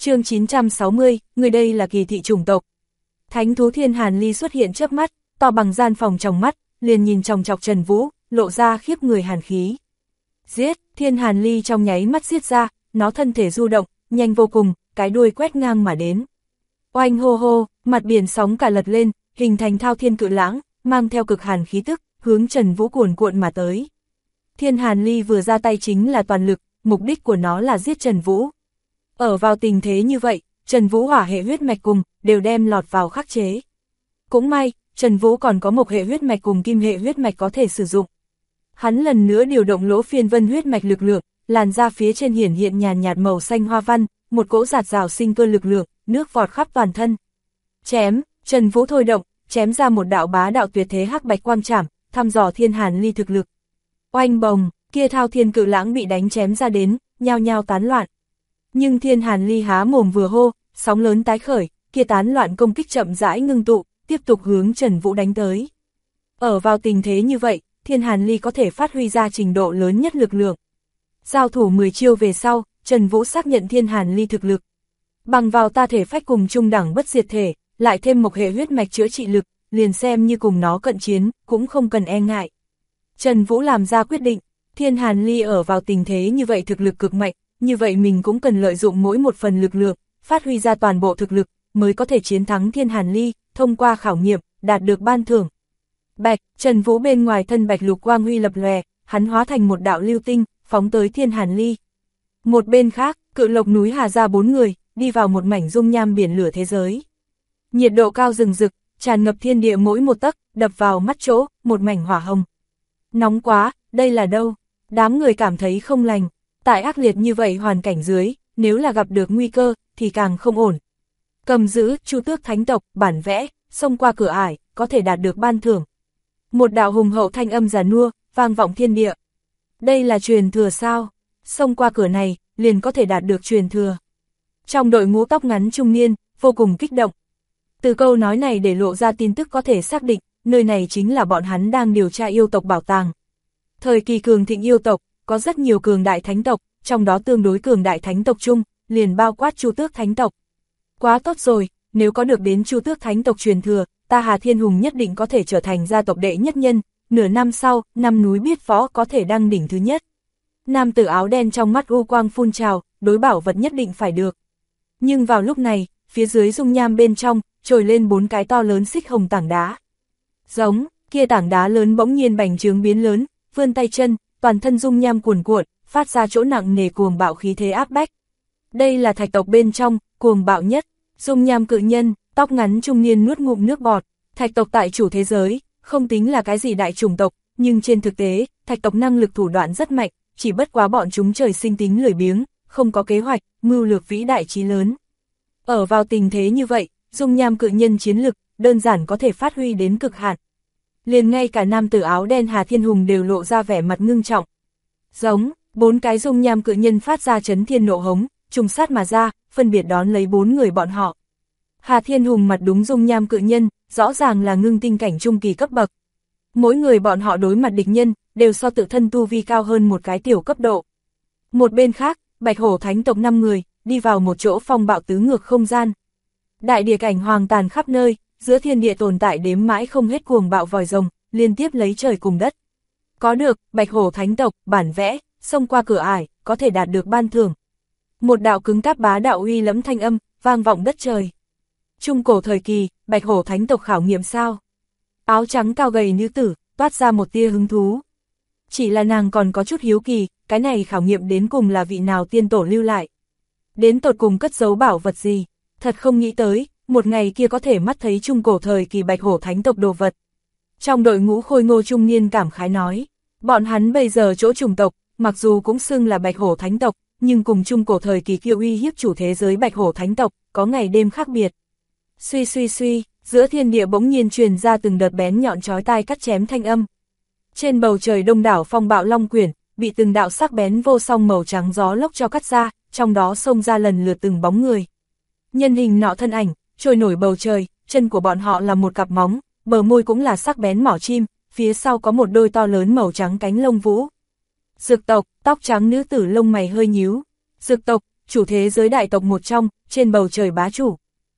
Chương 960, người đây là kỳ thị chủng tộc. Thánh thú Thiên Hàn Ly xuất hiện chớp mắt, to bằng gian phòng trong mắt, liền nhìn chòng chọc Trần Vũ, lộ ra khiếp người hàn khí. Giết, Thiên Hàn Ly trong nháy mắt giết ra, nó thân thể du động, nhanh vô cùng, cái đuôi quét ngang mà đến. Oanh hô hô, mặt biển sóng cả lật lên, hình thành thao thiên cự lãng, mang theo cực hàn khí tức, hướng Trần Vũ cuồn cuộn mà tới. Thiên Hàn Ly vừa ra tay chính là toàn lực, mục đích của nó là giết Trần Vũ. Ở vào tình thế như vậy, Trần Vũ hỏa hệ huyết mạch cùng, đều đem lọt vào khắc chế. Cũng may, Trần Vũ còn có mộc hệ huyết mạch cùng kim hệ huyết mạch có thể sử dụng. Hắn lần nữa điều động Lỗ Phiên Vân huyết mạch lực lượng, làn da phía trên hiển hiện nhàn nhạt màu xanh hoa văn, một cỗ giạt rào sinh cơ lực lượng, nước vọt khắp toàn thân. Chém, Trần Vũ thôi động, chém ra một đạo bá đạo tuyệt thế hắc bạch quang trảm, thăm dò Thiên Hàn Ly thực lực. Oanh bồng, kia thao thiên cự lãng bị đánh chém ra đến, nhao nhao tán loạn. Nhưng Thiên Hàn Ly há mồm vừa hô, sóng lớn tái khởi, kia tán loạn công kích chậm rãi ngưng tụ, tiếp tục hướng Trần Vũ đánh tới. Ở vào tình thế như vậy, Thiên Hàn Ly có thể phát huy ra trình độ lớn nhất lực lượng. Giao thủ 10 chiêu về sau, Trần Vũ xác nhận Thiên Hàn Ly thực lực. Bằng vào ta thể phách cùng trung đẳng bất diệt thể, lại thêm mộc hệ huyết mạch chữa trị lực, liền xem như cùng nó cận chiến, cũng không cần e ngại. Trần Vũ làm ra quyết định, Thiên Hàn Ly ở vào tình thế như vậy thực lực cực mạnh, như vậy mình cũng cần lợi dụng mỗi một phần lực lượng, phát huy ra toàn bộ thực lực, mới có thể chiến thắng Thiên Hàn Ly, thông qua khảo nghiệm, đạt được ban thưởng. Bạch, Trần Vũ bên ngoài thân bạch lục quang huy lập lòe, hắn hóa thành một đạo lưu tinh, phóng tới Thiên Hàn Ly. Một bên khác, Cự Lộc núi Hà ra 4 người, đi vào một mảnh dung nham biển lửa thế giới. Nhiệt độ cao rừng rực, tràn ngập thiên địa mỗi một tấc, đập vào mắt chỗ, một mảnh hỏa hồng. Nóng quá, đây là đâu? Đám người cảm thấy không lành. Tại ác liệt như vậy hoàn cảnh dưới, nếu là gặp được nguy cơ, thì càng không ổn. Cầm giữ, Chu Tước Thánh tộc, bản vẽ, xông qua cửa ải, có thể đạt được ban thưởng. Một đạo hùng hậu thanh âm già nua, vang vọng thiên địa. Đây là truyền thừa sao? Xông qua cửa này, liền có thể đạt được truyền thừa. Trong đội ngũ tóc ngắn trung niên, vô cùng kích động. Từ câu nói này để lộ ra tin tức có thể xác định, nơi này chính là bọn hắn đang điều tra yêu tộc bảo tàng. Thời kỳ cường thịnh yêu tộc, có rất nhiều cường đại thánh tộc, trong đó tương đối cường đại thánh tộc chung, liền bao quát Chu Tước Thánh tộc. Quá tốt rồi, nếu có được đến Chu Tước Thánh tộc truyền thừa, ta Hà Thiên Hùng nhất định có thể trở thành gia tộc đệ nhất nhân, nửa năm sau, năm núi biết võ có thể đăng đỉnh thứ nhất. Nam tử áo đen trong mắt u quang phun trào, đối bảo vật nhất định phải được. Nhưng vào lúc này, phía dưới dung nham bên trong, trồi lên 4 cái to lớn xích hồng tảng đá. Giống, kia tảng đá lớn bỗng nhiên bành trướng biến lớn, vươn tay chân, toàn thân dung nham cuồn cuộn, phát ra chỗ nặng nề cuồng bạo khí thế áp bách. Đây là thạch tộc bên trong, cuồng bạo nhất, dung nham cự nhân, tóc ngắn trung niên nuốt ngụm nước bọt. Thạch tộc tại chủ thế giới, không tính là cái gì đại chủng tộc, nhưng trên thực tế, thạch tộc năng lực thủ đoạn rất mạnh, chỉ bất quá bọn chúng trời sinh tính lười biếng, không có kế hoạch, mưu lược vĩ đại chí lớn. Ở vào tình thế như vậy, dung nham cự nhân chiến lực, đơn giản có thể phát huy đến cực hạn. Liền ngay cả nam tử áo đen Hà Thiên Hùng đều lộ ra vẻ mặt ngưng trọng. Giống, 4 cái dung nham cự nhân phát ra chấn thiên nộ hống, trùng sát mà ra, phân biệt đón lấy 4 người bọn họ. Hà Thiên Hùng mặt đúng dung nham cự nhân, rõ ràng là ngưng tinh cảnh trung kỳ cấp bậc. Mỗi người bọn họ đối mặt địch nhân, đều so tự thân tu vi cao hơn một cái tiểu cấp độ. Một bên khác, Bạch Hổ Thánh tộc 5 người, đi vào một chỗ phong bạo tứ ngược không gian. Đại địa cảnh hoàng tàn khắp nơi, giữa thiên địa tồn tại đếm mãi không hết cuồng bạo vòi rồng, liên tiếp lấy trời cùng đất. Có được, Bạch Hổ Thánh tộc, bản vẽ, xông qua cửa ải, có thể đạt được ban thưởng. Một đạo cứng cáp bá đạo uy lẫm thanh âm, vang vọng đất trời. Trung cổ thời kỳ, Bạch Hổ Thánh tộc khảo nghiệm sao? Áo trắng cao gầy nữ tử, toát ra một tia hứng thú. Chỉ là nàng còn có chút hiếu kỳ, cái này khảo nghiệm đến cùng là vị nào tiên tổ lưu lại. Đến tột cùng cất giấu bảo vật gì, thật không nghĩ tới, một ngày kia có thể mắt thấy trung cổ thời kỳ Bạch Hổ Thánh tộc đồ vật. Trong đội ngũ khôi ngô trung niên cảm khái nói, bọn hắn bây giờ chỗ chủng tộc, mặc dù cũng xưng là Bạch Hổ Thánh tộc, nhưng cùng trung cổ thời kỳ kia uy hiếp chủ thế giới Bạch Hổ Thánh tộc, có ngày đêm khác biệt. Suy suy suy, giữa thiên địa bỗng nhiên truyền ra từng đợt bén nhọn chói tai cắt chém thanh âm. Trên bầu trời đông đảo phong bạo long quyển, bị từng đạo sắc bén vô song màu trắng gió lốc cho cắt ra, trong đó xông ra lần lượt từng bóng người. Nhân hình nọ thân ảnh, trôi nổi bầu trời, chân của bọn họ là một cặp móng, bờ môi cũng là sắc bén mỏ chim, phía sau có một đôi to lớn màu trắng cánh lông vũ. Dực tộc, tóc trắng nữ tử lông mày hơi nhíu. Dực tộc, chủ thế giới đại tộc một trong, trên bầu trời bá chủ.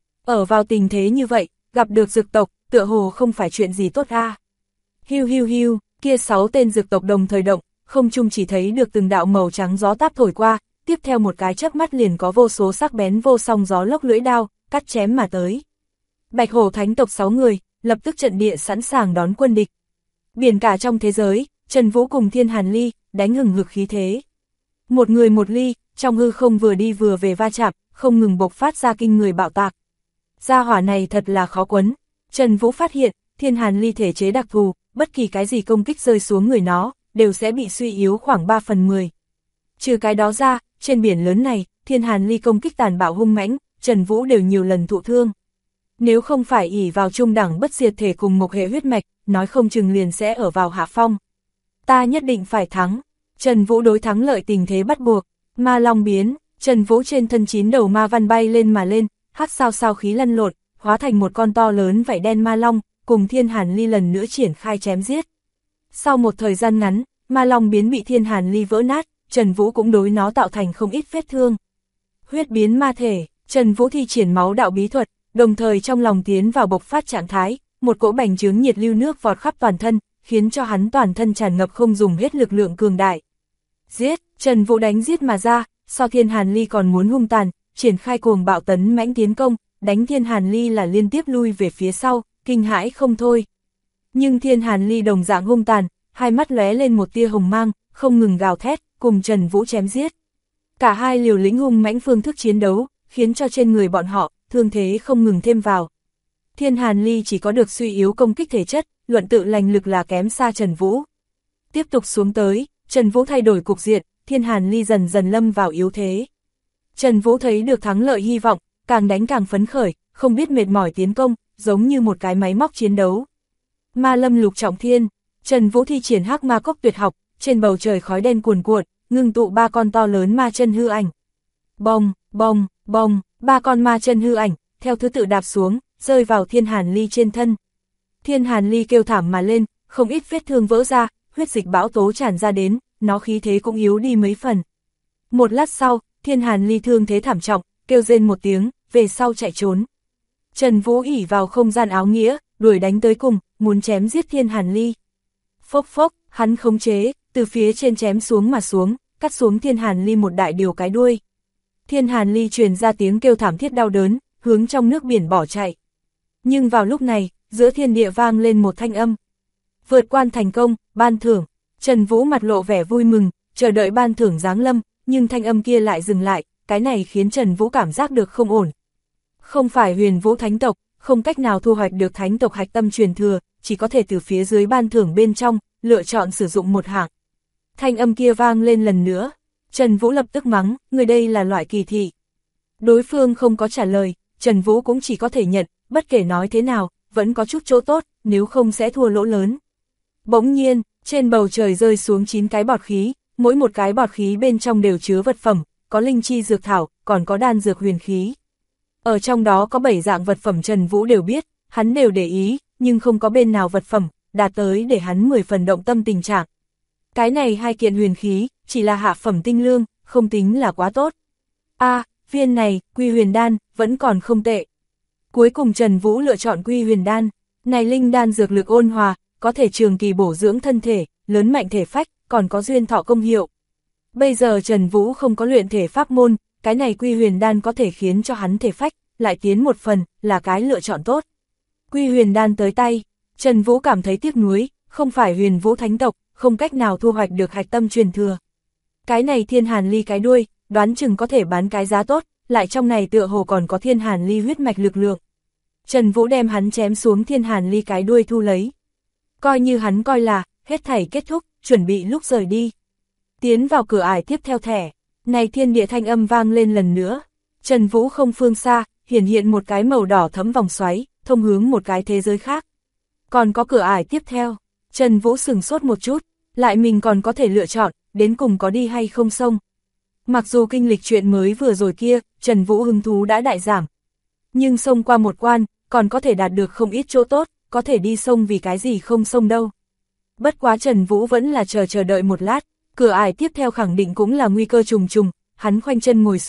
Ở vào tình thế như vậy, gặp được dược tộc, tựa hồ không phải chuyện gì tốt a. Hiu hiu hiu, kia 6 tên dược tộc đồng thời động, không chung chỉ thấy được từng đạo màu trắng gió táp thổi qua, tiếp theo một cái chớp mắt liền có vô số sắc bén vô song gió lốc lưỡi đao, cắt chém mà tới. Bạch hổ thánh tộc 6 người, lập tức trận địa sẵn sàng đón quân địch. Biển cả trong thế giới, Trần Vũ cùng Thiên Hàn Ly, đánh hừng hực khí thế. Một người một ly, trong hư không vừa đi vừa về va chạm, không ngừng bộc phát ra kinh người bạo tạc. Gia hỏa này thật là khó quấn. Trần Vũ phát hiện, Thiên Hàn Ly thể chế đặc thù, bất kỳ cái gì công kích rơi xuống người nó, đều sẽ bị suy yếu khoảng 3/10. Trừ cái đó ra, trên biển lớn này, Thiên Hàn Ly công kích tàn bạo hung mãnh, Trần Vũ đều nhiều lần thụ thương. Nếu không phải ỷ vào trung đẳng bất diệt thể cùng một hệ huyết mạch, nói không chừng liền sẽ ở vào hạ phong. Ta nhất định phải thắng. Trần Vũ đối thắng lợi tình thế bắt buộc. Ma long biến, Trần Vũ trên thân 9 đầu ma văn bay lên mà lên, hắc sao sao khí lăn lộn, hóa thành một con to lớn vảy đen ma long, cùng Thiên Hàn Ly lần nữa triển khai chém giết. Sau một thời gian ngắn, ma long biến bị Thiên Hàn Ly vỡ nát, Trần Vũ cũng đối nó tạo thành không ít vết thương. Huyết biến ma thể, Trần Vũ thi triển máu đạo bí thuật, đồng thời trong lòng tiến vào bộc phát trạng thái, một cỗ bành trướng nhiệt lưu nước vọt khắp toàn thân, khiến cho hắn toàn thân tràn ngập không dùng hết lực lượng cường đại. Giết, Trần Vũ đánh giết mà ra, so Thiên Hàn Ly còn muốn hung tàn, triển khai cuồng bạo tấn mãnh tiến công, đánh Thiên Hàn Ly là liên tiếp lui về phía sau, kinh hãi không thôi. Nhưng Thiên Hàn Ly đồng dạng hung tàn, hai mắt lóe lên một tia hồng mang, không ngừng gào thét, cùng Trần Vũ chém giết. Cả hai liều lĩnh hung mãnh phương thức chiến đấu, khiến cho trên người bọn họ, thương thế không ngừng thêm vào. Thiên Hàn Ly chỉ có được suy yếu công kích thể chất, luận tự lành lực là kém xa Trần Vũ. Tiếp tục xuống tới, Trần Vũ thay đổi cục diện, Thiên Hàn Ly dần dần lâm vào yếu thế. Trần Vũ thấy được thắng lợi hy vọng, càng đánh càng phấn khởi, không biết mệt mỏi tiến công, giống như một cái máy móc chiến đấu. Ma lâm lục trọng thiên, Trần Vũ thi triển hắc ma cốc tuyệt học, trên bầu trời khói đen cuồn cuộn, ngưng tụ 3 con to lớn ma chân hư ảnh. Bông, bông, bông, 3 con ma chân hư ảnh, theo thứ tự đạp xuống, rơi vào Thiên Hàn Ly trên thân. Thiên Hàn Ly kêu thảm mà lên, không ít vết thương vỡ ra, huyết dịch bão tố tràn ra đến, nó khí thế cũng yếu đi mấy phần. Một lát sau, Thiên Hàn Ly thương thế thảm trọng, kêu rên một tiếng, về sau chạy trốn. Trần Vũ ỷ vào không gian áo nghĩa, đuổi đánh tới cùng, muốn chém giết Thiên Hàn Ly. Phốc phốc, hắn khống chế, từ phía trên chém xuống mà xuống, cắt xuống Thiên Hàn Ly một đại điều cái đuôi. Thiên Hàn Ly truyền ra tiếng kêu thảm thiết đau đớn, hướng trong nước biển bỏ chạy. Nhưng vào lúc này, giữa thiên địa vang lên một thanh âm. Vượt quan thành công, ban thưởng. Trần Vũ mặt lộ vẻ vui mừng, chờ đợi ban thưởng giáng lâm, nhưng thanh âm kia lại dừng lại, cái này khiến Trần Vũ cảm giác được không ổn. Không phải Huyền Vũ thánh tộc, không cách nào thu hoạch được thánh tộc hạch tâm truyền thừa, chỉ có thể từ phía dưới ban thưởng bên trong, lựa chọn sử dụng một hạng. Thanh âm kia vang lên lần nữa, Trần Vũ lập tức mắng, người đây là loại kỳ thị. Đối phương không có trả lời, Trần Vũ cũng chỉ có thể nhận, bất kể nói thế nào, vẫn có chút chỗ tốt, nếu không sẽ thua lỗ lớn. Bỗng nhiên, trên bầu trời rơi xuống 9 cái bọt khí, mỗi một cái bọt khí bên trong đều chứa vật phẩm, có linh chi dược thảo, còn có đan dược huyền khí. Ở trong đó có 7 dạng vật phẩm Trần Vũ đều biết, hắn đều để ý, nhưng không có bên nào vật phẩm, đạt tới để hắn 10 phần động tâm tình trạng. Cái này 2 kiện huyền khí, chỉ là hạ phẩm tinh lương, không tính là quá tốt. Viên này, Quy Huyền Đan, vẫn còn không tệ. Cuối cùng Trần Vũ lựa chọn Quy Huyền Đan, này linh đan dược lực ôn hòa, có thể trường kỳ bổ dưỡng thân thể, lớn mạnh thể phách, còn có duyên thọ công hiệu. Bây giờ Trần Vũ không có luyện thể pháp môn, cái này Quy Huyền Đan có thể khiến cho hắn thể phách, lại tiến một phần, là cái lựa chọn tốt. Quy Huyền Đan tới tay, Trần Vũ cảm thấy tiếc nuối, không phải Huyền Vũ thánh tộc, không cách nào thu hoạch được hạch tâm truyền thừa. Cái này Thiên Hàn Ly cái đuôi, đoán chừng có thể bán cái giá tốt, lại trong này tựa hồ còn có Thiên Hàn Ly huyết mạch lực lượng. Trần Vũ đem hắn chém xuống Thiên Hàn Ly cái đuôi thu lấy. Coi như hắn coi là, hết thảy kết thúc, chuẩn bị lúc rời đi. Tiến vào cửa ải tiếp theo thẻ, này thiên địa thanh âm vang lên lần nữa. Trần Vũ không phương xa, hiển hiện một cái màu đỏ thấm vòng xoáy, thông hướng một cái thế giới khác. Còn có cửa ải tiếp theo, Trần Vũ sửng sốt một chút, lại mình còn có thể lựa chọn, đến cùng có đi hay không xông. Mặc dù kinh lịch chuyện mới vừa rồi kia, Trần Vũ hứng thú đã đại giảm. Nhưng xông qua một quan, còn có thể đạt được không ít chỗ tốt, có thể đi xông vì cái gì không xông đâu. Bất quá Trần Vũ vẫn là chờ đợi một lát, cửa ải tiếp theo khẳng định cũng là nguy cơ trùng trùng, hắn khoanh chân ngồi xuống,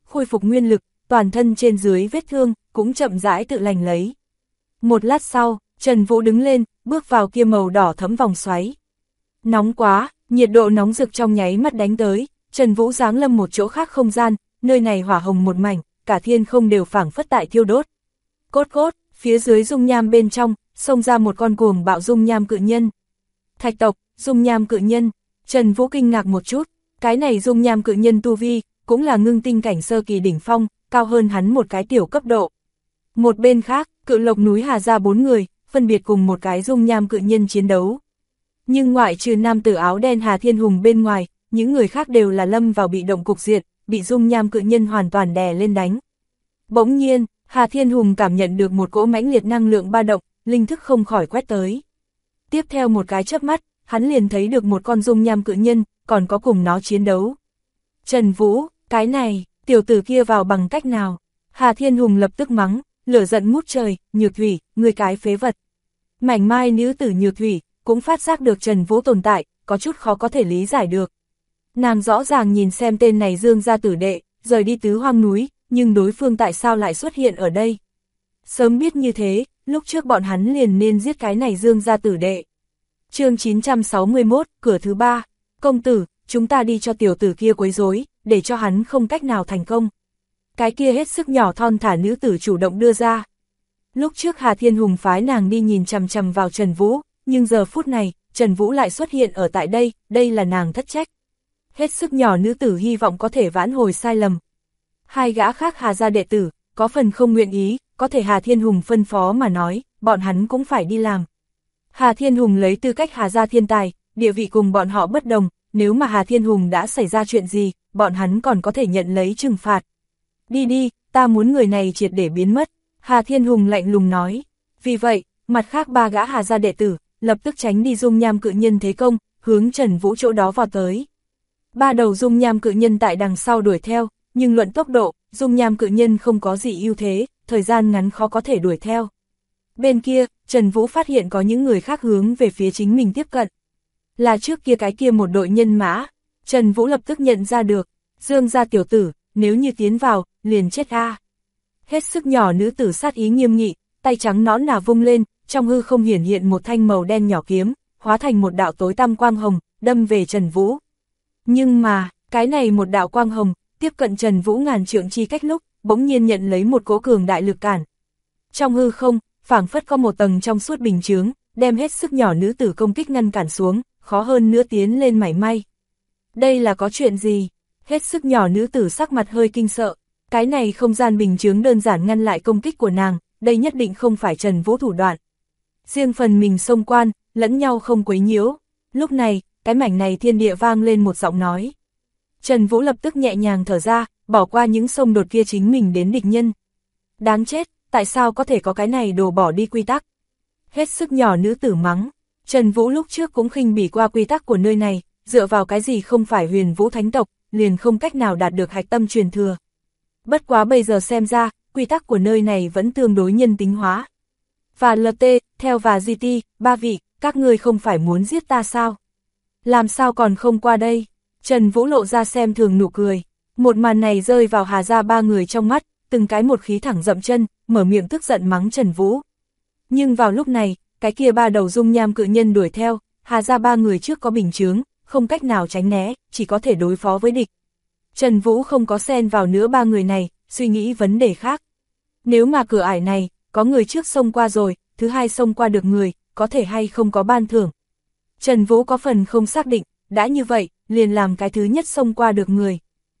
khôi phục nguyên lực, toàn thân trên dưới vết thương, cũng chậm rãi tự lành lấy. Một lát sau, Trần Vũ đứng lên, bước vào kia màu đỏ thẫm vòng xoáy. Nóng quá, nhiệt độ nóng rực trong nháy mắt đánh tới, Trần Vũ giáng lâm một chỗ khác không gian, nơi này hỏa hồng một mảnh, cả thiên không đều phảng phất tại thiêu đốt. Cốt cốt, phía dưới dung nham bên trong, xông ra một con cuồng bạo dung nham cự nhân. Thạch tộc, dung nham cự nhân, Trần Vũ kinh ngạc một chút, cái này dung nham cự nhân tu vi, cũng là ngưng tinh cảnh sơ kỳ đỉnh phong, cao hơn hắn một cái tiểu cấp độ. Một bên khác, cự lộc núi Hà ra 4 người, phân biệt cùng một cái dung nham cự nhân chiến đấu. Nhưng ngoại trừ nam tử áo đen Hà Thiên Hùng bên ngoài, những người khác đều là lâm vào bị động cục diệt, bị dung nham cự nhân hoàn toàn đè lên đánh. Bỗng nhiên, Hà Thiên Hùng cảm nhận được một cỗ mãnh liệt năng lượng ba động, linh thức không khỏi quét tới. Tiếp theo một cái chớp mắt, hắn liền thấy được một con dung nham cự nhân, còn có cùng nó chiến đấu. Trần Vũ, cái này, tiểu tử kia vào bằng cách nào? Hà Thiên Hùng lập tức mắng, lửa giận ngút trời, Nhược Thủy, ngươi cái phế vật. Mảnh mai nữ tử Nhược Thủy, cũng phát giác được Trần Vũ tồn tại, có chút khó có thể lý giải được. Nàng rõ ràng nhìn xem tên này Dương gia tử đệ, rời đi tứ hoang núi, nhưng đối phương tại sao lại xuất hiện ở đây? Sớm biết như thế, lúc trước bọn hắn liền nên giết cái này Dương gia tử đệ. Chương 961, cửa thứ 3, công tử, chúng ta đi cho tiểu tử kia quấy rối, để cho hắn không cách nào thành công. Cái kia hết sức nhỏ thon thả nữ tử chủ động đưa ra. Lúc trước Hà Thiên Hùng phái nàng đi nhìn chằm chằm vào Trần Vũ, nhưng giờ phút này, Trần Vũ lại xuất hiện ở tại đây, đây là nàng thất trách. Hết sức nhỏ nữ tử hy vọng có thể vãn hồi sai lầm. Hai gã khác Hà gia đệ tử, có phần không nguyện ý, có thể Hà Thiên Hùng phân phó mà nói, bọn hắn cũng phải đi làm. Hà Thiên Hùng lấy tư cách Hà gia thiên tài, địa vị cùng bọn họ bất đồng, nếu mà Hà Thiên Hùng đã xảy ra chuyện gì, bọn hắn còn có thể nhận lấy trừng phạt. Đi đi, ta muốn người này triệt để biến mất, Hà Thiên Hùng lạnh lùng nói. Vì vậy, mặt khác ba gã Hà gia đệ tử, lập tức tránh đi dung nham cự nhân thế công, hướng Trần Vũ chỗ đó vào tới. Ba đầu dung nham cự nhân tại đằng sau đuổi theo, nhưng luận tốc độ, dung nham cự nhân không có gì ưu thế, thời gian ngắn khó có thể đuổi theo. Bên kia, Trần Vũ phát hiện có những người khác hướng về phía chính mình tiếp cận. Là trước kia cái kia một đội nhân mã, Trần Vũ lập tức nhận ra được, Dương gia tiểu tử, nếu như tiến vào, liền chết a. Hết sức nhỏ nữ tử sát ý nghiêm nghị, tay trắng nõn nà vung lên, trong hư không hiển hiện một thanh màu đen nhỏ kiếm, hóa thành một đạo tối tăm quang hồng, đâm về Trần Vũ. Nhưng mà, cái này một đạo quang hồng, tiếp cận Trần Vũ ngàn trượng chi cách lúc, bỗng nhiên nhận lấy một cỗ cường đại lực cản. Trong hư không, phảng phất có một tầng trong suốt bình chướng, đem hết sức nhỏ nữ tử công kích ngăn cản xuống, khó hơn nữa tiến lên mảy may. Đây là có chuyện gì? Hết sức nhỏ nữ tử sắc mặt hơi kinh sợ, cái này không gian bình chướng đơn giản ngăn lại công kích của nàng, đây nhất định không phải Trần Vũ thủ đoạn. Riêng phần mình xông quan, lẫn nhau không quấy nhiễu. Lúc này, cái mảnh này thiên địa vang lên một giọng nói. Trần Vũ lập tức nhẹ nhàng thở ra, bỏ qua những xông đột kia chính mình đến địch nhân. Đáng chết, tại sao có thể có cái này đổ bỏ đi quy tắc? Hết sức nhỏ nữ tử mắng. Trần Vũ lúc trước cũng khinh bỉ qua quy tắc của nơi này, dựa vào cái gì không phải Huyền Vũ Thánh tộc, liền không cách nào đạt được hạch tâm truyền thừa. Bất quá bây giờ xem ra, quy tắc của nơi này vẫn tương đối nhân tính hóa. Và LT, theo và GT, ba vị, các ngươi không phải muốn giết ta sao? Làm sao còn không qua đây? Trần Vũ lộ ra xem thường nụ cười. Một màn này rơi vào Hà gia ba người trong mắt, từng cái một khí thẳng dậm chân, mở miệng tức giận mắng Trần Vũ. Nhưng vào lúc này, cái kia ba đầu dung nham cự nhân đuổi theo, Hà gia ba người trước có bình chướng, không cách nào tránh né, chỉ có thể đối phó với địch. Trần Vũ không có xen vào nữa ba người này, suy nghĩ vấn đề khác. Nếu mà cửa ải này, có người trước xông qua rồi, thứ hai xông qua được người, có thể hay không có ban thưởng. Trần Vũ có phần không xác định, đã như vậy, liền làm cái thứ nhất xông qua được người.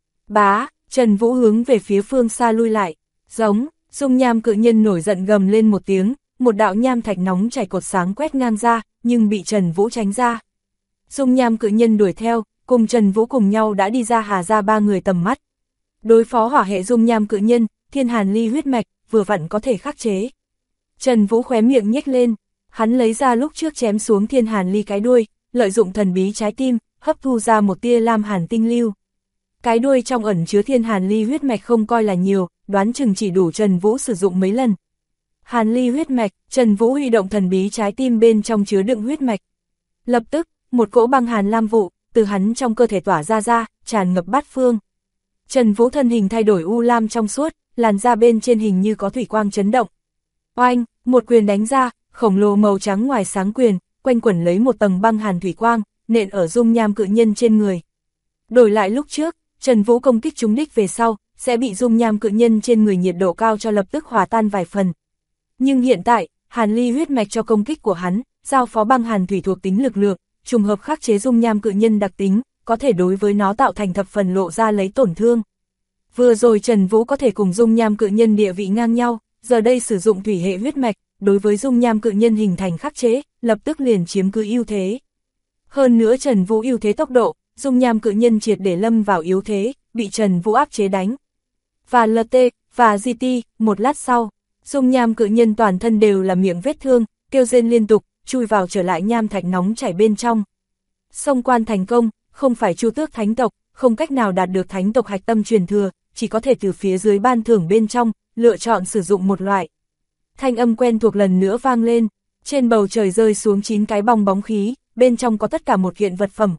Bá, Trần Vũ hướng về phía phương xa lui lại, giống, dung nham cự nhân nổi giận gầm lên một tiếng, một đạo nham thạch nóng chảy cột sáng quét ngang ra, nhưng bị Trần Vũ tránh ra. Dung nham cự nhân đuổi theo, cùng Trần Vũ cùng nhau đã đi ra Hà gia ba người tầm mắt. Đối phó hỏa hệ dung nham cự nhân, thiên hàn ly huyết mạch, vừa vặn có thể khắc chế. Trần Vũ khóe miệng nhếch lên, hắn lấy ra lúc trước chém xuống thiên hàn ly cái đuôi, lợi dụng thần bí trái tim, hấp thu ra một tia lam hàn tinh lưu. Cái đuôi trong ẩn chứa thiên hàn ly huyết mạch không coi là nhiều, đoán chừng chỉ đủ Trần Vũ sử dụng mấy lần. Hàn ly huyết mạch, Trần Vũ huy động thần bí trái tim bên trong chứa đựng huyết mạch. Lập tức, một cỗ băng hàn lam vụ, từ hắn trong cơ thể tỏa ra, tràn ngập bát phương. Trần Vũ thân hình thay đổi u lam trong suốt, làn da bên trên hình như có thủy quang chấn động. Oanh, một quyền đánh ra, khổng lồ màu trắng ngoài sáng quyền, quanh quẩn lấy một tầng băng hàn thủy quang, nện ở dung nham cự nhân trên người. Đổi lại lúc trước, Trần Vũ công kích trúng đích về sau, sẽ bị dung nham cự nhân trên người nhiệt độ cao cho lập tức hòa tan vài phần. Nhưng hiện tại, hàn ly huyết mạch cho công kích của hắn, giao phó băng hàn thủy thuộc tính lực lượng, trùng hợp khắc chế dung nham cự nhân đặc tính, có thể đối với nó tạo thành thập phần lộ ra lấy tổn thương. Vừa rồi Trần Vũ có thể cùng dung nham cự nhân địa vị ngang nhau, giờ đây sử dụng thủy hệ huyết mạch, đối với dung nham cự nhân hình thành khắc chế, lập tức liền chiếm cứ ưu thế. Hơn nữa Trần Vũ ưu thế tốc độ, dung nham cự nhân triệt để lâm vào yếu thế, bị Trần Vũ áp chế đánh. Và LT, và GT, một lát sau, dung nham cự nhân toàn thân đều là miệng vết thương, kêu rên liên tục, chui vào trở lại nham thạch nóng chảy bên trong. Xông quan thành công, không phải Chu Tước thánh tộc, không cách nào đạt được thánh tộc hạch tâm truyền thừa, chỉ có thể từ phía dưới ban thưởng bên trong, lựa chọn sử dụng một loại. Thanh âm quen thuộc lần nữa vang lên, trên bầu trời rơi xuống 9 cái bong bóng khí, bên trong có tất cả một kiện vật phẩm.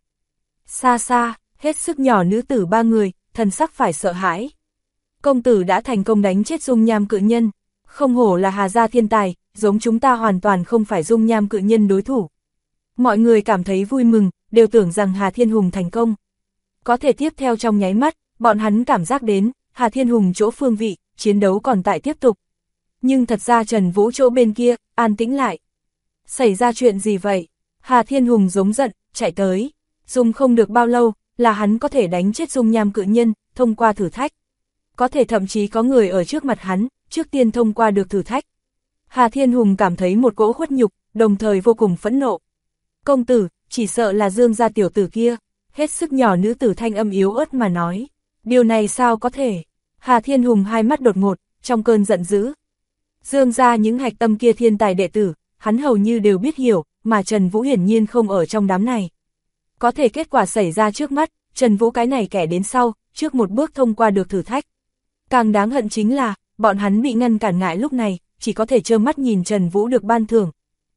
Xa xa, hết sức nhỏ nữ tử 3 người, thần sắc phải sợ hãi. Công tử đã thành công đánh chết dung nham cự nhân, không hổ là Hà gia thiên tài, giống chúng ta hoàn toàn không phải dung nham cự nhân đối thủ. Mọi người cảm thấy vui mừng, đều tưởng rằng Hà Thiên Hùng thành công. Có thể tiếp theo trong nháy mắt, bọn hắn cảm giác đến, Hà Thiên Hùng chỗ phương vị, chiến đấu còn tại tiếp tục. Nhưng thật ra Trần Vũ chỗ bên kia, an tĩnh lại. Xảy ra chuyện gì vậy? Hà Thiên Hùng giống giận, chạy tới. Dùng không được bao lâu, là hắn có thể đánh chết dung nham cự nhân, thông qua thử thách. Có thể thậm chí có người ở trước mặt hắn, trước tiên thông qua được thử thách. Hà Thiên Hùng cảm thấy một cỗ khuất nhục, đồng thời vô cùng phẫn nộ. Công tử, chỉ sợ là Dương gia tiểu tử kia, hết sức nhỏ nữ tử thanh âm yếu ớt mà nói. Điều này sao có thể? Hà Thiên Hùng hai mắt đột ngột, trong cơn giận dữ. Dương gia những hạch tâm kia thiên tài đệ tử, hắn hầu như đều biết hiểu, mà Trần Vũ hiển nhiên không ở trong đám này. Có thể kết quả xảy ra trước mắt, Trần Vũ cái này kẻ đến sau, trước một bước thông qua được thử thách. Càng đáng hận chính là, bọn hắn bị ngăn cản ngại lúc này, chỉ có thể trơ mắt nhìn Trần Vũ được ban thưởng.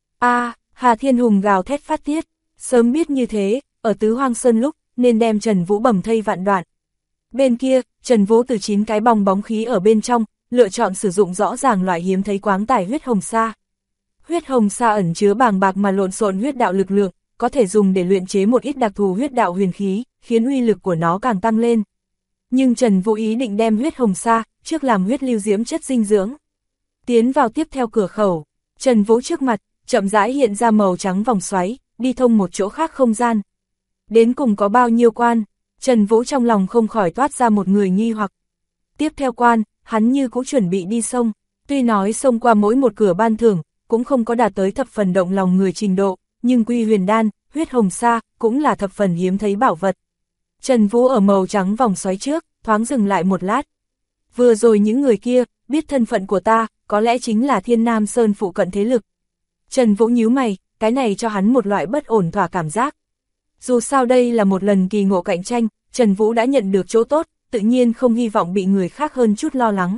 Hà Thiên Hùng gào thét phát tiết, sớm biết như thế, ở Tứ Hoang Sơn lúc, nên đem Trần Vũ bầm thây vạn đoạn. Bên kia, Trần Vũ từ 9 cái bong bóng khí ở bên trong, lựa chọn sử dụng rõ ràng loại hiếm thấy quáng tải huyết hồng sa. Huyết hồng sa ẩn chứa bàng bạc mà lộn xộn huyết đạo lực lượng, có thể dùng để luyện chế một ít đặc thù huyết đạo huyền khí, khiến uy lực của nó càng tăng lên. Nhưng Trần Vũ ý định đem huyết hồng sa, trước làm huyết lưu diễm chất dinh dưỡng. Tiến vào tiếp theo cửa khẩu, Trần Vũ trước mặt, chậm rãi hiện ra màu trắng vòng xoáy, đi thông một chỗ khác không gian. Đến cùng có bao nhiêu quan, Trần Vũ trong lòng không khỏi toát ra một người nghi hoặc. Tiếp theo quan, hắn như cũng chuẩn bị đi sông, tuy nói xông qua mỗi một cửa ban thưởng, cũng không có đạt tới thập phần động lòng người trình độ, nhưng Quy Huyền Đan, huyết hồng sa, cũng là thập phần hiếm thấy bảo vật. Trần Vũ ở màu trắng vòng xoáy trước, thoáng dừng lại một lát. Vừa rồi những người kia, biết thân phận của ta, có lẽ chính là Thiên Nam Sơn phụ cận thế lực. Trần Vũ nhíu mày, cái này cho hắn một loại bất ổn thỏa cảm giác. Dù sao đây là một lần kỳ ngộ cạnh tranh, Trần Vũ đã nhận được chỗ tốt, tự nhiên không hy vọng bị người khác hơn chút lo lắng.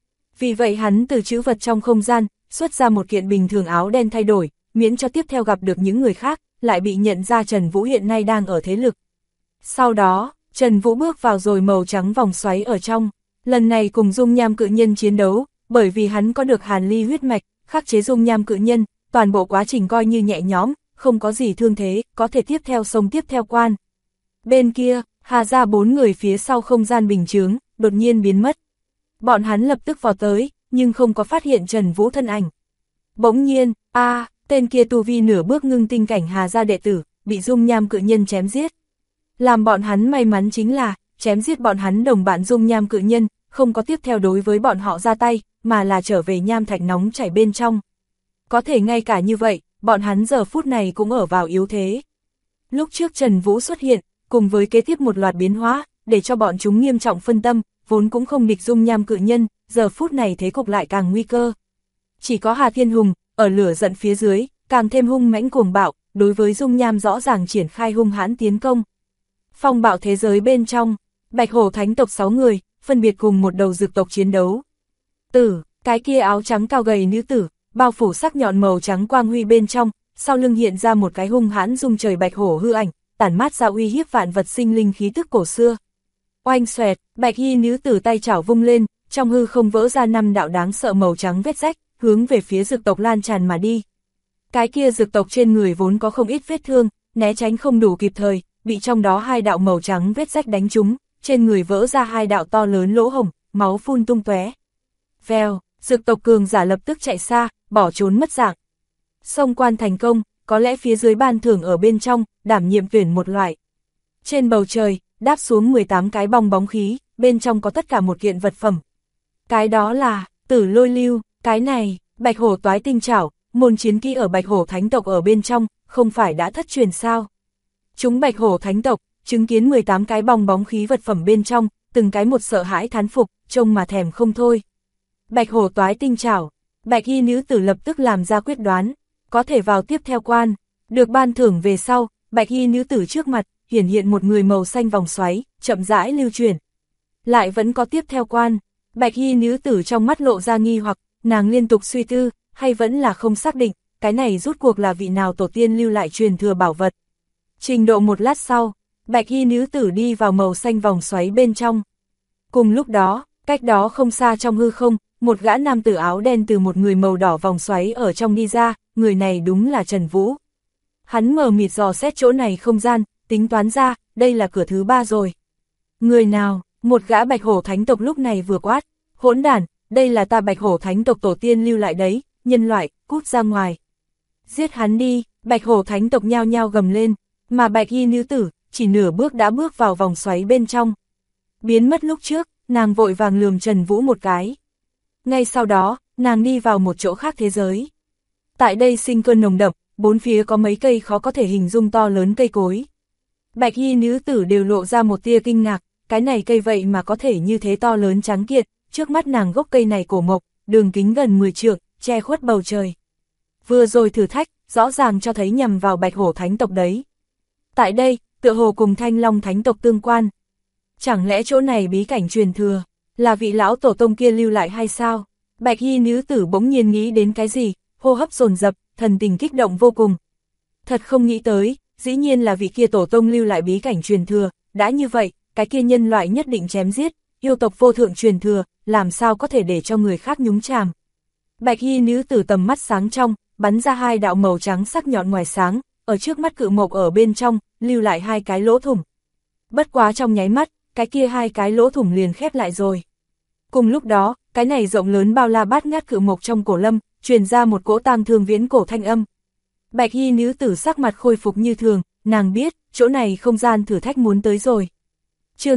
Vì vậy hắn từ trữ vật trong không gian, xuất ra một kiện bình thường áo đen thay đổi, miễn cho tiếp theo gặp được những người khác, lại bị nhận ra Trần Vũ hiện nay đang ở thế lực. Sau đó, Trần Vũ bước vào rồi màu trắng vòng xoáy ở trong, lần này cùng dung nham cự nhân chiến đấu, bởi vì hắn có được hàn ly huyết mạch, khắc chế dung nham cự nhân, toàn bộ quá trình coi như nhẹ nhõm, không có gì thương thế, có thể tiếp theo sông tiếp theo quan. Bên kia, Hà gia 4 người phía sau không gian bình chướng, đột nhiên biến mất. Bọn hắn lập tức vào tới, nhưng không có phát hiện Trần Vũ thân ảnh. Bỗng nhiên, tên kia tu vi nửa bước ngưng tinh cảnh Hà gia đệ tử, bị dung nham cự nhân chém giết. Làm bọn hắn may mắn chính là, chém giết bọn hắn đồng bạn dung nham cự nhân, không có tiếp theo đối với bọn họ ra tay, mà là trở về nham thạch nóng chảy bên trong. Có thể ngay cả như vậy, bọn hắn giờ phút này cũng ở vào yếu thế. Lúc trước Trần Vũ xuất hiện, cùng với kế tiếp một loạt biến hóa, để cho bọn chúng nghiêm trọng phân tâm, vốn cũng không địch dung nham cự nhân, giờ phút này thế cục lại càng nguy cơ. Chỉ có Hà Thiên Hùng, ở lửa giận phía dưới, càng thêm hung mãnh cuồng bạo, đối với dung nham rõ ràng triển khai hung hãn tiến công. Phong bạo thế giới bên trong, Bạch Hổ thánh tộc 6 người, phân biệt cùng một đầu dược tộc chiến đấu. Cái kia áo trắng cao gầy nữ tử, bao phủ sắc nhọn màu trắng quang huy bên trong, sau lưng hiện ra một cái hung hãn dung trời bạch hổ hư ảnh, tản mát ra uy hiếp vạn vật sinh linh khí tức cổ xưa. Oanh xoẹt, bạch y nữ tử tay chảo vung lên, trong hư không vỡ ra 5 đạo đáng sợ màu trắng vết rách, hướng về phía dược tộc lan tràn mà đi. Cái kia dược tộc trên người vốn có không ít vết thương, né tránh không đủ kịp thời, bị trong đó 2 đạo màu trắng vết rách đánh trúng, trên người vỡ ra 2 đạo to lớn lỗ hổng, máu phun tung tóe. Vèo, dược tộc cường giả lập tức chạy xa, bỏ trốn mất dạng. Xông quan thành công, có lẽ phía dưới ban thưởng ở bên trong, đảm nhiệm tuyển một loại. Trên bầu trời, đáp xuống 18 cái bong bóng khí, bên trong có tất cả một kiện vật phẩm. Cái đó là, tử lôi lưu, cái này, bạch hổ toái tinh trảo, môn chiến kỹ ở bạch hổ thánh tộc ở bên trong, không phải đã thất truyền sao. Chúng bạch hổ thánh tộc, chứng kiến 18 cái bong bóng khí vật phẩm bên trong, từng cái một sợ hãi thán phục, trông mà thèm không thôi. Bạch hổ toái tinh trảo, bạch y nữ tử lập tức làm ra quyết đoán, có thể vào tiếp theo quan, được ban thưởng về sau, bạch y nữ tử trước mặt, hiển hiện một người màu xanh vòng xoáy, chậm rãi lưu chuyển. Lại vẫn có tiếp theo quan, bạch y nữ tử trong mắt lộ ra nghi hoặc, nàng liên tục suy tư, hay vẫn là không xác định, cái này rút cuộc là vị nào tổ tiên lưu lại truyền thừa bảo vật. Trình độ một lát sau, bạch y nữ tử đi vào màu xanh vòng xoáy bên trong. Cùng lúc đó, cách đó không xa trong hư không, một gã nam tử áo đen từ một người màu đỏ vòng xoáy ở trong đi ra, người này đúng là Trần Vũ. Hắn mờ mịt dò xét chỗ này không gian, tính toán ra, đây là cửa thứ 3 rồi. Người nào? Một gã bạch hổ thánh tộc lúc này vừa quát, hỗn đản, đây là ta bạch hổ thánh tộc tổ tiên lưu lại đấy, nhân loại, cút ra ngoài. Giết hắn đi, bạch hổ thánh tộc nhao nhao gầm lên, mà bạch y nữ tử, chỉ nửa bước đã bước vào vòng xoáy bên trong. Biến mất lúc trước, nàng vội vàng lườm Trần Vũ một cái. Ngay sau đó, nàng đi vào một chỗ khác thế giới. Tại đây sinh cơ nồng đậm, bốn phía có mấy cây khó có thể hình dung to lớn cây cối. Bạch y nữ tử đều lộ ra một tia kinh ngạc, cái này cây vậy mà có thể như thế to lớn trắng kiện, trước mắt nàng gốc cây này cổ mộc, đường kính gần 10 trượng, che khuất bầu trời. Vừa rồi thử thách, rõ ràng cho thấy nhằm vào bạch hổ thánh tộc đấy. Tại đây, tựa hồ cùng thanh long thánh tộc tương quan. Chẳng lẽ chỗ này bí cảnh truyền thừa, là vị lão tổ tông kia lưu lại hay sao? Bạch y nữ tử bỗng nhiên nghĩ đến cái gì, hô hấp dồn dập, thần tình kích động vô cùng. Thật không nghĩ tới, dĩ nhiên là vị kia tổ tông lưu lại bí cảnh truyền thừa, đã như vậy, cái kia nhân loại nhất định chém giết, yêu tộc vô thượng truyền thừa, làm sao có thể để cho người khác nhúng chàm. Bạch y nữ tử tầm mắt sáng trong, bắn ra 2 đạo màu trắng sắc nhọn ngoài sáng, ở trước mắt cự mộc ở bên trong, lưu lại 2 cái lỗ thủng. Bất quá trong nháy mắt, cái kia 2 cái lỗ thủng liền khép lại rồi. Cùng lúc đó, cái này rộng lớn bao la bát ngát cự mộc trong cổ lâm, truyền ra một cỗ tang thương viễn cổ thanh âm. Bạch y nữ tử sắc mặt khôi phục như thường, nàng biết, chỗ này không gian thử thách muốn tới rồi. Chương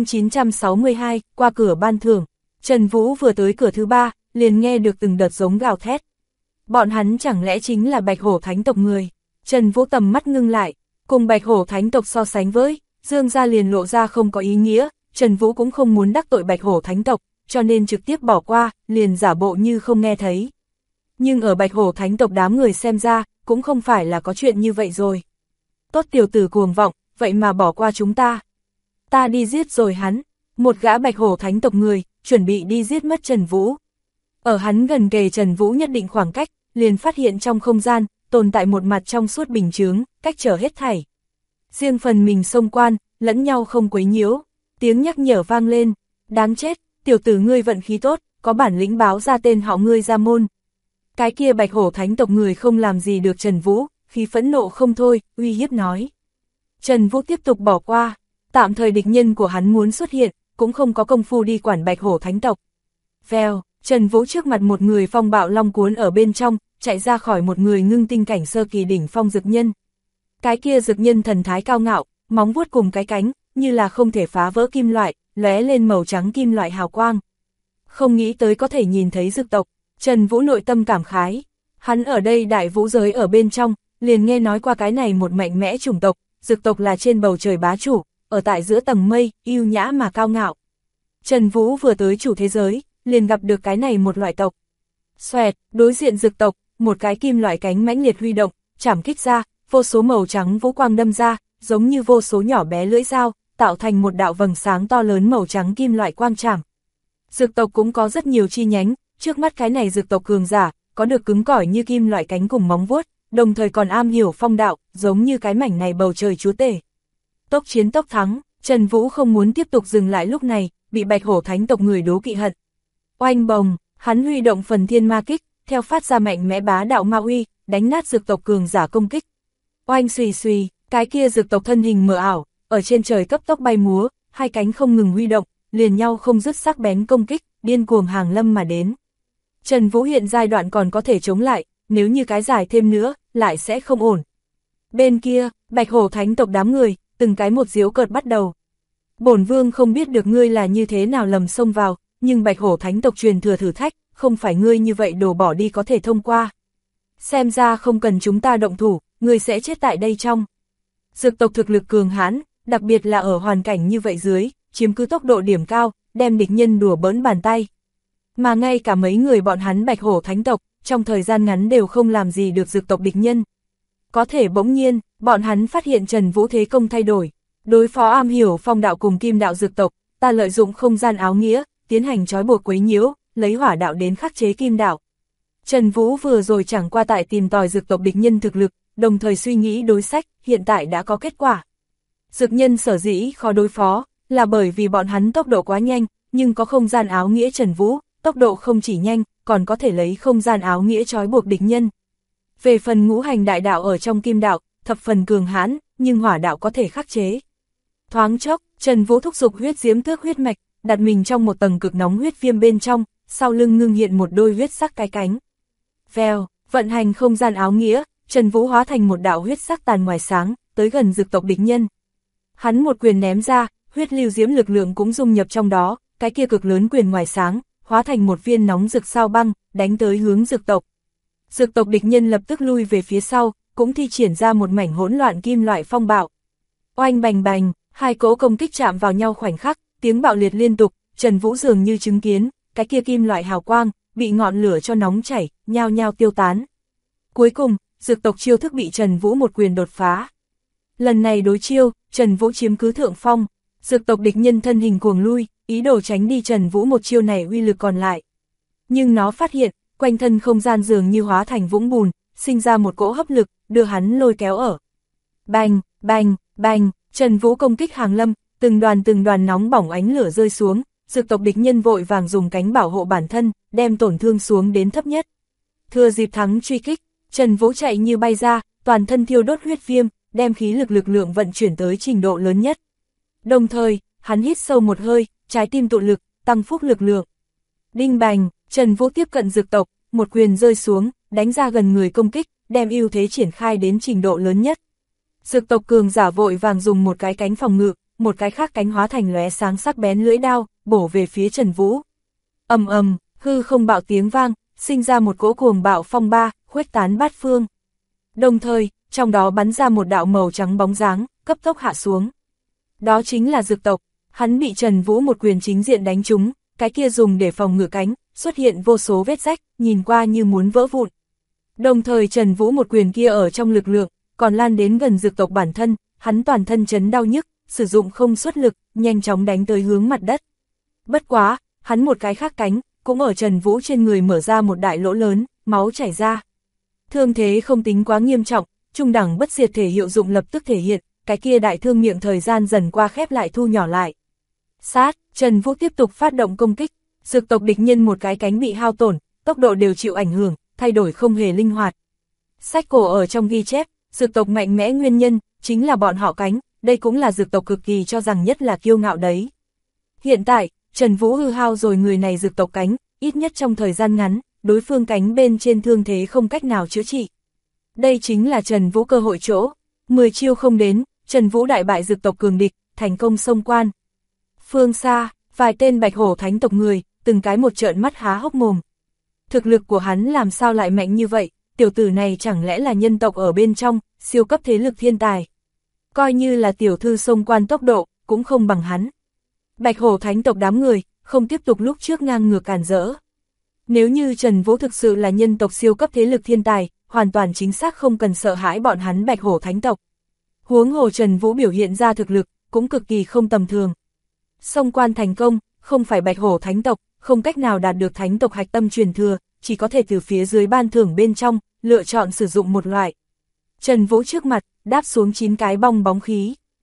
962, qua cửa ban thưởng. Trần Vũ vừa tới cửa thứ 3, liền nghe được từng đợt giống gào thét. Bọn hắn chẳng lẽ chính là bạch hổ thánh tộc người? Trần Vũ tầm mắt ngưng lại, cùng bạch hổ thánh tộc so sánh với, Dương gia liền lộ ra không có ý nghĩa, Trần Vũ cũng không muốn đắc tội bạch hổ thánh tộc, cho nên trực tiếp bỏ qua, liền giả bộ như không nghe thấy. Nhưng ở bạch hổ thánh tộc đám người xem ra, cũng không phải là có chuyện như vậy rồi. Tốt tiểu tử cuồng vọng, vậy mà bỏ qua chúng ta. Ta đi giết rồi hắn, một gã bạch hổ thánh tộc người, chuẩn bị đi giết mất Trần Vũ. Ở hắn gần kề Trần Vũ nhất định khoảng cách, liền phát hiện trong không gian, tồn tại một mặt trong suốt bình chướng, cách trở hết thảy. Riêng phần mình xông quan, lẫn nhau không quấy nhiễu, tiếng nhắc nhở vang lên, đáng chết, tiểu tử ngươi vận khí tốt, có bản lĩnh báo ra tên họ ngươi ra môn. Cái kia bạch hổ thánh tộc người không làm gì được Trần Vũ, khí phẫn nộ không thôi, uy hiếp nói. Trần Vũ tiếp tục bỏ qua, tạm thời địch nhân của hắn muốn xuất hiện, cũng không có công phu đi quản bạch hổ thánh tộc. Vèo, Trần Vũ trước mặt một người phong bạo long cuốn ở bên trong, chạy ra khỏi một người ngưng tinh cảnh sơ kỳ đỉnh phong dực nhân. Cái kia dực nhân thần thái cao ngạo, móng vuốt cùng cái cánh, như là không thể phá vỡ kim loại, lóe lên màu trắng kim loại hào quang. Không nghĩ tới có thể nhìn thấy dực tộc, Trần Vũ nội tâm cảm khái. Hắn ở đây đại vũ giới ở bên trong, liền nghe nói qua cái này một mạnh mẽ chủng tộc, dực tộc là trên bầu trời bá chủ, ở tại giữa tầng mây, yêu nhã mà cao ngạo. Trần Vũ vừa tới chủ thế giới, liền gặp được cái này một loại tộc. Xoẹt, đối diện dực tộc, một cái kim loại cánh mãnh liệt huy động, chảm kích ra, vô số màu trắng vũ quang đâm ra, giống như vô số nhỏ bé lưỡi dao, tạo thành một đạo vầng sáng to lớn màu trắng kim loại quang chảm. Dực tộc cũng có rất nhiều chi nhánh, trước mắt cái này dực tộc cường giả, có được cứng cỏi như kim loại cánh cùng móng vuốt, đồng thời còn am hiểu phong đạo, giống như cái mảnh này bầu trời chúa tể. Tốc chiến tốc thắng, Trần Vũ không muốn tiếp tục dừng lại lúc này, bị Bạch Hổ Thánh tộc người đố kỵ hận. Oanh bồng, hắn huy động phần thiên ma kích, theo phát ra mạnh mẽ bá đạo ma uy, đánh nát dược tộc cường giả công kích. Oanh xùy xùy, cái kia dược tộc thân hình mờ ảo, ở trên trời cấp tốc bay múa, hai cánh không ngừng huy động, liền nhau không dứt sắc bén công kích, điên cuồng hàng lâm mà đến. Trần Vũ hiện giai đoạn còn có thể chống lại, nếu như cái dài thêm nữa, lại sẽ không ổn. Bên kia, Bạch Hổ Thánh tộc đám người, từng cái một giễu cợt bắt đầu. Bổn vương không biết được ngươi là như thế nào lầm xông vào, nhưng Bạch Hổ Thánh tộc truyền thừa thử thách, không phải ngươi như vậy đổ bỏ đi có thể thông qua. Xem ra không cần chúng ta động thủ, ngươi sẽ chết tại đây trong. Dược tộc thực lực cường hãn, đặc biệt là ở hoàn cảnh như vậy dưới, chiếm cứ tốc độ điểm cao, đem địch nhân đùa bỡn bàn tay. Mà ngay cả mấy người bọn hắn Bạch Hổ Thánh tộc, trong thời gian ngắn đều không làm gì được dược tộc địch nhân. Có thể bỗng nhiên, bọn hắn phát hiện Trần Vũ thế công thay đổi. Đối phó am hiểu phong đạo cùng kim đạo dược tộc, ta lợi dụng không gian áo nghĩa, tiến hành trói buộc quấy nhiễu, lấy hỏa đạo đến khắc chế kim đạo. Trần Vũ vừa rồi chẳng qua tại tìm tòi dược tộc địch nhân thực lực, đồng thời suy nghĩ đối sách, hiện tại đã có kết quả. Dược nhân sở dĩ khó đối phó, là bởi vì bọn hắn tốc độ quá nhanh, nhưng có không gian áo nghĩa Trần Vũ, tốc độ không chỉ nhanh, còn có thể lấy không gian áo nghĩa trói buộc địch nhân. Về phần ngũ hành đại đạo ở trong kim đạo, thập phần cường hãn, nhưng hỏa đạo có thể khắc chế. Thoáng chốc, Trần Vũ thúc giục huyết diễm tước huyết mạch, đặt mình trong một tầng cực nóng huyết viêm bên trong, sau lưng ngưng hiện một đôi huyết sắc cái cánh. Vèo, vận hành không gian áo nghĩa, Trần Vũ hóa thành một đạo huyết sắc tàn ngoài sáng, tới gần dược tộc địch nhân. Hắn một quyền ném ra, huyết lưu diễm lực lượng cũng dung nhập trong đó, cái kia cực lớn quyền ngoài sáng, hóa thành một viên nóng rực sao băng, đánh tới hướng dược tộc. Dược tộc địch nhân lập tức lui về phía sau, cũng thi triển ra một mảnh hỗn loạn kim loại phong bạo. Oanh bành bành, hai cỗ công kích chạm vào nhau khoảnh khắc, tiếng bạo liệt liên tục, Trần Vũ dường như chứng kiến, cái kia kim loại hào quang, bị ngọn lửa cho nóng chảy, nhao nhao tiêu tán. Cuối cùng, dược tộc chiêu thức bị Trần Vũ một quyền đột phá. Lần này đối chiêu, Trần Vũ chiếm cứ thượng phong, dược tộc địch nhân thân hình cuồng lui, ý đồ tránh đi Trần Vũ một chiêu này uy lực còn lại. Nhưng nó phát hiện, quanh thân không gian dường như hóa thành vũng bùn, sinh ra một cỗ hấp lực, đưa hắn lôi kéo ở. Bành, bành, bành, Trần Vũ công kích hàng lâm, từng đoàn nóng bỏng ánh lửa rơi xuống, dược tộc địch nhân vội vàng dùng cánh bảo hộ bản thân, đem tổn thương xuống đến thấp nhất. Thừa dịp thắng truy kích, Trần Vũ chạy như bay ra, toàn thân thiêu đốt huyết viêm, đem khí lực lượng vận chuyển tới trình độ lớn nhất. Đồng thời, hắn hít sâu một hơi, trái tim tụ lực, tăng phúc lực lượng. Đinh bành, Trần Vũ tiếp cận dược tộc, một quyền rơi xuống, đánh ra gần người công kích, đem ưu thế triển khai đến trình độ lớn nhất. Dược tộc cường giả vội vàng dùng một cái cánh phòng ngự, một cái khác cánh hóa thành lóe sáng sắc bén lưỡi đao, bổ về phía Trần Vũ. Ầm ầm, hư không bạo tiếng vang, sinh ra một cỗ cuồng bạo phong ba, khuếch tán bát phương. Đồng thời, trong đó bắn ra một đạo màu trắng bóng dáng, cấp tốc hạ xuống. Đó chính là dược tộc, hắn bị Trần Vũ một quyền chính diện đánh trúng, cái kia dùng để phòng ngự cánh, xuất hiện vô số vết rách, nhìn qua như muốn vỡ vụn. Đồng thời Trần Vũ một quyền kia ở trong lực lượng, còn lan đến gần dược tộc bản thân, hắn toàn thân chấn đau nhức, sử dụng không xuất lực, nhanh chóng đánh tới hướng mặt đất. Bất quá, hắn một cái khác cánh, cũng ở Trần Vũ trên người mở ra một đại lỗ lớn, máu chảy ra. Thương thế không tính quá nghiêm trọng, trung đẳng bất diệt thể hiệu dụng lập tức thể hiện, cái kia đại thương miệng thời gian dần qua khép lại thu nhỏ lại. Sát, Trần Vũ tiếp tục phát động công kích, dược tộc địch nhân một cái cánh bị hao tổn, tốc độ đều chịu ảnh hưởng, thay đổi không hề linh hoạt. Sách cổ ở trong ghi chép, dược tộc mạnh mẽ nguyên nhân, chính là bọn họ cánh, đây cũng là dược tộc cực kỳ cho rằng nhất là kiêu ngạo đấy. Hiện tại, Trần Vũ hư hao rồi người này dược tộc cánh, ít nhất trong thời gian ngắn, đối phương cánh bên trên thương thế không cách nào chữa trị. Đây chính là Trần Vũ cơ hội chỗ, 10 chiêu không đến, Trần Vũ đại bại dược tộc cường địch, thành công xông quan. Phương xa, vài tên Bạch Hổ Thánh tộc người, từng cái một trợn mắt há hốc mồm. Thực lực của hắn làm sao lại mạnh như vậy, tiểu tử này chẳng lẽ là nhân tộc ở bên trong, siêu cấp thế lực thiên tài. Coi như là tiểu thư xông quan tốc độ, cũng không bằng hắn. Bạch Hổ Thánh tộc đám người, không tiếp tục lúc trước ngang ngược cản rỡ. Nếu như Trần Vũ thực sự là nhân tộc siêu cấp thế lực thiên tài, hoàn toàn chính xác không cần sợ hãi bọn hắn Bạch Hổ Thánh tộc. Huống hồ Trần Vũ biểu hiện ra thực lực, cũng cực kỳ không tầm thường. Xông quan thành công, không phải Bạch Hổ Thánh tộc, không cách nào đạt được Thánh tộc hạch tâm truyền thừa, chỉ có thể từ phía dưới ban thưởng bên trong, lựa chọn sử dụng một loại. Trần Vũ trước mặt, đáp xuống 9 cái bong bóng khí.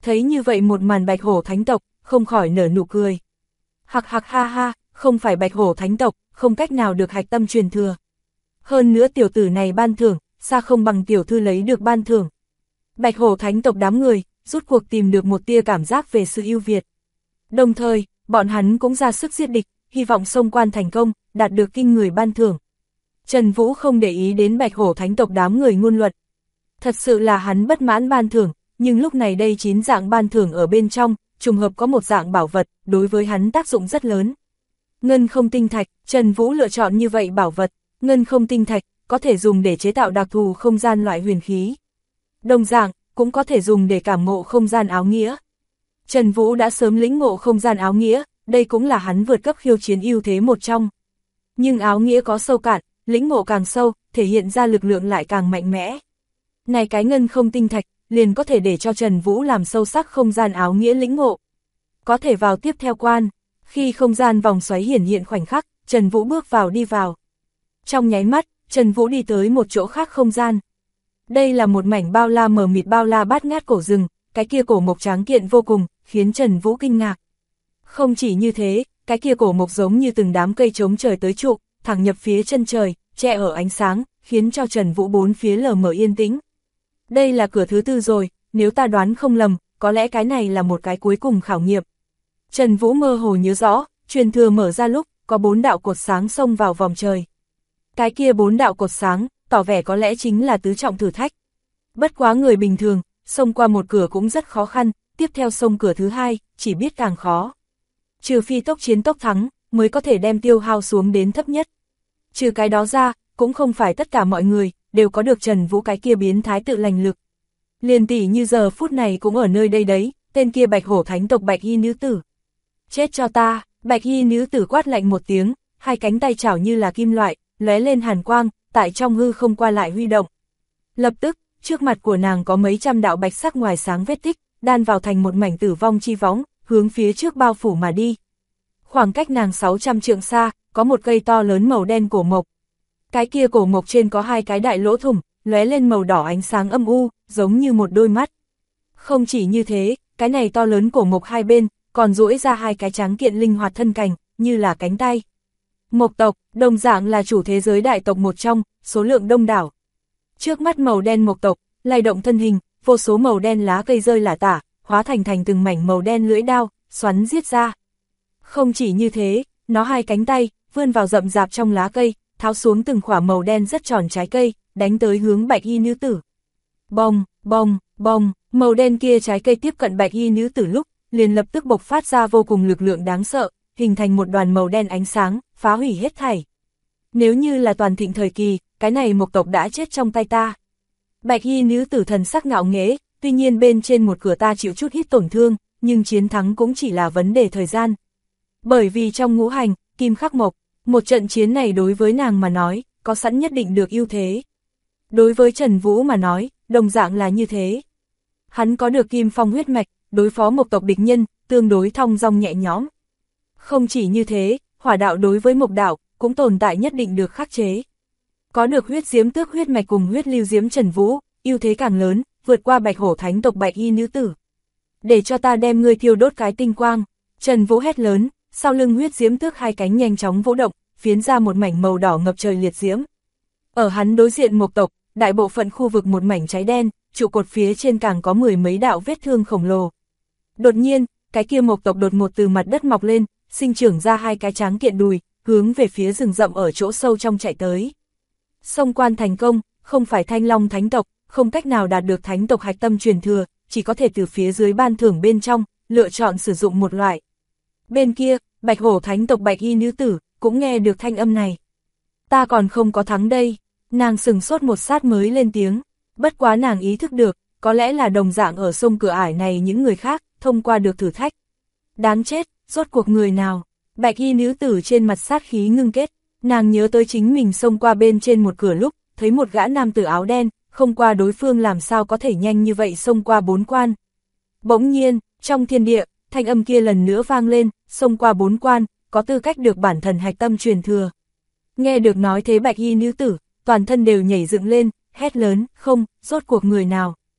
thấy như vậy một màn bạch hổ thánh tộc, không khỏi nở nụ cười. Hạc hạc ha ha, không phải bạch hổ thánh tộc, không cách nào được hạch tâm truyền thừa. Hơn nữa tiểu tử này ban thưởng, xa không bằng tiểu thư lấy được ban thưởng. Bạch hổ thánh tộc đám người, rút cuộc tìm được một tia cảm giác về sự ưu việt. Đồng thời, bọn hắn cũng ra sức giết địch, hy vọng xông quan thành công, đạt được kinh người ban thưởng. Trần Vũ không để ý đến bạch hổ thánh tộc đám người ngôn luận. Thật sự là hắn bất mãn ban thưởng, nhưng lúc này đây 9 dạng ban thưởng ở bên trong, trùng hợp có một dạng bảo vật, đối với hắn tác dụng rất lớn. Ngân không tinh thạch, Trần Vũ lựa chọn như vậy bảo vật, ngân không tinh thạch, có thể dùng để chế tạo đặc thù không gian loại huyền khí. Đồng dạng, cũng có thể dùng để cảm ngộ không gian áo nghĩa. Trần Vũ đã sớm lĩnh ngộ không gian áo nghĩa, đây cũng là hắn vượt cấp khiêu chiến ưu thế một trong. Nhưng áo nghĩa có sâu cạn, lĩnh ngộ càng sâu, thể hiện ra lực lượng lại càng mạnh mẽ. Này cái ngân không tinh thạch, liền có thể để cho Trần Vũ làm sâu sắc không gian áo nghĩa lĩnh ngộ. Có thể vào tiếp theo quan, khi không gian vòng xoáy hiển hiện khoảnh khắc, Trần Vũ bước vào đi vào. Trong nháy mắt, Trần Vũ đi tới một chỗ khác không gian. Đây là một mảnh bao la mờ mịt bao la bát ngát cổ rừng, cái kia cổ mộc tráng kiện vô cùng, khiến Trần Vũ kinh ngạc. Không chỉ như thế, cái kia cổ mộc giống như từng đám cây chống trời tới trụ, thẳng nhập phía chân trời, che ở ánh sáng, khiến cho Trần Vũ bốn phía lờ mờ yên tĩnh. Đây là cửa thứ 4 rồi, nếu ta đoán không lầm, có lẽ cái này là một cái cuối cùng khảo nghiệm. Trần Vũ mơ hồ nhớ rõ, truyền thừa mở ra lúc, có 4 đạo cột sáng xông vào vòng trời. Cái kia 4 đạo cột sáng, tỏ vẻ có lẽ chính là tứ trọng thử thách. Bất quá người bình thường, xông qua một cửa cũng rất khó khăn, tiếp theo xông cửa thứ 2, chỉ biết càng khó. Trừ phi tốc chiến tốc thắng, mới có thể đem tiêu hao xuống đến thấp nhất. Trừ cái đó ra, cũng không phải tất cả mọi người, đều có được Trần Vũ cái kia biến thái tự lành lực. Liền tỷ như giờ phút này cũng ở nơi đây đấy, tên kia bạch hổ thánh tộc bạch y nữ tử. Chết cho ta, bạch y nữ tử quát lạnh một tiếng, hai cánh tay chảo như là kim loại, lóe lên hàn quang, tại trong hư không qua lại huy động. Lập tức, trước mặt của nàng có mấy trăm đạo bạch sắc ngoài sáng vết tích, đan vào thành một mảnh tử vong chi võng, hướng phía trước bao phủ mà đi. Khoảng cách nàng 600 trượng xa, có một cây to lớn màu đen cổ mộc. Cái kia cổ mộc trên có 2 cái đại lỗ thủng, lóe lên màu đỏ ánh sáng âm u, giống như một đôi mắt. Không chỉ như thế, cái này to lớn cổ mộc hai bên, còn duỗi ra 2 cái tráng kiện linh hoạt thân cành, như là cánh tay. Mộc tộc, đồng dạng là chủ thế giới đại tộc một trong, số lượng đông đảo. Trước mắt màu đen mộc tộc, lay động thân hình, vô số màu đen lá cây rơi lả tả, hóa thành từng mảnh màu đen lưỡi đao, xoắn giết ra. Không chỉ như thế, nó 2 cánh tay, vươn vào rậm rạp trong lá cây, tháo xuống từng khỏa màu đen rất tròn trái cây, đánh tới hướng bạch y nữ tử. Bong, bong, bong, màu đen kia trái cây tiếp cận bạch y nữ tử lúc, liền lập tức bộc phát ra vô cùng lực lượng đáng sợ, hình thành một đoàn màu đen ánh sáng, phá hủy hết thảy. Nếu như là toàn thịnh thời kỳ, cái này mộc tộc đã chết trong tay ta. Bạch y nữ tử thần sắc ngạo nghễ, tuy nhiên bên trên một cửa ta chịu chút ít tổn thương, nhưng chiến thắng cũng chỉ là vấn đề thời gian. Bởi vì trong ngũ hành, kim khắc mộc, một trận chiến này đối với nàng mà nói, có sẵn nhất định được ưu thế. Đối với Trần Vũ mà nói, đồng dạng là như thế. Hắn có được kim phong huyết mạch, đối phó mộc tộc địch nhân, tương đối thong dong nhẹ nhõm. Không chỉ như thế, hỏa đạo đối với mộc đạo, cũng tồn tại nhất định được khắc chế. Có được huyết diễm tước huyết mạch cùng huyết lưu diễm Trần Vũ, ưu thế càng lớn, vượt qua bạch hổ thánh tộc bạch y nữ tử. Để cho ta đem ngươi thiêu đốt cái tinh quang, Trần Vũ hét lớn, sau lưng huyết diễm tước 2 cánh nhanh chóng vũ động, phiến ra một mảnh màu đỏ ngập trời liệt diễm. Ở hắn đối diện mộc tộc, đại bộ phận khu vực một mảnh cháy đen, trụ cột phía trên càng có 10 mấy đạo vết thương khổng lồ. Đột nhiên, cái kia mộc tộc đột ngột từ mặt đất mọc lên, sinh trưởng ra 2 cái tráng kiện đùi, hướng về phía rừng rậm ở chỗ sâu trong chạy tới. Xông quan thành công, không phải Thanh Long thánh tộc, không cách nào đạt được thánh tộc hạch tâm truyền thừa, chỉ có thể từ phía dưới ban thưởng bên trong, lựa chọn sử dụng một loại. Bên kia, bạch hổ thánh tộc bạch y nữ tử, cũng nghe được thanh âm này. Ta còn không có thắng đây, nàng sừng sốt một sát mới lên tiếng, bất quá nàng ý thức được, có lẽ là đồng dạng ở sông cửa ải này những người khác, thông qua được thử thách. Đáng chết, rốt cuộc người nào? Bạch y nữ tử trên mặt sát khí ngưng kết, nàng nhớ tới chính mình xông qua bên trên một cửa lúc, thấy một gã nam tử áo đen, không qua đối phương làm sao có thể nhanh như vậy xông qua 4 quan. Bỗng nhiên, trong thiên địa, thanh âm kia lần nữa vang lên, xông qua 4 quan, có tư cách được bản thần hạch tâm truyền thừa. Nghe được nói thế bạch y nữ tử, toàn thân đều nhảy dựng lên, hét lớn, không, rốt cuộc người nào?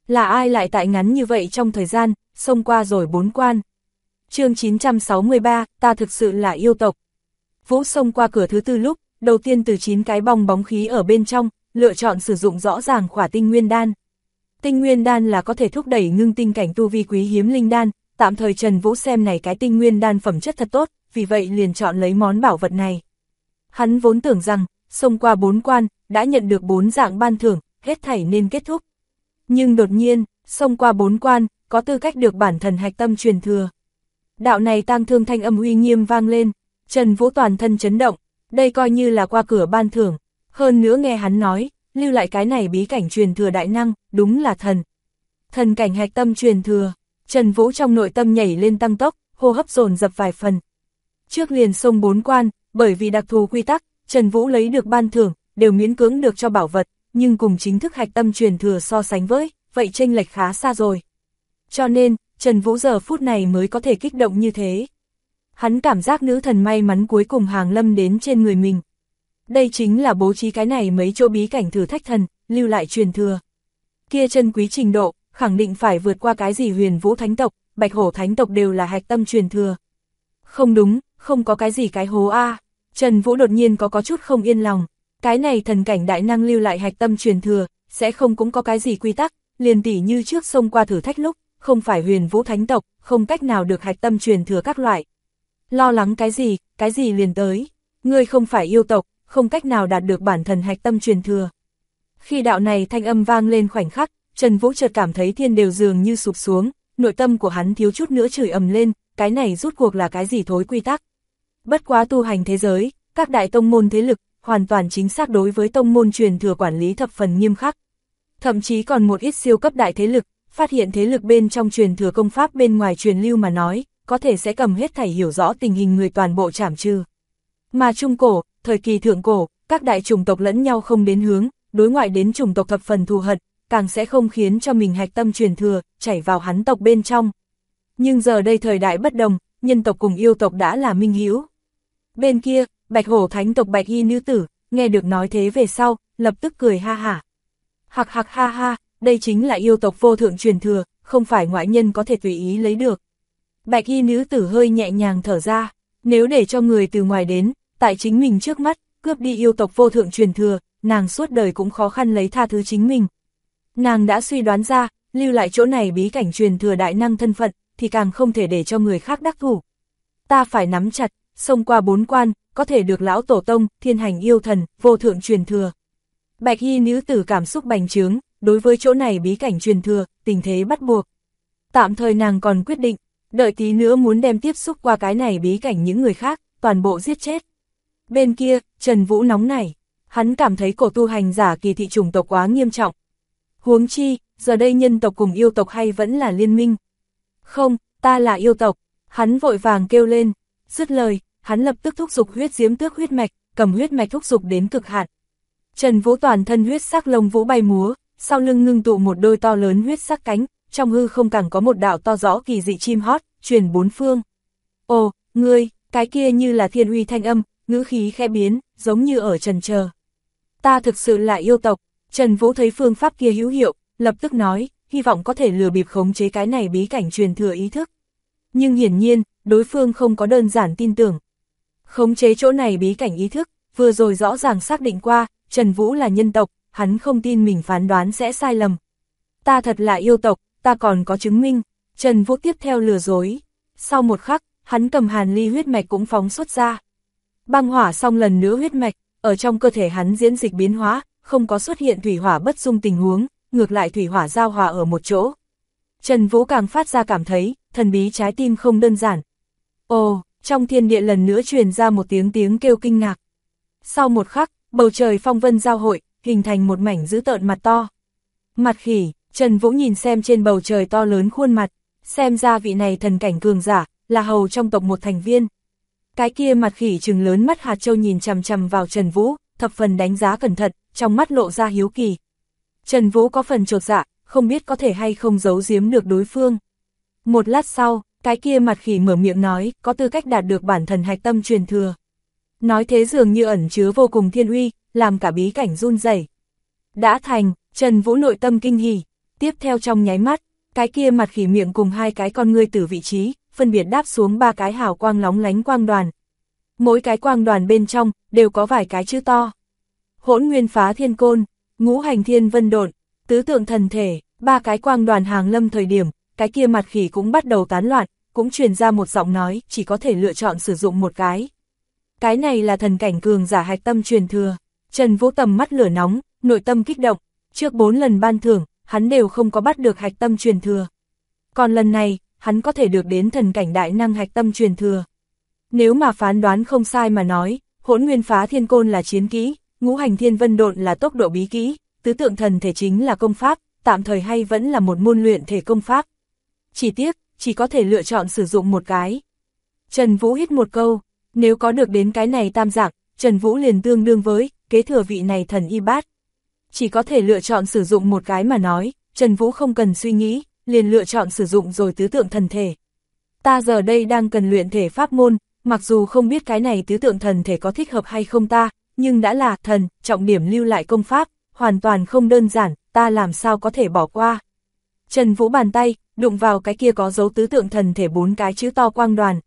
Là ai lại tại ngắn như vậy trong thời gian, xông qua rồi 4 quan. Chương 963, ta thực sự là yêu tộc. Vũ xông qua cửa thứ tư lúc, đầu tiên từ 9 cái bong bóng khí ở bên trong, lựa chọn sử dụng rõ ràng khỏa tinh nguyên đan. Tinh nguyên đan là có thể thúc đẩy ngưng tinh cảnh tu vi quý hiếm linh đan, tạm thời Trần Vũ xem này cái tinh nguyên đan phẩm chất thật tốt, vì vậy liền chọn lấy món bảo vật này. Hắn vốn tưởng rằng, xông qua 4 quan, đã nhận được 4 dạng ban thưởng, hết thảy nên kết thúc. Nhưng đột nhiên, xông qua 4 quan, có tư cách được bản thần hạch tâm truyền thừa. Đạo này tang thương thanh âm uy nghiêm vang lên, Trần Vũ toàn thân chấn động, đây coi như là qua cửa ban thưởng, hơn nữa nghe hắn nói, lưu lại cái này bí cảnh truyền thừa đại năng, đúng là thần. Thần cảnh hạch tâm truyền thừa, Trần Vũ trong nội tâm nhảy lên tăng tốc, hô hấp dồn dập vài phần. Trước liền xông 4 quan, bởi vì đặc thù quy tắc, Trần Vũ lấy được ban thưởng, đều miễn cưỡng được cho bảo vật, nhưng cùng chính thức hạch tâm truyền thừa so sánh với, vậy chênh lệch khá xa rồi. Cho nên, Trần Vũ giờ phút này mới có thể kích động như thế. Hắn cảm giác nữ thần may mắn cuối cùng hàng lâm đến trên người mình. Đây chính là bố trí cái này mấy chỗ bí cảnh thử thách thần, lưu lại truyền thừa. Kia chân quý trình độ, khẳng định phải vượt qua cái gì Huyền Vũ Thánh tộc, Bạch Hổ Thánh tộc đều là hạch tâm truyền thừa. Không đúng, không có cái gì cái hố a. Trần Vũ đột nhiên có chút không yên lòng. Cái này thần cảnh đại năng lưu lại hạch tâm truyền thừa, sẽ không cũng có cái gì quy tắc, liền tỉ như trước xông qua thử thách lúc, không phải Huyền Vũ Thánh tộc, không cách nào được hạch tâm truyền thừa các loại. Lo lắng cái gì liền tới, ngươi không phải yêu tộc, không cách nào đạt được bản thần hạch tâm truyền thừa. Khi đạo này thanh âm vang lên khoảnh khắc, Trần Vũ chợt cảm thấy thiên đều dường như sụp xuống, nội tâm của hắn thiếu chút nữa chửi ầm lên, cái này rút cuộc là cái gì thối quy tắc. Bất quá tu hành thế giới, các đại tông môn thế lực, hoàn toàn chính xác đối với tông môn truyền thừa quản lý thập phần nghiêm khắc. Thậm chí còn một ít siêu cấp đại thế lực, phát hiện thế lực bên trong truyền thừa công pháp bên ngoài truyền lưu mà nói, có thể sẽ cầm hết thảy hiểu rõ tình hình người toàn bộ trảm trừ. Mà trung cổ, thời kỳ thượng cổ, các đại chủng tộc lẫn nhau không đến hướng, đối ngoại đến chủng tộc thập phần thù hận, càng sẽ không khiến cho mình hạch tâm truyền thừa, chảy vào hắn tộc bên trong. Nhưng giờ đây thời đại bất đồng, nhân tộc cùng yêu tộc đã là minh hữu. Bên kia, Bạch Hổ Thánh tộc Bạch Y nữ tử, nghe được nói thế về sau, lập tức cười ha hả. Hạc hạc ha ha, đây chính là yêu tộc vô thượng truyền thừa, không phải ngoại nhân có thể tùy ý lấy được. Bạch Y nữ tử hơi nhẹ nhàng thở ra, nếu để cho người từ ngoài đến, tại chính mình trước mắt, cướp đi yêu tộc vô thượng truyền thừa, nàng suốt đời cũng khó khăn lấy tha thứ chính mình. Nàng đã suy đoán ra, lưu lại chỗ này bí cảnh truyền thừa đại năng thân phận, thì càng không thể để cho người khác đắc thủ. Ta phải nắm chặt, xông qua 4 quan, có thể được lão tổ tông, thiên hành yêu thần, vô thượng truyền thừa. Bạch Y nữ tử cảm xúc bành trướng, đối với chỗ này bí cảnh truyền thừa, tình thế bắt buộc. Tạm thời nàng còn quyết định, đợi tí nữa muốn đem tiếp xúc qua cái này bí cảnh những người khác, toàn bộ giết chết. Bên kia, Trần Vũ nóng nảy, hắn cảm thấy cổ tu hành giả kỳ thị chủng tộc quá nghiêm trọng. Huống chi, giờ đây nhân tộc cùng yêu tộc hay vẫn là liên minh. Không, ta là yêu tộc, hắn vội vàng kêu lên, dứt lời, hắn lập tức thúc giục huyết diễm tước huyết mạch, cầm huyết mạch thúc giục đến cực hạn. Trần Vũ toàn thân huyết sắc lông vũ bay múa, sau lưng ngưng tụ một đôi to lớn huyết sắc cánh, trong hư không càng có một đạo to rõ kỳ dị chim hót, truyền bốn phương. Ồ, ngươi, cái kia như là thiên uy thanh âm, ngữ khí khẽ biến, giống như ở trần chờ. Ta thực sự là yêu tộc. Trần Vũ thấy phương pháp kia hữu hiệu, lập tức nói, hy vọng có thể lừa bịp khống chế cái này bí cảnh truyền thừa ý thức. Nhưng hiển nhiên, đối phương không có đơn giản tin tưởng. Khống chế chỗ này bí cảnh ý thức, vừa rồi rõ ràng xác định qua, Trần Vũ là nhân tộc, hắn không tin mình phán đoán sẽ sai lầm. Ta thật là yêu tộc, ta còn có chứng minh. Trần Vũ tiếp theo lừa dối. Sau một khắc, hắn cầm hàn ly huyết mạch cũng phóng xuất ra. Băng hỏa xong lần nữa huyết mạch, ở trong cơ thể hắn diễn dịch biến hóa, không có xuất hiện thủy hỏa bất dung tình huống, ngược lại thủy hỏa giao hòa ở một chỗ. Trần Vũ càng phát ra cảm thấy, thần bí trái tim không đơn giản. Ồ, trong thiên địa lần nữa truyền ra một tiếng kêu kinh ngạc. Sau một khắc, bầu trời phong vân giao hội, hình thành một mảnh dữ tợn mặt to. Mặt khỉ, Trần Vũ nhìn xem trên bầu trời to lớn khuôn mặt, xem ra vị này thần cảnh cường giả, là hầu trong tộc một thành viên. Cái kia mặt khỉ trừng lớn mắt hạt châu nhìn chằm chằm vào Trần Vũ, thập phần đánh giá cẩn thận, trong mắt lộ ra hiếu kỳ. Trần Vũ có phần chột dạ, không biết có thể hay không giấu giếm được đối phương. Một lát sau, cái kia mặt khỉ mở miệng nói, có tư cách đạt được bản thần hạch tâm truyền thừa. Nói thế dường như ẩn chứa vô cùng thiên uy, làm cả bí cảnh run rẩy. Đã thành, Trần Vũ nội tâm kinh hỉ. Tiếp theo trong nháy mắt, cái kia mặt khỉ miệng cùng hai cái con ngươi từ vị trí, phân biệt đáp xuống ba cái hào quang lóng lánh quang đoàn. Mỗi cái quang đoàn bên trong, đều có vài cái chữ to. Hỗn nguyên phá thiên côn, ngũ hành thiên vân độn, tứ tượng thần thể, ba cái quang đoàn hàng lâm thời điểm, cái kia mặt khỉ cũng bắt đầu tán loạn, cũng truyền ra một giọng nói, chỉ có thể lựa chọn sử dụng một cái. Cái này là thần cảnh cường giả hạch tâm truyền thừa. Trần Vũ tầm mắt lửa nóng, nội tâm kích động, trước 4 lần ban thưởng, hắn đều không có bắt được hạch tâm truyền thừa. Còn lần này, hắn có thể được đến thần cảnh đại năng hạch tâm truyền thừa. Nếu mà phán đoán không sai mà nói, hỗn nguyên phá thiên côn là chiến kỹ, ngũ hành thiên vân độn là tốc độ bí kỹ, tứ tượng thần thể chính là công pháp, tạm thời hay vẫn là một môn luyện thể công pháp. Chỉ tiếc, chỉ có thể lựa chọn sử dụng một cái. Trần Vũ hít một câu, nếu có được đến cái này tam dạng, Trần Vũ liền tương đương với kế thừa vị này thần y bát. Chỉ có thể lựa chọn sử dụng một cái mà nói, Trần Vũ không cần suy nghĩ, liền lựa chọn sử dụng rồi tứ tượng thần thể. Ta giờ đây đang cần luyện thể pháp môn, mặc dù không biết cái này tứ tượng thần thể có thích hợp hay không ta, nhưng đã là thần, trọng điểm lưu lại công pháp, hoàn toàn không đơn giản, ta làm sao có thể bỏ qua. Trần Vũ bàn tay, đụng vào cái kia có dấu tứ tượng thần thể 4 cái chữ to quang đoàn.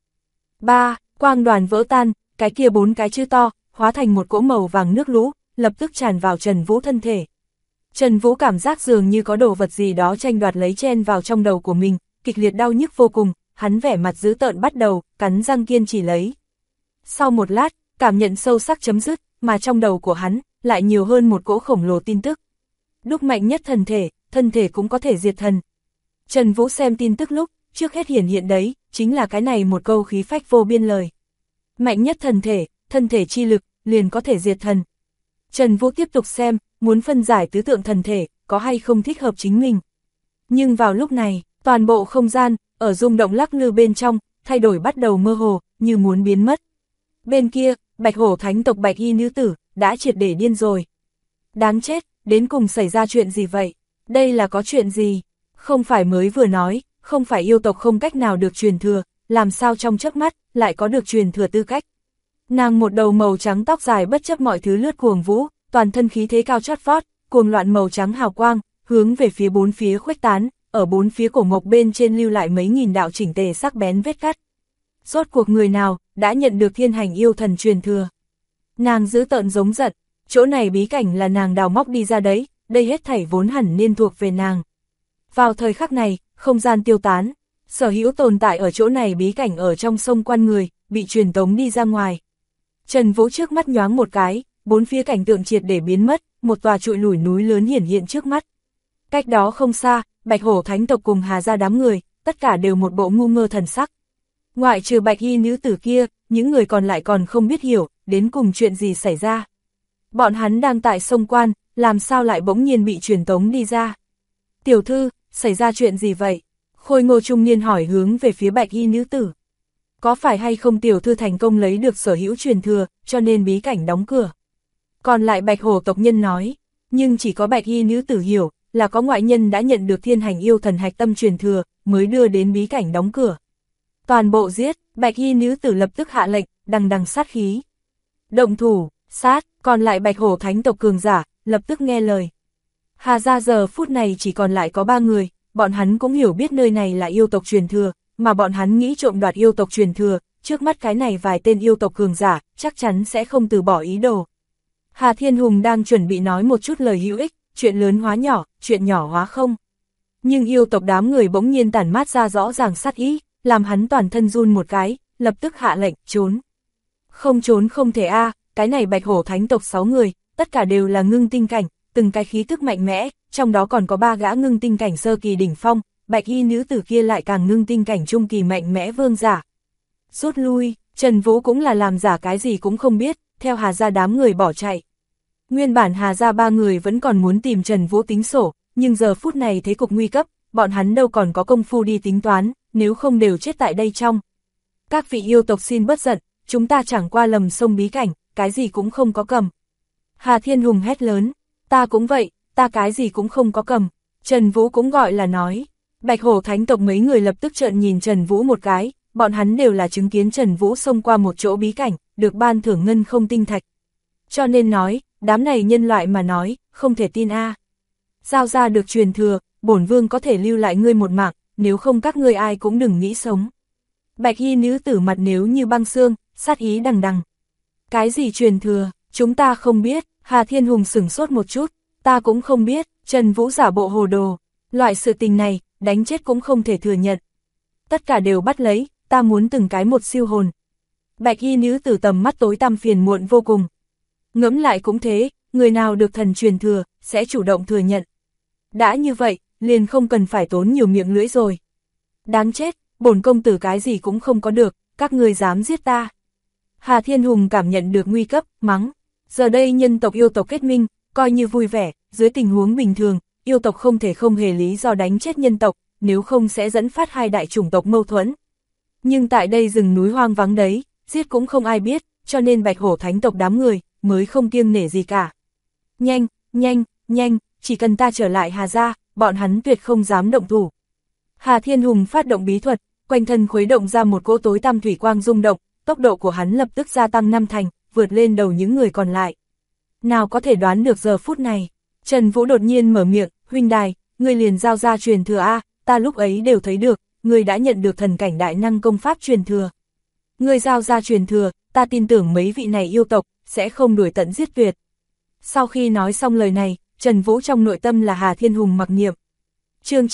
3, quang đoàn vỡ tan, cái kia 4 cái chữ to, hóa thành một cỗ màu vàng nước lũ, lập tức tràn vào Trần Vũ thân thể. Trần Vũ cảm giác dường như có đồ vật gì đó tranh đoạt lấy chen vào trong đầu của mình, kịch liệt đau nhức vô cùng, hắn vẻ mặt dữ tợn bắt đầu, cắn răng kiên trì lấy. Sau một lát, cảm nhận sâu sắc chấm dứt, mà trong đầu của hắn, lại nhiều hơn một cỗ khổng lồ tin tức. Đúc mạnh nhất thân thể cũng có thể diệt thần. Trần Vũ xem tin tức lúc, trước hết hiển hiện đấy, chính là cái này một câu khí phách vô biên lời. Mạnh nhất thân thể chi lực, liền có thể diệt thần. Trần Vũ tiếp tục xem, muốn phân giải tứ tượng thần thể, có hay không thích hợp chính mình. Nhưng vào lúc này, toàn bộ không gian, ở rung động lắc lư bên trong, thay đổi bắt đầu mơ hồ, như muốn biến mất. Bên kia, Bạch Hổ Thánh tộc Bạch Y nữ tử, đã triệt để điên rồi. Đáng chết, đến cùng xảy ra chuyện gì vậy? Đây là có chuyện gì? Không phải mới vừa nói, không phải yêu tộc không cách nào được truyền thừa, làm sao trong chớp mắt, lại có được truyền thừa tư cách. Nàng một đầu màu trắng tóc dài bất chấp mọi thứ lướt cuồng vũ, toàn thân khí thế cao chót vót, cuồng loạn màu trắng hào quang, hướng về phía bốn phía khuếch tán, ở bốn phía cổ mộc bên trên lưu lại mấy nghìn đạo chỉnh tề sắc bén vết cắt. Rốt cuộc người nào, đã nhận được thiên hành yêu thần truyền thừa. Nàng giữ tợn giống giận, chỗ này bí cảnh là nàng đào móc đi ra đấy, đây hết thảy vốn hẳn nên thuộc về nàng. Vào thời khắc này, không gian tiêu tán, sở hữu tồn tại ở chỗ này bí cảnh ở trong sông quan người, bị truyền tống đi ra ngoài. Trần Vũ trước mắt nhoáng một cái, bốn phía cảnh tượng triệt để biến mất, một tòa trụi lủi núi lớn hiển hiện trước mắt. Cách đó không xa, Bạch Hổ Thánh tộc cùng Hà gia đám người, tất cả đều một bộ ngu ngơ thần sắc. Ngoại trừ Bạch Y nữ tử kia, những người còn lại còn không biết hiểu, đến cùng chuyện gì xảy ra. Bọn hắn đang tại sông quan, làm sao lại bỗng nhiên bị truyền tống đi ra. Tiểu thư, xảy ra chuyện gì vậy? Khôi Ngô trung niên hỏi hướng về phía Bạch Y nữ tử. Có phải hay không tiểu thư thành công lấy được sở hữu truyền thừa, cho nên bí cảnh đóng cửa? Còn lại Bạch Hổ tộc nhân nói, nhưng chỉ có Bạch Y nữ tử hiểu, là có ngoại nhân đã nhận được thiên hành yêu thần hạch tâm truyền thừa, mới đưa đến bí cảnh đóng cửa. Toàn bộ giết, Bạch Y nữ tử lập tức hạ lệnh, đằng đằng sát khí. Động thủ, sát, còn lại Bạch Hổ Thánh tộc cường giả, lập tức nghe lời. Hà gia giờ phút này chỉ còn lại có 3 người, bọn hắn cũng hiểu biết nơi này là yêu tộc truyền thừa, mà bọn hắn nghĩ trộm đoạt yêu tộc truyền thừa, trước mắt cái này vài tên yêu tộc cường giả, chắc chắn sẽ không từ bỏ ý đồ. Hà Thiên Hùng đang chuẩn bị nói một chút lời hữu ích, chuyện lớn hóa nhỏ, chuyện nhỏ hóa không. Nhưng yêu tộc đám người bỗng nhiên tản mát ra rõ ràng sát ý, làm hắn toàn thân run một cái, lập tức hạ lệnh, trốn. Không trốn không thể cái này Bạch Hổ Thánh tộc 6 người, tất cả đều là ngưng tinh cảnh, từng cái khí tức mạnh mẽ, trong đó còn có 3 gã ngưng tinh cảnh sơ kỳ đỉnh phong, Bạch Y nữ tử kia lại càng ngưng tinh cảnh trung kỳ mạnh mẽ vương giả. Rút lui, Trần Vũ cũng là làm giả cái gì cũng không biết, theo Hà gia đám người bỏ chạy. Nguyên bản Hà gia 3 người vẫn còn muốn tìm Trần Vũ tính sổ, nhưng giờ phút này thế cục nguy cấp, bọn hắn đâu còn có công phu đi tính toán, nếu không đều chết tại đây trong. Các vị yêu tộc xin bất giận, chúng ta chẳng qua lầm sông bí cảnh, cái gì cũng không có cầm. Hà Thiên Hùng hét lớn, ta cũng vậy, ta cái gì cũng không có cầm. Trần Vũ cũng gọi là nói. Bạch Hổ Thánh tộc mấy người lập tức trợn nhìn Trần Vũ một cái, bọn hắn đều là chứng kiến Trần Vũ xông qua một chỗ bí cảnh, được ban thưởng ngân không tinh thạch. Cho nên nói, đám này nhân loại mà nói, không thể tin giao ra được truyền thừa, bổn vương có thể lưu lại ngươi một mạng, nếu không các ngươi ai cũng đừng nghĩ sống. Bạch y nữ tử mặt nếu như băng xương, sát ý đằng đằng. Cái gì truyền thừa, chúng ta không biết. Hà Thiên Hùng sửng sốt một chút, ta cũng không biết. Trần Vũ giả bộ hồ đồ, loại sự tình này, đánh chết cũng không thể thừa nhận. Tất cả đều bắt lấy, ta muốn từng cái một siêu hồn. Bạch y nữ tử tầm mắt tối tăm phiền muộn vô cùng. Ngẫm lại cũng thế, người nào được thần truyền thừa, sẽ chủ động thừa nhận. Đã như vậy, liền không cần phải tốn nhiều miệng lưỡi rồi. Đáng chết, bổn công tử cái gì cũng không có được, các ngươi dám giết ta. Hà Thiên Hùng cảm nhận được nguy cấp, mắng. Giờ đây nhân tộc yêu tộc kết minh, coi như vui vẻ, dưới tình huống bình thường, yêu tộc không thể không hề lý do đánh chết nhân tộc, nếu không sẽ dẫn phát hai đại chủng tộc mâu thuẫn. Nhưng tại đây rừng núi hoang vắng đấy, giết cũng không ai biết, cho nên Bạch Hổ Thánh tộc đám người, mới không kiêng nể gì cả. Nhanh, nhanh, nhanh, chỉ cần ta trở lại Hà gia, bọn hắn tuyệt không dám động thủ. Hà Thiên Hùng phát động bí thuật, quanh thân khuấy động ra một cỗ tối tăm thủy quang rung động, tốc độ của hắn lập tức gia tăng 5 thành, vượt lên đầu những người còn lại. Nào có thể đoán được giờ phút này, Trần Vũ đột nhiên mở miệng, huynh đài, ngươi liền giao ra truyền thừa A, ta lúc ấy đều thấy được, ngươi đã nhận được thần cảnh đại năng công pháp truyền thừa. Ngươi giao ra truyền thừa, ta tin tưởng mấy vị này yêu tộc, sẽ không đuổi tận giết tuyệt. Sau khi nói xong lời này, Trần Vũ trong nội tâm là Hà Thiên Hùng mặc niệm. Chương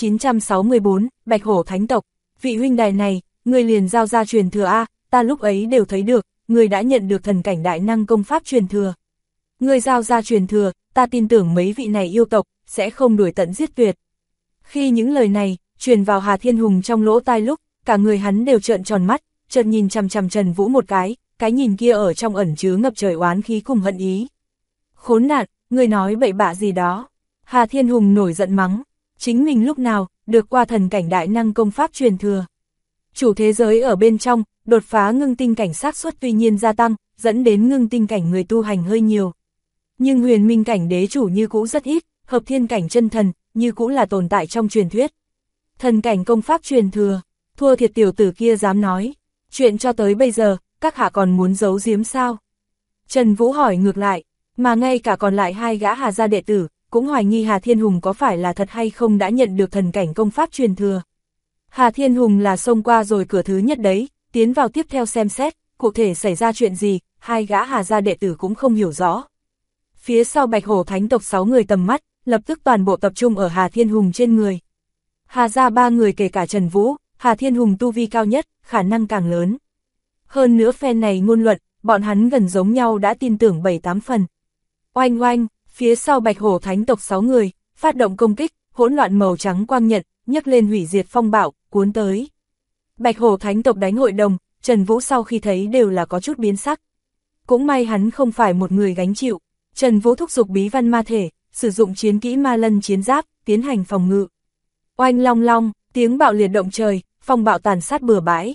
964, Bạch Hổ Thánh tộc, vị huynh đài này, ngươi liền giao ra truyền thừa A, ta lúc ấy đều thấy được, ngươi đã nhận được thần cảnh đại năng công pháp truyền thừa. Ngươi giao ra truyền thừa, ta tin tưởng mấy vị này yêu tộc, sẽ không đuổi tận giết tuyệt. Khi những lời này, truyền vào Hà Thiên Hùng trong lỗ tai lúc, cả người hắn đều trợn tròn mắt, chợt nhìn chằm chằm Trần Vũ một cái nhìn kia ở trong ẩn chứa ngập trời oán khí cùng hận ý. Khốn nạn, ngươi nói bậy bạ gì đó. Hà Thiên Hùng nổi giận mắng, chính mình lúc nào, được qua thần cảnh đại năng công pháp truyền thừa. Chủ thế giới ở bên trong, đột phá ngưng tinh cảnh xác suất tuy nhiên gia tăng, dẫn đến ngưng tinh cảnh người tu hành hơi nhiều. Nhưng huyền minh cảnh đế chủ như cũ rất ít, hợp thiên cảnh chân thần, như cũ là tồn tại trong truyền thuyết. Thần cảnh công pháp truyền thừa, thua thiệt tiểu tử kia dám nói. Chuyện cho tới bây giờ, các hạ còn muốn giấu giếm sao? Trần Vũ hỏi ngược lại, mà ngay cả còn lại hai gã Hà gia đệ tử, cũng hoài nghi Hà Thiên Hùng có phải là thật hay không đã nhận được thần cảnh công pháp truyền thừa. Hà Thiên Hùng là xông qua rồi cửa thứ nhất đấy, tiến vào tiếp theo xem xét, cụ thể xảy ra chuyện gì, hai gã Hà gia đệ tử cũng không hiểu rõ. Phía sau Bạch Hổ Thánh tộc 6 người tầm mắt, lập tức toàn bộ tập trung ở Hà Thiên Hùng trên người. Hà gia 3 người kể cả Trần Vũ, Hà Thiên Hùng tu vi cao nhất, khả năng càng lớn. Hơn nữa phen này ngôn luận, bọn hắn gần giống nhau đã tin tưởng 7-8 phần. Oanh oanh, phía sau Bạch Hổ Thánh tộc 6 người, phát động công kích, hỗn loạn màu trắng quang nhận, nhấc lên hủy diệt phong bạo, cuốn tới. Bạch Hổ Thánh tộc đánh hội đồng, Trần Vũ sau khi thấy đều là có chút biến sắc. Cũng may hắn không phải một người gánh chịu, Trần Vũ thúc giục bí văn ma thể, sử dụng chiến kỹ ma lân chiến giáp, tiến hành phòng ngự. Oanh long long, tiếng bạo liệt động trời, phong bạo tàn sát bừa bãi.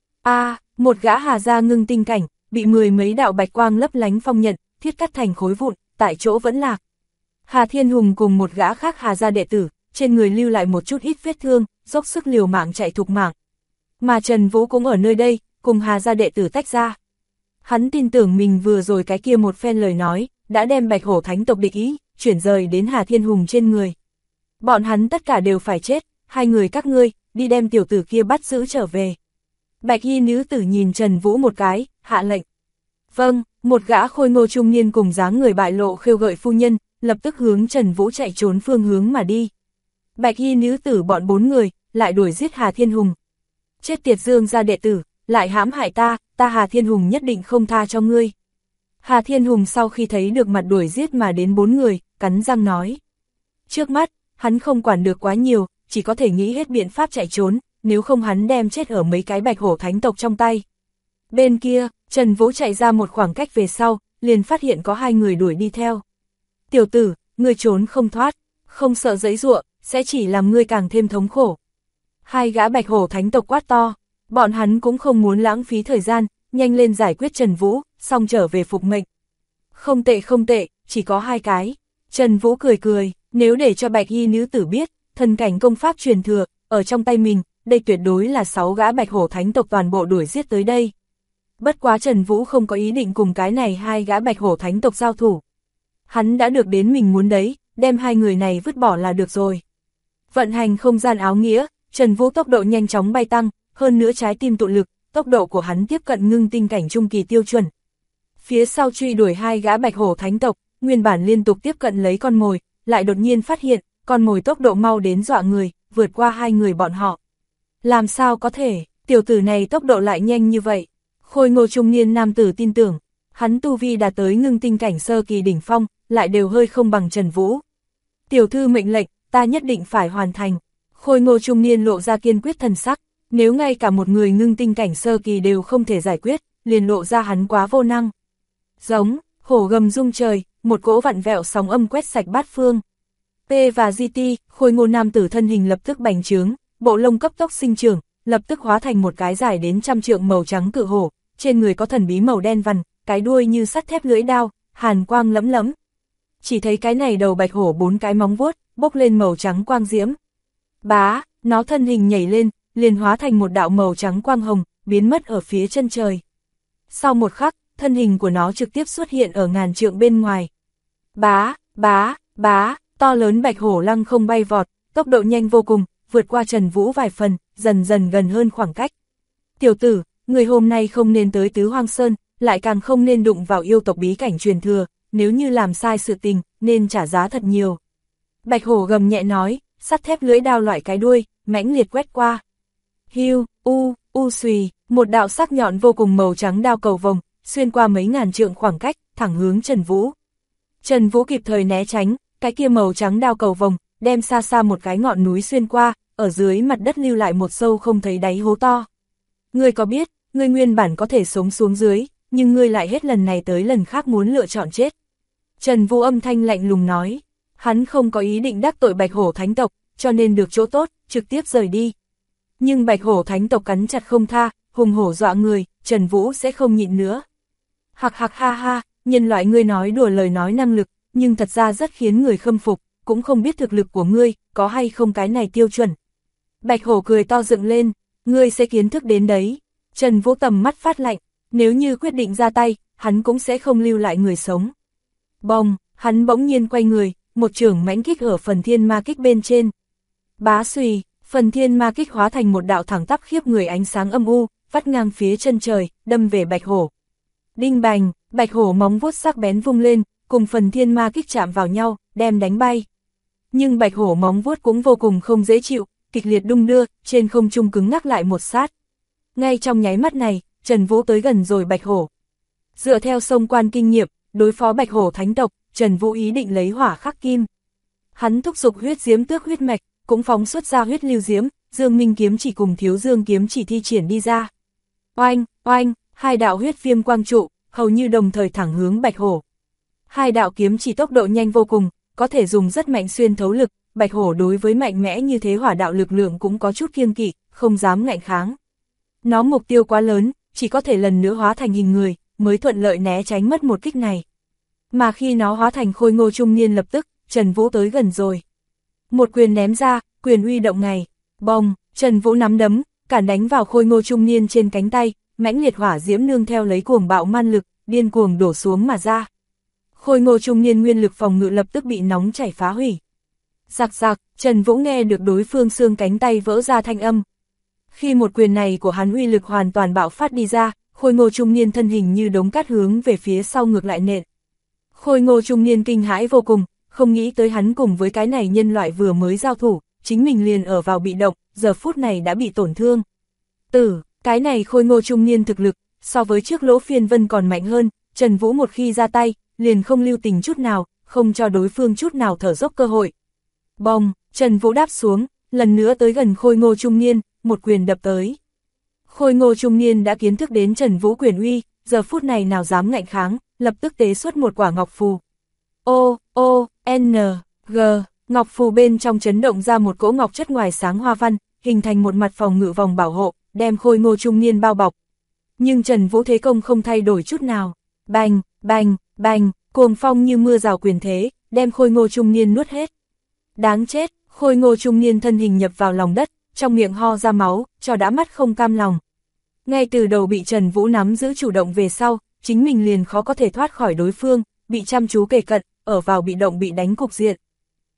Một gã Hà gia ngưng tinh cảnh, bị 10 mấy đạo bạch quang lấp lánh phong nhận, thiết cắt thành khối vụn, tại chỗ vẫn lạc. Hà Thiên Hùng cùng một gã khác Hà gia đệ tử, trên người lưu lại một chút ít vết thương, dốc sức liều mạng chạy thục mạng. Mà Trần Vũ cũng ở nơi đây, cùng Hà gia đệ tử tách ra. Hắn tin tưởng mình vừa rồi cái kia một phen lời nói, đã đem Bạch Hổ Thánh tộc địch ý, chuyển rời đến Hà Thiên Hùng trên người. Bọn hắn tất cả đều phải chết, hai người các ngươi, đi đem tiểu tử kia bắt giữ trở về. Bạch y nữ tử nhìn Trần Vũ một cái, hạ lệnh. Vâng, một gã khôi ngô trung niên cùng dáng người bại lộ khêu gợi phu nhân, lập tức hướng Trần Vũ chạy trốn phương hướng mà đi. Bạch y nữ tử bọn 4 người, lại đuổi giết Hà Thiên Hùng. Chết tiệt Dương gia đệ tử, lại hãm hại ta Hà Thiên Hùng nhất định không tha cho ngươi. Hà Thiên Hùng sau khi thấy được mặt đuổi giết mà đến 4 người, cắn răng nói. Trước mắt, hắn không quản được quá nhiều, chỉ có thể nghĩ hết biện pháp chạy trốn, nếu không hắn đem chết ở mấy cái Bạch Hổ Thánh tộc trong tay. Bên kia, Trần Vũ chạy ra một khoảng cách về sau, liền phát hiện có 2 người đuổi đi theo. Tiểu tử, ngươi trốn không thoát, không sợ giãy giụa, sẽ chỉ làm ngươi càng thêm thống khổ. 2 gã Bạch Hổ Thánh tộc quát to, bọn hắn cũng không muốn lãng phí thời gian, nhanh lên giải quyết Trần Vũ, xong trở về phục mệnh. Không tệ, chỉ có 2 cái. Trần Vũ cười cười, nếu để cho Bạch y nữ tử biết, thần cảnh công pháp truyền thừa, ở trong tay mình, đây tuyệt đối là 6 gã Bạch Hổ Thánh tộc toàn bộ đuổi giết tới đây. Bất quá Trần Vũ không có ý định cùng cái này 2 gã Bạch Hổ Thánh tộc giao thủ. Hắn đã được đến mình muốn đấy, đem hai người này vứt bỏ là được rồi. Vận hành không gian áo nghĩa, Trần Vũ tốc độ nhanh chóng bay tăng, hơn nữa trái tim tụ lực, tốc độ của hắn tiếp cận ngưng tinh cảnh trung kỳ tiêu chuẩn. Phía sau truy đuổi hai gã bạch hổ thánh tộc, nguyên bản liên tục tiếp cận lấy con mồi, lại đột nhiên phát hiện, con mồi tốc độ mau đến dọa người, vượt qua hai người bọn họ. Làm sao có thể, tiểu tử này tốc độ lại nhanh như vậy? Khôi ngô trung niên nam tử tin tưởng, hắn tu vi đạt tới ngưng tinh cảnh sơ kỳ đỉnh phong, lại đều hơi không bằng Trần Vũ. Tiểu thư mệnh lệnh, ta nhất định phải hoàn thành. Khôi ngô trung niên lộ ra kiên quyết thần sắc, nếu ngay cả một người ngưng tinh cảnh sơ kỳ đều không thể giải quyết, liền lộ ra hắn quá vô năng. Giống, hổ gầm rung trời, một cỗ vặn vẹo sóng âm quét sạch bát phương. P và GT, khôi ngô nam tử thân hình lập tức bành trướng, bộ lông cấp tốc sinh trưởng, lập tức hóa thành một cái dài đến 100 trượng màu trắng cự hổ, trên người có thần bí màu đen vằn, cái đuôi như sắt thép lưỡi đao, hàn quang lẫm lẫm. Chỉ thấy cái này đầu bạch hổ 4 cái móng vuốt, bốc lên màu trắng quang diễm. Bá, nó thân hình nhảy lên, liền hóa thành một đạo màu trắng quang hồng, biến mất ở phía chân trời. Sau một khắc, thân hình của nó trực tiếp xuất hiện ở ngàn trượng bên ngoài. Bá, bá, bá, to lớn bạch hổ lăng không bay vọt, tốc độ nhanh vô cùng, vượt qua Trần Vũ vài phần, dần dần gần hơn khoảng cách. Tiểu tử, người hôm nay không nên tới Tứ Hoang Sơn, lại càng không nên đụng vào yêu tộc bí cảnh truyền thừa, nếu như làm sai sự tình, nên trả giá thật nhiều. Bạch hổ gầm nhẹ nói, sắt thép lưỡi đao loại cái đuôi, mãnh liệt quét qua. Hiu, xùy, một đạo sắc nhọn vô cùng màu trắng đao cầu vồng, xuyên qua mấy ngàn trượng khoảng cách, thẳng hướng Trần Vũ. Trần Vũ kịp thời né tránh, cái kia màu trắng đao cầu vồng, đem xa xa một cái ngọn núi xuyên qua, ở dưới mặt đất lưu lại một sâu không thấy đáy hố to. Ngươi có biết, ngươi nguyên bản có thể sống xuống dưới, nhưng ngươi lại hết lần này tới lần khác muốn lựa chọn chết. Trần Vũ âm thanh lạnh lùng nói, hắn không có ý định đắc tội bạch hổ thánh tộc, cho nên được chỗ tốt, trực tiếp rời đi. Nhưng bạch hổ thánh tộc cắn chặt không tha, hùng hổ dọa người, Trần Vũ sẽ không nhịn nữa. Hạc hạc ha ha, nhân loại ngươi nói đùa lời nói năng lực, nhưng thật ra rất khiến người khâm phục, cũng không biết thực lực của ngươi, có hay không cái này tiêu chuẩn. Bạch hổ cười to dựng lên, ngươi sẽ kiến thức đến đấy. Trần Vũ tầm mắt phát lạnh, nếu như quyết định ra tay, hắn cũng sẽ không lưu lại người sống. Bông, hắn bỗng nhiên quay người, một chưởng mãnh kích ở phần thiên ma kích bên trên. Bá xùy, phần thiên ma kích hóa thành một đạo thẳng tắp khiếp người ánh sáng âm u, vắt ngang phía chân trời, đâm về bạch hổ. Đinh bành, bạch hổ móng vuốt sắc bén vung lên, cùng phần thiên ma kích chạm vào nhau, đem đánh bay. Nhưng bạch hổ móng vuốt cũng vô cùng không dễ chịu, kịch liệt đung đưa, trên không trung cứng ngắc lại một sát. Ngay trong nháy mắt này, Trần Vũ tới gần rồi bạch hổ. Dựa theo sông quan kinh nghiệm, đối phó bạch hổ thánh tộc, Trần Vũ ý định lấy hỏa khắc kim. Hắn thúc giục huyết diễm tước huyết mạch, cũng phóng xuất ra huyết lưu diễm, Dương Minh kiếm chỉ cùng Thiếu Dương kiếm chỉ thi triển đi ra. Oanh, oanh, hai đạo huyết viêm quang trụ, hầu như đồng thời thẳng hướng bạch hổ. Hai đạo kiếm chỉ tốc độ nhanh vô cùng, có thể dùng rất mạnh xuyên thấu lực, bạch hổ đối với mạnh mẽ như thế hỏa đạo lực lượng cũng có chút kiêng kỵ, không dám ngạnh kháng. Nó mục tiêu quá lớn, chỉ có thể lần nữa hóa thành hình người, mới thuận lợi né tránh mất một kích này. Mà khi nó hóa thành khôi ngô trung niên lập tức, Trần Vũ tới gần rồi. Một quyền ném ra, quyền uy động ngày, bông, Trần Vũ nắm đấm, cản đánh vào khôi ngô trung niên trên cánh tay, mãnh liệt hỏa diễm nương theo lấy cuồng bạo man lực, điên cuồng đổ xuống mà ra. Khôi ngô trung niên nguyên lực phòng ngự lập tức bị nóng chảy phá hủy. Rạc rạc, Trần Vũ nghe được đối phương xương cánh tay vỡ ra thanh âm. Khi một quyền này của hắn uy lực hoàn toàn bạo phát đi ra, khôi ngô trung niên thân hình như đống cát hướng về phía sau ngược lại nện. Khôi ngô trung niên kinh hãi vô cùng, không nghĩ tới hắn cùng với cái này nhân loại vừa mới giao thủ, chính mình liền ở vào bị động, giờ phút này đã bị tổn thương. Cái này khôi ngô trung niên thực lực, so với trước Lỗ Phiên Vân còn mạnh hơn, Trần Vũ một khi ra tay, liền không lưu tình chút nào, không cho đối phương chút nào thở dốc cơ hội. Bông, Trần Vũ đáp xuống, lần nữa tới gần khôi ngô trung niên, một quyền đập tới. Khôi ngô trung niên đã kiến thức đến Trần Vũ quyền uy, giờ phút này nào dám ngạnh kháng, lập tức tế xuất một quả ngọc phù. G, ngọc phù bên trong chấn động ra một cỗ ngọc chất ngoài sáng hoa văn, hình thành một mặt phòng ngự vòng bảo hộ, đem khôi ngô trung niên bao bọc. Nhưng Trần Vũ thế công không thay đổi chút nào. Bành, bành, bành, cuồng phong như mưa rào quyền thế, đem khôi ngô trung niên nuốt hết. Đáng chết, khôi ngô trung niên thân hình nhập vào lòng đất, trong miệng ho ra máu, cho đã mắt không cam lòng. Ngay từ đầu bị Trần Vũ nắm giữ chủ động về sau, chính mình liền khó có thể thoát khỏi đối phương, bị chăm chú kề cận, ở vào bị động bị đánh cục diện.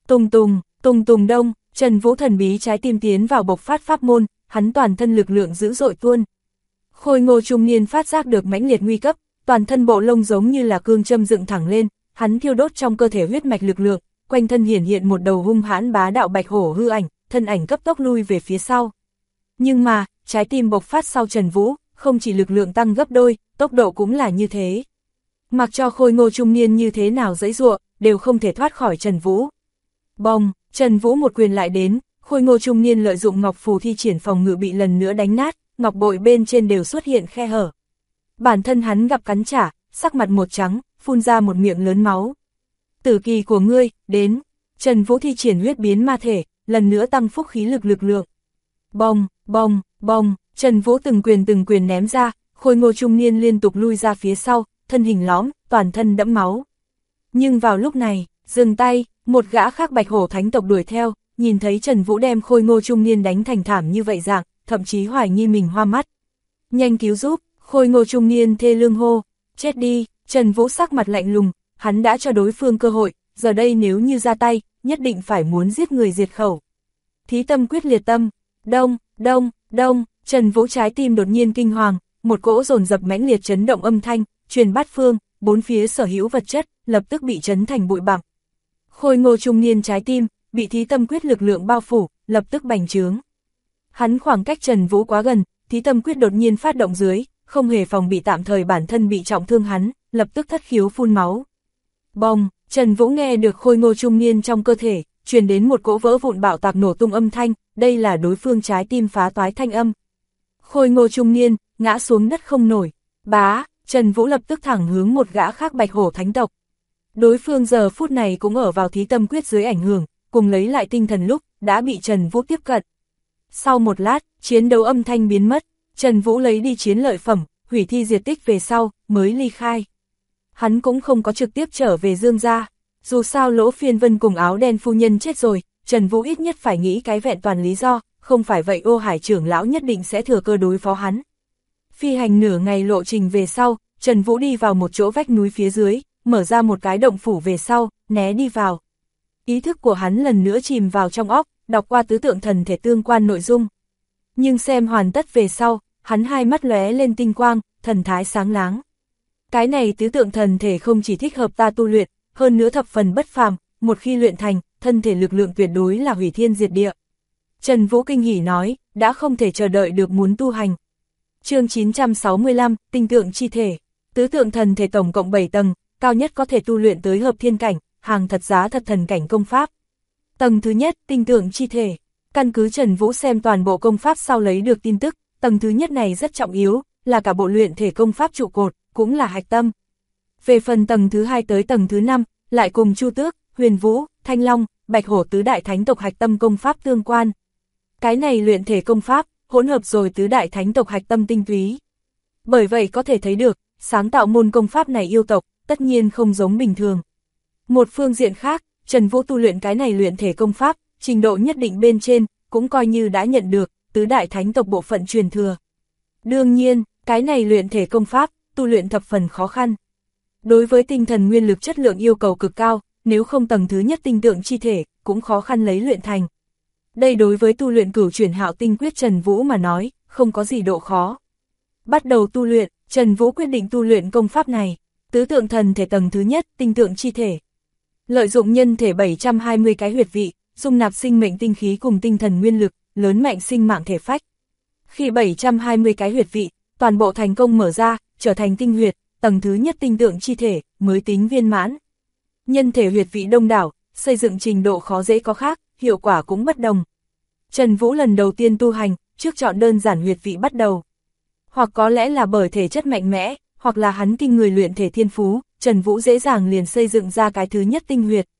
Tùng tùng đông, Trần Vũ thần bí trái tim tiến vào bộc phát pháp môn, hắn toàn thân lực lượng dữ dội tuôn. Khôi Ngô trung niên phát giác được mãnh liệt nguy cấp, toàn thân bộ lông giống như là cương châm dựng thẳng lên, hắn thiêu đốt trong cơ thể huyết mạch lực lượng, quanh thân hiển hiện một đầu hung hãn bá đạo bạch hổ hư ảnh, thân ảnh cấp tốc lui về phía sau. Nhưng mà, trái tim bộc phát sau Trần Vũ, không chỉ lực lượng tăng gấp đôi, tốc độ cũng là như thế. Mặc cho Khôi Ngô trung niên như thế nào giãy giụa, đều không thể thoát khỏi Trần Vũ. Bong, Trần Vũ một quyền lại đến, Khôi Ngô trung niên lợi dụng ngọc phù thi triển phòng ngự bị lần nữa đánh nát, ngọc bội bên trên đều xuất hiện khe hở. Bản thân hắn gặp cắn trả, sắc mặt một trắng, phun ra một miệng lớn máu. Tử kỳ của ngươi, đến. Trần Vũ thi triển huyết biến ma thể, lần nữa tăng phúc khí lực lượng. Bong, bong, bong, Trần Vũ từng quyền ném ra, Khôi Ngô trung niên liên tục lui ra phía sau, thân hình lõm, toàn thân đẫm máu. Nhưng vào lúc này, dừng tay, một gã khác bạch hổ thánh tộc đuổi theo, nhìn thấy Trần Vũ đem Khôi Ngô trung niên đánh thành thảm như vậy dạng, thậm chí hoài nghi mình hoa mắt. Nhanh cứu giúp, Khôi Ngô trung niên thê lương hô, chết đi, Trần Vũ sắc mặt lạnh lùng, hắn đã cho đối phương cơ hội, giờ đây nếu như ra tay, nhất định phải muốn giết người diệt khẩu. Thí tâm quyết liệt tâm, đông, đông, đông, Trần Vũ trái tim đột nhiên kinh hoàng, một cỗ dồn dập mãnh liệt chấn động âm thanh, truyền bát phương, bốn phía sở hữu vật chất, lập tức bị chấn thành bụi bặm. Khôi Ngô trung niên trái tim, bị thí tâm quyết lực lượng bao phủ, lập tức bành trướng. Hắn khoảng cách Trần Vũ quá gần, thí tâm quyết đột nhiên phát động dưới, không hề phòng bị tạm thời bản thân bị trọng thương hắn, lập tức thất khiếu phun máu. Bong, Trần Vũ nghe được Khôi Ngô trung niên trong cơ thể, truyền đến một cỗ vỡ vụn bạo tạc nổ tung âm thanh, đây là đối phương trái tim phá toái thanh âm. Khôi Ngô trung niên, ngã xuống đất không nổi, bá, Trần Vũ lập tức thẳng hướng một gã khác bạch hổ thánh tộc. Đối phương giờ phút này cũng ở vào thí tâm quyết dưới ảnh hưởng, cùng lấy lại tinh thần lúc, đã bị Trần Vũ tiếp cận. Sau một lát, chiến đấu âm thanh biến mất, Trần Vũ lấy đi chiến lợi phẩm, hủy thi diệt tích về sau, mới ly khai. Hắn cũng không có trực tiếp trở về Dương gia, dù sao Lỗ Phiên Vân cùng áo đen phu nhân chết rồi, Trần Vũ ít nhất phải nghĩ cái vẹn toàn lý do, không phải vậy Ô Hải trưởng lão nhất định sẽ thừa cơ đối phó hắn. Phi hành nửa ngày lộ trình về sau, Trần Vũ đi vào một chỗ vách núi phía dưới, mở ra một cái động phủ về sau, né đi vào. Ý thức của hắn lần nữa chìm vào trong óc, đọc qua tứ tượng thần thể tương quan nội dung. Nhưng xem hoàn tất về sau, hắn hai mắt lóe lên tinh quang, thần thái sáng láng. Cái này tứ tượng thần thể không chỉ thích hợp ta tu luyện, hơn nữa thập phần bất phàm, một khi luyện thành, thân thể lực lượng tuyệt đối là hủy thiên diệt địa. Trần Vũ kinh hỉ nói, đã không thể chờ đợi được muốn tu hành. Chương 965, tinh tượng chi thể. Tứ tượng thần thể tổng cộng 7 tầng, cao nhất có thể tu luyện tới hợp thiên cảnh, hàng thật giá thật thần cảnh công pháp. Tầng thứ nhất, tinh tượng chi thể. Căn cứ Trần Vũ xem toàn bộ công pháp sau lấy được tin tức, tầng thứ nhất này rất trọng yếu, là cả bộ luyện thể công pháp trụ cột, cũng là hạch tâm. Về phần tầng thứ 2 tới tầng thứ 5, lại cùng Chu Tước, Huyền Vũ, Thanh Long, Bạch Hổ tứ đại thánh tộc hạch tâm công pháp tương quan. Cái này luyện thể công pháp, hỗn hợp rồi tứ đại thánh tộc hạch tâm tinh túy. Bởi vậy có thể thấy được, sáng tạo môn công pháp này yêu tộc, tất nhiên không giống bình thường. Một phương diện khác, Trần Vũ tu luyện cái này luyện thể công pháp, trình độ nhất định bên trên, cũng coi như đã nhận được, tứ đại thánh tộc bộ phận truyền thừa. Đương nhiên, cái này luyện thể công pháp, tu luyện thập phần khó khăn. Đối với tinh thần nguyên lực chất lượng yêu cầu cực cao, nếu không tầng thứ nhất tinh tượng chi thể, cũng khó khăn lấy luyện thành. Đây đối với tu luyện cửu chuyển hạo tinh quyết Trần Vũ mà nói, không có gì độ khó. Bắt đầu tu luyện, Trần Vũ quyết định tu luyện công pháp này, tứ tượng thần thể tầng thứ nhất, tinh tượng chi thể. Lợi dụng nhân thể 720 cái huyệt vị, dung nạp sinh mệnh tinh khí cùng tinh thần nguyên lực, lớn mạnh sinh mạng thể phách. Khi 720 cái huyệt vị, toàn bộ thành công mở ra, trở thành tinh huyệt, tầng thứ nhất tinh tượng chi thể, mới tính viên mãn. Nhân thể huyệt vị đông đảo, xây dựng trình độ khó dễ có khác, hiệu quả cũng bất đồng. Trần Vũ lần đầu tiên tu hành, trước chọn đơn giản huyệt vị bắt đầu. Hoặc có lẽ là bởi thể chất mạnh mẽ, hoặc là hắn kinh người luyện thể thiên phú, Trần Vũ dễ dàng liền xây dựng ra cái thứ nhất tinh huyệt.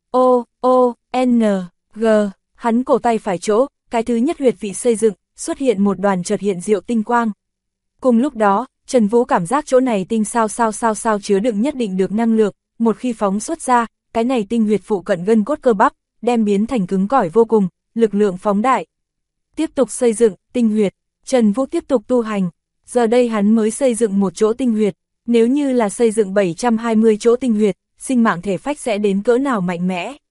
N, G, hắn cổ tay phải chỗ, cái thứ nhất huyệt vị xây dựng, xuất hiện một đoàn chợt hiện diệu tinh quang. Cùng lúc đó, Trần Vũ cảm giác chỗ này tinh sao chứa đựng nhất định được năng lượng, một khi phóng xuất ra, cái này tinh huyệt phụ cận gân cốt cơ bắp, đem biến thành cứng cỏi vô cùng, lực lượng phóng đại. Tiếp tục xây dựng, tinh huyệt, Trần Vũ tiếp tục tu hành, giờ đây hắn mới xây dựng một chỗ tinh huyệt, nếu như là xây dựng 720 chỗ tinh huyệt, sinh mạng thể phách sẽ đến cỡ nào mạnh mẽ.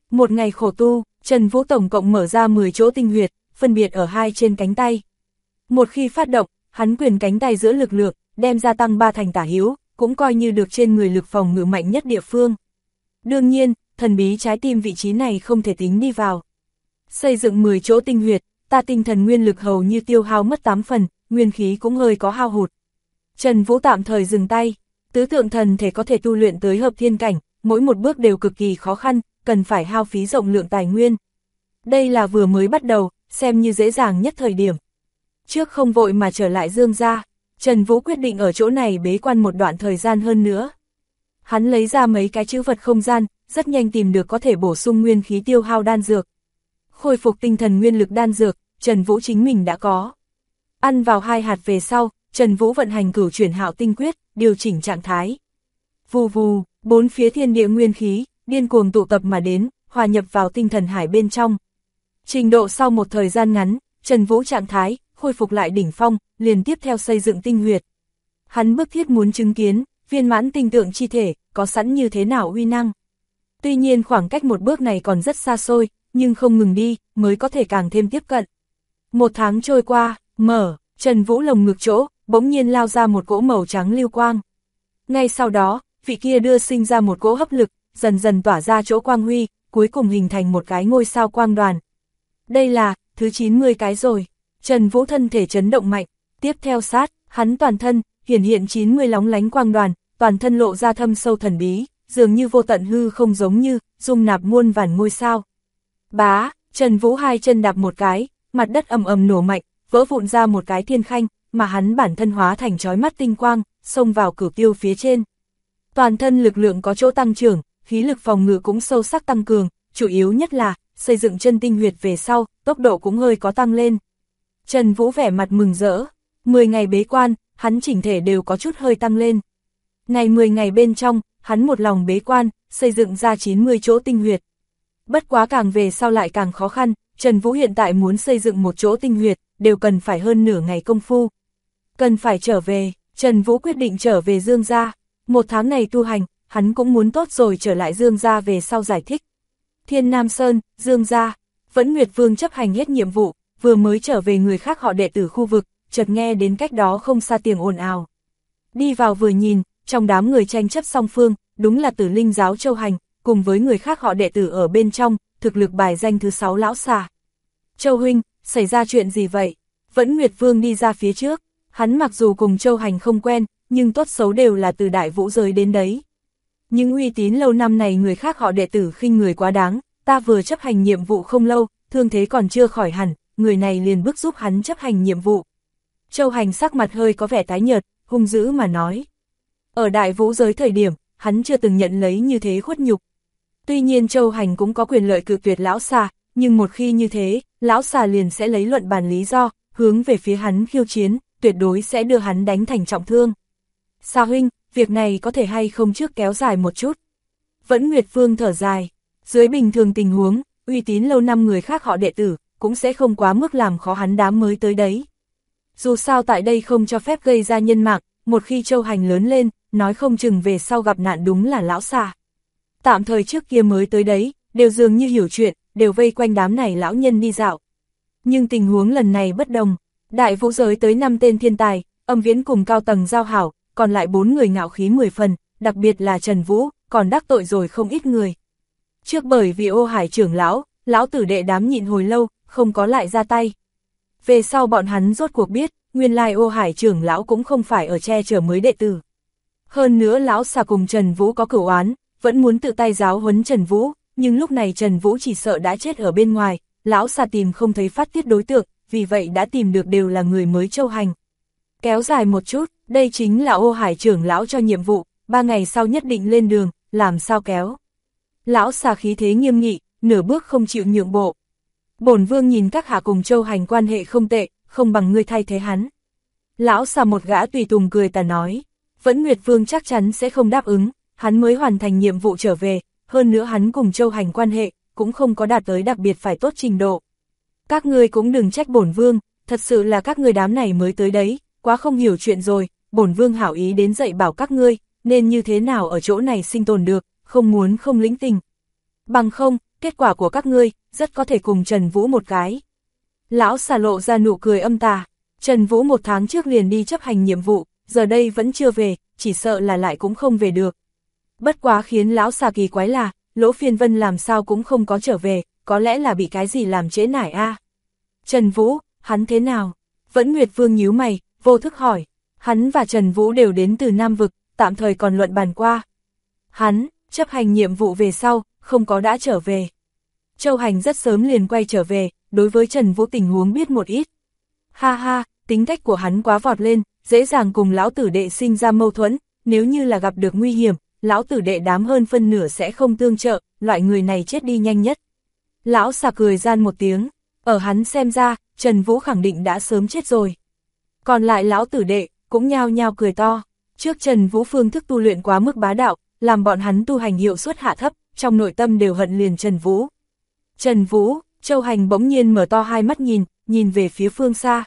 Một ngày khổ tu, Trần Vũ tổng cộng mở ra 10 chỗ tinh huyệt, phân biệt ở hai trên cánh tay. Một khi phát động, hắn quyền cánh tay giữa lực lượng, đem gia tăng 3 thành tả hữu, cũng coi như được trên người lực phòng ngự mạnh nhất địa phương. Đương nhiên, thần bí trái tim vị trí này không thể tính đi vào. Xây dựng 10 chỗ tinh huyệt, ta tinh thần nguyên lực hầu như tiêu hao mất 8 phần, nguyên khí cũng hơi có hao hụt. Trần Vũ tạm thời dừng tay, tứ tượng thần thể có thể tu luyện tới hợp thiên cảnh, mỗi một bước đều cực kỳ khó khăn, cần phải hao phí rộng lượng tài nguyên. Đây là vừa mới bắt đầu, xem như dễ dàng nhất thời điểm. Trước không vội mà trở lại Dương gia, Trần Vũ quyết định ở chỗ này bế quan một đoạn thời gian hơn nữa. Hắn lấy ra mấy cái trữ vật không gian, rất nhanh tìm được có thể bổ sung nguyên khí tiêu hao đan dược. Khôi phục tinh thần nguyên lực đan dược, Trần Vũ chính mình đã có. Ăn vào 2 hạt về sau, Trần Vũ vận hành cửu chuyển hạo tinh quyết, điều chỉnh trạng thái. Vù vù, 4 phía thiên địa nguyên khí, điên cuồng tụ tập mà đến, hòa nhập vào tinh thần hải bên trong. Trình độ sau một thời gian ngắn, Trần Vũ trạng thái, khôi phục lại đỉnh phong, liền tiếp theo xây dựng tinh huyệt. Hắn bức thiết muốn chứng kiến, viên mãn tinh tượng chi thể, có sẵn như thế nào uy năng. Tuy nhiên khoảng cách một bước này còn rất xa xôi, nhưng không ngừng đi, mới có thể càng thêm tiếp cận. 1 tháng trôi qua, Trần Vũ lồng ngực chỗ, bỗng nhiên lao ra một cỗ màu trắng lưu quang. Ngay sau đó, vị kia đưa sinh ra một cỗ hấp lực, dần dần tỏa ra chỗ quang huy, cuối cùng hình thành một cái ngôi sao quang đoàn. Đây là, thứ 90 cái rồi. Trần Vũ thân thể chấn động mạnh, tiếp theo sát, hắn toàn thân, hiển hiện 90 lóng lánh quang đoàn, toàn thân lộ ra thâm sâu thần bí, dường như vô tận hư không giống như, dung nạp muôn vàn ngôi sao. Bá, Trần Vũ 2 chân đạp một cái, mặt đất ầm ầm nổ mạnh, vỡ vụn ra một cái thiên khanh, mà hắn bản thân hóa thành chói mắt tinh quang, xông vào cửu tiêu phía trên. Toàn thân lực lượng có chỗ tăng trưởng, khí lực phòng ngự cũng sâu sắc tăng cường, chủ yếu nhất là, xây dựng chân tinh huyệt về sau, tốc độ cũng hơi có tăng lên. Trần Vũ vẻ mặt mừng rỡ, 10 ngày bế quan, hắn chỉnh thể đều có chút hơi tăng lên. Này 10 ngày bên trong, hắn một lòng bế quan, xây dựng ra 90 chỗ tinh huyệt. Bất quá càng về sau lại càng khó khăn, Trần Vũ hiện tại muốn xây dựng một chỗ tinh huyệt, đều cần phải hơn nửa ngày công phu. Cần phải trở về, Trần Vũ quyết định trở về Dương gia. 1 tháng này tu hành, hắn cũng muốn tốt rồi trở lại Dương gia về sau giải thích. Thiên Nam Sơn, Dương gia, Vẫn Nguyệt Vương chấp hành hết nhiệm vụ, vừa mới trở về người khác họ đệ tử khu vực, chợt nghe đến cách đó không xa tiếng ồn ào. Đi vào vừa nhìn, trong đám người tranh chấp song phương, đúng là Tử Linh giáo Châu Hành, cùng với người khác họ đệ tử ở bên trong, thực lực bài danh thứ 6 lão xà. Châu huynh, xảy ra chuyện gì vậy? Vẫn Nguyệt Vương đi ra phía trước, hắn mặc dù cùng Châu Hành không quen, nhưng tốt xấu đều là từ Đại Vũ giới đến đấy. Nhưng uy tín lâu năm này người khác họ đệ tử khinh người quá đáng, ta vừa chấp hành nhiệm vụ không lâu, thương thế còn chưa khỏi hẳn, người này liền bức giúp hắn chấp hành nhiệm vụ. Châu Hành sắc mặt hơi có vẻ tái nhợt, hung dữ mà nói. Ở Đại Vũ giới thời điểm, hắn chưa từng nhận lấy như thế khuất nhục. Tuy nhiên Châu Hành cũng có quyền lợi cự tuyệt lão xà, nhưng một khi như thế, lão xà liền sẽ lấy luận bàn lý do, hướng về phía hắn khiêu chiến, tuyệt đối sẽ đưa hắn đánh thành trọng thương. Xà huynh, việc này có thể hay không trước kéo dài một chút. Vẫn Nguyệt Vương thở dài, dưới bình thường tình huống, uy tín lâu năm người khác họ đệ tử, cũng sẽ không quá mức làm khó hắn đám mới tới đấy. Dù sao tại đây không cho phép gây ra nhân mạng, một khi Châu Hành lớn lên, nói không chừng về sau gặp nạn đúng là lão xà. Tạm thời trước kia mới tới đấy, đều dường như hiểu chuyện, đều vây quanh đám này lão nhân đi dạo. Nhưng tình huống lần này bất đồng, Đại Vũ giới tới 5 tên thiên tài, Âm Viễn cùng cao tầng giao hảo, còn lại 4 người ngạo khí 10 phần, đặc biệt là Trần Vũ, còn đắc tội rồi không ít người. Trước bởi vì Ô Hải trưởng lão tử đệ đám nhịn hồi lâu, không có lại ra tay. Về sau bọn hắn rốt cuộc biết, nguyên lai Ô Hải trưởng lão cũng không phải ở che chở mới đệ tử. Hơn nữa lão xà cùng Trần Vũ có cửu oán, vẫn muốn tự tay giáo huấn Trần Vũ, nhưng lúc này Trần Vũ chỉ sợ đã chết ở bên ngoài, lão xà tìm không thấy phát tiết đối tượng, vì vậy đã tìm được đều là người mới Châu Hành. Kéo dài một chút, đây chính là Ô Hải trưởng lão cho nhiệm vụ, 3 ngày sau nhất định lên đường, làm sao kéo. Lão xà khí thế nghiêm nghị, nửa bước không chịu nhượng bộ. Bổn vương nhìn các hạ cùng Châu Hành quan hệ không tệ, không bằng ngươi thay thế hắn. Lão xà một gã tùy tùng cười tà nói, Vẫn Nguyệt Vương chắc chắn sẽ không đáp ứng, hắn mới hoàn thành nhiệm vụ trở về, hơn nữa hắn cùng Châu Hành quan hệ, cũng không có đạt tới đặc biệt phải tốt trình độ. Các ngươi cũng đừng trách bổn vương, thật sự là các ngươi đám này mới tới đấy, quá không hiểu chuyện rồi, bổn vương hảo ý đến dạy bảo các ngươi, nên như thế nào ở chỗ này sinh tồn được, không muốn không lĩnh tình. Bằng không, kết quả của các ngươi, rất có thể cùng Trần Vũ một cái. Lão xà lộ ra nụ cười âm tà, Trần Vũ 1 tháng trước liền đi chấp hành nhiệm vụ, giờ đây vẫn chưa về, chỉ sợ là lại cũng không về được. Bất quá khiến lão xà kỳ quái là, Lỗ Phiên Vân làm sao cũng không có trở về, có lẽ là bị cái gì làm trễ nải a. Trần Vũ, hắn thế nào? Vẫn Nguyệt Vương nhíu mày, vô thức hỏi. Hắn và Trần Vũ đều đến từ Nam Vực, tạm thời còn luận bàn qua. Hắn, chấp hành nhiệm vụ về sau, không có đã trở về. Châu Hành rất sớm liền quay trở về, đối với Trần Vũ tình huống biết một ít. Ha ha, tính cách của hắn quá vọt lên, dễ dàng cùng lão tử đệ sinh ra mâu thuẫn, nếu như là gặp được nguy hiểm, lão tử đệ đám hơn phân nửa sẽ không tương trợ, loại người này chết đi nhanh nhất. Lão xà cười gian một tiếng, ở hắn xem ra, Trần Vũ khẳng định đã sớm chết rồi. Còn lại lão tử đệ, cũng nhao nhao cười to, trước Trần Vũ phương thức tu luyện quá mức bá đạo, làm bọn hắn tu hành hiệu suất hạ thấp, trong nội tâm đều hận liền Trần Vũ. Trần Vũ, Châu Hành bỗng nhiên mở to hai mắt nhìn về phía phương xa.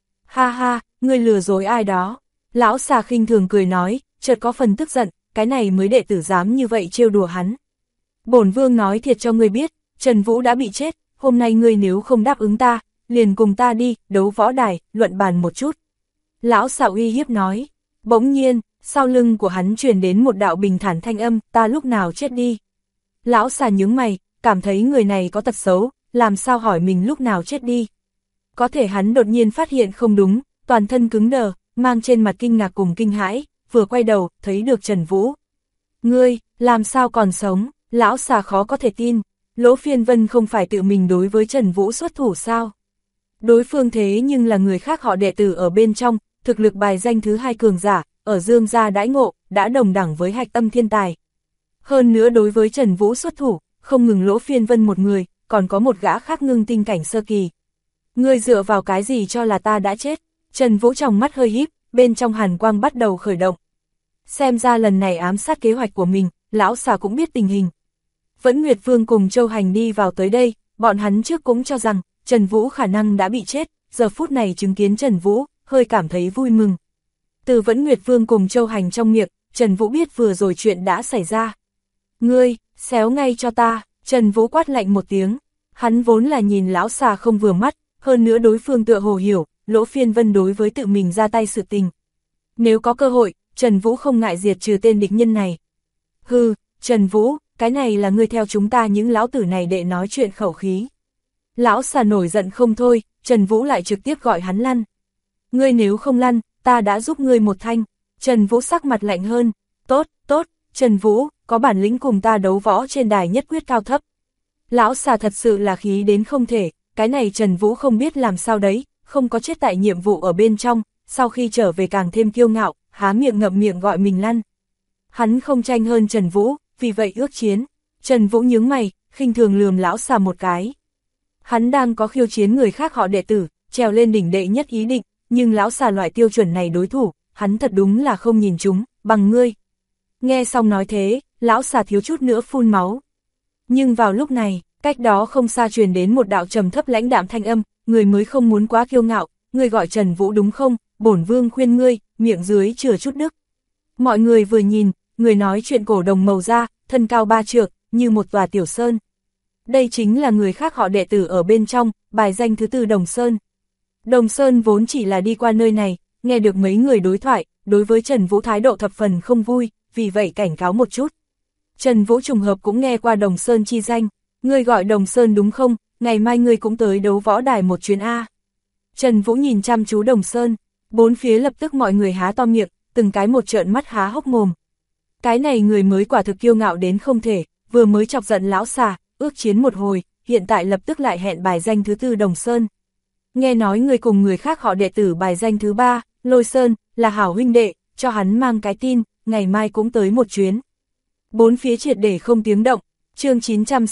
Ha ha, ngươi lừa dối ai đó. Lão xà khinh thường cười nói, chợt có phần tức giận, cái này mới đệ tử dám như vậy trêu đùa hắn. Bổn vương nói thiệt cho ngươi biết, Trần Vũ đã bị chết, hôm nay ngươi nếu không đáp ứng ta, liền cùng ta đi, đấu võ đài, luận bàn một chút. Lão xà uy hiếp nói, bỗng nhiên, sau lưng của hắn truyền đến một đạo bình thản thanh âm, ta lúc nào chết đi. Lão xà nhướng mày, cảm thấy người này có tật xấu, làm sao hỏi mình lúc nào chết đi. Có thể hắn đột nhiên phát hiện không đúng, toàn thân cứng đờ, mang trên mặt kinh ngạc cùng kinh hãi, vừa quay đầu, thấy được Trần Vũ. Ngươi, làm sao còn sống, lão xà khó có thể tin, Lỗ Phiên Vân không phải tự mình đối với Trần Vũ xuất thủ sao? Đối phương thế nhưng là người khác họ đệ tử ở bên trong, thực lực bài danh thứ 2 cường giả, ở Dương gia đãi ngộ, đã đồng đẳng với Hạch Tâm thiên tài. Hơn nữa đối với Trần Vũ xuất thủ, không ngừng Lỗ Phiên Vân một người, còn có một gã khác ngưng tinh cảnh sơ kỳ. Ngươi dựa vào cái gì cho là ta đã chết? Trần Vũ trong mắt hơi híp, bên trong hàn quang bắt đầu khởi động. Xem ra lần này ám sát kế hoạch của mình, lão xà cũng biết tình hình. Vẫn Nguyệt Vương cùng Châu Hành đi vào tới đây, bọn hắn trước cũng cho rằng, Trần Vũ khả năng đã bị chết, giờ phút này chứng kiến Trần Vũ, hơi cảm thấy vui mừng. Từ Vẫn Nguyệt Vương cùng Châu Hành trong miệng, Trần Vũ biết vừa rồi chuyện đã xảy ra. Ngươi, xéo ngay cho ta, Trần Vũ quát lạnh một tiếng, hắn vốn là nhìn lão xà không vừa mắt, hơn nữa đối phương tựa hồ hiểu, Lỗ Phiên Vân đối với tự mình ra tay sự tình. Nếu có cơ hội, Trần Vũ không ngại diệt trừ tên địch nhân này. Hừ, Trần Vũ, cái này là ngươi theo chúng ta những lão tử này để nói chuyện khẩu khí. Lão xà nổi giận không thôi, Trần Vũ lại trực tiếp gọi hắn lăn. Ngươi nếu không lăn, ta đã giúp ngươi một thanh. Trần Vũ sắc mặt lạnh hơn, tốt, tốt, Trần Vũ, có bản lĩnh cùng ta đấu võ trên đài nhất quyết cao thấp. Lão xà thật sự là khí đến không thể, cái này Trần Vũ không biết làm sao đấy, không có chết tại nhiệm vụ ở bên trong, sau khi trở về càng thêm kiêu ngạo, há miệng ngậm miệng gọi mình lăn. Hắn không tranh hơn Trần Vũ, vì vậy ước chiến. Trần Vũ nhướng mày, khinh thường lườm lão xà một cái. Hắn đang có khiêu chiến người khác họ đệ tử, trèo lên đỉnh đệ nhất ý định, nhưng lão xà loại tiêu chuẩn này đối thủ, hắn thật đúng là không nhìn chúng, bằng ngươi. Nghe xong nói thế, lão xà thiếu chút nữa phun máu. Nhưng vào lúc này, cách đó không xa truyền đến một đạo trầm thấp lãnh đạm thanh âm, người mới không muốn quá kiêu ngạo, ngươi gọi Trần Vũ đúng không, bổn vương khuyên ngươi, miệng dưới chừa chút đức. Mọi người vừa nhìn, người nói chuyện cổ đồng màu da, thân cao 3 trượng, như một tòa tiểu sơn. Đây chính là người khác họ đệ tử ở bên trong, bài danh thứ 4 Đồng Sơn. Đồng Sơn vốn chỉ là đi qua nơi này, nghe được mấy người đối thoại, đối với Trần Vũ thái độ thập phần không vui, vì vậy cảnh cáo một chút. Trần Vũ trùng hợp cũng nghe qua Đồng Sơn chi danh, ngươi gọi Đồng Sơn đúng không, ngày mai ngươi cũng tới đấu võ đài một chuyến A. Trần Vũ nhìn chăm chú Đồng Sơn, bốn phía lập tức mọi người há to miệng, từng cái một trợn mắt há hốc mồm. Cái này người mới quả thực kiêu ngạo đến không thể, vừa mới chọc giận lão xà, ước chiến một hồi, hiện tại lập tức lại hẹn bài danh thứ 4 Đồng Sơn. Nghe nói người cùng người khác họ đệ tử bài danh thứ 3, Lôi Sơn, là hảo huynh đệ, cho hắn mang cái tin, ngày mai cũng tới một chuyến. Bốn phía triệt để không tiếng động, chương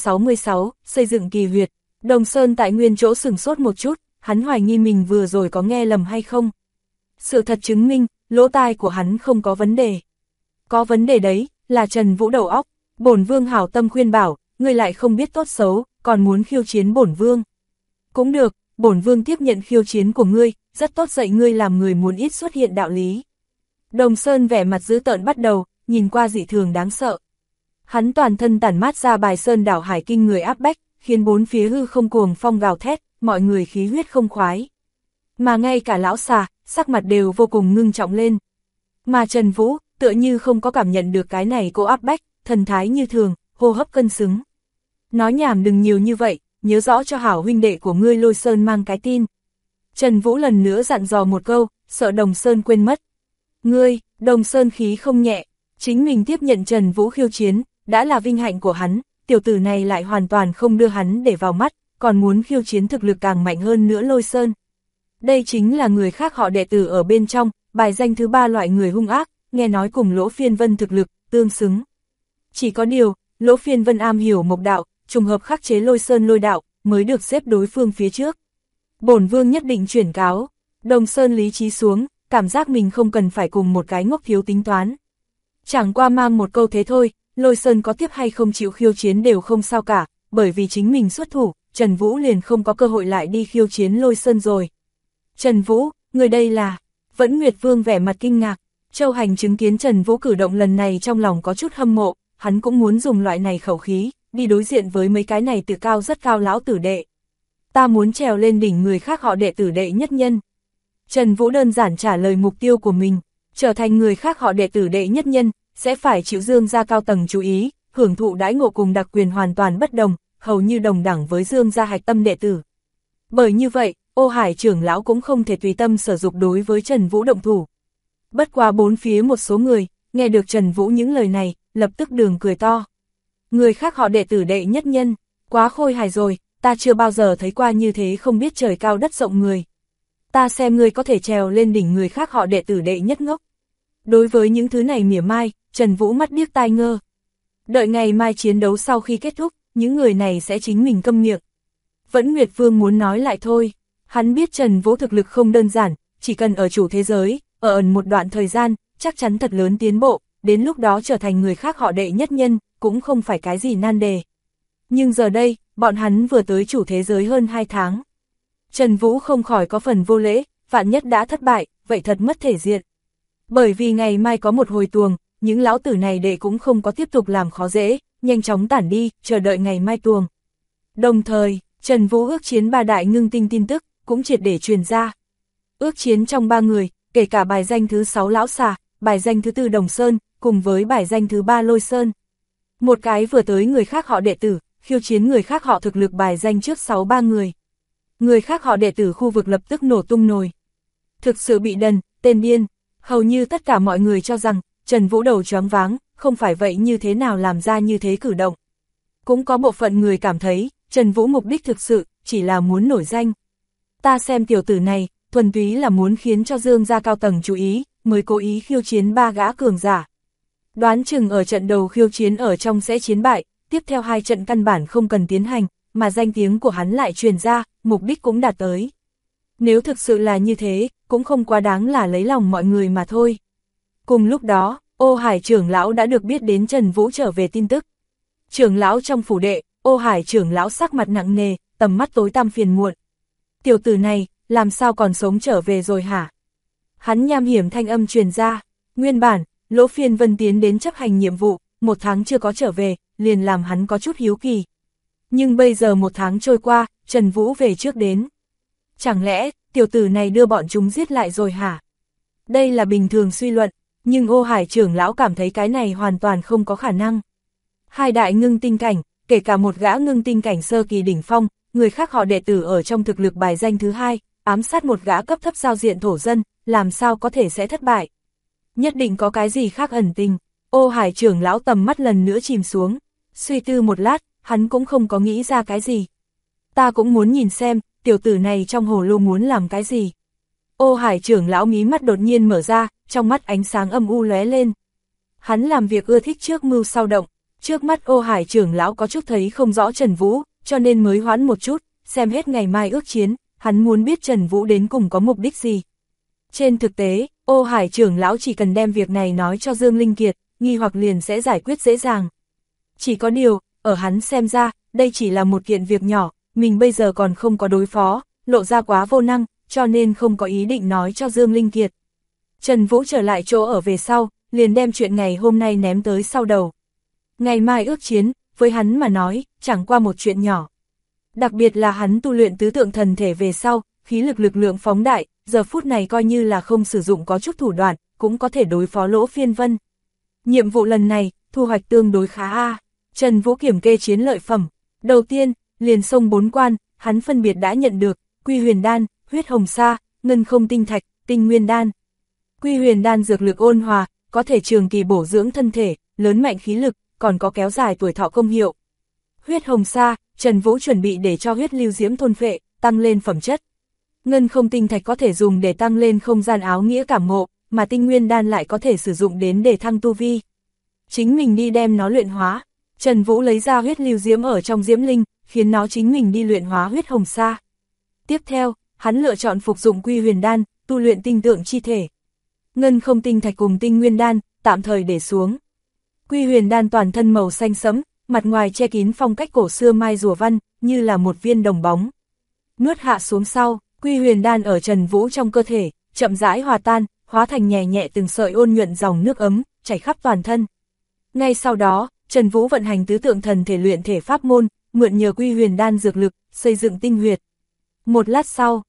966, xây dựng kỳ huyệt. Đồng Sơn tại nguyên chỗ sửng sốt một chút, hắn hoài nghi mình vừa rồi có nghe lầm hay không. Sự thật chứng minh, lỗ tai của hắn không có vấn đề. Có vấn đề đấy, là Trần Vũ đầu óc, bổn vương hảo tâm khuyên bảo, ngươi lại không biết tốt xấu, còn muốn khiêu chiến bổn vương. Cũng được, bổn vương tiếp nhận khiêu chiến của ngươi, rất tốt dạy ngươi làm người muốn ít xuất hiện đạo lý. Đồng Sơn vẻ mặt dữ tợn bắt đầu, nhìn qua dị thường đáng sợ. Hắn toàn thân tản mát ra bài sơn đảo hải kinh người áp bách, khiến bốn phía hư không cuồng phong gào thét, mọi người khí huyết không khoái. Mà ngay cả lão xà, sắc mặt đều vô cùng ngưng trọng lên. Mà Trần Vũ, tựa như không có cảm nhận được cái này cô áp bách, thần thái như thường, hô hấp cân xứng. Nói nhảm đừng nhiều như vậy, nhớ rõ cho hảo huynh đệ của ngươi Lôi Sơn mang cái tin. Trần Vũ lần nữa dặn dò một câu, sợ Đồng Sơn quên mất. Ngươi, Đồng Sơn khí không nhẹ, chính mình tiếp nhận Trần Vũ khiêu chiến, đã là vinh hạnh của hắn, tiểu tử này lại hoàn toàn không đưa hắn để vào mắt, còn muốn khiêu chiến thực lực càng mạnh hơn nữa Lôi Sơn. Đây chính là người khác họ đệ tử ở bên trong, bài danh thứ 3 loại người hung ác, nghe nói cùng Lỗ Phiên Vân thực lực, tương xứng. Chỉ có điều, Lỗ Phiên Vân am hiểu mộc đạo, trùng hợp khắc chế Lôi Sơn lôi đạo, mới được xếp đối phương phía trước. Bổn vương nhất định chuyển cáo, Đồng Sơn lý trí xuống, cảm giác mình không cần phải cùng một cái ngốc thiếu tính toán. Chẳng qua mang một câu thế thôi, Lôi Sơn có tiếp hay không chịu khiêu chiến đều không sao cả, bởi vì chính mình xuất thủ, Trần Vũ liền không có cơ hội lại đi khiêu chiến Lôi Sơn rồi. Trần Vũ, người đây là... Vẫn Nguyệt Vương vẻ mặt kinh ngạc, Châu Hành chứng kiến Trần Vũ cử động lần này trong lòng có chút hâm mộ, hắn cũng muốn dùng loại này khẩu khí, đi đối diện với mấy cái này tự cao rất cao lão tử đệ. Ta muốn trèo lên đỉnh người khác họ đệ tử đệ nhất nhân. Trần Vũ đơn giản trả lời mục tiêu của mình, trở thành người khác họ đệ tử đệ nhất nhân, sẽ phải chịu Dương gia cao tầng chú ý, hưởng thụ đãi ngộ cùng đặc quyền hoàn toàn bất đồng, hầu như đồng đẳng với Dương gia hạch tâm đệ tử. Bởi như vậy, Ô Hải trưởng lão cũng không thể tùy tâm sử dụng đối với Trần Vũ động thủ. Bất quá bốn phía một số người, nghe được Trần Vũ những lời này, lập tức đường cười to. Người khác họ đệ tử đệ nhất nhân, quá khôi hài rồi, ta chưa bao giờ thấy qua như thế không biết trời cao đất rộng người. Ta xem ngươi có thể trèo lên đỉnh người khác họ đệ tử đệ nhất ngốc. Đối với những thứ này mỉa mai, Trần Vũ mắt điếc tai ngơ. Đợi ngày mai chiến đấu sau khi kết thúc, những người này sẽ chính mình câm miệng. Vẫn Nguyệt Vương muốn nói lại thôi. Hắn biết Trần Vũ thực lực không đơn giản, chỉ cần ở chủ thế giới, ở ẩn một đoạn thời gian, chắc chắn thật lớn tiến bộ, đến lúc đó trở thành người khác họ đệ nhất nhân, cũng không phải cái gì nan đề. Nhưng giờ đây, bọn hắn vừa tới chủ thế giới hơn 2 tháng. Trần Vũ không khỏi có phần vô lễ, vạn nhất đã thất bại, vậy thật mất thể diện. Bởi vì ngày mai có một hồi tuồng, những lão tử này đệ cũng không có tiếp tục làm khó dễ, nhanh chóng tản đi, chờ đợi ngày mai tuồng. Đồng thời, Trần Vũ ước chiến 3 đại ngưng tinh tin tức, cũng triệt để truyền ra. Ước chiến trong 3 người, kể cả bài danh thứ 6 Lão Xà, bài danh thứ 4 Đồng Sơn, cùng với bài danh thứ 3 Lôi Sơn. Một cái vừa tới người khác họ đệ tử, khiêu chiến người khác họ thực lực bài danh trước 6-3 người. Người khác họ đệ tử khu vực lập tức nổ tung nồi. Thực sự bị đần, tên điên, hầu như tất cả mọi người cho rằng, Trần Vũ đầu choáng váng, không phải vậy như thế nào làm ra như thế cử động. Cũng có bộ phận người cảm thấy, Trần Vũ mục đích thực sự, chỉ là muốn nổi danh. Ta xem tiểu tử này, thuần túy là muốn khiến cho Dương gia cao tầng chú ý, mới cố ý khiêu chiến 3 gã cường giả. Đoán chừng ở trận đầu khiêu chiến ở trong sẽ chiến bại, tiếp theo 2 trận căn bản không cần tiến hành, mà danh tiếng của hắn lại truyền ra, mục đích cũng đạt tới. Nếu thực sự là như thế, cũng không quá đáng là lấy lòng mọi người mà thôi. Cùng lúc đó, Ô Hải trưởng lão đã được biết đến Trần Vũ trở về tin tức. Trưởng lão trong phủ đệ, Ô Hải trưởng lão sắc mặt nặng nề, tầm mắt tối tăm phiền muộn. Tiểu tử này, làm sao còn sống trở về rồi hả? Hắn nham hiểm thanh âm truyền ra, nguyên bản, Lỗ Phiên Vân tiến đến chấp hành nhiệm vụ, 1 tháng chưa có trở về, liền làm hắn có chút hiếu kỳ. Nhưng bây giờ 1 tháng trôi qua, Trần Vũ về trước đến. Chẳng lẽ, tiểu tử này đưa bọn chúng giết lại rồi hả? Đây là bình thường suy luận, nhưng Ô Hải trưởng lão cảm thấy cái này hoàn toàn không có khả năng. 2 đại ngưng tinh cảnh, kể cả một gã ngưng tinh cảnh sơ kỳ đỉnh phong, người khác họ đệ tử ở trong thực lực bài danh thứ 2, ám sát một gã cấp thấp giao diện thổ dân, làm sao có thể sẽ thất bại. Nhất định có cái gì khác ẩn tình. Ô Hải trưởng lão tầm mắt lần nữa chìm xuống, suy tư một lát, hắn cũng không có nghĩ ra cái gì. Ta cũng muốn nhìn xem, tiểu tử này trong hồ lô muốn làm cái gì. Ô Hải trưởng lão mí mắt đột nhiên mở ra, trong mắt ánh sáng âm u lóe lên. Hắn làm việc ưa thích trước mưu sau động, trước mắt Ô Hải trưởng lão có chút thấy không rõ Trần Vũ, cho nên mới hoãn một chút, xem hết ngày mai ước chiến, hắn muốn biết Trần Vũ đến cùng có mục đích gì. Trên thực tế, Ô Hải trưởng lão chỉ cần đem việc này nói cho Dương Linh Kiệt, nghi hoặc liền sẽ giải quyết dễ dàng. Chỉ có điều, ở hắn xem ra, đây chỉ là một kiện việc nhỏ, mình bây giờ còn không có đối phó, lộ ra quá vô năng, cho nên không có ý định nói cho Dương Linh Kiệt. Trần Vũ trở lại chỗ ở về sau, liền đem chuyện ngày hôm nay ném tới sau đầu. Ngày mai ước chiến, với hắn mà nói, chẳng qua một chuyện nhỏ. Đặc biệt là hắn tu luyện tứ tượng thần thể về sau, khí lực lượng phóng đại, giờ phút này coi như là không sử dụng có chút thủ đoạn, cũng có thể đối phó Lỗ Phiên Vân. Nhiệm vụ lần này, thu hoạch tương đối khá a. Trần Vũ kiểm kê chiến lợi phẩm. Đầu tiên, liền xông 4 quan, hắn phân biệt đã nhận được, Quy Huyền Đan, Huyết Hồng Sa, Ngân Không Tinh Thạch, Tinh Nguyên Đan. Quy Huyền Đan dược lực ôn hòa, có thể trường kỳ bổ dưỡng thân thể, lớn mạnh khí lực, còn có kéo dài tuổi thọ công hiệu. Huyết Hồng Sa, Trần Vũ chuẩn bị để cho huyết lưu diễm thôn phệ, tăng lên phẩm chất. Ngân Không Tinh Thạch có thể dùng để tăng lên không gian áo nghĩa cảm ngộ, mà Tinh Nguyên Đan lại có thể sử dụng đến để thăng tu vi. Chính mình đi đem nó luyện hóa. Trần Vũ lấy ra huyết lưu diễm ở trong diễm linh, khiến nó chính mình đi luyện hóa huyết hồng sa. Tiếp theo, hắn lựa chọn phục dụng Quy Huyền Đan, tu luyện tinh tượng chi thể. Ngân Không Tinh Thạch cùng Tinh Nguyên Đan, tạm thời để xuống. Quy Huyền Đan toàn thân màu xanh sẫm, mặt ngoài che kín phong cách cổ xưa mai rùa văn, như là một viên đồng bóng. Nuốt hạ xuống sau, Quy Huyền Đan ở Trần Vũ trong cơ thể, chậm rãi hòa tan, hóa thành nhẹ nhẹ từng sợi ôn nhuận dòng nước ấm, chảy khắp toàn thân. Ngay sau đó, Trần Vũ vận hành tứ tượng thần thể luyện thể pháp môn, mượn nhờ Quy Huyền Đan dược lực, xây dựng tinh huyệt. Một lát sau,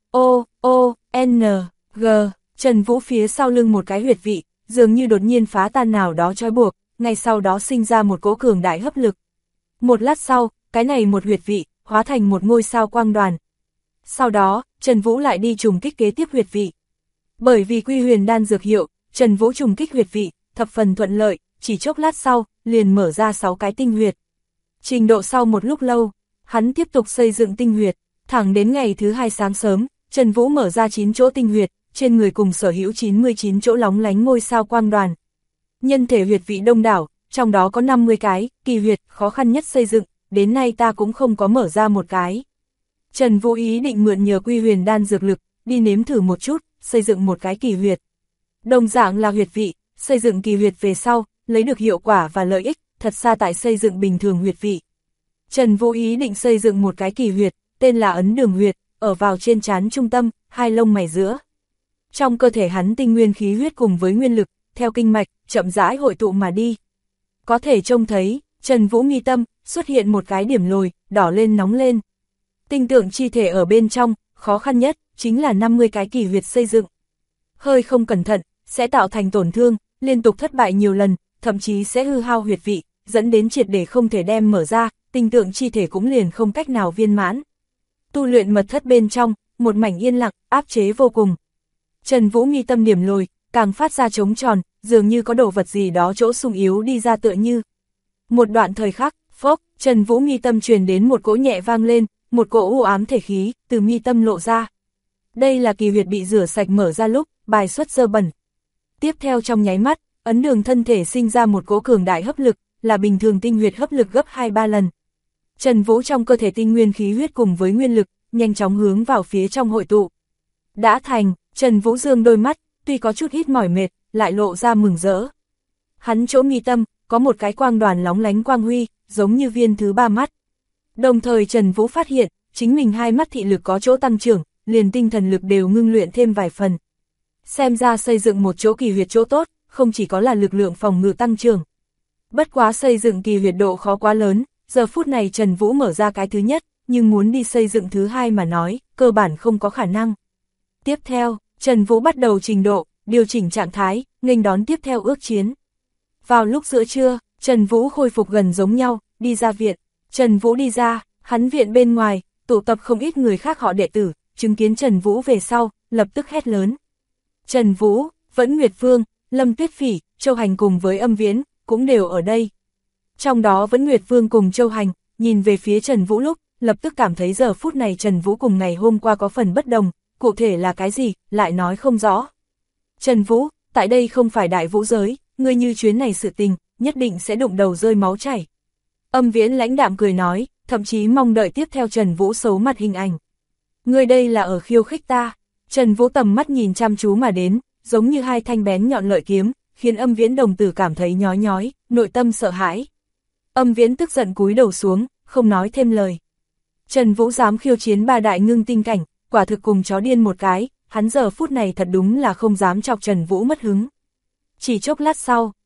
N, G, Trần Vũ phía sau lưng một cái huyệt vị, dường như đột nhiên phá tan nào đó trói buộc, ngay sau đó sinh ra một cỗ cường đại hấp lực. Một lát sau, cái này một huyệt vị, hóa thành một ngôi sao quang đoàn. Sau đó, Trần Vũ lại đi trùng kích kế tiếp huyệt vị. Bởi vì Quy Huyền Đan dược hiệu, Trần Vũ trùng kích huyệt vị, thập phần thuận lợi, chỉ chốc lát sau, liền mở ra 6 cái tinh huyệt. Trình độ sau một lúc lâu, hắn tiếp tục xây dựng tinh huyệt, thẳng đến ngày thứ 2 sáng sớm, Trần Vũ mở ra 9 chỗ tinh huyệt, trên người cùng sở hữu 99 chỗ lóng lánh ngôi sao quang đoàn. Nhân thể huyệt vị đông đảo, trong đó có 50 cái, kỳ huyệt, khó khăn nhất xây dựng, đến nay ta cũng không có mở ra một cái. Trần Vũ ý định mượn nhờ Quy Huyền Đan dược lực, đi nếm thử một chút, xây dựng một cái kỳ huyệt. Đồng dạng là huyệt vị, xây dựng kỳ huyệt về sau, lấy được hiệu quả và lợi ích, thật xa tại xây dựng bình thường huyệt vị. Trần Vũ ý định xây dựng một cái kỳ huyệt, tên là ấn đường huyệt, ở vào trên trán trung tâm, hai lông mày giữa. Trong cơ thể hắn tinh nguyên khí huyết cùng với nguyên lực, theo kinh mạch, chậm rãi hội tụ mà đi. Có thể trông thấy, Trần Vũ mi tâm, xuất hiện một cái điểm lồi, đỏ lên nóng lên. Tinh tượng chi thể ở bên trong, khó khăn nhất, chính là 50 cái kỳ huyệt xây dựng. Hơi không cẩn thận, sẽ tạo thành tổn thương, liên tục thất bại nhiều lần, thậm chí sẽ hư hao huyệt vị, dẫn đến triệt để không thể đem mở ra, tinh tượng chi thể cũng liền không cách nào viên mãn. Tu luyện mật thất bên trong, một mảnh yên lặng, áp chế vô cùng. Trần Vũ mi tâm điểm lồi, càng phát ra trống tròn, dường như có đồ vật gì đó chỗ sung yếu đi ra tựa như. Một đoạn thời khắc, phốc, Trần Vũ mi tâm truyền đến một cỗ nhẹ vang lên, một cỗ u ám thể khí, từ mi tâm lộ ra. Đây là kỳ huyệt bị rửa sạch mở ra lúc, bài xuất dơ bẩn. Tiếp theo trong nháy mắt, ấn đường thân thể sinh ra một cỗ cường đại hấp lực, là bình thường tinh huyệt hấp lực gấp 2-3 lần. Trần Vũ trong cơ thể tinh nguyên khí huyết cùng với nguyên lực, nhanh chóng hướng vào phía trong hội tụ. Đã thành, Trần Vũ dương đôi mắt, tuy có chút ít mỏi mệt, lại lộ ra mừng rỡ. Hắn chỗ mi tâm, có một cái quang đoàn lóng lánh quang huy, giống như viên thứ 3 mắt. Đồng thời Trần Vũ phát hiện, chính mình hai mắt thị lực có chỗ tăng trưởng, liền tinh thần lực đều ngưng luyện thêm vài phần. Xem ra xây dựng một chỗ kỳ huyệt chỗ tốt, không chỉ có là lực lượng phòng ngự tăng trưởng. Bất quá xây dựng kỳ huyệt độ khó quá lớn, giờ phút này Trần Vũ mở ra cái thứ nhất, nhưng muốn đi xây dựng thứ hai mà nói, cơ bản không có khả năng. Tiếp theo, Trần Vũ bắt đầu trình độ, điều chỉnh trạng thái, nghênh đón tiếp theo ước chiến. Vào lúc giữa trưa, Trần Vũ khôi phục gần giống nhau, đi ra viện. Trần Vũ đi ra, hắn viện bên ngoài, tụ tập không ít người khác họ đệ tử, chứng kiến Trần Vũ về sau, lập tức hét lớn. Trần Vũ, Vẫn Nguyệt Vương, Lâm Tuyết Phỉ, Châu Hành cùng với Âm Viễn, cũng đều ở đây. Trong đó Vẫn Nguyệt Vương cùng Châu Hành, nhìn về phía Trần Vũ lúc, lập tức cảm thấy giờ phút này Trần Vũ cùng ngày hôm qua có phần bất đồng, cụ thể là cái gì, lại nói không rõ. Trần Vũ, tại đây không phải đại vũ giới, ngươi như chuyến này sự tình, nhất định sẽ đụng đầu rơi máu chảy. Âm Viễn lãnh đạm cười nói, thậm chí mong đợi tiếp theo Trần Vũ xấu mặt hình ảnh. Ngươi đây là ở khiêu khích ta. Trần Vũ tầm mắt nhìn chăm chú mà đến, giống như hai thanh bén nhọn lợi kiếm, khiến Âm Viễn đồng tử cảm thấy nhói nhói, nội tâm sợ hãi. Âm Viễn tức giận cúi đầu xuống, không nói thêm lời. Trần Vũ dám khiêu chiến 3 đại ngưng tinh cảnh, quả thực cùng chó điên một cái, hắn giờ phút này thật đúng là không dám chọc Trần Vũ mất hứng. Chỉ chốc lát sau,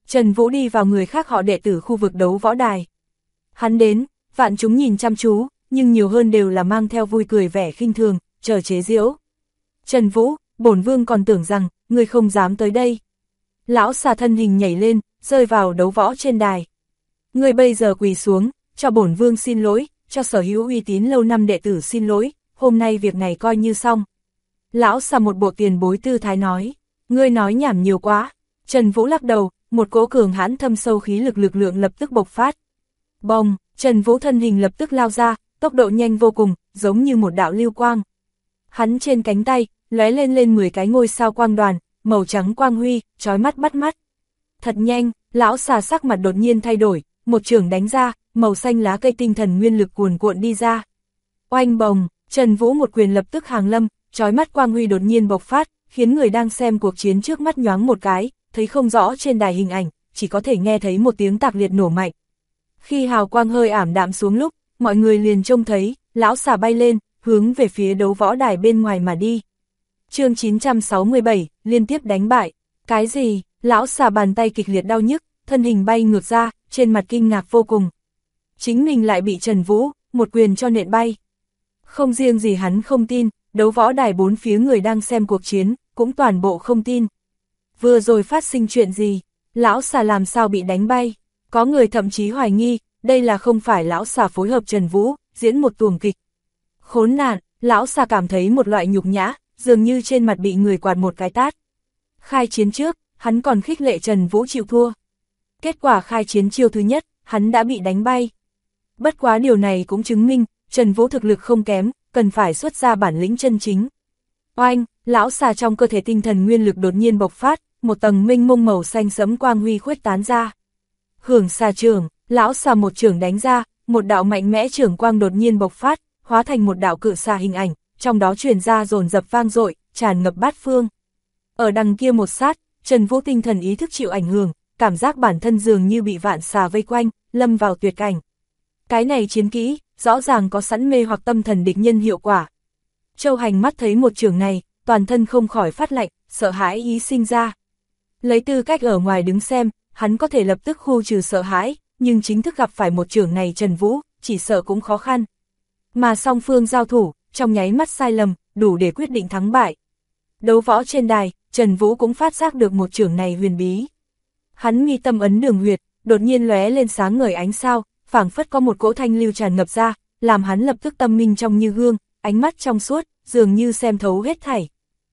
Trần Vũ đi vào người khác họ đệ tử khu vực đấu võ đài. Hắn đến, vạn chúng nhìn chăm chú, nhưng nhiều hơn đều là mang theo vui cười vẻ khinh thường, chờ chế giễu. Trần Vũ, bổn vương còn tưởng rằng, ngươi không dám tới đây. Lão xà thân hình nhảy lên, rơi vào đấu võ trên đài. Ngươi bây giờ quỳ xuống, cho bổn vương xin lỗi, cho sở hữu uy tín lâu năm đệ tử xin lỗi, hôm nay việc này coi như xong. Lão xà một bộ tiền bối tư thái nói, ngươi nói nhảm nhiều quá. Trần Vũ lắc đầu, một cỗ cường hãn thâm sâu khí lực lượng lập tức bộc phát. Bồng, Trần Vũ thân hình lập tức lao ra, tốc độ nhanh vô cùng, giống như một đạo lưu quang. Hắn trên cánh tay, lóe lên 10 cái ngôi sao quang đoàn, màu trắng quang huy, chói mắt bắt mắt. Thật nhanh, lão xà sắc mặt đột nhiên thay đổi, một chưởng đánh ra, màu xanh lá cây tinh thần nguyên lực cuồn cuộn đi ra. Oanh bồng, Trần Vũ một quyền lập tức hàng lâm, chói mắt quang huy đột nhiên bộc phát, khiến người đang xem cuộc chiến trước mắt nhoáng một cái, thấy không rõ trên đài hình ảnh, chỉ có thể nghe thấy một tiếng tạc liệt nổ mạnh. Khi hào quang hơi ảm đạm xuống lúc, mọi người liền trông thấy, lão xà bay lên, hướng về phía đấu võ đài bên ngoài mà đi. Chương 967, liên tiếp đánh bại. Cái gì? Lão xà bàn tay kịch liệt đau nhức, thân hình bay ngược ra, trên mặt kinh ngạc vô cùng. Chính mình lại bị Trần Vũ, một quyền cho nện bay. Không riêng gì hắn không tin, đấu võ đài bốn phía người đang xem cuộc chiến, cũng toàn bộ không tin. Vừa rồi phát sinh chuyện gì? Lão xà làm sao bị đánh bay? Có người thậm chí hoài nghi, đây là không phải lão xà phối hợp Trần Vũ, diễn một tuồng kịch. Khốn nạn, lão xà cảm thấy một loại nhục nhã, dường như trên mặt bị người quạt một cái tát. Khai chiến trước, hắn còn khích lệ Trần Vũ chịu thua. Kết quả khai chiến chiêu thứ nhất, hắn đã bị đánh bay. Bất quá điều này cũng chứng minh, Trần Vũ thực lực không kém, cần phải xuất ra bản lĩnh chân chính. Oanh, lão xà trong cơ thể tinh thần nguyên lực đột nhiên bộc phát, một tầng mênh mông màu xanh sẫm quang huy khuếch tán ra. Hưởng xà chưởng, lão xà một chưởng đánh ra, một đạo mạnh mẽ chưởng quang đột nhiên bộc phát, hóa thành một đạo cự xà hình ảnh, trong đó truyền ra dồn dập vang dội, tràn ngập bát phương. Ở đằng kia một sát, Trần Vũ tinh thần ý thức chịu ảnh hưởng, cảm giác bản thân dường như bị vạn xà vây quanh, lâm vào tuyệt cảnh. Cái này chiến kỹ, rõ ràng có sẵn mê hoặc tâm thần địch nhân hiệu quả. Châu Hành mắt thấy một chưởng này, toàn thân không khỏi phát lạnh, sợ hãi ý sinh ra. Lấy tư cách ở ngoài đứng xem, hắn có thể lập tức khu trừ sợ hãi, nhưng chính thức gặp phải một chưởng này Trần Vũ, chỉ sợ cũng khó khăn. Mà song phương giao thủ, trong nháy mắt sai lầm, đủ để quyết định thắng bại. Đấu võ trên đài, Trần Vũ cũng phát giác được một chưởng này huyền bí. Hắn mi tâm ấn đường huyệt, đột nhiên lóe lên sáng ngời ánh sao, phảng phất có một cỗ thanh lưu tràn ngập ra, làm hắn lập tức tâm minh trong như gương, ánh mắt trong suốt, dường như xem thấu hết thảy.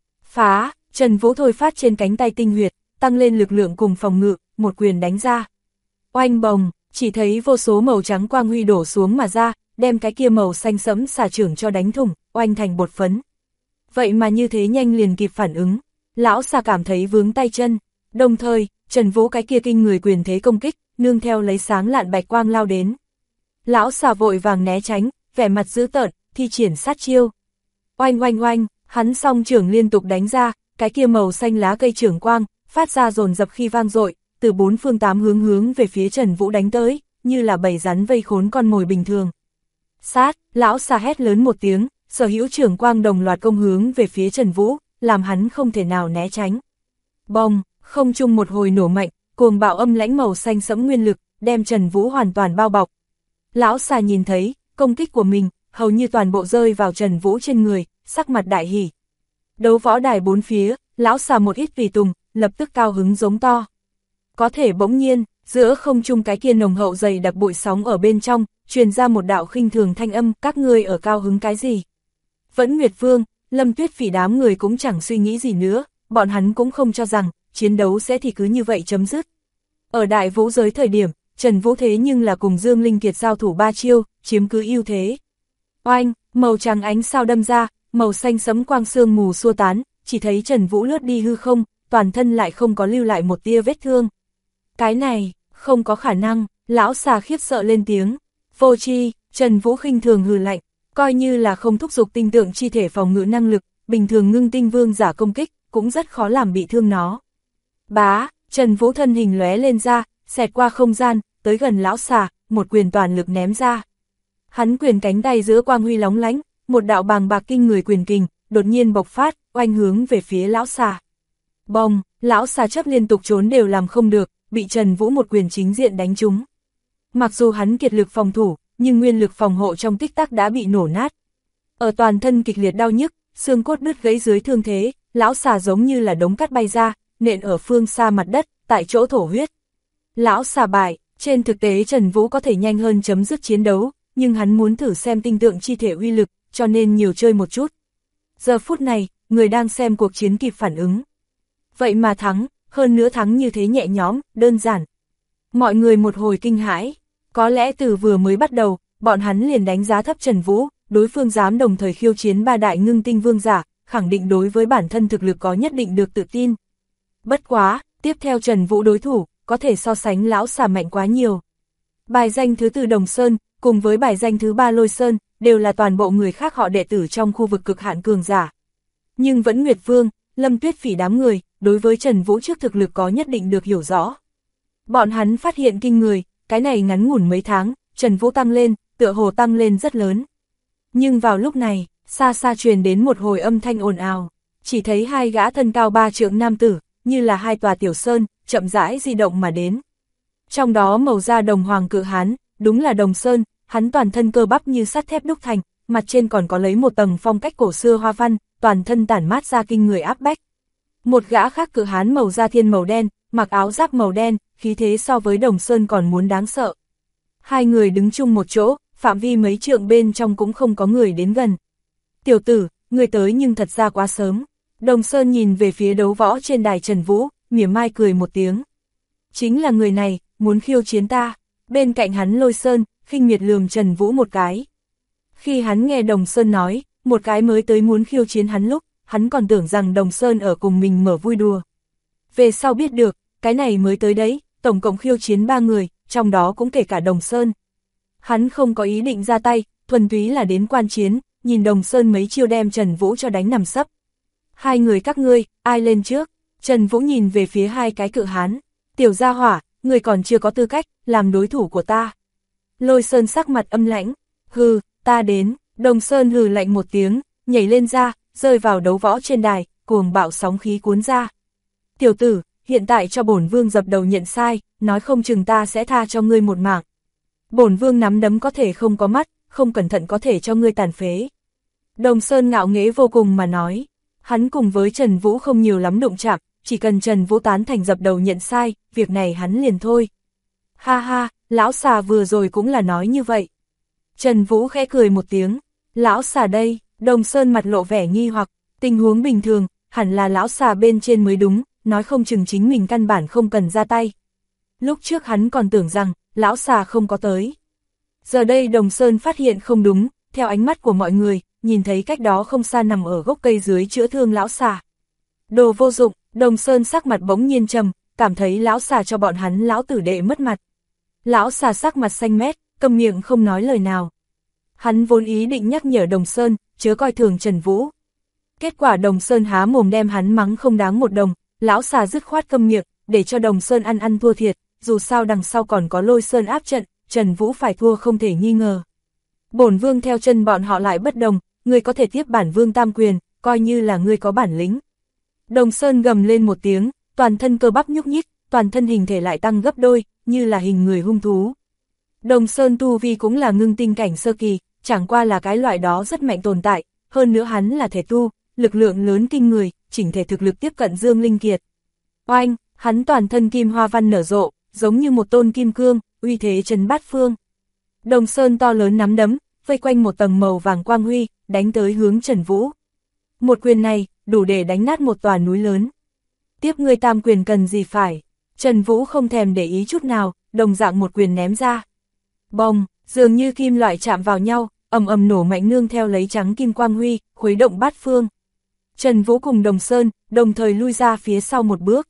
Phá, Trần Vũ thôi phát trên cánh tay tinh huyệt, tăng lên lực lượng cùng phòng ngự, một quyền đánh ra. Oanh bồng, chỉ thấy vô số màu trắng quang huy đổ xuống mà ra, đem cái kia màu xanh sẫm xà chưởng cho đánh thủng, oanh thành bột phấn. Vậy mà như thế nhanh liền kịp phản ứng, lão xà cảm thấy vướng tay chân, đồng thời, Trần Vũ cái kia kinh người quyền thế công kích, nương theo lấy sáng lạn bạch quang lao đến. Lão xà vội vàng né tránh, vẻ mặt dữ tợn, thi triển sát chiêu. Oanh oanh oanh, hắn song chưởng liên tục đánh ra, cái kia màu xanh lá cây chưởng quang, phát ra dồn dập khi vang dội, từ bốn phương tám hướng về phía Trần Vũ đánh tới, như là bầy rắn vây khốn con mồi bình thường. Sát, lão xà hét lớn một tiếng, sở hữu chưởng quang đồng loạt công hướng về phía Trần Vũ, làm hắn không thể nào né tránh. Bông, không trung một hồi nổ mạnh, cuồng bạo âm lãnh màu xanh sẫm nguyên lực, đem Trần Vũ hoàn toàn bao bọc. Lão xà nhìn thấy, công kích của mình, hầu như toàn bộ rơi vào Trần Vũ trên người, sắc mặt đại hỉ. Đấu võ đài bốn phía, lão xà một ít tùy tùng, lập tức cao hứng giống to. Có thể bỗng nhiên, giữa không trung cái kia nồng hậu dày đặc bụi sóng ở bên trong, truyền ra một đạo khinh thường thanh âm, các ngươi ở cao hứng cái gì? Vẫn Nguyệt Vương, Lâm Tuyết Phỉ đám người cũng chẳng suy nghĩ gì nữa, bọn hắn cũng không cho rằng, chiến đấu sẽ thì cứ như vậy chấm dứt. Ở đại vũ giới thời điểm, Trần Vũ thế nhưng là cùng Dương Linh Kiệt giao thủ 3 chiêu, chiếm cứ ưu thế. Oanh, màu trắng ánh sao đâm ra, màu xanh sẫm quang sương mù xua tán, chỉ thấy Trần Vũ lướt đi hư không, toàn thân lại không có lưu lại một tia vết thương. Cái này, không có khả năng, lão xà khiếp sợ lên tiếng. Vô tri, Trần Vũ khinh thường hừ lạnh, coi như là không thúc giục tinh tượng chi thể phòng ngự năng lực, bình thường ngưng tinh vương giả công kích, cũng rất khó làm bị thương nó. Bá, Trần Vũ thân hình lóe lên ra, xẹt qua không gian, tới gần lão xà, một quyền toàn lực ném ra. Hắn quyền cánh tay giữa quang huy lóng lánh, một đạo bàng bạc kinh người quyền kình, đột nhiên bộc phát, oanh hướng về phía lão xà. Bông, lão xà chấp liên tục trốn đều làm không được, bị Trần Vũ một quyền chính diện đánh trúng. Mặc dù hắn kiệt lực phòng thủ, nhưng nguyên lực phòng hộ trong tích tắc đã bị nổ nát. Ở toàn thân kịch liệt đau nhức, xương cốt đứt gãy dưới thương thế, lão xà giống như là đống cát bay ra, nện ở phương xa mặt đất, tại chỗ thổ huyết. Lão xà bại, trên thực tế Trần Vũ có thể nhanh hơn chấm dứt chiến đấu, nhưng hắn muốn thử xem tinh tượng chi thể uy lực, cho nên nhiều chơi một chút. Giờ phút này, người đang xem cuộc chiến kịp phản ứng. Vậy mà thắng, hơn nữa thắng như thế nhẹ nhõm, đơn giản. Mọi người một hồi kinh hãi, có lẽ từ vừa mới bắt đầu, bọn hắn liền đánh giá thấp Trần Vũ, đối phương dám đồng thời khiêu chiến ba đại ngưng tinh vương giả, khẳng định đối với bản thân thực lực có nhất định được tự tin. Bất quá, tiếp theo Trần Vũ đối thủ, có thể so sánh lão xà mạnh quá nhiều. Bài danh thứ 4 Đồng Sơn, cùng với bài danh thứ 3 Lôi Sơn, đều là toàn bộ người khác họ đệ tử trong khu vực cực hạn cường giả. Nhưng vẫn Nguyệt Vương, Lâm Tuyết Phỉ đám người, đối với Trần Vũ trước thực lực có nhất định được hiểu rõ. Bọn hắn phát hiện kinh người, cái này ngắn ngủn mấy tháng, Trần Vũ tăng lên, tựa hồ tăng lên rất lớn. Nhưng vào lúc này, xa xa truyền đến một hồi âm thanh ồn ào, chỉ thấy hai gã thân cao 3 trượng nam tử, như là hai tòa tiểu sơn, chậm rãi di động mà đến. Trong đó màu da đồng hoàng cự hán, đúng là Đồng Sơn, hắn toàn thân cơ bắp như sắt thép đúc thành, mặt trên còn có lấy một tầng phong cách cổ xưa hoa văn, toàn thân tản mát ra kinh người áp bách. Một gã khác cự hán màu da thiên màu đen, mặc áo giáp màu đen, khí thế so với Đồng Sơn còn muốn đáng sợ. Hai người đứng chung một chỗ, phạm vi mấy trượng bên trong cũng không có người đến gần. Tiểu tử, người tới nhưng thật ra quá sớm. Đồng Sơn nhìn về phía đấu võ trên đài Trần Vũ, mỉa mai cười một tiếng. Chính là người này, muốn khiêu chiến ta. Bên cạnh hắn Lôi Sơn, khinh miệt lườm Trần Vũ một cái. Khi hắn nghe Đồng Sơn nói, một cái mới tới muốn khiêu chiến hắn lúc, hắn còn tưởng rằng Đồng Sơn ở cùng mình mở vui đùa. Về sau biết được, cái này mới tới đấy, tổng cộng khiêu chiến 3 người, trong đó cũng kể cả Đồng Sơn. Hắn không có ý định ra tay, thuần túy là đến quan chiến, nhìn Đồng Sơn mấy chiêu đem Trần Vũ cho đánh nằm sấp. Hai người các ngươi, ai lên trước? Trần Vũ nhìn về phía hai cái cự hán. Tiểu gia hỏa, người còn chưa có tư cách, làm đối thủ của ta. Lôi Sơn sắc mặt âm lãnh. Hừ, ta đến. Đồng Sơn hừ lạnh một tiếng, nhảy lên ra, rơi vào đấu võ trên đài, cuồng bạo sóng khí cuốn ra. Tiểu tử, hiện tại cho bổn vương dập đầu nhận sai, nói không chừng ta sẽ tha cho ngươi một mạng. Bổn vương nắm đấm có thể không có mắt, không cẩn thận có thể cho ngươi tàn phế. Đồng Sơn ngạo nghễ vô cùng mà nói. Hắn cùng với Trần Vũ không nhiều lắm đụng chạm, chỉ cần Trần Vũ tán thành dập đầu nhận sai, việc này hắn liền thôi. Ha ha, lão xà vừa rồi cũng là nói như vậy. Trần Vũ khẽ cười một tiếng. Lão xà đây, Đồng Sơn mặt lộ vẻ nghi hoặc, tình huống bình thường, hẳn là lão xà bên trên mới đúng, nói không chừng chính mình căn bản không cần ra tay. Lúc trước hắn còn tưởng rằng, lão xà không có tới. Giờ đây Đồng Sơn phát hiện không đúng, theo ánh mắt của mọi người, nhìn thấy cách đó không xa nằm ở gốc cây dưới chữa thương lão xà. Đồ vô dụng, Đồng Sơn sắc mặt bỗng nhiên trầm, cảm thấy lão xà cho bọn hắn lão tử đệ mất mặt. Lão xà sắc mặt xanh mét, câm miệng không nói lời nào. Hắn vốn ý định nhắc nhở Đồng Sơn, chớ coi thường Trần Vũ. Kết quả Đồng Sơn há mồm đem hắn mắng không đáng một đồng, lão xà dứt khoát câm miệng, để cho Đồng Sơn ăn thua thiệt, dù sao đằng sau còn có Lôi Sơn áp trận, Trần Vũ phải thua không thể nghi ngờ. Bổn vương theo chân bọn họ lại bất đồng, ngươi có thể tiếp bản vương tam quyền, coi như là ngươi có bản lĩnh. Đồng Sơn gầm lên một tiếng, toàn thân cơ bắp nhúc nhích, toàn thân hình thể lại tăng gấp đôi, như là hình người hung thú. Đồng Sơn tu vi cũng là ngưng tinh cảnh sơ kỳ, chẳng qua là cái loại đó rất mạnh tồn tại, hơn nữa hắn là thể tu, lực lượng lớn kinh người, chỉnh thể thực lực tiếp cận Dương Linh Kiệt. Oanh, hắn toàn thân kim hoa văn nở rộ, giống như một tôn kim cương, uy thế trấn bát phương. Đồng Sơn to lớn nắm đấm, vây quanh một tầng màu vàng quang huy, đánh tới hướng Trần Vũ. Một quyền này, đủ để đánh nát một tòa núi lớn. Tiếp ngươi tam quyền cần gì phải? Trần Vũ không thèm để ý chút nào, đồng dạng một quyền ném ra. Bồng, dường như kim loại chạm vào nhau, ầm ầm nổ mạnh nương theo lấy trắng kim quang huy, khuấy động bát phương. Trần Vũ cùng Đồng Sơn, đồng thời lui ra phía sau một bước.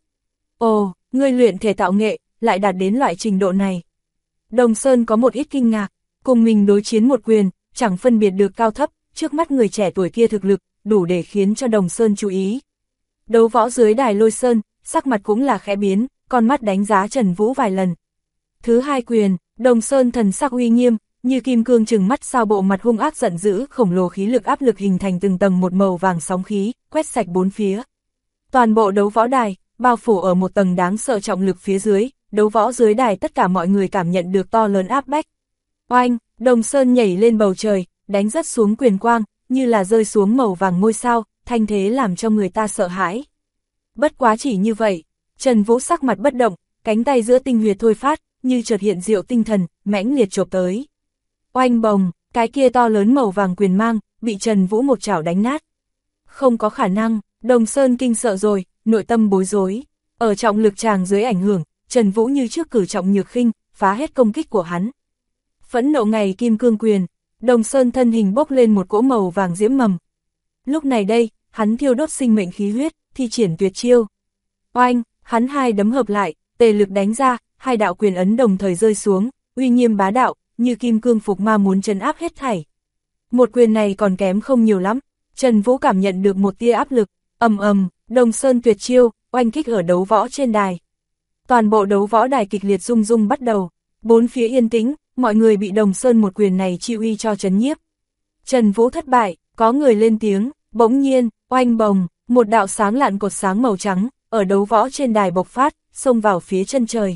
Ồ, ngươi luyện thể tạo nghệ, lại đạt đến loại trình độ này. Đồng Sơn có một ít kinh ngạc, cùng mình đối chiến một quyền, chẳng phân biệt được cao thấp, trước mắt người trẻ tuổi kia thực lực, đủ để khiến cho Đồng Sơn chú ý. Đấu võ dưới đài Lôi Sơn, sắc mặt cũng là khẽ biến, con mắt đánh giá Trần Vũ vài lần. Thứ hai quyền, Đồng Sơn thần sắc uy nghiêm, như kim cương trừng mắt sao bộ mặt hung ác giận dữ, khổng lồ khí lực áp lực hình thành từng tầng một màu vàng sóng khí, quét sạch bốn phía. Toàn bộ đấu võ đài, bao phủ ở một tầng đáng sợ trọng lực phía dưới, đấu võ dưới đài tất cả mọi người cảm nhận được to lớn áp bách. Oanh, Đồng Sơn nhảy lên bầu trời, đánh rất xuống quyền quang, như là rơi xuống màu vàng ngôi sao, thanh thế làm cho người ta sợ hãi. Bất quá chỉ như vậy, Trần Vũ sắc mặt bất động, cánh tay giữa tinh huyệt thôi phát, như chợt hiện diệu tinh thần, mãnh liệt chộp tới. Oanh bồng, cái kia to lớn màu vàng quyền mang, bị Trần Vũ một chảo đánh nát. Không có khả năng, Đồng Sơn kinh sợ rồi, nội tâm bối rối. Ở trọng lực tràng dưới ảnh hưởng, Trần Vũ như trước cử trọng nhược khinh, phá hết công kích của hắn. Phẫn nộ ngày kim cương quyền, Đồng Sơn thân hình bốc lên một cỗ màu vàng diễm mầm. Lúc này đây, hắn thiêu đốt sinh mệnh khí huyết, thi triển tuyệt chiêu. Oanh, hắn hai đấm hợp lại, tề lực đánh ra, hai đạo quyền ấn đồng thời rơi xuống, uy nghiêm bá đạo, như kim cương phục ma muốn trấn áp hết thảy. Một quyền này còn kém không nhiều lắm, Trần Vũ cảm nhận được một tia áp lực, Đồng Sơn tuyệt chiêu, oanh kích ở đấu võ trên đài. Toàn bộ đấu võ đài kịch liệt rung rung bắt đầu, bốn phía yên tĩnh, mọi người bị Đồng Sơn một quyền này chi uy cho trấn nhiếp. Trần Vũ thất bại, có người lên tiếng, bỗng nhiên, oanh bồng, một đạo sáng lạn cột sáng màu trắng, ở đấu võ trên đài bộc phát, xông vào phía chân trời.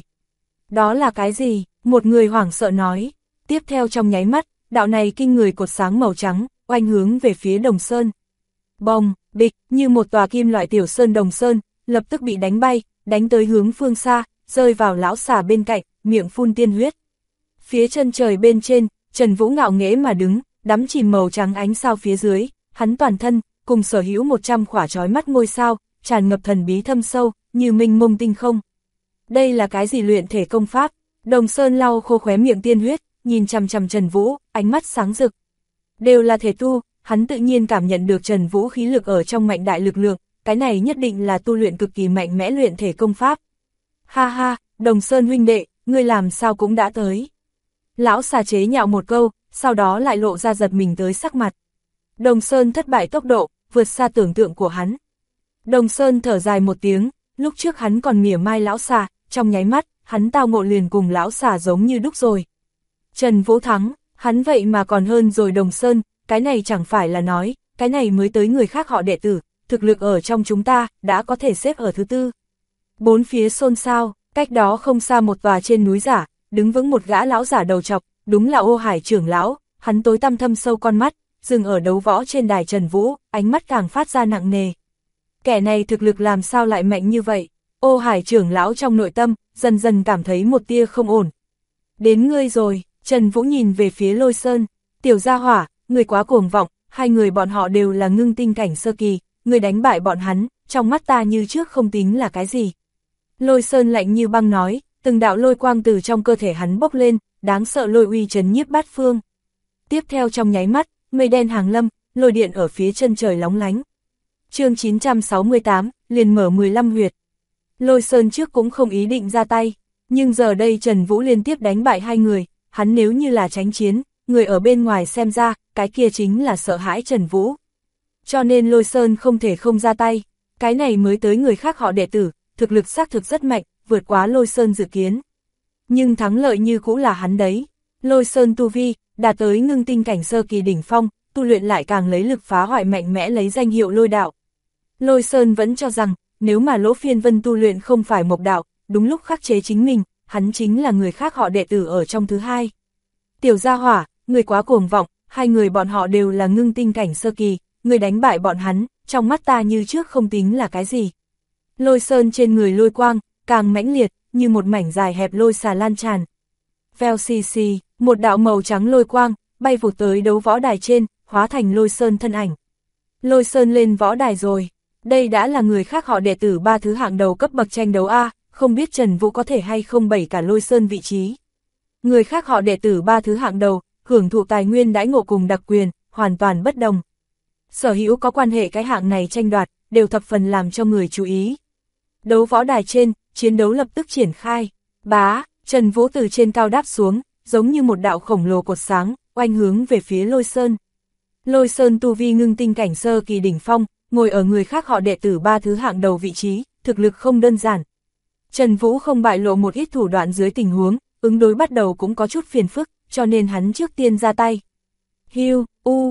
Đó là cái gì? Một người hoảng sợ nói. Tiếp theo trong nháy mắt, đạo này kinh người cột sáng màu trắng, oanh hướng về phía Đồng Sơn. Bồng, bịch, như một tòa kim loại tiểu sơn Đồng Sơn, lập tức bị đánh bay, đánh tới hướng phương xa, rơi vào lão xà bên cạnh, miệng phun tiên huyết. Phía chân trời bên trên, Trần Vũ ngạo nghễ mà đứng, đắm chìm màu trắng ánh sao phía dưới, hắn toàn thân, cùng sở hữu 100 khỏa chói mắt ngôi sao, tràn ngập thần bí thâm sâu, như minh mông tinh không. Đây là cái gì luyện thể công pháp? Đồng Sơn lau khô khóe miệng tiên huyết, nhìn chằm chằm Trần Vũ, ánh mắt sáng rực. Đều là thể tu, hắn tự nhiên cảm nhận được Trần Vũ khí lực ở trong mạnh đại lực lượng, cái này nhất định là tu luyện cực kỳ mạnh mẽ luyện thể công pháp. Ha ha, Đồng Sơn huynh đệ, ngươi làm sao cũng đã tới. Lão xà chế nhạo một câu, sau đó lại lộ ra giật mình tới sắc mặt. Đồng Sơn thất bại tốc độ, vượt xa tưởng tượng của hắn. Đồng Sơn thở dài một tiếng, lúc trước hắn còn mỉa mai lão xà, trong nháy mắt, hắn tao ngộ liền cùng lão xà giống như đúc rồi. Trần Vũ thắng, hắn vậy mà còn hơn rồi Đồng Sơn, cái này chẳng phải là nói, cái này mới tới người khác họ đệ tử, thực lực ở trong chúng ta, đã có thể xếp ở thứ tư. Bốn phía xôn xao, cách đó không xa một tòa trên núi giả, đứng vững một gã lão giả đầu trọc, đúng là Ô Hải trưởng lão, hắn tối tăm thâm sâu con mắt, dừng ở đấu võ trên đài Trần Vũ, ánh mắt càng phát ra nặng nề. Kẻ này thực lực làm sao lại mạnh như vậy? Ô Hải trưởng lão trong nội tâm, dần dần cảm thấy một tia không ổn. Đến ngươi rồi, Trần Vũ nhìn về phía Lôi Sơn, tiểu gia hỏa, người quá cuồng vọng, hai người bọn họ đều là ngưng tinh cảnh sơ kỳ, người đánh bại bọn hắn, trong mắt ta như trước không tính là cái gì. Lôi Sơn lạnh như băng nói, từng đạo lôi quang từ trong cơ thể hắn bốc lên, đáng sợ lôi uy trấn nhiếp bát phương. Tiếp theo trong nháy mắt, mây đen hàng lâm, lôi điện ở phía chân trời lóng lánh. Chương 968, liền mở 15 huyệt. Lôi Sơn trước cũng không ý định ra tay, nhưng giờ đây Trần Vũ liên tiếp đánh bại hai người, hắn nếu như là tránh chiến, người ở bên ngoài xem ra, cái kia chính là sợ hãi Trần Vũ. Cho nên Lôi Sơn không thể không ra tay, cái này mới tới người khác họ đệ tử, thực lực xác thực rất mạnh, vượt quá Lôi Sơn dự kiến. Nhưng thắng lợi như cũ là hắn đấy. Lôi Sơn tu vi, đạt tới ngưng tinh cảnh sơ kỳ đỉnh phong, tu luyện lại càng lấy lực phá hoại mạnh mẽ lấy danh hiệu lôi đạo. Lôi Sơn vẫn cho rằng, nếu mà Lỗ Phiên Vân tu luyện không phải mộc đạo, đúng lúc khắc chế chính mình, hắn chính là người khác họ đệ tử ở trong thứ hai. Tiểu gia hỏa, người quá cuồng vọng, hai người bọn họ đều là ngưng tinh cảnh sơ kỳ, người đánh bại bọn hắn, trong mắt ta như trước không tính là cái gì. Lôi Sơn trên người lôi quang, càng mãnh liệt, như một mảnh dài hẹp lôi xà lan tràn. Vèo xì xì, một đạo màu trắng lôi quang, bay vụt tới đấu võ đài trên, hóa thành Lôi Sơn thân ảnh. Lôi Sơn lên võ đài rồi, đây đã là người khác họ đệ tử ba thứ hạng đầu cấp bậc tranh đấu A, không biết Trần Vũ có thể hay không bẩy cả Lôi Sơn vị trí. Người khác họ đệ tử ba thứ hạng đầu, hưởng thụ tài nguyên đãi ngộ cùng đặc quyền, hoàn toàn bất đồng. Sở hữu có quan hệ cái hạng này tranh đoạt, đều thập phần làm cho người chú ý. Đấu võ đài trên, chiến đấu lập tức triển khai. Bá, Trần Vũ từ trên cao đáp xuống, giống như một đạo khổng lồ cột sáng, oanh hướng về phía Lôi Sơn. Lôi Sơn tu vi ngưng tinh cảnh sơ kỳ đỉnh phong, ngồi ở người khác họ đệ tử ba thứ hạng đầu vị trí, thực lực không đơn giản. Trần Vũ không bại lộ một ít thủ đoạn dưới tình huống, ứng đối bắt đầu cũng có chút phiền phức, cho nên hắn trước tiên ra tay. Hiu,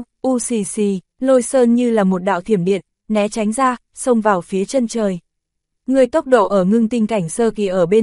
xì xì, Lôi Sơn như là một đạo thiểm điện, né tránh ra, xông vào phía chân trời. Người tốc độ ở ngưng tinh cảnh sơ kỳ ở bên trong,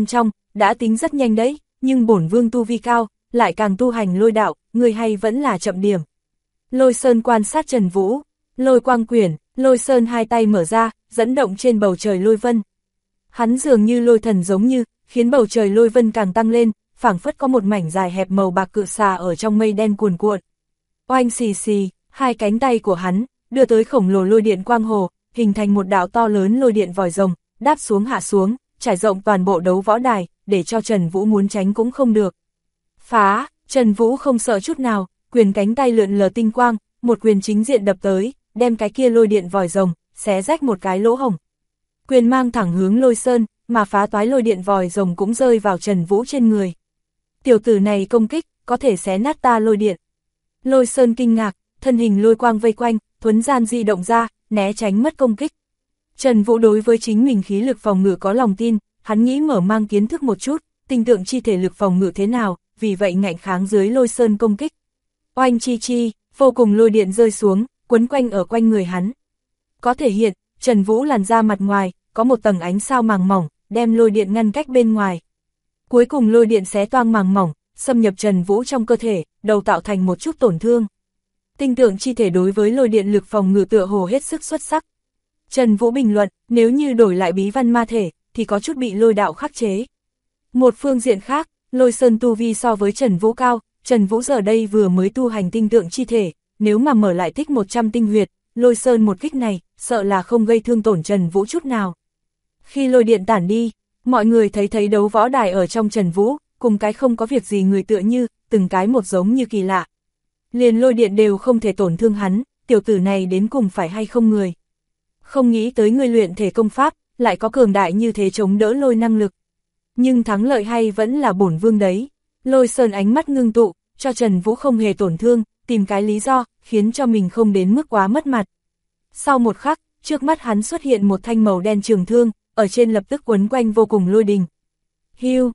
đã tính rất nhanh đấy, nhưng bổn vương tu vi cao, lại càng tu hành lôi đạo, người hay vẫn là chậm điểm. Lôi Sơn quan sát Trần Vũ, lôi quang quyển, Lôi Sơn hai tay mở ra, dẫn động trên bầu trời lôi vân. Hắn dường như lôi thần giống như, khiến bầu trời lôi vân càng tăng lên, phảng phất có một mảnh dài hẹp màu bạc cự xà ở trong mây đen cuồn cuộn. Oanh xì xì, hai cánh tay của hắn, đưa tới khổng lồ lôi điện quang hồ, hình thành một đạo to lớn lôi điện vòi rồng, đáp xuống hạ xuống, trải rộng toàn bộ đấu võ đài, để cho Trần Vũ muốn tránh cũng không được. Phá, Trần Vũ không sợ chút nào, quyền cánh tay lượn lờ tinh quang, một quyền chính diện đập tới, đem cái kia lôi điện vòi rồng, xé rách một cái lỗ hổng. Quyền mang thẳng hướng Lôi Sơn, mà phá toái lôi điện vòi rồng cũng rơi vào Trần Vũ trên người. Tiểu tử này công kích, có thể xé nát ta lôi điện. Lôi Sơn kinh ngạc, thân hình lôi quang vây quanh, thuấn gian di động ra, né tránh mất công kích. Trần Vũ đối với chính mình khí lực phòng ngự có lòng tin, hắn nghĩ mở mang kiến thức một chút, tinh tượng chi thể lực phòng ngự thế nào, vì vậy ngạnh kháng dưới Lôi Sơn công kích. Oanh chi chi, vô cùng lôi điện rơi xuống, quấn quanh ở quanh người hắn. Có thể hiện, Trần Vũ làn ra mặt ngoài, có một tầng ánh sao màng mỏng, đem lôi điện ngăn cách bên ngoài. Cuối cùng lôi điện xé toang màng mỏng, xâm nhập Trần Vũ trong cơ thể, đầu tạo thành một chút tổn thương. Tinh tượng chi thể đối với lôi điện lực phòng ngự tựa hồ hết sức xuất sắc. Trần Vũ bình luận, nếu như đổi lại bí văn ma thể, thì có chút bị lôi đạo khắc chế. Một phương diện khác, Lôi Sơn tu vi so với Trần Vũ cao, Trần Vũ giờ đây vừa mới tu hành tinh tượng chi thể, nếu mà mở lại tích 100 tinh huyệt, Lôi Sơn một kích này, sợ là không gây thương tổn Trần Vũ chút nào. Khi lôi điện tản đi, mọi người thấy đấu võ đài ở trong Trần Vũ, cùng cái không có việc gì người tựa như, từng cái một giống như kỳ lạ. Liền lôi điện đều không thể tổn thương hắn, tiểu tử này đến cùng phải hay không người. Không nghĩ tới người luyện thể công pháp, lại có cường đại như thế chống đỡ lôi năng lực. Nhưng thắng lợi hay vẫn là bổn vương đấy. Lôi Sơn ánh mắt ngưng tụ, cho Trần Vũ không hề tổn thương, tìm cái lý do, khiến cho mình không đến mức quá mất mặt. Sau một khắc, trước mắt hắn xuất hiện một thanh màu đen trường thương, ở trên lập tức quấn quanh vô cùng lôi đình. Hiu,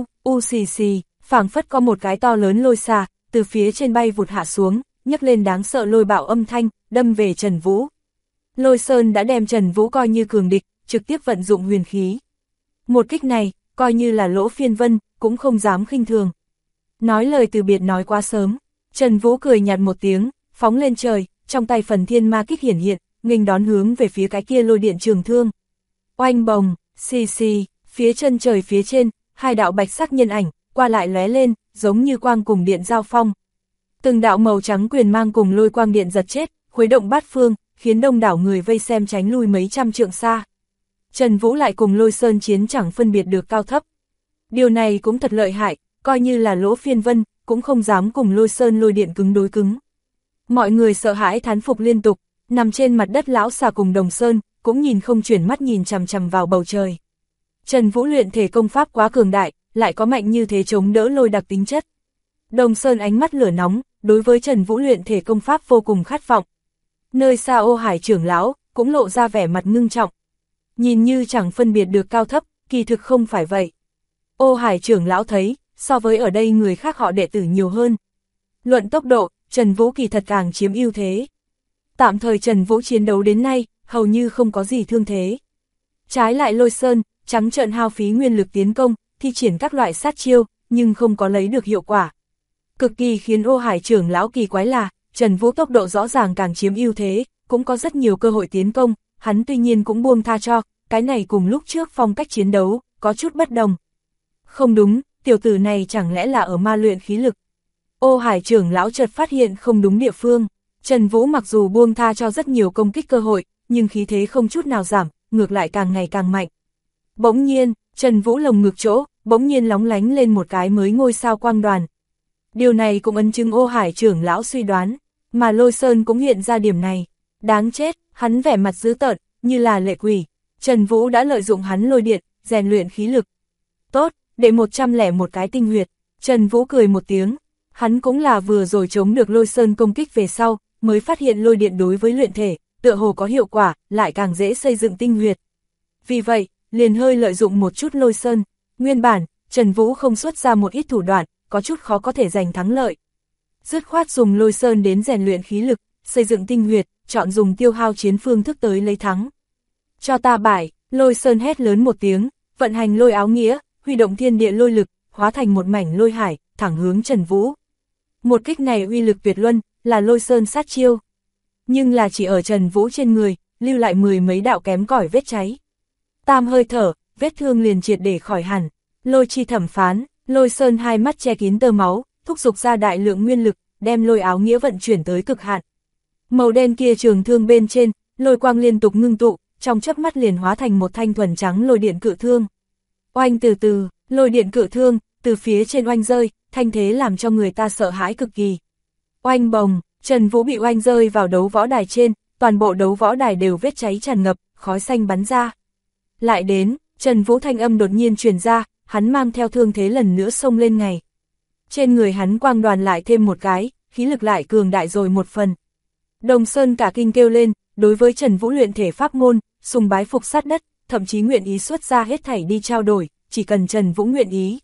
xì xì, phảng phất có một cái to lớn lôi xà, từ phía trên bay vụt hạ xuống, nhấc lên đáng sợ lôi bạo âm thanh, đâm về Trần Vũ. Lôi Sơn đã đem Trần Vũ coi như cường địch, trực tiếp vận dụng huyền khí. Một kích này, coi như là Lỗ Phiên Vân, cũng không dám khinh thường. Nói lời từ biệt nói quá sớm, Trần Vũ cười nhạt một tiếng, phóng lên trời, trong tay phần thiên ma kích hiển hiện, nghênh đón hướng về phía cái kia lôi điện trường thương. Oanh bồng, xì xì, phía chân trời phía trên, hai đạo bạch sắc nhân ảnh, qua lại lóe lên, giống như quang cùng điện giao phong. Từng đạo màu trắng quyền mang cùng lôi quang điện giật chết, khuấy động bát phương, khiến đông đảo người vây xem tránh lui mấy trăm trượng xa. Trần Vũ lại cùng Lôi Sơn chiến chẳng phân biệt được cao thấp. Điều này cũng thật lợi hại, coi như là Lỗ Phiên Vân, cũng không dám cùng Lôi Sơn lôi điện cứng đối cứng. Mọi người sợ hãi thán phục liên tục, nằm trên mặt đất lão xà cùng Đồng Sơn, cũng nhìn không chuyển mắt nhìn chằm chằm vào bầu trời. Trần Vũ luyện thể công pháp quá cường đại, lại có mạnh như thế chống đỡ lôi đặc tính chất. Đồng Sơn ánh mắt lửa nóng, đối với Trần Vũ luyện thể công pháp vô cùng khát vọng. Nơi xa Ô Hải trưởng lão, cũng lộ ra vẻ mặt ngưng trọng. Nhìn như chẳng phân biệt được cao thấp, kỳ thực không phải vậy. Ô Hải trưởng lão thấy, so với ở đây người khác họ đệ tử nhiều hơn. Luận tốc độ, Trần Vũ kỳ thật càng chiếm ưu thế. Tạm thời Trần Vũ chiến đấu đến nay, hầu như không có gì thương thế. Trái lại Lôi Sơn, trắng trợn hao phí nguyên lực tiến công, thi triển các loại sát chiêu, nhưng không có lấy được hiệu quả. Cực kỳ khiến Ô Hải trưởng lão kỳ quái là, Trần Vũ tốc độ rõ ràng càng chiếm ưu thế, cũng có rất nhiều cơ hội tiến công, hắn tuy nhiên cũng buông tha cho, cái này cùng lúc trước phong cách chiến đấu, có chút bất đồng. Không đúng, tiểu tử này chẳng lẽ là ở ma luyện khí lực. Ô Hải trưởng lão chợt phát hiện không đúng địa phương, Trần Vũ mặc dù buông tha cho rất nhiều công kích cơ hội, nhưng khí thế không chút nào giảm, ngược lại càng ngày càng mạnh. Bỗng nhiên, Trần Vũ lồng ngực chỗ, bỗng nhiên lóng lánh lên một cái mới ngôi sao quang đoàn. Điều này cũng ấn chứng Ô Hải trưởng lão suy đoán, mà Lôi Sơn cũng hiện ra điểm này. Đáng chết, hắn vẻ mặt dữ tợn, như là lệ quỷ. Trần Vũ đã lợi dụng hắn lôi điện, rèn luyện khí lực. Tốt, để 101 cái tinh huyệt. Trần Vũ cười một tiếng, hắn cũng là vừa rồi chống được Lôi Sơn công kích về sau, mới phát hiện lôi điện đối với luyện thể, tựa hồ có hiệu quả, lại càng dễ xây dựng tinh huyệt. Vì vậy, liền hơi lợi dụng một chút Lôi Sơn. Nguyên bản, Trần Vũ không xuất ra một ít thủ đoạn, có chút khó có thể giành thắng lợi. Dứt khoát dùng Lôi Sơn đến rèn luyện khí lực, xây dựng tinh huyệt, chọn dùng tiêu hao chiến phương thức tới lấy thắng. Cho ta bại, Lôi Sơn hét lớn một tiếng, vận hành lôi áo nghĩa, huy động thiên địa lôi lực, hóa thành một mảnh lôi hải, thẳng hướng Trần Vũ. Một kích này uy lực tuyệt luân, là Lôi Sơn sát chiêu. Nhưng là chỉ ở Trần Vũ trên người, lưu lại 10 mấy đạo kém cỏi vết cháy. Tam hơi thở, vết thương liền triệt để khỏi hẳn. Lôi chi thẩm phán, Lôi Sơn hai mắt che kín tơ máu, thúc giục ra đại lượng nguyên lực, đem lôi áo nghĩa vận chuyển tới cực hạn. Màu đen kia trường thương bên trên, lôi quang liên tục ngưng tụ, trong chớp mắt liền hóa thành một thanh thuần trắng lôi điện cự thương. Oanh từ từ, lôi điện cự thương, từ phía trên oanh rơi, thanh thế làm cho người ta sợ hãi cực kỳ. Oanh bồng, Trần Vũ bị oanh rơi vào đấu võ đài trên, toàn bộ đấu võ đài đều vết cháy tràn ngập, khói xanh bắn ra. Lại đến, Trần Vũ thanh âm đột nhiên truyền ra, hắn mang theo thương thế lần nữa xông lên ngày. Trên người hắn quang đoàn lại thêm một cái, khí lực lại cường đại rồi một phần. Đồng Sơn cả kinh kêu lên, đối với Trần Vũ luyện thể pháp môn, sùng bái phục sát đất, thậm chí nguyện ý xuất ra hết thảy đi trao đổi, chỉ cần Trần Vũ nguyện ý.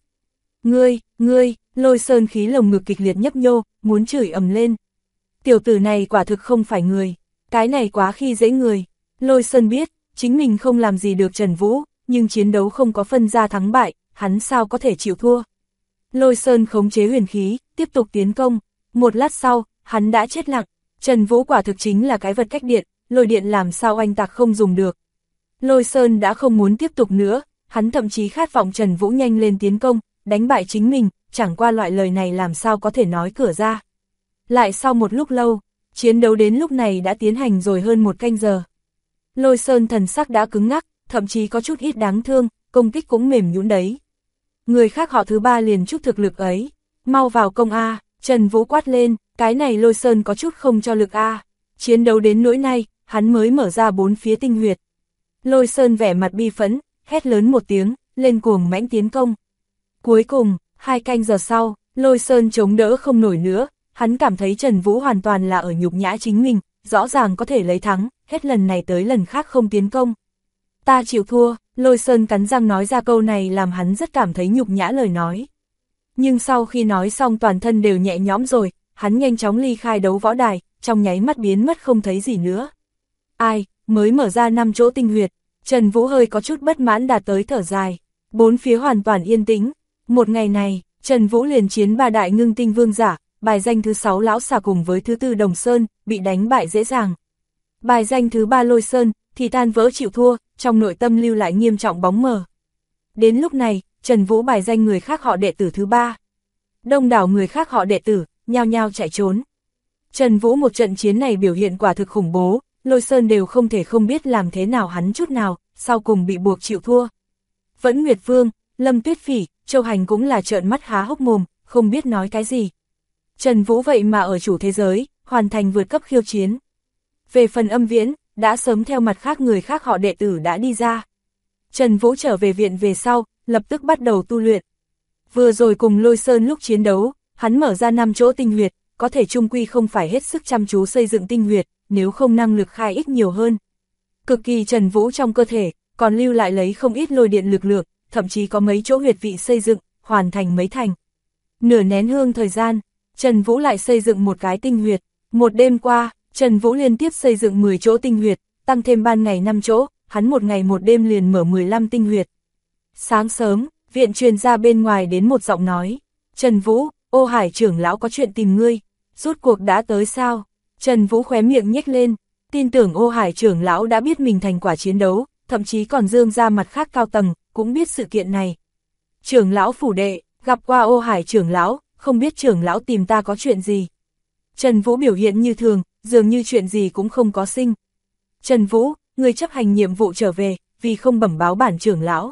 Ngươi, Lôi Sơn khí lồng ngực kịch liệt nhấp nhô, muốn chửi ầm lên. Tiểu tử này quả thực không phải người, cái này quá khi dễ người. Lôi Sơn biết, chính mình không làm gì được Trần Vũ, nhưng chiến đấu không có phân ra thắng bại, hắn sao có thể chịu thua. Lôi Sơn khống chế huyền khí, tiếp tục tiến công. Một lát sau, hắn đã chết lặng. Trần Vũ quả thực chính là cái vật cách điện, lôi điện làm sao oanh tạc không dùng được. Lôi Sơn đã không muốn tiếp tục nữa, hắn thậm chí khát vọng Trần Vũ nhanh lên tiến công, đánh bại chính mình, chẳng qua loại lời này làm sao có thể nói cửa ra. Lại sau một lúc lâu, chiến đấu đến lúc này đã tiến hành rồi hơn một canh giờ. Lôi Sơn thần sắc đã cứng ngắc, thậm chí có chút ít đáng thương, công kích cũng mềm nhũn đấy. Người khác họ thứ ba liền chút thực lực ấy, mau vào công A, Trần Vũ quát lên, cái này Lôi Sơn có chút không cho lực A. Chiến đấu đến nỗi này, hắn mới mở ra 4 phía tinh huyệt. Lôi Sơn vẻ mặt bi phẫn, hét lớn một tiếng, lên cuồng mãnh tiến công. Cuối cùng, 2 canh giờ sau, Lôi Sơn chống đỡ không nổi nữa, hắn cảm thấy Trần Vũ hoàn toàn là ở nhục nhã chính mình, rõ ràng có thể lấy thắng, hết lần này tới lần khác không tiến công. Ta chịu thua, Lôi Sơn cắn răng nói ra câu này làm hắn rất cảm thấy nhục nhã lời nói. Nhưng sau khi nói xong toàn thân đều nhẹ nhõm rồi, hắn nhanh chóng ly khai đấu võ đài, trong nháy mắt biến mất không thấy gì nữa. Ai, mới mở ra 5 chỗ tinh huyệt, Trần Vũ hơi có chút bất mãn đạt tới thở dài, 4 phía hoàn toàn yên tĩnh. Một ngày này, Trần Vũ liền chiến 3 đại ngưng tinh vương giả, bài danh thứ 6 lão xà cùng với thứ 4 Đồng Sơn, bị đánh bại dễ dàng. Bài danh thứ 3 Lôi Sơn, thì tan vỡ chịu thua, trong nội tâm lưu lại nghiêm trọng bóng mờ. Đến lúc này, Trần Vũ bài danh người khác họ đệ tử thứ 3. Đông đảo người khác họ đệ tử, nhao nhao chạy trốn. Trần Vũ một trận chiến này biểu hiện quả thực khủng bố, Lôi Sơn đều không thể không biết làm thế nào hắn chút nào, sau cùng bị buộc chịu thua. Vẫn Nguyệt Vương, Lâm Tuyết Phỉ, Châu Hành cũng là trợn mắt há hốc mồm, không biết nói cái gì. Trần Vũ vậy mà ở chủ thế giới, hoàn thành vượt cấp khiêu chiến. Về phần Âm Viễn, đã sớm theo mặt khác người khác họ đệ tử đã đi ra. Trần Vũ trở về viện về sau, lập tức bắt đầu tu luyện. Vừa rồi cùng Lôi Sơn lúc chiến đấu, hắn mở ra 5 chỗ tinh huyệt, có thể chung quy không phải hết sức chăm chú xây dựng tinh huyệt, nếu không năng lực khai ích nhiều hơn. Cực kỳ Trần Vũ trong cơ thể, còn lưu lại lấy không ít lôi điện lực lượng, thậm chí có mấy chỗ huyệt vị xây dựng, hoàn thành mấy thành. Nửa nén hương thời gian, Trần Vũ lại xây dựng một cái tinh huyệt. Một đêm qua, Trần Vũ liên tiếp xây dựng 10 chỗ tinh huyệt, tăng thêm ban ngày 5 chỗ, hắn một ngày một đêm liền mở 15 tinh huyệt. Sáng sớm, viện truyền ra bên ngoài đến một giọng nói, Trần Vũ, Ô Hải trưởng lão có chuyện tìm ngươi, rốt cuộc đã tới sao? Trần Vũ khóe miệng nhếch lên, tin tưởng Ô Hải trưởng lão đã biết mình thành quả chiến đấu, thậm chí còn dương ra mặt khác cao tầng, cũng biết sự kiện này. Trưởng lão phủ đệ, gặp qua Ô Hải trưởng lão, không biết trưởng lão tìm ta có chuyện gì. Trần Vũ biểu hiện như thường, dường như chuyện gì cũng không có sinh. Trần Vũ, người chấp hành nhiệm vụ trở về, vì không bẩm báo bản trưởng lão.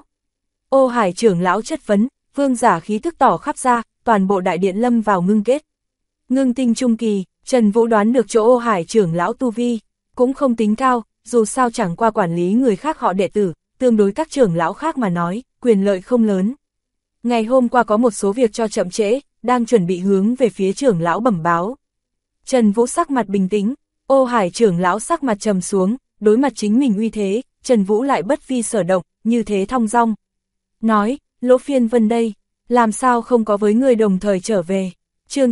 Ô Hải trưởng lão chất vấn, vương giả khí thức tỏ khắp ra, toàn bộ đại điện lâm vào ngưng kết. Ngưng tinh trung kỳ, Trần Vũ đoán được chỗ Ô Hải trưởng lão tu vi, cũng không tính cao, dù sao chẳng qua quản lý người khác họ đệ tử, tương đối các trưởng lão khác mà nói, quyền lợi không lớn. Ngày hôm qua có một số việc cho chậm trễ, đang chuẩn bị hướng về phía trưởng lão bẩm báo. Trần Vũ sắc mặt bình tĩnh, Ô Hải trưởng lão sắc mặt trầm xuống, đối mặt chính mình uy thế, Trần Vũ lại bất vi sở động, như thế thong dong. Nói, Lỗ Phiên Vân đây, làm sao không có với người đồng thời trở về. Chương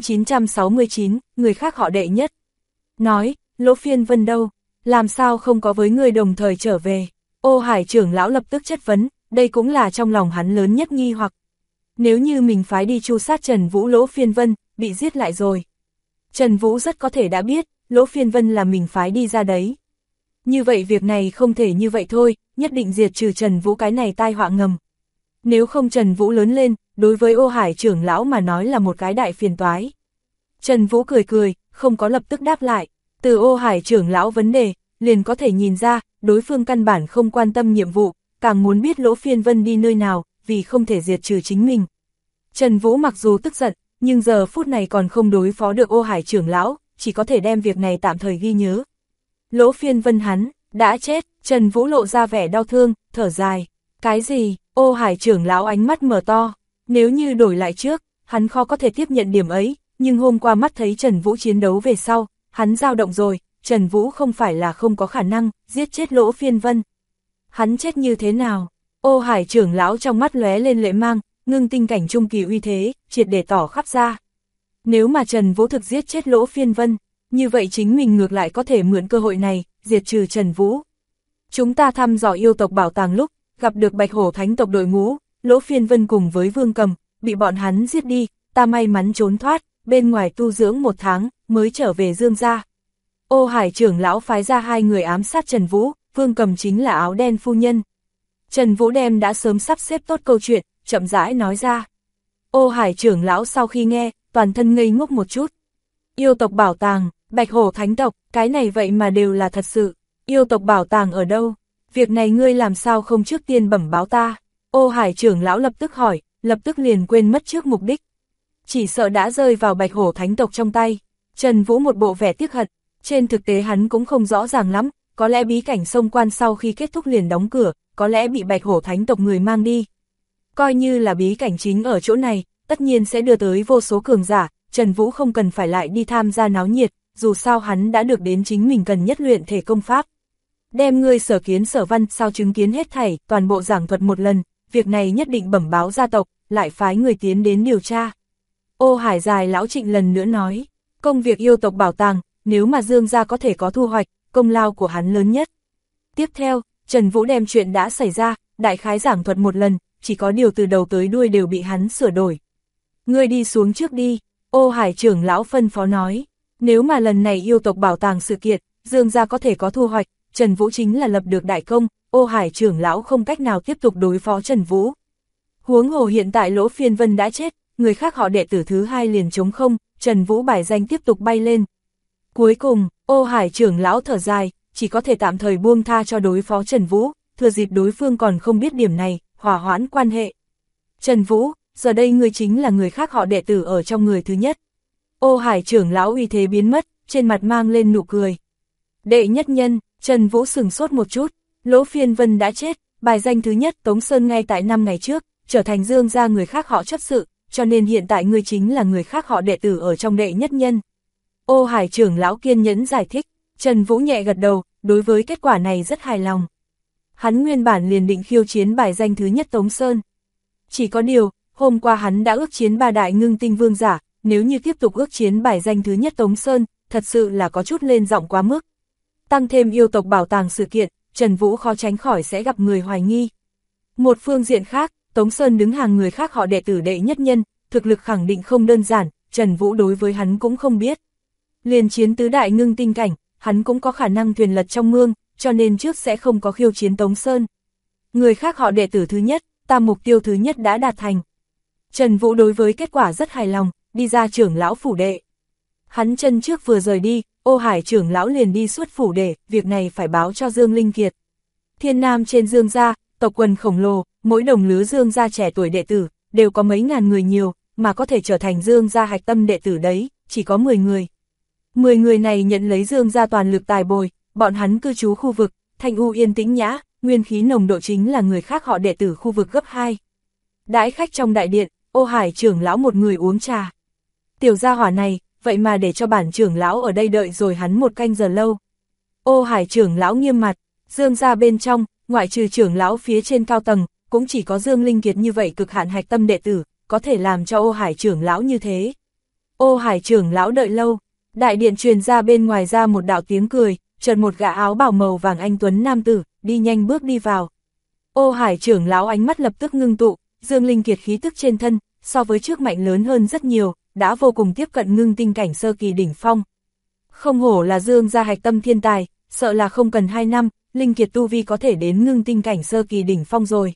969, người khác họ đệ nhất. Nói, Lỗ Phiên Vân đâu, làm sao không có với người đồng thời trở về. Ô Hải trưởng lão lập tức chất vấn, đây cũng là trong lòng hắn lớn nhất nghi hoặc. Nếu như mình phái đi tru sát Trần Vũ, Lỗ Phiên Vân, bị giết lại rồi. Trần Vũ rất có thể đã biết, Lỗ Phiên Vân là mình phái đi ra đấy. Như vậy việc này không thể như vậy thôi, nhất định diệt trừ Trần Vũ cái này tai họa ngầm. Nếu không Trần Vũ lớn lên, đối với Ô Hải trưởng lão mà nói là một cái đại phiền toái. Trần Vũ cười cười, không có lập tức đáp lại. Từ Ô Hải trưởng lão vấn đề, liền có thể nhìn ra, đối phương căn bản không quan tâm nhiệm vụ, càng muốn biết Lỗ Phiên Vân đi nơi nào, vì không thể diệt trừ chính mình. Trần Vũ mặc dù tức giận, nhưng giờ phút này còn không đối phó được Ô Hải trưởng lão, chỉ có thể đem việc này tạm thời ghi nhớ. Lỗ Phiên Vân hắn, đã chết, Trần Vũ lộ ra vẻ đau thương, thở dài. Cái gì? Ô Hải trưởng lão ánh mắt mở to. Nếu như đổi lại trước, hắn khó có thể tiếp nhận điểm ấy, nhưng hôm qua mắt thấy Trần Vũ chiến đấu về sau, hắn dao động rồi, Trần Vũ không phải là không có khả năng giết chết Lỗ Phiên Vân. Hắn chết như thế nào? Ô Hải trưởng lão trong mắt lóe lên lệ mang, ngưng tinh cảnh trung kỳ uy thế, triệt để tỏ khắp ra. Nếu mà Trần Vũ thực giết chết Lỗ Phiên Vân, như vậy chính mình ngược lại có thể mượn cơ hội này, diệt trừ Trần Vũ. Chúng ta thăm dò yêu tộc bảo tàng lúc, gặp được Bạch Hổ Thánh tộc đội ngũ, Lỗ Phiên Vân cùng với Vương Cầm, bị bọn hắn giết đi, ta may mắn trốn thoát, bên ngoài tu dưỡng 1 tháng, mới trở về Dương gia. Ô Hải trưởng lão phái ra 2 người ám sát Trần Vũ, Vương Cầm chính là áo đen phu nhân. Trần Vũ đem đã sớm sắp xếp tốt câu chuyện, chậm rãi nói ra. Ô Hải trưởng lão sau khi nghe, toàn thân ngây ngốc một chút. Yêu tộc bảo tàng, Bạch Hổ Thánh tộc, cái này vậy mà đều là thật sự. Yêu tộc bảo tàng ở đâu? Việc này ngươi làm sao không trước tiên bẩm báo ta? Ô Hải trưởng lão lập tức hỏi, lập tức liền quên mất trước mục đích. Chỉ sợ đã rơi vào Bạch Hổ Thánh tộc trong tay. Trần Vũ một bộ vẻ tiếc hận, trên thực tế hắn cũng không rõ ràng lắm, có lẽ bí cảnh sông quan sau khi kết thúc liền đóng cửa, có lẽ bị Bạch Hổ Thánh tộc người mang đi. Coi như là bí cảnh chính ở chỗ này, tất nhiên sẽ đưa tới vô số cường giả, Trần Vũ không cần phải lại đi tham gia náo nhiệt, dù sao hắn đã được đến chính mình cần nhất luyện thể công pháp. Đem ngươi Sở Kiến Sở Văn sao chứng kiến hết thảy, toàn bộ giảng thuật một lần, việc này nhất định bẩm báo gia tộc, lại phái người tiến đến điều tra. Ô Hải dài lão Trịnh lần nữa nói, công việc yêu tộc bảo tàng, nếu mà Dương gia có thể có thu hoạch, công lao của hắn lớn nhất. Tiếp theo, Trần Vũ đem chuyện đã xảy ra, đại khái giảng thuật một lần, chỉ có điều từ đầu tới đuôi đều bị hắn sửa đổi. Ngươi đi xuống trước đi, Ô Hải trưởng lão phân phó nói, nếu mà lần này yêu tộc bảo tàng sự kiện, Dương gia có thể có thu hoạch, Trần Vũ chính là lập được đại công, Ô Hải trưởng lão không cách nào tiếp tục đối phó Trần Vũ. Huống hồ hiện tại Lỗ Phiên Vân đã chết, người khác họ đệ tử thứ 2 liền trống không, Trần Vũ bài danh tiếp tục bay lên. Cuối cùng, Ô Hải trưởng lão thở dài, chỉ có thể tạm thời buông tha cho đối phó Trần Vũ, thừa dịp đối phương còn không biết điểm này, hòa hoãn quan hệ. Trần Vũ, giờ đây ngươi chính là người khác họ đệ tử ở trong người thứ nhất. Ô Hải trưởng lão uy thế biến mất, trên mặt mang lên nụ cười. Đệ nhất nhân, Trần Vũ sửng sốt một chút, Lỗ Phiên Vân đã chết, bài danh thứ nhất Tống Sơn ngay tại 5 ngày trước, trở thành Dương gia người khác họ chấp sự, cho nên hiện tại ngươi chính là người khác họ đệ tử ở trong đệ nhất nhân. Ô Hải trưởng lão kiên nhẫn giải thích, Trần Vũ nhẹ gật đầu, đối với kết quả này rất hài lòng. Hắn nguyên bản liền định khiêu chiến bài danh thứ nhất Tống Sơn. Chỉ có điều, hôm qua hắn đã ước chiến 3 đại ngưng tinh vương giả, nếu như tiếp tục ước chiến bài danh thứ nhất Tống Sơn, thật sự là có chút lên giọng quá mức. Tăng thêm yêu tộc bảo tàng sự kiện, Trần Vũ khó tránh khỏi sẽ gặp người hoài nghi. Một phương diện khác, Tống Sơn đứng hàng người khác họ đệ tử đệ nhất nhân, thực lực khẳng định không đơn giản, Trần Vũ đối với hắn cũng không biết. Liền chiến tứ đại ngưng tinh cảnh, hắn cũng có khả năng thuyền lật trong mương, cho nên trước sẽ không có khiêu chiến Tống Sơn. Người khác họ đệ tử thứ nhất, ta mục tiêu thứ nhất đã đạt thành. Trần Vũ đối với kết quả rất hài lòng, đi ra trưởng lão phủ đệ. Hắn chân trước vừa rời đi, Ô Hải trưởng lão liền đi xuất phủ đệ, việc này phải báo cho Dương Linh Kiệt. Thiên Nam trên Dương gia, tộc quần khổng lồ, mỗi đồng lứa Dương gia trẻ tuổi đệ tử, đều có mấy ngàn người nhiều, mà có thể trở thành Dương gia hạch tâm đệ tử đấy, chỉ có 10 người. 10 người này nhận lấy Dương gia toàn lực tài bồi, bọn hắn cư trú khu vực, thanh u yên tĩnh nhã, nguyên khí nồng độ chính là người khác họ đệ tử khu vực gấp 2. Đãi khách trong đại điện, Ô Hải trưởng lão một người uống trà. Tiểu gia hỏa này, vậy mà để cho bản trưởng lão ở đây đợi rồi hắn 1 canh giờ lâu. Ô Hải trưởng lão nghiêm mặt, Dương gia bên trong, ngoại trừ trưởng lão phía trên cao tầng, cũng chỉ có Dương Linh Kiệt như vậy cực hạn hạch tâm đệ tử, có thể làm cho Ô Hải trưởng lão như thế. Ô Hải trưởng lão đợi lâu, đại điện truyền ra bên ngoài ra một đạo tiếng cười, chợt một gã áo bào màu vàng anh tuấn nam tử, đi nhanh bước đi vào. Ô Hải trưởng lão ánh mắt lập tức ngưng tụ, Dương Linh Kiệt khí tức trên thân, so với trước mạnh lớn hơn rất nhiều, đã vô cùng tiếp cận ngưng tinh cảnh sơ kỳ đỉnh phong. Không hổ là Dương gia hạch tâm thiên tài, sợ là không cần 2 năm, Linh Kiệt tu vi có thể đến ngưng tinh cảnh sơ kỳ đỉnh phong rồi.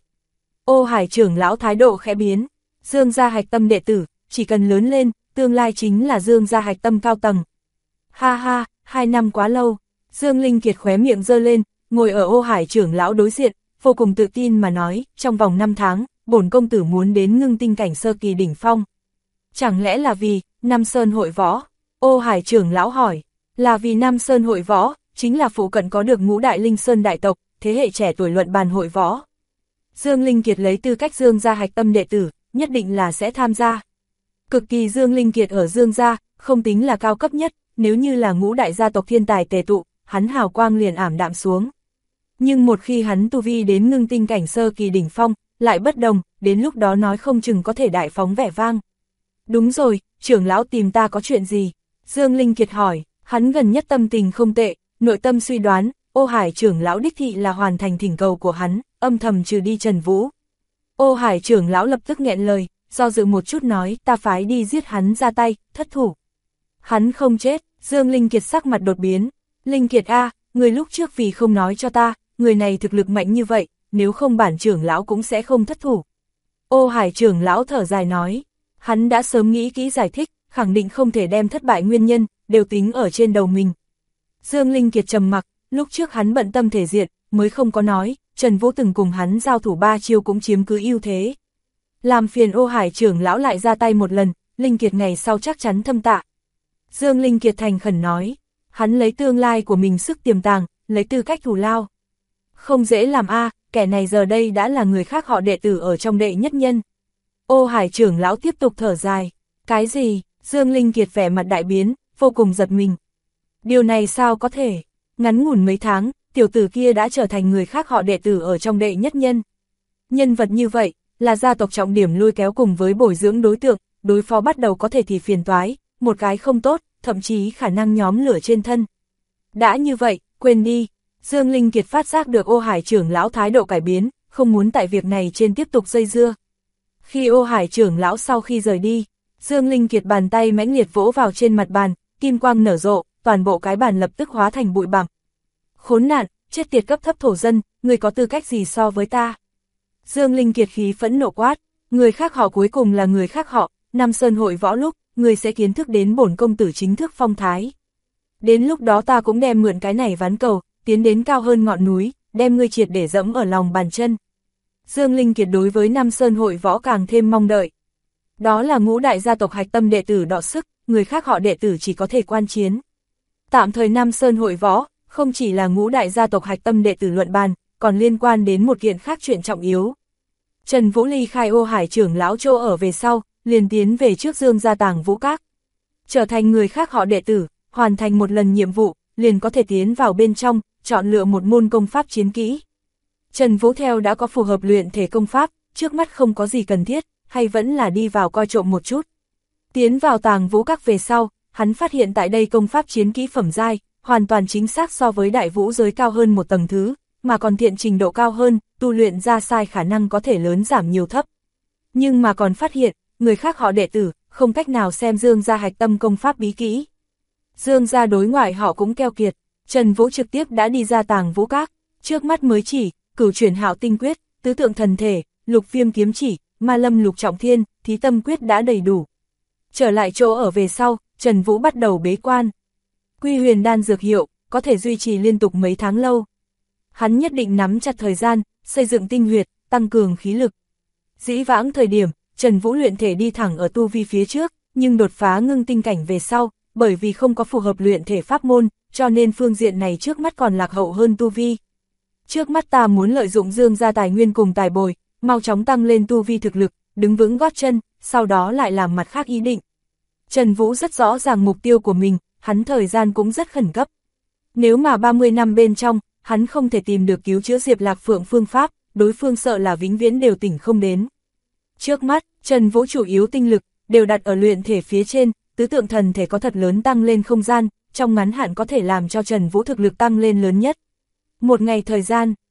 Ô Hải trưởng lão thái độ khẽ biến, Dương gia hạch tâm đệ tử, chỉ cần lớn lên, tương lai chính là Dương gia hạch tâm cao tầng. Ha ha, 2 năm quá lâu, Dương Linh Kiệt khóe miệng giơ lên, ngồi ở Ô Hải trưởng lão đối diện, vô cùng tự tin mà nói, trong vòng 5 tháng, bổn công tử muốn đến ngưng tinh cảnh sơ kỳ đỉnh phong. Chẳng lẽ là vì Nam Sơn hội võ? Ô Hải trưởng lão hỏi, là vì Nam Sơn hội võ, chính là phụ cận có được ngũ đại linh sơn đại tộc, thế hệ trẻ tuổi luận bàn hội võ. Dương Linh Kiệt lấy tư cách Dương gia hạch tâm đệ tử, nhất định là sẽ tham gia. Cực kỳ Dương Linh Kiệt ở Dương gia, không tính là cao cấp nhất, nếu như là ngũ đại gia tộc thiên tài tề tụ, hắn hào quang liền ảm đạm xuống. Nhưng một khi hắn tu vi đến ngưng tinh cảnh sơ kỳ đỉnh phong, lại bất đồng, đến lúc đó nói không chừng có thể đại phóng vẻ vang. Đúng rồi, trưởng lão tìm ta có chuyện gì? Dương Linh Kiệt hỏi, hắn gần nhất tâm tình không tệ, nội tâm suy đoán, Ô Hải trưởng lão đích thị là hoàn thành thỉnh cầu của hắn, âm thầm trừ đi Trần Vũ. Ô Hải trưởng lão lập tức nghẹn lời, do dự một chút nói, ta phái đi giết hắn ra tay, thất thủ. Hắn không chết, Dương Linh Kiệt sắc mặt đột biến. Linh Kiệt a, người lúc trước vì không nói cho ta, người này thực lực mạnh như vậy, nếu không bản trưởng lão cũng sẽ không thất thủ. Ô Hải trưởng lão thở dài nói, hắn đã sớm nghĩ kỹ giải thích, khẳng định không thể đem thất bại nguyên nhân, đều tính ở trên đầu mình. Dương Linh Kiệt trầm mặc, lúc trước hắn bận tâm thể diện, mới không có nói, Trần Vũ từng cùng hắn giao thủ 3 chiêu cũng chiếm cứ ưu thế. Làm phiền Ô Hải trưởng lão lại ra tay một lần, Linh Kiệt ngày sau chắc chắn thâm tạ. Dương Linh Kiệt thành khẩn nói, hắn lấy tương lai của mình sức tiềm tàng, lấy tư cách thù lao. Không dễ làm a, kẻ này giờ đây đã là người khác họ đệ tử ở trong đệ nhất nhân. Ô Hải trưởng lão tiếp tục thở dài, cái gì? Dương Linh Kiệt vẻ mặt đại biến, vô cùng giật mình. Điều này sao có thể? Ngắn ngủn mấy tháng, tiểu tử kia đã trở thành người khác họ đệ tử ở trong đệ nhất nhân. Nhân vật như vậy, là gia tộc trọng điểm lôi kéo cùng với bồi dưỡng đối tượng, đối phó bắt đầu có thể thì phiền toái, một cái không tốt, thậm chí khả năng nhóm lửa trên thân. Đã như vậy, quên đi. Dương Linh Kiệt phát giác được Ô Hải trưởng lão thái độ cải biến, không muốn tại việc này trên tiếp tục dây dưa. Khi Ô Hải trưởng lão sau khi rời đi, Dương Linh Kiệt bàn tay mãnh liệt vỗ vào trên mặt bàn, kim quang nở rộ, toàn bộ cái bàn lập tức hóa thành bụi bặm. Khốn nạn, chết tiệt cấp thấp thổ dân, người có tư cách gì so với ta? Dương Linh Kiệt khí phẫn nộ quát, người khác họ cuối cùng là người khác họ, Nam Sơn hội võ lúc, người sẽ kiến thức đến bổn công tử chính thức phong thái. Đến lúc đó ta cũng đem mượn cái này ván cầu, tiến đến cao hơn ngọn núi, đem ngươi triệt để dẫm ở lòng bàn chân. Dương Linh Kiệt đối với Nam Sơn hội võ càng thêm mong đợi. Đó là ngũ đại gia tộc hạch tâm đệ tử đọ sức, người khác họ đệ tử chỉ có thể quan chiến. Tạm thời Nam Sơn hội võ, không chỉ là ngũ đại gia tộc hạch tâm đệ tử luận bàn, còn liên quan đến một kiện khác chuyện trọng yếu. Trần Vũ ly khai Ô Hải trưởng lão chỗ ở về sau, liền tiến về trước Dương gia Tàng Vũ Các. Trở thành người khác họ đệ tử, hoàn thành một lần nhiệm vụ, liền có thể tiến vào bên trong, chọn lựa một môn công pháp chiến kỹ. Trần Vũ theo đã có phù hợp luyện thể công pháp, trước mắt không có gì cần thiết, hay vẫn là đi vào coi trộm một chút. Tiến vào Tàng Vũ Các về sau, hắn phát hiện tại đây công pháp chiến kỹ phẩm giai, hoàn toàn chính xác so với đại vũ giới cao hơn một tầng thứ, mà còn thiện trình độ cao hơn, tu luyện ra sai khả năng có thể lớn giảm nhiều thấp. Nhưng mà còn phát hiện, người khác họ đệ tử, không cách nào xem Dương gia hạch tâm công pháp bí kỹ. Dương gia đối ngoại họ cũng keo kiệt, Trần Vũ trực tiếp đã đi ra Tàng Vũ Các, trước mắt mới chỉ, Cửu Chuyển Hạo Tinh Quyết, Tứ Tượng Thần Thể, Lục Viêm Kiếm Chỉ, Ma Lâm Lục Trọng Thiên, Thí Tâm Quyết đã đầy đủ. Trở lại chỗ ở về sau, Trần Vũ bắt đầu bế quan. Quy Huyền đan dược hiệu, có thể duy trì liên tục mấy tháng lâu. Hắn nhất định nắm chặt thời gian, xây dựng tinh huyệt, tăng cường khí lực. Dĩ vãng thời điểm, Trần Vũ luyện thể đi thẳng ở tu vi phía trước, nhưng đột phá ngưng tinh cảnh về sau, bởi vì không có phù hợp luyện thể pháp môn, cho nên phương diện này trước mắt còn lạc hậu hơn tu vi. Trước mắt ta muốn lợi dụng Dương gia tài nguyên cùng tài bồi, mau chóng tăng lên tu vi thực lực, đứng vững gót chân, sau đó lại làm mặt khác ý định. Trần Vũ rất rõ ràng mục tiêu của mình, hắn thời gian cũng rất khẩn cấp. Nếu mà 30 năm bên trong, hắn không thể tìm được cứu chữa Diệp Lạc Phượng phương pháp, đối phương sợ là vĩnh viễn đều tỉnh không đến. Trước mắt, Trần Vũ chủ yếu tinh lực, đều đặt ở luyện thể phía trên, tứ tượng thần thể có thật lớn tăng lên không gian, trong ngắn hạn có thể làm cho Trần Vũ thực lực tăng lên lớn nhất. Một ngày thời gian,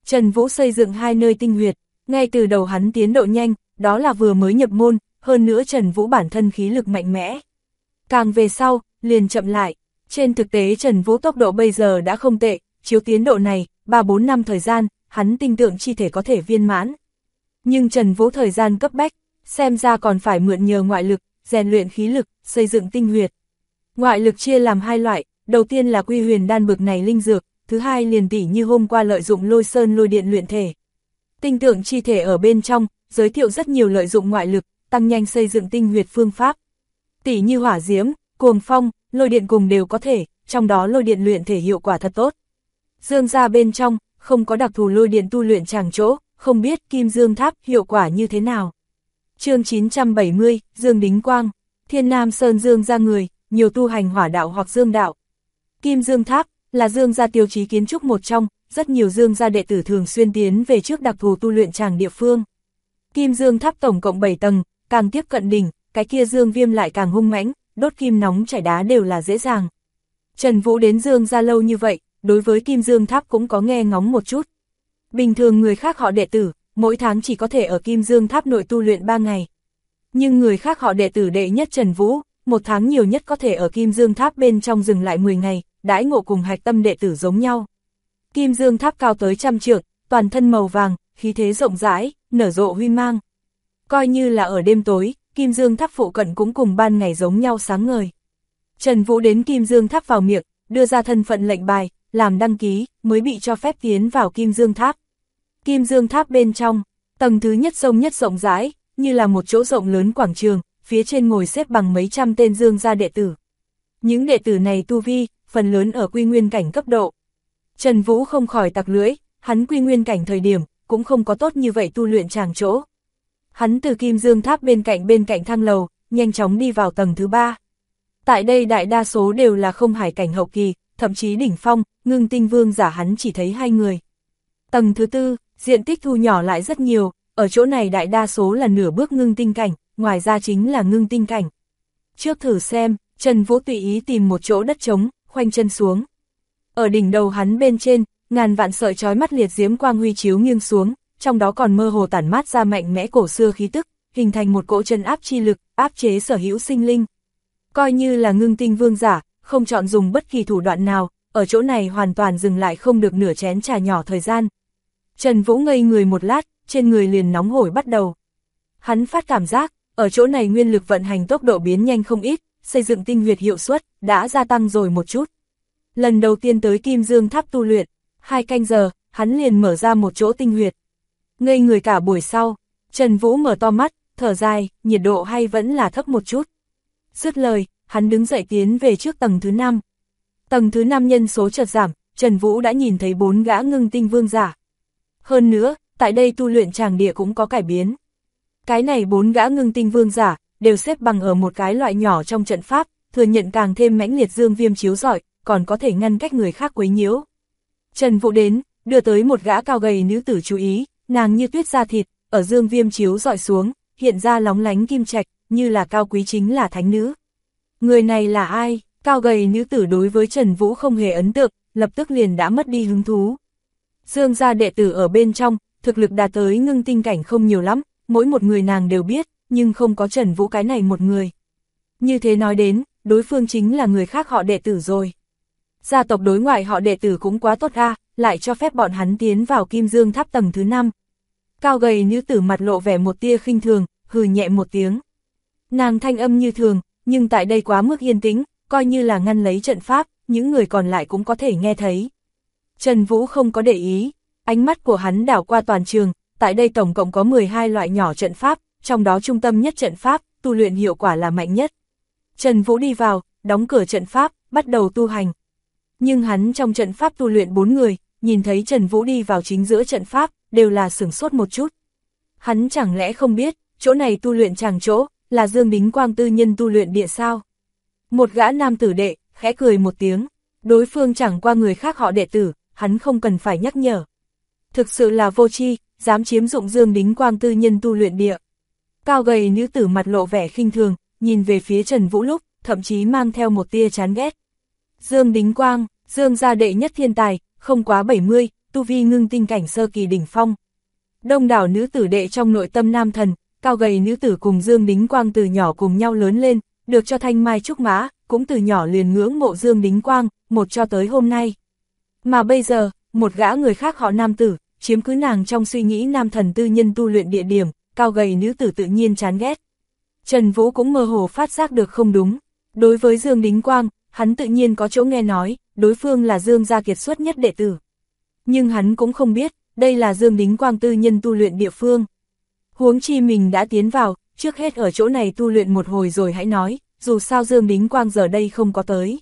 Trần Vũ xây dựng 2 nơi tinh huyệt, ngay từ đầu hắn tiến độ nhanh, đó là vừa mới nhập môn, hơn nữa Trần Vũ bản thân khí lực mạnh mẽ. Càng về sau, liền chậm lại, trên thực tế Trần Vũ tốc độ bây giờ đã không tệ, chiếu tiến độ này, 3-4 năm thời gian, hắn tinh tượng chi thể có thể viên mãn. Nhưng Trần Vũ thời gian cấp bách, xem ra còn phải mượn nhờ ngoại lực, rèn luyện khí lực, xây dựng tinh huyệt. Ngoại lực chia làm 2 loại, đầu tiên là quy huyền đan bực này linh dược, thứ hai liền tỉ như hôm qua lợi dụng lôi sơn lôi điện luyện thể. Tinh tượng chi thể ở bên trong, giới thiệu rất nhiều lợi dụng ngoại lực, tăng nhanh xây dựng tinh huyệt phương pháp. Tỉ như hỏa diễm, cuồng phong, lôi điện cùng đều có thể, trong đó lôi điện luyện thể hiệu quả thật tốt. Dương gia bên trong, không có đặc thù lôi điện tu luyện tràng chỗ, không biết Kim Dương Tháp hiệu quả như thế nào. Chương 970, Dương Đính Quang, Thiên Nam Sơn Dương gia người, nhiều tu hành hỏa đạo hoặc dương đạo. Kim Dương Tháp là Dương gia tiêu chí kiến trúc một trong, rất nhiều Dương gia đệ tử thường xuyên tiến về trước đặc thù tu luyện tràng địa phương. Kim Dương Tháp tổng cộng 7 tầng, càng tiếp cận đỉnh, cái kia Dương Viêm lại càng hung mãnh, đốt kim nóng chảy đá đều là dễ dàng. Trần Vũ đến Dương gia lâu như vậy, đối với Kim Dương Tháp cũng có nghe ngóng một chút. Bình thường người khác họ đệ tử, mỗi tháng chỉ có thể ở Kim Dương Tháp nội tu luyện 3 ngày. Nhưng người khác họ đệ tử đệ nhất Trần Vũ, một tháng nhiều nhất có thể ở Kim Dương Tháp bên trong dừng lại 10 ngày, đãi ngộ cùng hạch tâm đệ tử giống nhau. Kim Dương Tháp cao tới 100 trượng, toàn thân màu vàng, khí thế rộng rãi, nở rộ huy mang. Coi như là ở đêm tối, Kim Dương Tháp phụ cận cũng cùng ban ngày giống nhau sáng ngời. Trần Vũ đến Kim Dương Tháp vào miệng, đưa ra thân phận lệnh bài, làm đăng ký, mới bị cho phép tiến vào Kim Dương Tháp. Kim Dương Tháp bên trong, tầng thứ nhất sông nhất rộng rãi, như là một chỗ rộng lớn quảng trường, phía trên ngồi xếp bằng mấy trăm tên Dương gia đệ tử. Những đệ tử này tu vi, phần lớn ở quy nguyên cảnh cấp độ. Trần Vũ không khỏi tặc lưỡi, hắn quy nguyên cảnh thời điểm, cũng không có tốt như vậy tu luyện tràng chỗ. Hắn từ Kim Dương Tháp bên cạnh thang lầu, nhanh chóng đi vào tầng thứ 3. Tại đây đại đa số đều là không hải cảnh hậu kỳ, thậm chí đỉnh phong, ngưng tinh vương giả hắn chỉ thấy 2 người. Tầng thứ 4, diện tích thu nhỏ lại rất nhiều, ở chỗ này đại đa số là nửa bước ngưng tinh cảnh, ngoài ra chính là ngưng tinh cảnh. Trước thử xem, Trần Vũ tùy ý tìm một chỗ đất trống, khoanh chân xuống. Ở đỉnh đầu hắn bên trên, ngàn vạn sợi chói mắt liệt diễm quang huy chiếu nghiêng xuống, trong đó còn mơ hồ tản mát ra mạnh mẽ cổ xưa khí tức, hình thành một cỗ chân áp chi lực, áp chế sở hữu sinh linh. Coi như là ngưng tinh vương giả, không chọn dùng bất kỳ thủ đoạn nào, ở chỗ này hoàn toàn dừng lại không được nửa chén trà nhỏ thời gian. Trần Vũ ngây người một lát, trên người liền nóng hổi bắt đầu. Hắn phát cảm giác, ở chỗ này nguyên lực vận hành tốc độ biến nhanh không ít, xây dựng tinh huyệt hiệu suất đã gia tăng rồi một chút. Lần đầu tiên tới Kim Dương Tháp tu luyện, 2 canh giờ, hắn liền mở ra một chỗ tinh huyệt. Ngây người cả buổi sau, Trần Vũ mở to mắt, thở dài, nhiệt độ hay vẫn là thấp một chút. Dứt lời, hắn đứng dậy tiến về trước tầng thứ 5. Tầng thứ 5 nhân số chợt giảm, Trần Vũ đã nhìn thấy 4 gã ngưng tinh vương giả. Hơn nữa, tại đây tu luyện tràng địa cũng có cải biến. Cái này 4 gã ngưng tinh vương giả, đều xếp bằng ở một cái loại nhỏ trong trận pháp, thừa nhận càng thêm mãnh liệt dương viêm chiếu rọi, còn có thể ngăn cách người khác quấy nhiễu. Trần Vũ đến, đưa tới một gã cao gầy nữ tử chú ý, nàng như tuyết da thịt, ở dương viêm chiếu rọi xuống, hiện ra lóng lánh kim trạch, như là cao quý chính là thánh nữ. Người này là ai? Cao gầy nữ tử đối với Trần Vũ không hề ấn tượng, lập tức liền đã mất đi hứng thú. Dương gia đệ tử ở bên trong, thực lực đạt tới ngưng tinh cảnh không nhiều lắm, mỗi một người nàng đều biết, nhưng không có Trần Vũ cái này một người. Như thế nói đến, đối phương chính là người khác họ đệ tử rồi. Gia tộc đối ngoại họ đệ tử cũng quá tốt a, lại cho phép bọn hắn tiến vào Kim Dương Tháp tầng thứ 5. Cao gầy nữ tử mặt lộ vẻ một tia khinh thường, hừ nhẹ một tiếng. Nàng thanh âm như thường, nhưng tại đây quá mức yên tĩnh, coi như là ngăn lấy trận pháp, những người còn lại cũng có thể nghe thấy. Trần Vũ không có để ý, ánh mắt của hắn đảo qua toàn trường, tại đây tổng cộng có 12 loại nhỏ trận pháp, trong đó trung tâm nhất trận pháp, tu luyện hiệu quả là mạnh nhất. Trần Vũ đi vào, đóng cửa trận pháp, bắt đầu tu hành. Nhưng hắn trong trận pháp tu luyện 4 người, nhìn thấy Trần Vũ đi vào chính giữa trận pháp, đều là sửng sốt một chút. Hắn chẳng lẽ không biết, chỗ này tu luyện chàng chỗ, là Dương Đính Quang tư nhân tu luyện địa sao? Một gã nam tử đệ, khẽ cười một tiếng, đối phương chẳng qua người khác họ đệ tử, hắn không cần phải nhắc nhở. Thực sự là vô tri, dám chiếm dụng Dương Đính Quang tư nhân tu luyện địa. Cao gầy nữ tử mặt lộ vẻ khinh thường, nhìn về phía Trần Vũ lúc, thậm chí mang theo một tia chán ghét. Dương Đính Quang, Dương gia đệ nhất thiên tài, không quá 70, tu vi ngưng tinh cảnh sơ kỳ đỉnh phong. Đông đảo nữ tử đệ trong nội tâm nam thần, cao gầy nữ tử cùng Dương Đính Quang từ nhỏ cùng nhau lớn lên, được cho thanh mai trúc mã, cũng từ nhỏ liền ngưỡng mộ Dương Đính Quang, một cho tới hôm nay. Mà bây giờ, một gã người khác họ nam tử, chiếm cứ nàng trong suy nghĩ nam thần tư nhân tu luyện địa điểm, cao gầy nữ tử tự nhiên chán ghét. Trần Vũ cũng mơ hồ phát giác được không đúng. Đối với Dương Đính Quang, hắn tự nhiên có chỗ nghe nói, đối phương là Dương gia kiệt xuất nhất đệ tử. Nhưng hắn cũng không biết, đây là Dương Đính Quang tư nhân tu luyện địa phương. Huống chi mình đã tiến vào, trước hết ở chỗ này tu luyện một hồi rồi hãy nói, dù sao Dương Đính Quang giờ đây không có tới.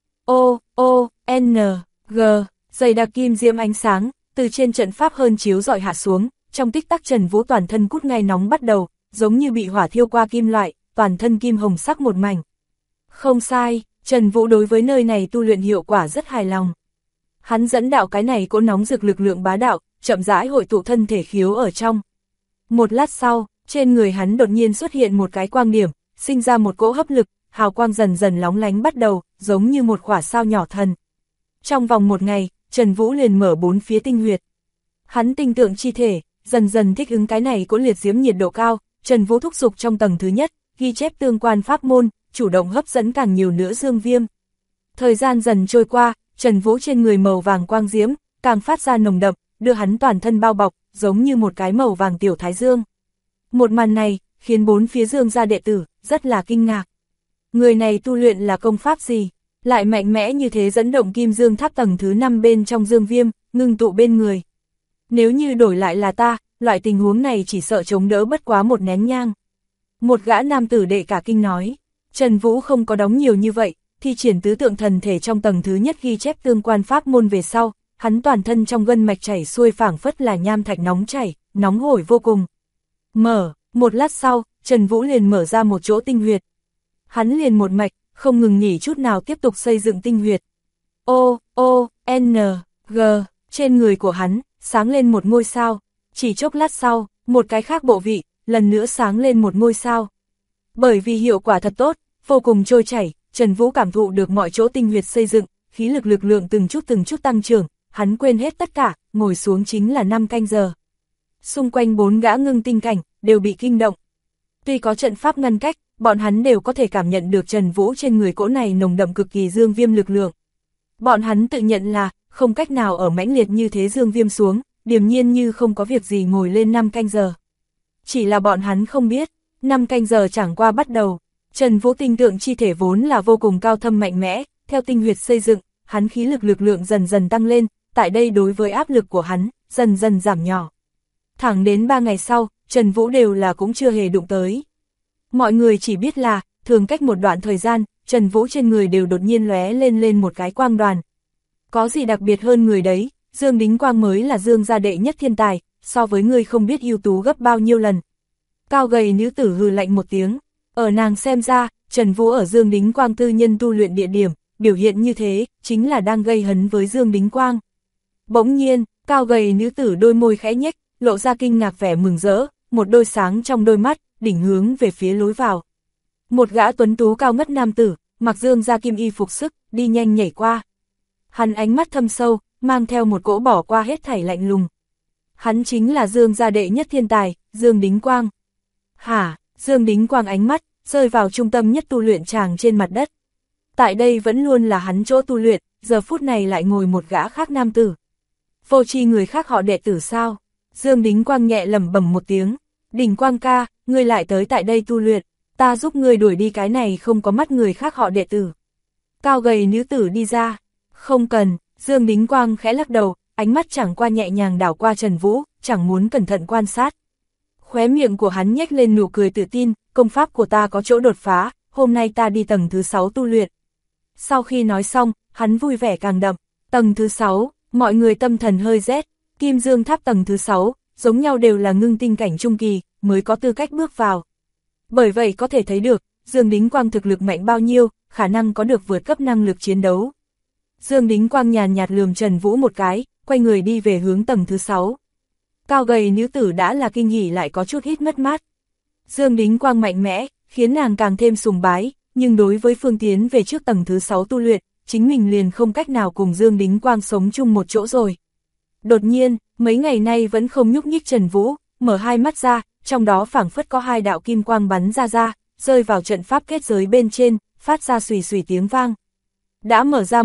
N, G, dày đặc kim diễm ánh sáng, từ trên trận pháp hơn chiếu dọi hạ xuống, trong tích tắc Trần Vũ toàn thân cút ngay nóng bắt đầu, giống như bị hỏa thiêu qua kim loại, toàn thân kim hồng sắc một mảnh. Không sai, Trần Vũ đối với nơi này tu luyện hiệu quả rất hài lòng. Hắn dẫn đạo cái này cỗ nóng rực lực lượng bá đạo, chậm rãi hội tụ thân thể khiếu ở trong. Một lát sau, trên người hắn đột nhiên xuất hiện một cái quang điểm, sinh ra một cỗ hấp lực, hào quang dần dần lóng lánh bắt đầu, giống như một quả sao nhỏ thần. Trong vòng một ngày, Trần Vũ liền mở bốn phía tinh huyệt. Hắn tinh tượng chi thể, dần dần thích ứng cái này cỗ liệt diễm nhiệt độ cao, Trần Vũ thúc giục trong tầng thứ nhất, ghi chép tương quan pháp môn, chủ động hấp dẫn càng nhiều nữa dương viêm. Thời gian dần trôi qua, Trần Vũ trên người màu vàng quang diễm, càng phát ra nồng đậm, đưa hắn toàn thân bao bọc, giống như một cái màu vàng tiểu thái dương. Một màn này, khiến bốn phía Dương gia đệ tử, rất là kinh ngạc. Người này tu luyện là công pháp gì? Lại mạnh mẽ như thế dẫn động kim dương tháp tầng thứ 5 bên trong dương viêm, ngưng tụ bên người. Nếu như đổi lại là ta, loại tình huống này chỉ sợ chống đỡ bất quá một nén nhang. Một gã nam tử đệ cả kinh nói, Trần Vũ không có đóng nhiều như vậy, thi triển tứ tượng thần thể trong tầng thứ nhất ghi chép tương quan pháp môn về sau, hắn toàn thân trong gân mạch chảy xuôi phảng phất là nham thạch nóng chảy, nóng hổi vô cùng. Một lát sau, Trần Vũ liền mở ra một chỗ tinh huyệt. Hắn liền một mạch, không ngừng nghỉ chút nào tiếp tục xây dựng tinh huyệt. N, G, trên người của hắn, sáng lên một ngôi sao. Chỉ chốc lát sau, một cái khác bộ vị, lần nữa sáng lên một ngôi sao. Bởi vì hiệu quả thật tốt, vô cùng trôi chảy, Trần Vũ cảm thụ được mọi chỗ tinh huyệt xây dựng, khí lực lượng từng chút tăng trưởng, hắn quên hết tất cả, ngồi xuống chính là 5 canh giờ. Xung quanh 4 gã ngưng tinh cảnh, đều bị kinh động. Tuy có trận pháp ngăn cách, bọn hắn đều có thể cảm nhận được Trần Vũ trên người cỗ này nồng đậm cực kỳ dương viêm lực lượng. Bọn hắn tự nhận là, không cách nào ở mãnh liệt như thế dương viêm xuống, điềm nhiên như không có việc gì ngồi lên 5 canh giờ. Chỉ là bọn hắn không biết, 5 canh giờ chẳng qua bắt đầu, Trần Vũ tinh tượng chi thể vốn là vô cùng cao thâm mạnh mẽ, theo tinh huyệt xây dựng, hắn khí lực lượng dần dần tăng lên, tại đây đối với áp lực của hắn, dần dần giảm nhỏ. Thẳng đến 3 ngày sau, Trần Vũ đều là cũng chưa hề đụng tới. Mọi người chỉ biết là, thường cách một đoạn thời gian, Trần Vũ trên người đều đột nhiên lóe lên một cái quang đoàn. Có gì đặc biệt hơn người đấy, Dương Đính Quang mới là Dương gia đệ nhất thiên tài, so với người không biết ưu tú gấp bao nhiêu lần. Cao gầy nữ tử hừ lạnh một tiếng, ở nàng xem ra, Trần Vũ ở Dương Đính Quang tư nhân tu luyện địa điểm, biểu hiện như thế, chính là đang gây hấn với Dương Đính Quang. Bỗng nhiên, cao gầy nữ tử đôi môi khẽ nhếch, lộ ra kinh ngạc vẻ mừng rỡ, một đôi sáng trong đôi mắt, đỉnh hướng về phía lối vào. Một gã tuấn tú cao ngất nam tử, mặc Dương gia kim y phục sức, đi nhanh nhảy qua. Hắn ánh mắt thâm sâu, mang theo một cỗ bỏ qua hết thảy lạnh lùng. Hắn chính là Dương gia đệ nhất thiên tài, Dương Đính Quang. Hả, Dương Đính Quang ánh mắt, rơi vào trung tâm nhất tu luyện tràng trên mặt đất. Tại đây vẫn luôn là hắn chỗ tu luyện, giờ phút này lại ngồi một gã khác nam tử. Vô tri người khác họ đệ tử sao? Dương Đính Quang nhẹ lẩm bẩm một tiếng. Đỉnh Quang ca, ngươi lại tới tại đây tu luyện, ta giúp ngươi đuổi đi cái này không có mắt người khác họ đệ tử. Cao gầy nữ tử đi ra. Không cần, Dương Đính Quang khẽ lắc đầu, ánh mắt chẳng qua nhẹ nhàng đảo qua Trần Vũ, chẳng muốn cẩn thận quan sát. Khóe miệng của hắn nhếch lên nụ cười tự tin, công pháp của ta có chỗ đột phá, hôm nay ta đi tầng thứ 6 tu luyện. Sau khi nói xong, hắn vui vẻ càng đậm. Tầng thứ 6, mọi người tâm thần hơi rét, Kim Dương Tháp tầng thứ 6, giống nhau đều là ngưng tinh cảnh trung kỳ, mới có tư cách bước vào. Bởi vậy có thể thấy được, Dương Đính Quang thực lực mạnh bao nhiêu, khả năng có được vượt cấp năng lực chiến đấu. Dương Đính Quang nhàn nhạt lườm Trần Vũ một cái, quay người đi về hướng tầng thứ 6. Cao gầy nữ tử đã là kinh hỉ lại có chút ít mất mát. Dương Đính Quang mạnh mẽ, khiến nàng càng thêm sùng bái, nhưng đối với phương tiến về trước tầng thứ 6 tu luyện, chính mình liền không cách nào cùng Dương Đính Quang sống chung một chỗ rồi. Đột nhiên, mấy ngày nay vẫn không nhúc nhích Trần Vũ, mở hai mắt ra, trong đó phảng phất có hai đạo kim quang bắn ra, rơi vào trận pháp kết giới bên trên, phát ra xùy xùy tiếng vang. Đã mở ra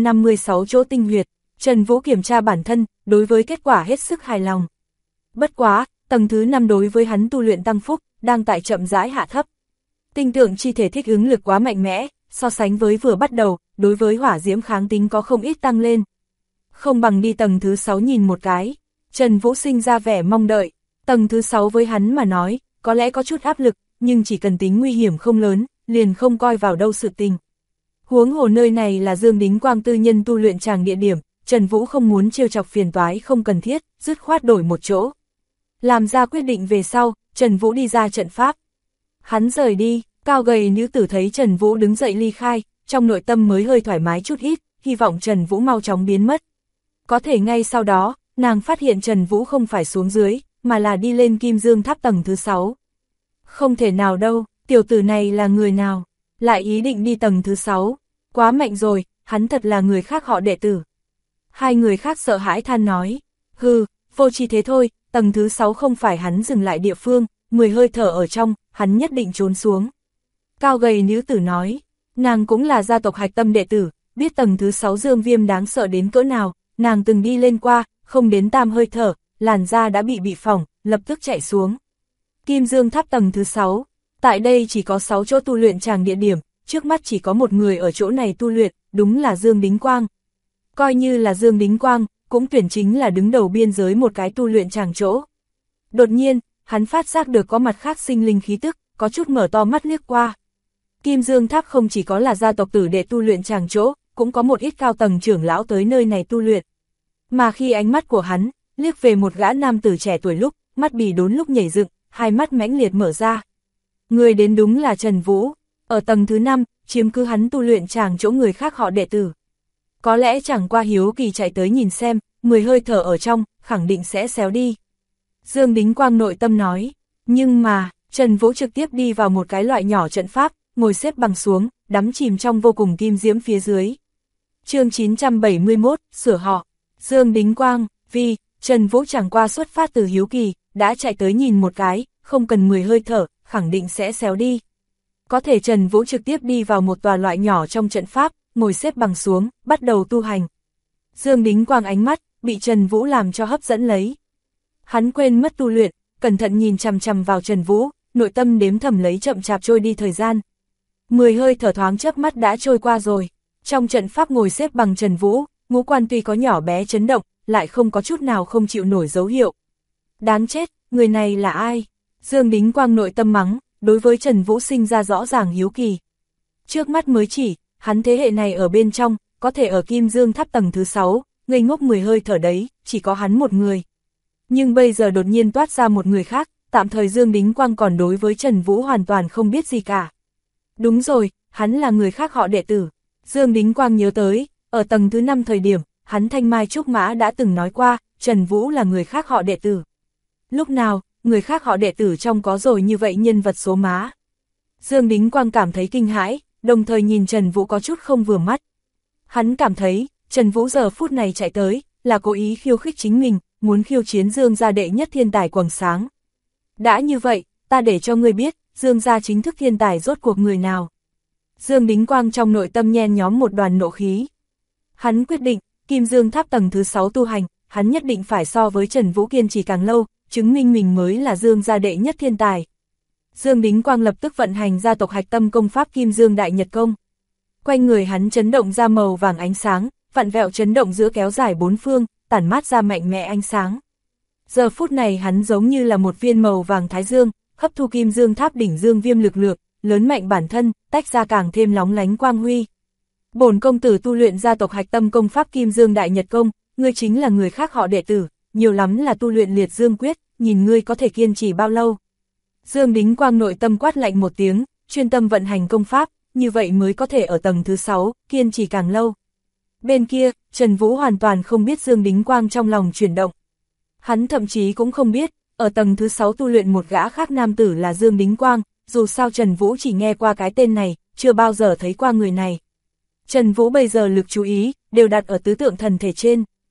156 chỗ tinh huyệt, Trần Vũ kiểm tra bản thân, đối với kết quả hết sức hài lòng. Bất quá, tầng thứ 5 đối với hắn tu luyện tăng phúc, đang tại chậm rãi hạ thấp. Tinh tượng chi thể thích ứng lực quá mạnh mẽ, so sánh với vừa bắt đầu, đối với hỏa diễm kháng tính có không ít tăng lên. Không bằng đi tầng thứ 6 nhìn một cái, Trần Vũ sinh ra vẻ mong đợi. Tầng thứ 6 với hắn mà nói, có lẽ có chút áp lực, nhưng chỉ cần tính nguy hiểm không lớn, liền không coi vào đâu sự tình. Huống hồ nơi này là Dương Đính Quang tư nhân tu luyện tràng địa điểm, Trần Vũ không muốn trêu chọc phiền toái không cần thiết, dứt khoát đổi một chỗ. Làm ra quyết định về sau, Trần Vũ đi ra trận pháp. Hắn rời đi, cao gầy nữ tử thấy Trần Vũ đứng dậy ly khai, trong nội tâm mới hơi thoải mái chút ít, hy vọng Trần Vũ mau chóng biến mất. Có thể ngay sau đó, nàng phát hiện Trần Vũ không phải xuống dưới, mà là đi lên Kim Dương Tháp tầng thứ 6. Không thể nào đâu, tiểu tử này là người nào, lại ý định đi tầng thứ 6, quá mạnh rồi, hắn thật là người khác họ đệ tử. Hai người khác sợ hãi than nói, hừ, vô tri thế thôi, tầng thứ 6 không phải hắn dừng lại địa phương, 10 hơi thở ở trong, hắn nhất định trốn xuống. Cao gầy nữ tử nói, nàng cũng là gia tộc hạch tâm đệ tử, biết tầng thứ 6 Dương Viêm đáng sợ đến cỡ nào, nàng từng đi lên qua, không đến tam hơi thở, làn da đã bị phỏng, lập tức chạy xuống. Kim Dương Tháp tầng thứ 6, tại đây chỉ có 6 chỗ tu luyện tràng địa điểm, trước mắt chỉ có một người ở chỗ này tu luyện, đúng là Dương Đính Quang. Coi như là Dương Đính Quang, cũng tuyển chính là đứng đầu biên giới một cái tu luyện tràng chỗ. Đột nhiên, hắn phát giác được có mặt khác sinh linh khí tức, có chút mở to mắt liếc qua. Kim Dương Tháp không chỉ có là gia tộc tử đệ tu luyện tràng chỗ, cũng có một ít cao tầng trưởng lão tới nơi này tu luyện. Mà khi ánh mắt của hắn liếc về một gã nam tử trẻ tuổi lúc, mắt bì đốn lúc nhảy dựng, hai mắt mãnh liệt mở ra. Người đến đúng là Trần Vũ, ở tầng thứ 5, chiếm cứ hắn tu luyện tràng chỗ người khác họ đệ tử. Có lẽ chẳng qua hiếu kỳ chạy tới nhìn xem, 10 hơi thở ở trong, khẳng định sẽ xéo đi. Dương Đính Quang nội tâm nói, nhưng mà, Trần Vũ trực tiếp đi vào một cái loại nhỏ trận pháp, ngồi xếp bằng xuống, đắm chìm trong vô cùng kim diễm phía dưới. Chương 971, sửa họ. Dương Đính Quang, vì, Trần Vũ chẳng qua xuất phát từ hiếu kỳ, đã chạy tới nhìn một cái, không cần 10 hơi thở, khẳng định sẽ xéo đi. Có thể Trần Vũ trực tiếp đi vào một tòa loại nhỏ trong trận pháp, ngồi xếp bằng xuống, bắt đầu tu hành. Dương Đính Quang ánh mắt, bị Trần Vũ làm cho hấp dẫn lấy. Hắn quên mất tu luyện, cẩn thận nhìn chằm chằm vào Trần Vũ, nội tâm đếm thầm lấy chậm chạp trôi đi thời gian. 10 hơi thở thoáng chớp mắt đã trôi qua rồi. Trong trận pháp ngồi xếp bằng Trần Vũ, ngũ quan tuy có nhỏ bé chấn động, lại không có chút nào không chịu nổi dấu hiệu. Đáng chết, người này là ai? Dương Đính Quang nội tâm mắng, đối với Trần Vũ sinh ra rõ ràng hiếu kỳ. Trước mắt mới chỉ, hắn thế hệ này ở bên trong, có thể ở Kim Dương Tháp tầng thứ 6, ngây ngốc 10 hơi thở đấy, chỉ có hắn một người. Nhưng bây giờ đột nhiên toát ra một người khác, tạm thời Dương Đính Quang còn đối với Trần Vũ hoàn toàn không biết gì cả. Đúng rồi, hắn là người khác họ đệ tử. Dương Đính Quang nhớ tới, ở tầng thứ 5 thời điểm, hắn Thanh Mai Trúc Mã đã từng nói qua, Trần Vũ là người khác họ đệ tử. Lúc nào, người khác họ đệ tử trong có rồi như vậy nhân vật số má. Dương Đính Quang cảm thấy kinh hãi, đồng thời nhìn Trần Vũ có chút không vừa mắt. Hắn cảm thấy, Trần Vũ giờ phút này chạy tới, là cố ý khiêu khích chính mình, muốn khiêu chiến Dương gia đệ nhất thiên tài quầng sáng. Đã như vậy, ta để cho ngươi biết, Dương gia chính thức thiên tài rốt cuộc người nào. Dương Đính Quang trong nội tâm nhen nhóm một đoàn nộ khí. Hắn quyết định, Kim Dương Tháp tầng thứ 6 tu hành, hắn nhất định phải so với Trần Vũ kiên trì càng lâu, chứng minh mình mới là Dương gia đệ nhất thiên tài. Dương Đính Quang lập tức vận hành gia tộc hạch tâm công pháp Kim Dương Đại Nhật Công. Quanh người hắn chấn động ra màu vàng ánh sáng, vặn vẹo chấn động giữa kéo dài bốn phương, tản mát ra mạnh mẽ ánh sáng. Giờ phút này hắn giống như là một viên màu vàng thái dương, hấp thu Kim Dương Tháp đỉnh Dương Viêm lực lượng, lớn mạnh bản thân, tách ra càng thêm lóng lánh quang huy. Bổn công tử tu luyện gia tộc hạch tâm công pháp Kim Dương Đại Nhật Công, ngươi chính là người khác họ đệ tử, nhiều lắm là tu luyện Liệt Dương Quyết, nhìn ngươi có thể kiên trì bao lâu. Dương Đính Quang nội tâm quát lạnh một tiếng, chuyên tâm vận hành công pháp, như vậy mới có thể ở tầng thứ 6, kiên trì càng lâu. Bên kia, Trần Vũ hoàn toàn không biết Dương Đính Quang trong lòng chuyển động. Hắn thậm chí cũng không biết, ở tầng thứ 6 tu luyện một gã khác nam tử là Dương Đính Quang, dù sao Trần Vũ chỉ nghe qua cái tên này, chưa bao giờ thấy qua người này. Trần Vũ bây giờ lực chú ý, đều đặt ở tứ tượng thần thể trên.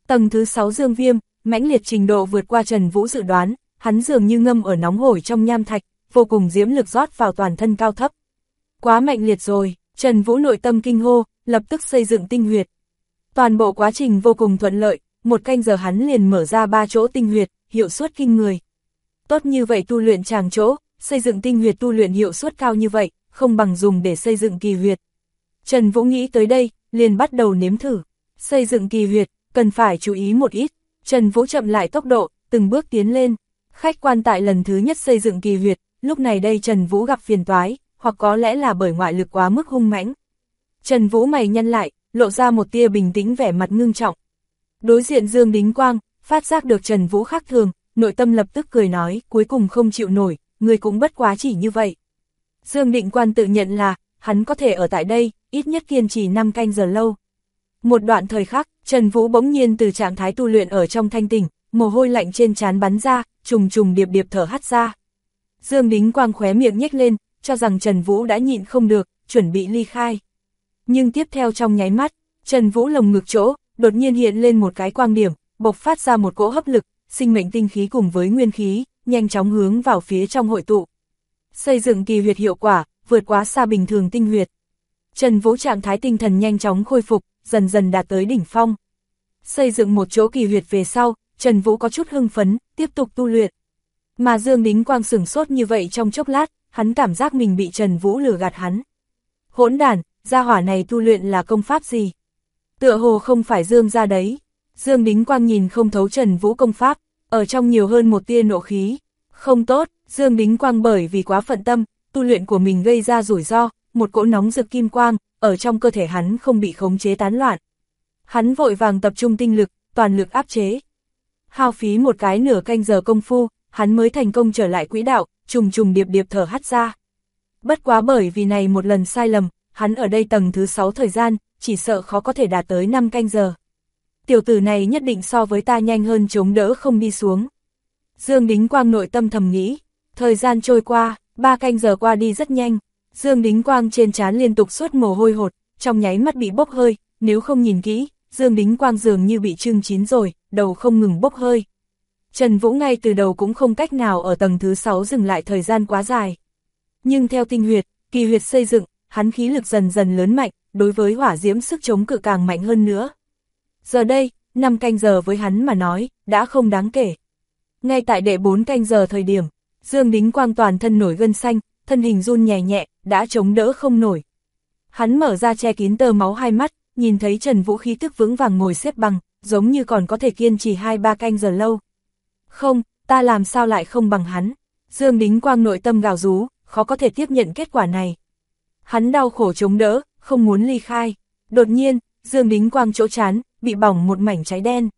Tầng thứ 6 Dương Viêm, mãnh liệt trình độ vượt qua Trần Vũ dự đoán, hắn dường như ngâm ở nóng hổi trong nham thạch, vô cùng diễm lực rót vào toàn thân cao thấp. Quá mạnh liệt rồi, Trần Vũ nội tâm kinh hô, lập tức xây dựng tinh huyệt. Toàn bộ quá trình vô cùng thuận lợi, 1 canh giờ hắn liền mở ra 3 chỗ tinh huyệt, hiệu suất kinh người. Tốt như vậy tu luyện tràng chỗ, xây dựng tinh huyệt tu luyện hiệu suất cao như vậy, không bằng dùng để xây dựng kỳ huyệt. Trần Vũ nghĩ tới đây, liền bắt đầu nếm thử. Xây dựng kỳ huyệt, cần phải chú ý một ít. Trần Vũ chậm lại tốc độ, từng bước tiến lên. Khách quan tại lần thứ nhất xây dựng kỳ huyệt, lúc này đây Trần Vũ gặp phiền toái, hoặc có lẽ là bởi ngoại lực quá mức hung mãnh. Trần Vũ mày nhăn lại, lộ ra một tia bình tĩnh vẻ mặt ngưng trọng. Đối diện Dương Đính Quang, phát giác được Trần Vũ khác thường, nội tâm lập tức cười nói, cuối cùng không chịu nổi, người cũng bất quá chỉ như vậy. Dương Định Quan tự nhận là, hắn có thể ở tại đây, ít nhất kiên trì 5 canh giờ lâu. Một đoạn thời khắc, Trần Vũ bỗng nhiên từ trạng thái tu luyện ở trong thanh tỉnh, mồ hôi lạnh trên trán bắn ra, trùng trùng điệp điệp thở hắt ra. Dương Đính Quang khóe miệng nhếch lên, cho rằng Trần Vũ đã nhịn không được, chuẩn bị ly khai. Nhưng tiếp theo trong nháy mắt, Trần Vũ lồng ngực chỗ, đột nhiên hiện lên một cái quang điểm, bộc phát ra một cỗ hấp lực, sinh mệnh tinh khí cùng với nguyên khí, nhanh chóng hướng vào phía trong hội tụ. Xây dựng kỳ huyệt hiệu quả, vượt quá xa bình thường tinh huyệt. Trần Vũ trạng thái tinh thần nhanh chóng khôi phục, dần dần đạt tới đỉnh phong. Xây dựng một chỗ kỳ huyệt về sau, Trần Vũ có chút hưng phấn, tiếp tục tu luyện. Mà Dương Đính Quang sửng sốt như vậy trong chốc lát, hắn cảm giác mình bị Trần Vũ lừa gạt hắn. Hỗn đản, gia hỏa này tu luyện là công pháp gì? Tựa hồ không phải Dương gia đấy. Dương Đính Quang nhìn không thấu Trần Vũ công pháp, ở trong nhiều hơn một tia nộ khí. Không tốt, Dương Đính Quang bởi vì quá phận tâm, tu luyện của mình gây ra rủi ro, một cỗ nóng rực kim quang, ở trong cơ thể hắn không bị khống chế tán loạn. Hắn vội vàng tập trung tinh lực, toàn lực áp chế. Hao phí một cái nửa canh giờ công phu, hắn mới thành công trở lại quỹ đạo, trùng trùng điệp điệp thở hắt ra. Bất quá bởi vì này một lần sai lầm, hắn ở đây tầng thứ 6 thời gian, chỉ sợ khó có thể đạt tới 5 canh giờ. Tiểu tử này nhất định so với ta nhanh hơn chống đỡ không đi xuống. Dương Đính Quang nội tâm thầm nghĩ, thời gian trôi qua, 3 canh giờ qua đi rất nhanh. Dương Đính Quang trên trán liên tục xuất mồ hôi hột, trong nháy mắt bị bốc hơi, nếu không nhìn kỹ, Dương Đính Quang dường như bị trưng chín rồi, đầu không ngừng bốc hơi. Trần Vũ ngay từ đầu cũng không cách nào ở tầng thứ 6 dừng lại thời gian quá dài. Nhưng theo tinh huyệt, kỳ huyệt xây dựng, hắn khí lực dần dần lớn mạnh, đối với hỏa diễm sức chống cự càng mạnh hơn nữa. Giờ đây, 5 canh giờ với hắn mà nói, đã không đáng kể. Ngay tại đệ 4 canh giờ thời điểm, Dương Đính Quang toàn thân nổi gân xanh, thân hình run nhẹ nhẹ, đã chống đỡ không nổi. Hắn mở ra che kín tơ máu hai mắt, nhìn thấy Trần Vũ khí tức vững vàng ngồi xếp bằng, giống như còn có thể kiên trì 2-3 canh giờ lâu. Không, ta làm sao lại không bằng hắn? Dương Đính Quang nội tâm gào rú, khó có thể tiếp nhận kết quả này. Hắn đau khổ chống đỡ, không muốn ly khai. Đột nhiên, Dương Đính Quang chỗ trán, bị bỏng một mảnh cháy đen.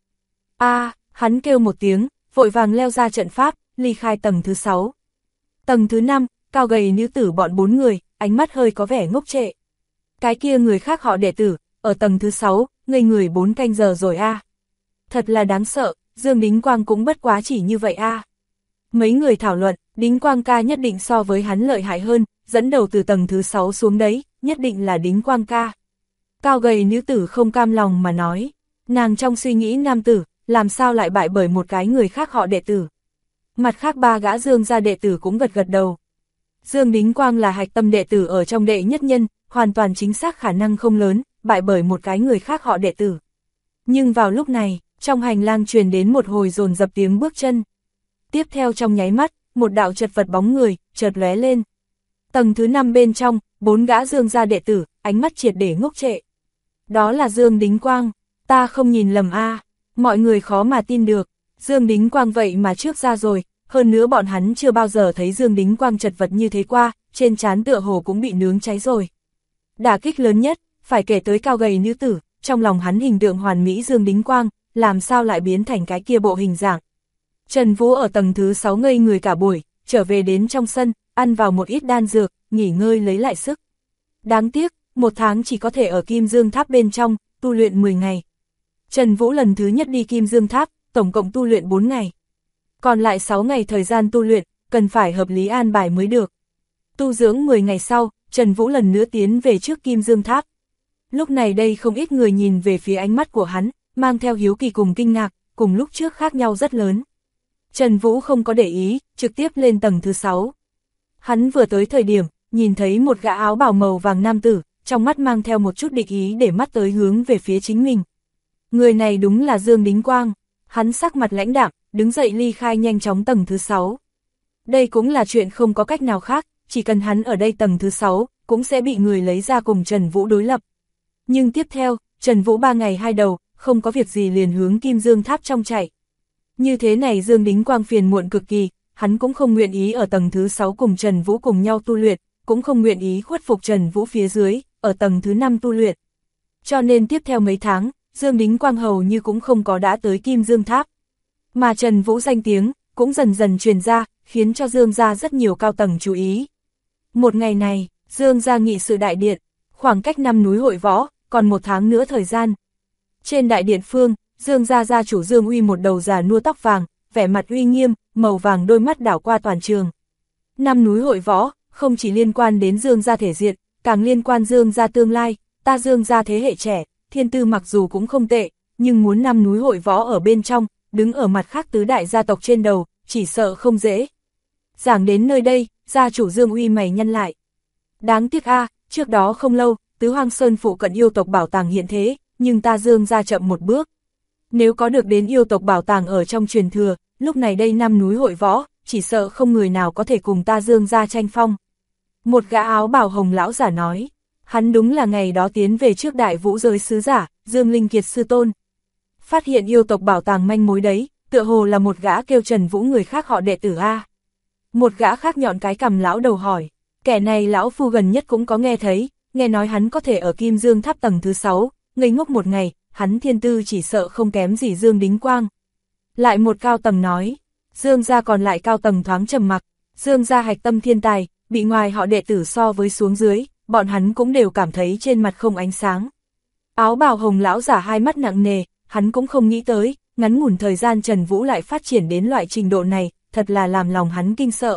Hắn kêu một tiếng, vội vàng leo ra trận pháp, ly khai tầng thứ 6. Tầng thứ 5, cao gầy nữ tử bọn 4 người, ánh mắt hơi có vẻ ngốc trệ. Cái kia người khác họ đệ tử, ở tầng thứ 6, ngây người 4 canh giờ rồi Thật là đáng sợ, Dương Đính Quang cũng bất quá chỉ như vậy Mấy người thảo luận, Đính Quang ca nhất định so với hắn lợi hại hơn, dẫn đầu từ tầng thứ 6 xuống đấy, nhất định là Đính Quang ca. Cao gầy nữ tử không cam lòng mà nói, nàng trong suy nghĩ nam tử, làm sao lại bại bởi một cái người khác họ đệ tử. Mặt khác 3 gã Dương gia đệ tử cũng gật gật đầu. Dương Đính Quang là hạch tâm đệ tử ở trong đệ nhất nhân, hoàn toàn chính xác khả năng không lớn, bại bởi một cái người khác họ đệ tử. Nhưng vào lúc này, trong hành lang truyền đến một hồi dồn dập tiếng bước chân. Tiếp theo trong nháy mắt, một đạo chật vật bóng người, chợt lóe lên. Tầng thứ 5 bên trong, 4 gã Dương gia đệ tử, ánh mắt triệt để ngốc trệ. Đó là Dương Đính Quang, ta không nhìn lầm mọi người khó mà tin được. Dương Đính Quang vậy mà trước ra rồi, hơn nữa bọn hắn chưa bao giờ thấy Dương Đính Quang chật vật như thế qua, trên trán tựa hồ cũng bị nướng cháy rồi. Đả kích lớn nhất, phải kể tới cao gầy nữ tử, trong lòng hắn hình tượng hoàn mỹ Dương Đính Quang, làm sao lại biến thành cái kia bộ hình dạng. Trần Vũ ở tầng thứ 6 ngây người cả buổi, trở về đến trong sân, ăn vào một ít đan dược, nghỉ ngơi lấy lại sức. Đáng tiếc, 1 tháng chỉ có thể ở Kim Dương Tháp bên trong, tu luyện 10 ngày. Trần Vũ lần thứ nhất đi Kim Dương Tháp, tổng cộng tu luyện 4 ngày. Còn lại 6 ngày thời gian tu luyện, cần phải hợp lý an bài mới được. Tu dưỡng 10 ngày sau, Trần Vũ lần nữa tiến về trước Kim Dương Tháp. Lúc này đây không ít người nhìn về phía ánh mắt của hắn, mang theo hiếu kỳ cùng kinh ngạc, cùng lúc trước khác nhau rất lớn. Trần Vũ không có để ý, trực tiếp lên tầng thứ 6. Hắn vừa tới thời điểm, nhìn thấy một gã áo bào màu vàng nam tử, trong mắt mang theo một chút địch ý để mắt tới hướng về phía chính mình. Người này đúng là Dương Đính Quang, hắn sắc mặt lãnh đạm, đứng dậy ly khai nhanh chóng tầng thứ 6. Đây cũng là chuyện không có cách nào khác, chỉ cần hắn ở đây tầng thứ 6, cũng sẽ bị người lấy ra cùng Trần Vũ đối lập. Nhưng tiếp theo, Trần Vũ 3 ngày 2 đầu, không có việc gì liền hướng Kim Dương Tháp trong chạy. Như thế này Dương Đính Quang phiền muộn cực kỳ, hắn cũng không nguyện ý ở tầng thứ 6 cùng Trần Vũ cùng nhau tu luyện, cũng không nguyện ý khuất phục Trần Vũ phía dưới, ở tầng thứ 5 tu luyện. Cho nên tiếp theo mấy tháng, Dương Đính Quang hầu như cũng không có đã tới Kim Dương Tháp. Mà Trần Vũ danh tiếng, cũng dần dần truyền ra, khiến cho Dương gia rất nhiều cao tầng chú ý. Một ngày này, Dương gia nghị sự đại điện, khoảng cách năm núi hội võ, còn 1 tháng nữa thời gian. Trên đại điện phương, Dương gia gia chủ Dương Uy một đầu già nua tóc vàng, vẻ mặt uy nghiêm, màu vàng đôi mắt đảo qua toàn trường. Năm núi hội võ, không chỉ liên quan đến Dương gia thể diện, càng liên quan Dương gia tương lai, ta Dương gia thế hệ trẻ, thiên tư mặc dù cũng không tệ, nhưng muốn năm núi hội võ ở bên trong, đứng ở mặt khác tứ đại gia tộc trên đầu, chỉ sợ không dễ. Giảng đến nơi đây, gia chủ Dương Uy mày nhăn lại. Đáng tiếc a, trước đó không lâu, Tứ Hoang Sơn phụ cận yêu tộc bảo tàng hiện thế, nhưng ta Dương gia chậm một bước. Nếu có được đến yêu tộc bảo tàng ở trong truyền thừa, lúc này đây năm núi hội võ, chỉ sợ không người nào có thể cùng ta Dương gia tranh phong. Một gã áo bào hồng lão giả nói, hắn đúng là ngày đó tiến về trước đại vũ giới sứ giả, Dương Linh Kiệt sư tôn. Phát hiện yêu tộc bảo tàng manh mối đấy, tựa hồ là một gã kêu Trần Vũ người khác họ đệ tử A. Một gã khác nhọn cái cằm lão đầu hỏi, kẻ này lão phu gần nhất cũng có nghe thấy, nghe nói hắn có thể ở Kim Dương Tháp tầng thứ 6, ngây ngốc một ngày, hắn thiên tư chỉ sợ không kém gì Dương Đính Quang. Lại một cao tầng nói, Dương gia còn lại cao tầng thoáng trầm mặc, Dương gia hạch tâm thiên tài, bị ngoài họ đệ tử so với xuống dưới, bọn hắn cũng đều cảm thấy trên mặt không ánh sáng. Áo bào hồng lão giả hai mắt nặng nề, hắn cũng không nghĩ tới, ngắn ngủn thời gian Trần Vũ lại phát triển đến loại trình độ này, thật là làm lòng hắn kinh sợ.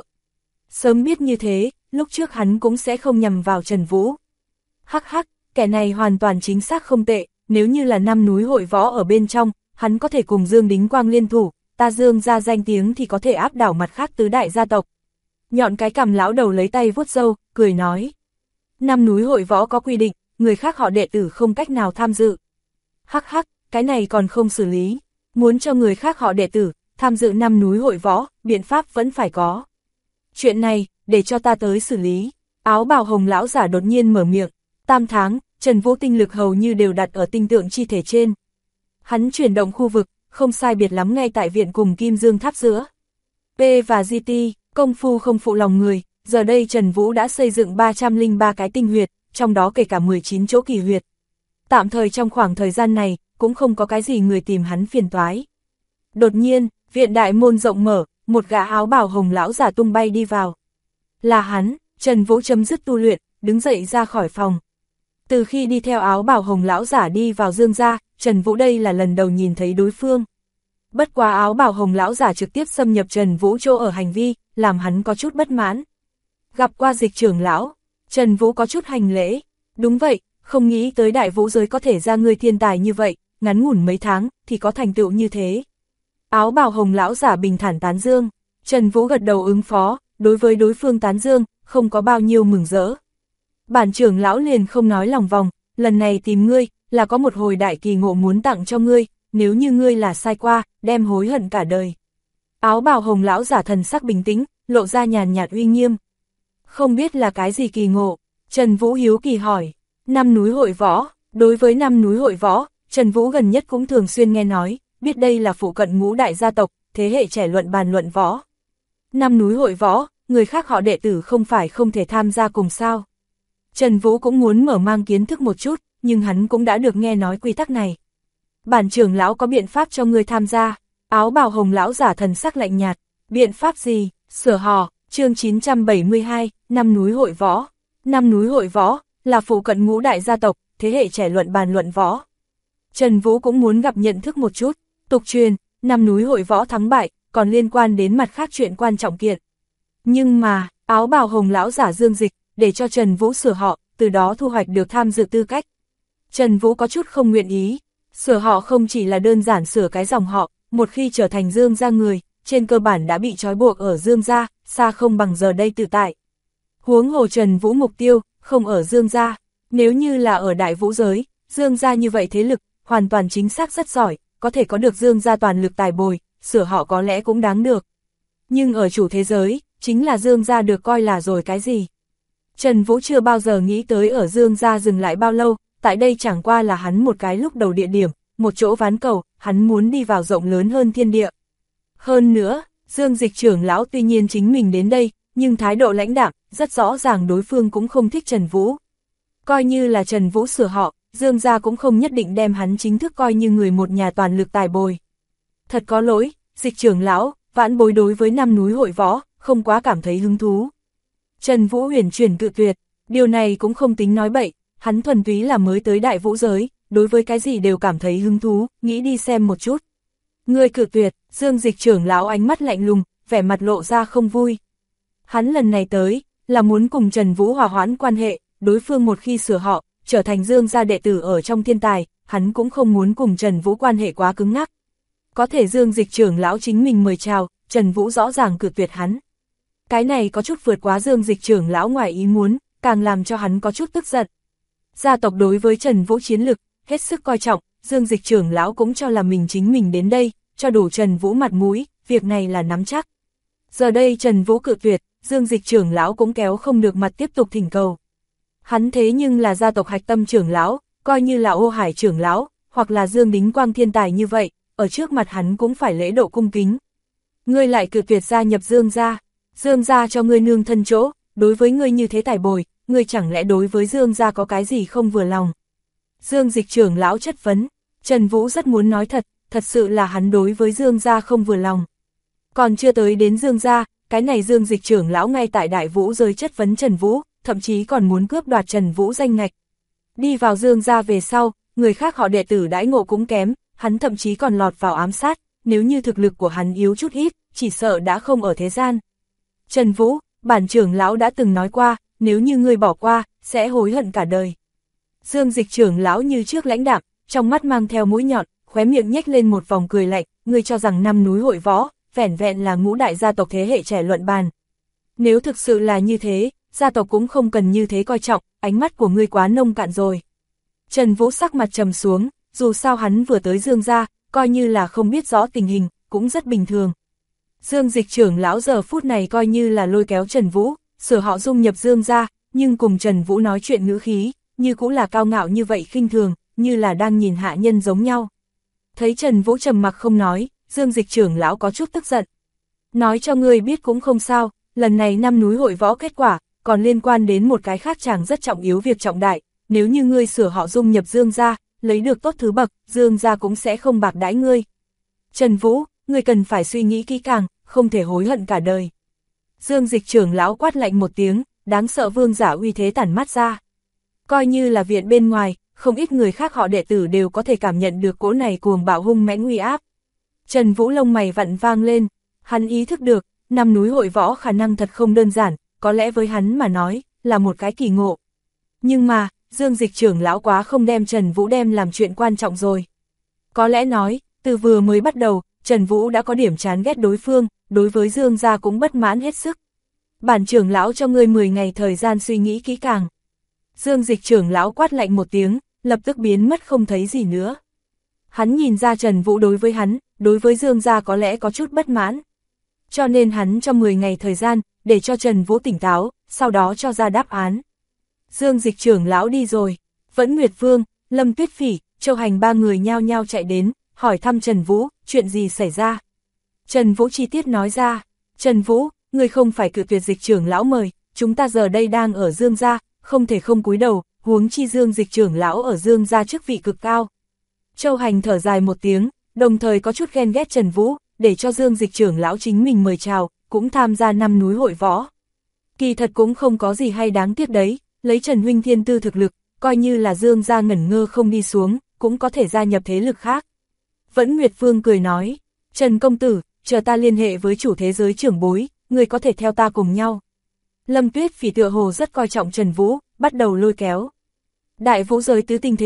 Sớm biết như thế, lúc trước hắn cũng sẽ không nhầm vào Trần Vũ. Hắc hắc, kẻ này hoàn toàn chính xác không tệ, nếu như là năm núi hội võ ở bên trong, hắn có thể cùng Dương Đính Quang liên thủ, ta Dương ra danh tiếng thì có thể áp đảo mặt khác tứ đại gia tộc. Nhọn cái cằm lão đầu lấy tay vuốt râu, cười nói. Năm núi hội võ có quy định, người khác họ đệ tử không cách nào tham dự. Hắc hắc, cái này còn không xử lý, muốn cho người khác họ đệ tử tham dự năm núi hội võ, biện pháp vẫn phải có. Chuyện này, để cho ta tới xử lý. Áo bào hồng lão giả đột nhiên mở miệng. Tam tháng, Trần Vũ tinh lực hầu như đều đặt ở tinh tượng chi thể trên. Hắn chuyển động khu vực, không sai biệt lắm ngay tại viện cùng Kim Dương Tháp giữa. P và GT, công phu không phụ lòng người, giờ đây Trần Vũ đã xây dựng 303 cái tinh huyệt, trong đó kể cả 19 chỗ kỳ huyệt. Tạm thời trong khoảng thời gian này, cũng không có cái gì người tìm hắn phiền toái. Đột nhiên, viện đại môn rộng mở, một gã áo bào hồng lão giả tung bay đi vào. Là hắn, Trần Vũ chấm dứt tu luyện, đứng dậy ra khỏi phòng. Từ khi đi theo áo bào hồng lão giả đi vào Dương gia, Trần Vũ đây là lần đầu nhìn thấy đối phương. Bất quá áo bào hồng lão giả trực tiếp xâm nhập Trần Vũ chỗ ở hành vi, làm hắn có chút bất mãn. Gặp qua Dịch trưởng lão, Trần Vũ có chút hành lễ. Đúng vậy, không nghĩ tới đại vũ giới có thể ra người thiên tài như vậy, ngắn ngủn mấy tháng thì có thành tựu như thế. Áo bào hồng lão giả bình thản tán dương, Trần Vũ gật đầu ứng phó, đối với đối phương tán dương, không có bao nhiêu mừng rỡ. Bản trưởng lão liền không nói lòng vòng, lần này tìm ngươi, là có một hồi đại kỳ ngộ muốn tặng cho ngươi, nếu như ngươi là sai qua, đem hối hận cả đời. Áo bào hồng lão giả thần sắc bình tĩnh, lộ ra nhàn nhạt uy nghiêm. Không biết là cái gì kỳ ngộ, Trần Vũ hiếu kỳ hỏi. Năm núi hội võ, đối với năm núi hội võ, Trần Vũ gần nhất cũng thường xuyên nghe nói, biết đây là phụ cận ngũ đại gia tộc, thế hệ trẻ luận bàn luận võ. Năm núi hội võ, người khác họ đệ tử không phải không thể tham gia cùng sao. Trần Vũ cũng muốn mở mang kiến thức một chút, nhưng hắn cũng đã được nghe nói quy tắc này. Bản trưởng lão có biện pháp cho người tham gia, áo bào hồng lão giả thần sắc lạnh nhạt, biện pháp gì, sửa hò, chương 972, năm núi hội võ. Năm núi hội võ, là phụ cận ngũ đại gia tộc, thế hệ trẻ luận bàn luận võ. Trần Vũ cũng muốn gặp nhận thức một chút, tục truyền, năm núi hội võ thắng bại, còn liên quan đến mặt khác chuyện quan trọng kiện. Nhưng mà, áo bào hồng lão giả Dương Dịch, để cho Trần Vũ sửa họ, từ đó thu hoạch được tham dự tư cách. Trần Vũ có chút không nguyện ý, Sửa họ không chỉ là đơn giản sửa cái dòng họ, một khi trở thành Dương gia người, trên cơ bản đã bị trói buộc ở Dương gia, xa không bằng giờ đây tự tại. Huống hồ Trần Vũ mục tiêu, không ở Dương gia, nếu như là ở Đại Vũ giới, Dương gia như vậy thế lực, hoàn toàn chính xác rất giỏi, có thể có được Dương gia toàn lực tài bồi, sửa họ có lẽ cũng đáng được. Nhưng ở chủ thế giới, chính là Dương gia được coi là rồi cái gì? Trần Vũ chưa bao giờ nghĩ tới ở Dương gia dừng lại bao lâu, tại đây chẳng qua là hắn một cái lúc đầu địa điểm, một chỗ ván cầu, hắn muốn đi vào rộng lớn hơn thiên địa. Hơn nữa, Dương Dịch trưởng lão tuy nhiên chính mình đến đây, nhưng thái độ lãnh đạm, rất rõ ràng đối phương cũng không thích Trần Vũ. Coi như là Trần Vũ sửa họ, Dương gia cũng không nhất định đem hắn chính thức coi như người một nhà toàn lực tài bồi. Thật có lỗi, Dịch trưởng lão, vãn bối đối với năm núi hội võ, không quá cảm thấy hứng thú. Trần Vũ huyền chuyển cự tuyệt, điều này cũng không tính nói bậy, hắn thuần túy là mới tới Đại Vũ giới, đối với cái gì đều cảm thấy hứng thú, nghĩ đi xem một chút. Người cự tuyệt, Dương Dịch trưởng lão ánh mắt lạnh lùng, vẻ mặt lộ ra không vui. Hắn lần này tới, là muốn cùng Trần Vũ hòa hoãn quan hệ, đối phương một khi sửa họ, trở thành Dương gia đệ tử ở trong thiên tài, hắn cũng không muốn cùng Trần Vũ quan hệ quá cứng ngắc. Có thể Dương Dịch trưởng lão chính mình mời chào, Trần Vũ rõ ràng cự tuyệt hắn. Cái này có chút vượt quá Dương Dịch trưởng lão ngoài ý muốn, càng làm cho hắn có chút tức giận. Gia tộc đối với Trần Vũ chiến lực, hết sức coi trọng, Dương Dịch trưởng lão cũng cho là mình chính mình đến đây, cho đủ Trần Vũ mặt mũi, việc này là nắm chắc. Giờ đây Trần Vũ cự tuyệt, Dương Dịch trưởng lão cũng kéo không được mặt tiếp tục thỉnh cầu. Hắn thế nhưng là gia tộc hạch tâm trưởng lão, coi như là Ô Hải trưởng lão, hoặc là Dương Đính Quang thiên tài như vậy, ở trước mặt hắn cũng phải lễ độ cung kính. Ngươi lại cự tuyệt gia nhập Dương gia cho ngươi nương thân chỗ, đối với ngươi như thế tài bồi, ngươi chẳng lẽ đối với Dương gia có cái gì không vừa lòng? Dương Dịch trưởng lão chất vấn, Trần Vũ rất muốn nói thật, thật sự là hắn đối với Dương gia không vừa lòng. Còn chưa tới đến Dương gia, cái này Dương Dịch trưởng lão ngay tại Đại Vũ giới chất vấn Trần Vũ, thậm chí còn muốn cướp đoạt Trần Vũ danh ngạch. Đi vào Dương gia về sau, người khác họ đệ tử đãi ngộ cũng kém, hắn thậm chí còn lọt vào ám sát, nếu như thực lực của hắn yếu chút ít, chỉ sợ đã không ở thế gian. Trần Vũ, bản trưởng lão đã từng nói qua, nếu như ngươi bỏ qua, sẽ hối hận cả đời. Dương Dịch trưởng lão như trước lãnh đạm, trong mắt mang theo mũi nhọn, khóe miệng nhếch lên một vòng cười lạnh, ngươi cho rằng năm núi hội võ, vẻn vẹn là ngũ đại gia tộc thế hệ trẻ luận bàn. Nếu thực sự là như thế, gia tộc cũng không cần như thế coi trọng, ánh mắt của ngươi quá nông cạn rồi. Trần Vũ sắc mặt trầm xuống, dù sao hắn vừa tới Dương gia, coi như là không biết rõ tình hình, cũng rất bình thường. Dương Dịch trưởng lão giờ phút này coi như là lôi kéo Trần Vũ, sửa họ dung nhập Dương gia, nhưng cùng Trần Vũ nói chuyện ngữ khí, như cũng là cao ngạo như vậy khinh thường, như là đang nhìn hạ nhân giống nhau. Thấy Trần Vũ trầm mặc không nói, Dương Dịch trưởng lão có chút tức giận. Nói cho ngươi biết cũng không sao, lần này năm núi hội võ kết quả, còn liên quan đến một cái khác chàng rất trọng yếu việc trọng đại, nếu như ngươi sửa họ dung nhập Dương gia, lấy được tốt thứ bậc, Dương gia cũng sẽ không bạc đãi ngươi. Trần Vũ, ngươi cần phải suy nghĩ kỹ càng, không thể hối hận cả đời. Dương Dịch trưởng lão quát lạnh một tiếng, đáng sợ vương giả uy thế tản mắt ra. Coi như là viện bên ngoài, không ít người khác họ đệ tử đều có thể cảm nhận được cỗ này cuồng bạo hung mãnh uy áp. Trần Vũ lông mày vặn vang lên, hắn ý thức được, năm núi hội võ khả năng thật không đơn giản, có lẽ với hắn mà nói, là một cái kỳ ngộ. Nhưng mà, Dương Dịch trưởng lão quá không đem Trần Vũ đem làm chuyện quan trọng rồi. Có lẽ nói, từ vừa mới bắt đầu, Trần Vũ đã có điểm chán ghét đối phương, đối với Dương gia cũng bất mãn hết sức. Bản trưởng lão cho ngươi 10 ngày thời gian suy nghĩ kỹ càng. Dương Dịch trưởng lão quát lạnh một tiếng, lập tức biến mất không thấy gì nữa. Hắn nhìn ra Trần Vũ đối với hắn, đối với Dương gia có lẽ có chút bất mãn. Cho nên hắn cho 10 ngày thời gian, để cho Trần Vũ tỉnh táo, sau đó cho ra đáp án. Dương Dịch trưởng lão đi rồi, Vẫn Nguyệt Vương, Lâm Tuyết Phỉ, Châu Hành ba người nhao nhao chạy đến, hỏi thăm Trần Vũ, chuyện gì xảy ra. Trần Vũ chi tiết nói ra, Trần Vũ, ngươi không phải cự tuyệt Dịch trưởng lão mời, chúng ta giờ đây đang ở Dương gia, không thể không cúi đầu, huống chi Dương Dịch trưởng lão ở Dương gia chức vị cực cao. Châu Hành thở dài một tiếng, đồng thời có chút ghen ghét Trần Vũ, để cho Dương Dịch trưởng lão chính mình mời chào, cũng tham gia năm núi hội võ. Kỳ thật cũng không có gì hay đáng tiếc đấy, lấy Trần huynh thiên tư thực lực, coi như là Dương gia ngẩn ngơ không đi xuống, cũng có thể gia nhập thế lực khác. Vẫn Nguyệt Vương cười nói, Trần công tử, chờ ta liên hệ với chủ thế giới trưởng bối, người có thể theo ta cùng nhau. Lâm Tuyết Phỉ tựa hồ rất coi trọng Trần Vũ, bắt đầu lôi kéo. Đại Vũ giới tứ tinh thế lực,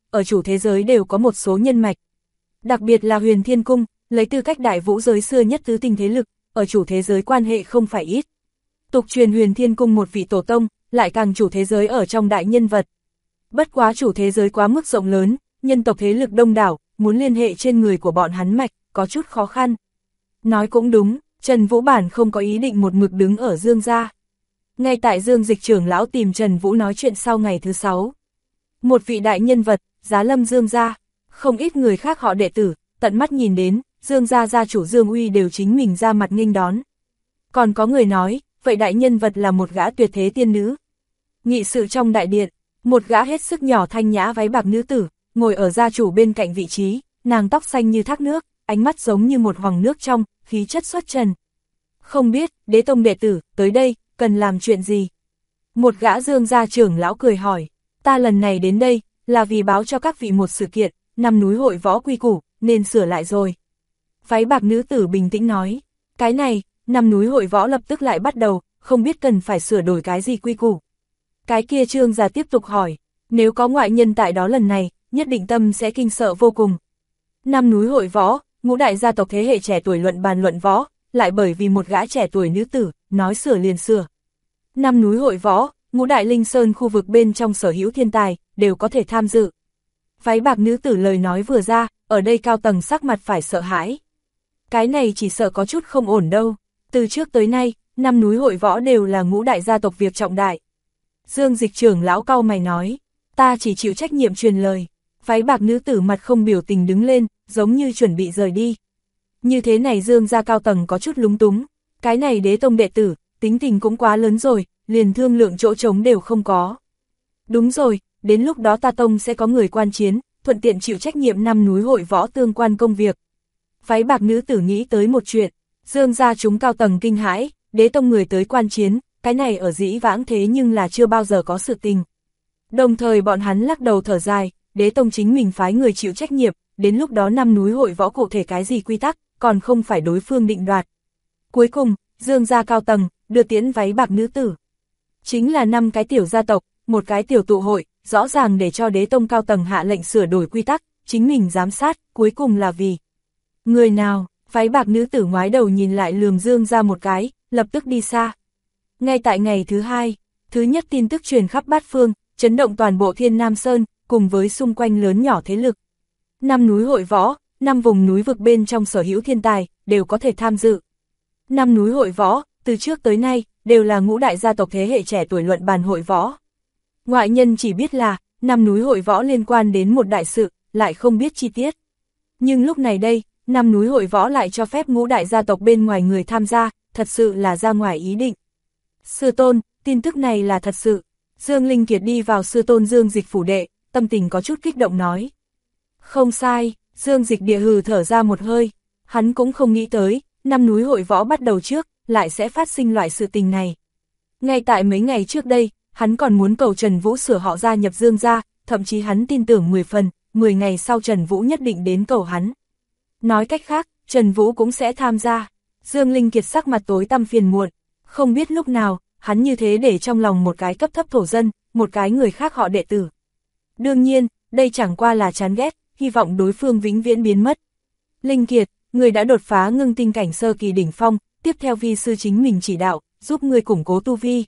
ở chủ thế giới đều có một số nhân mạch. Đặc biệt là Huyền Thiên Cung, lấy tư cách đại vũ giới xưa nhất tứ tinh thế lực, ở chủ thế giới quan hệ không phải ít. Tục truyền Huyền Thiên Cung một vị tổ tông, lại càng chủ thế giới ở trong đại nhân vật. Bất quá chủ thế giới quá mức rộng lớn, nhân tộc thế lực đông đảo, muốn liên hệ trên người của bọn hắn mạch, có chút khó khăn. Nói cũng đúng, Trần Vũ bản không có ý định một mực đứng ở Dương gia. Ngay tại Dương Dịch trưởng lão tìm Trần Vũ nói chuyện sau ngày thứ 6. Một vị đại nhân vật, giá lâm Dương gia, không ít người khác họ đệ tử, tận mắt nhìn đến, Dương gia gia chủ Dương Uy đều chính mình ra mặt nghênh đón. Còn có người nói, vậy đại nhân vật là một gã tuyệt thế tiên nữ. Nghị sự trong đại điện, một gã hết sức nhỏ thanh nhã váy bạc nữ tử, ngồi ở gia chủ bên cạnh vị trí, nàng tóc xanh như thác nước, ánh mắt giống như một hoàng nước trong, khí chất xuất trần. Không biết, Đế tông đệ tử, tới đây, cần làm chuyện gì? Một gã Dương gia trưởng lão cười hỏi, ta lần này đến đây, là vì báo cho các vị một sự kiện, năm núi hội võ quy củ, nên sửa lại rồi. Váy bạc nữ tử bình tĩnh nói, cái này, năm núi hội võ lập tức lại bắt đầu, không biết cần phải sửa đổi cái gì quy củ. Cái kia Trương gia tiếp tục hỏi, nếu có ngoại nhân tại đó lần này, nhất định tâm sẽ kinh sợ vô cùng. Năm núi hội võ, ngũ đại gia tộc thế hệ trẻ tuổi luận bàn luận võ, lại bởi vì một gã trẻ tuổi nữ tử, nói sửa liền sửa. Năm núi hội võ, ngũ đại linh sơn khu vực bên trong sở hữu thiên tài, đều có thể tham dự. Váy bạc nữ tử lời nói vừa ra, ở đây cao tầng sắc mặt phải sợ hãi. Cái này chỉ sợ có chút không ổn đâu, từ trước tới nay, năm núi hội võ đều là ngũ đại gia tộc việc trọng đại. Dương Dịch trưởng lão cau mày nói, ta chỉ chịu trách nhiệm truyền lời. Váy bạc nữ tử mặt không biểu tình đứng lên, giống như chuẩn bị rời đi. Như thế này Dương gia cao tầng có chút lúng túng, cái này Đế tông đệ tử, tính tình cũng quá lớn rồi, liền thương lượng chỗ trống đều không có. Đúng rồi, đến lúc đó ta tông sẽ có người quan chiến, thuận tiện chịu trách nhiệm năm núi hội võ tương quan công việc. Váy bạc nữ tử nghĩ tới một chuyện, Dương gia chúng cao tầng kinh hãi, Đế tông người tới quan chiến, cái này ở dĩ vãng thế nhưng là chưa bao giờ có sự tình. Đồng thời bọn hắn lắc đầu thở dài, Đế tông chính mình phái người chịu trách nhiệm, đến lúc đó năm núi hội võ cụ thể cái gì quy tắc, còn không phải đối phương định đoạt. Cuối cùng, Dương gia cao tầng, đưa tiễn váy bạc nữ tử. Chính là 5 cái tiểu gia tộc, một cái tiểu tụ hội, rõ ràng để cho Đế tông cao tầng hạ lệnh sửa đổi quy tắc, chính mình giám sát, cuối cùng là vì người nào? Váy bạc nữ tử ngoái đầu nhìn lại lườm Dương gia một cái, lập tức đi xa. Ngay tại ngày thứ 2, thứ nhất tin tức truyền khắp bát phương, chấn động toàn bộ Thiên Nam Sơn, cùng với xung quanh lớn nhỏ thế lực. 5 núi hội võ, 5 vùng núi vực bên trong sở hữu thiên tài, đều có thể tham dự. 5 núi hội võ, từ trước tới nay, đều là ngũ đại gia tộc thế hệ trẻ tuổi luận bàn hội võ. Ngoại nhân chỉ biết là, 5 núi hội võ liên quan đến một đại sự, lại không biết chi tiết. Nhưng lúc này đây, 5 núi hội võ lại cho phép ngũ đại gia tộc bên ngoài người tham gia, thật sự là ra ngoài ý định. Sư tôn, tin tức này là thật sự. Dương Linh Kiệt đi vào sư tôn Dương Dịch phủ đệ, tâm tình có chút kích động nói. Không sai, Dương Dịch địa hừ thở ra một hơi. Hắn cũng không nghĩ tới, 5 núi hội võ bắt đầu trước, lại sẽ phát sinh loại sự tình này. Ngay tại mấy ngày trước đây, hắn còn muốn cầu Trần Vũ sửa họ gia nhập Dương gia, thậm chí hắn tin tưởng 10 phần, 10 ngày sau Trần Vũ nhất định đến cầu hắn. Nói cách khác, Trần Vũ cũng sẽ tham gia. Dương Linh Kiệt sắc mặt tối tăm phiền muộn, không biết lúc nào, hắn như thế để trong lòng một cái cấp thấp thổ dân, một cái người khác họ đệ tử. Đương nhiên, đây chẳng qua là chán ghét, hy vọng đối phương vĩnh viễn biến mất. Linh Kiệt, người đã đột phá ngưng tinh cảnh sơ kỳ đỉnh phong, tiếp theo vi sư chính mình chỉ đạo, giúp người củng cố tu vi.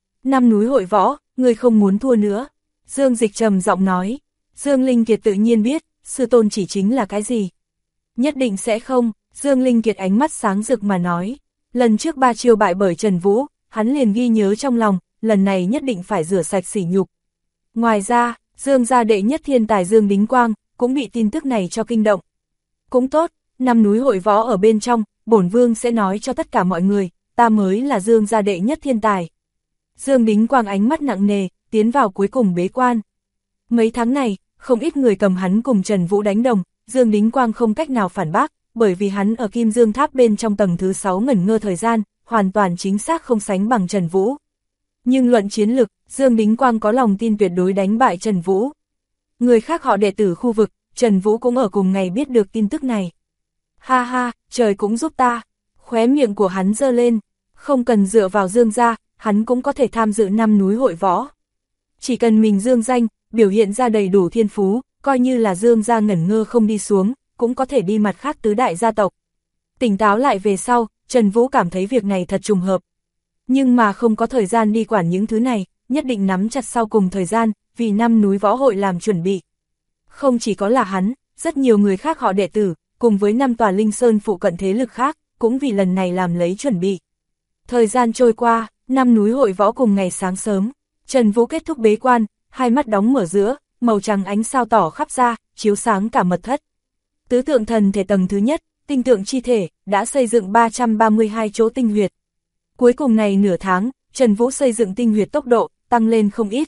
5 núi hội võ, người không muốn thua nữa. Dương Dịch trầm giọng nói. Dương Linh Kiệt tự nhiên biết, sư tôn chỉ chính là cái gì. Nhất định sẽ không, Dương Linh Kiệt ánh mắt sáng rực mà nói. Lần trước 3 chiêu bại bởi Trần Vũ, hắn liền ghi nhớ trong lòng, lần này nhất định phải rửa sạch sỉ nhục. Ngoài ra, Dương gia đệ nhất thiên tài Dương Đính Quang, cũng bị tin tức này cho kinh động. Cũng tốt, 5 núi hội võ ở bên trong, bổn vương sẽ nói cho tất cả mọi người, ta mới là Dương gia đệ nhất thiên tài. Dương Đính Quang ánh mắt nặng nề, tiến vào cuối cùng bế quan. Mấy tháng này, không ít người cầm hắn cùng Trần Vũ đánh đồng, Dương Đính Quang không cách nào phản bác, bởi vì hắn ở Kim Dương Tháp bên trong tầng thứ 6 ngẩn ngơ thời gian, hoàn toàn chính xác không sánh bằng Trần Vũ. Nhưng luận chiến lực, Dương Đính Quang có lòng tin tuyệt đối đánh bại Trần Vũ. Người khác họ đệ tử khu vực, Trần Vũ cũng ở cùng ngày biết được tin tức này. Ha ha, trời cũng giúp ta. Khóe miệng của hắn giơ lên, không cần dựa vào Dương gia, hắn cũng có thể tham dự 5 núi hội võ. Chỉ cần mình dương danh, biểu hiện ra đầy đủ thiên phú, coi như là Dương gia ngẩn ngơ không đi xuống, cũng có thể đi mặt khác tứ đại gia tộc. Tỉnh táo lại về sau, Trần Vũ cảm thấy việc này thật trùng hợp. Nhưng mà không có thời gian đi quản những thứ này, nhất định nắm chặt sau cùng thời gian, vì năm núi võ hội làm chuẩn bị. Không chỉ có là hắn, rất nhiều người khác họ đệ tử, cùng với năm tòa Linh Sơn phụ cận thế lực khác, cũng vì lần này làm lấy chuẩn bị. Thời gian trôi qua, năm núi hội võ cùng ngày sáng sớm, Trần Vũ kết thúc bế quan, hai mắt đóng mở giữa, màu trắng ánh sao tỏ khắp ra, chiếu sáng cả mật thất. Tứ tượng thần thể tầng thứ nhất, tinh tượng chi thể, đã xây dựng 332 chỗ tinh huyệt. Cuối cùng này nửa tháng, Trần Vũ xây dựng tinh huyệt tốc độ, tăng lên không ít.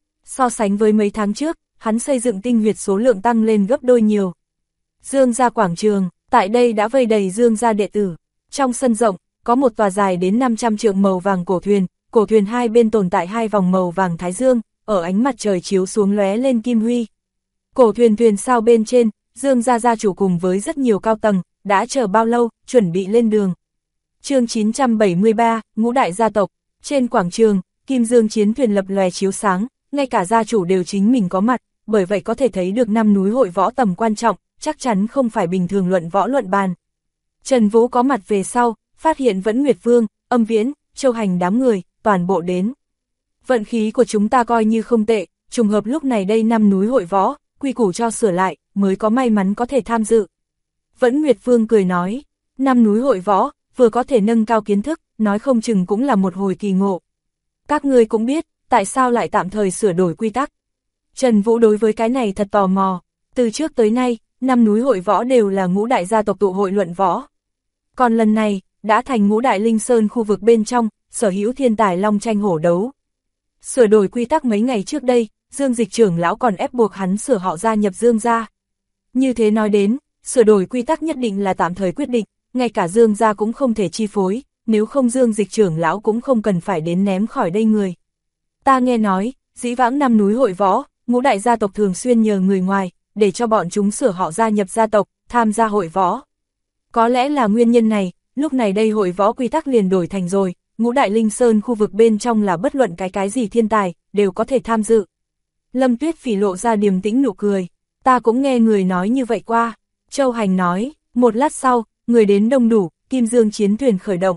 So sánh với mấy tháng trước, hắn xây dựng tinh huyệt số lượng tăng lên gấp đôi nhiều. Dương gia quảng trường, tại đây đã vây đầy Dương gia đệ tử. Trong sân rộng, có một tòa dài đến 500 trượng màu vàng cổ thuyền hai bên tồn tại hai vòng màu vàng thái dương, ở ánh mặt trời chiếu xuống lóe lên kim huy. Cổ thuyền sao bên trên, Dương gia gia chủ cùng với rất nhiều cao tầng, đã chờ bao lâu, chuẩn bị lên đường. Chương 973, ngũ đại gia tộc, trên quảng trường, kim dương chiến thuyền lập lòe chiếu sáng, ngay cả gia chủ đều chính mình có mặt, bởi vậy có thể thấy được năm núi hội võ tầm quan trọng, chắc chắn không phải bình thường luận võ luận bàn. Trần Vũ có mặt về sau, phát hiện Vẫn Nguyệt Vương, Âm Viễn, Châu Hành đám người, toàn bộ đến. Vận khí của chúng ta coi như không tệ, trùng hợp lúc này đây năm núi hội võ, quy củ cho sửa lại, mới có may mắn có thể tham dự. Vẫn Nguyệt Vương cười nói, năm núi hội võ, vừa có thể nâng cao kiến thức, nói không chừng cũng là một hồi kỳ ngộ. Các ngươi cũng biết, tại sao lại tạm thời sửa đổi quy tắc. Trần Vũ đối với cái này thật tò mò, từ trước tới nay, năm núi hội võ đều là ngũ đại gia tộc tụ hội luận võ. Còn lần này, đã thành ngũ đại Linh Sơn khu vực bên trong, sở hữu thiên tài long tranh hổ đấu. Sửa đổi quy tắc mấy ngày trước đây, Dương Dịch trưởng lão còn ép buộc hắn sửa họ gia nhập Dương gia. Như thế nói đến, sửa đổi quy tắc nhất định là tạm thời quyết định, ngay cả Dương gia cũng không thể chi phối, nếu không Dương Dịch trưởng lão cũng không cần phải đến ném khỏi đây người. Ta nghe nói, dĩ vãng năm núi hội võ, ngũ đại gia tộc thường xuyên nhờ người ngoài, để cho bọn chúng sửa họ gia nhập gia tộc, tham gia hội võ. Có lẽ là nguyên nhân này, lúc này đây hội võ quy tắc liền đổi thành rồi, ngũ đại Linh Sơn khu vực bên trong là bất luận cái gì thiên tài, đều có thể tham dự. Lâm Tuyết Phỉ lộ ra điềm tĩnh nụ cười, ta cũng nghe người nói như vậy qua. Châu Hành nói, một lát sau, người đến đông đủ, kim dương chiến thuyền khởi động.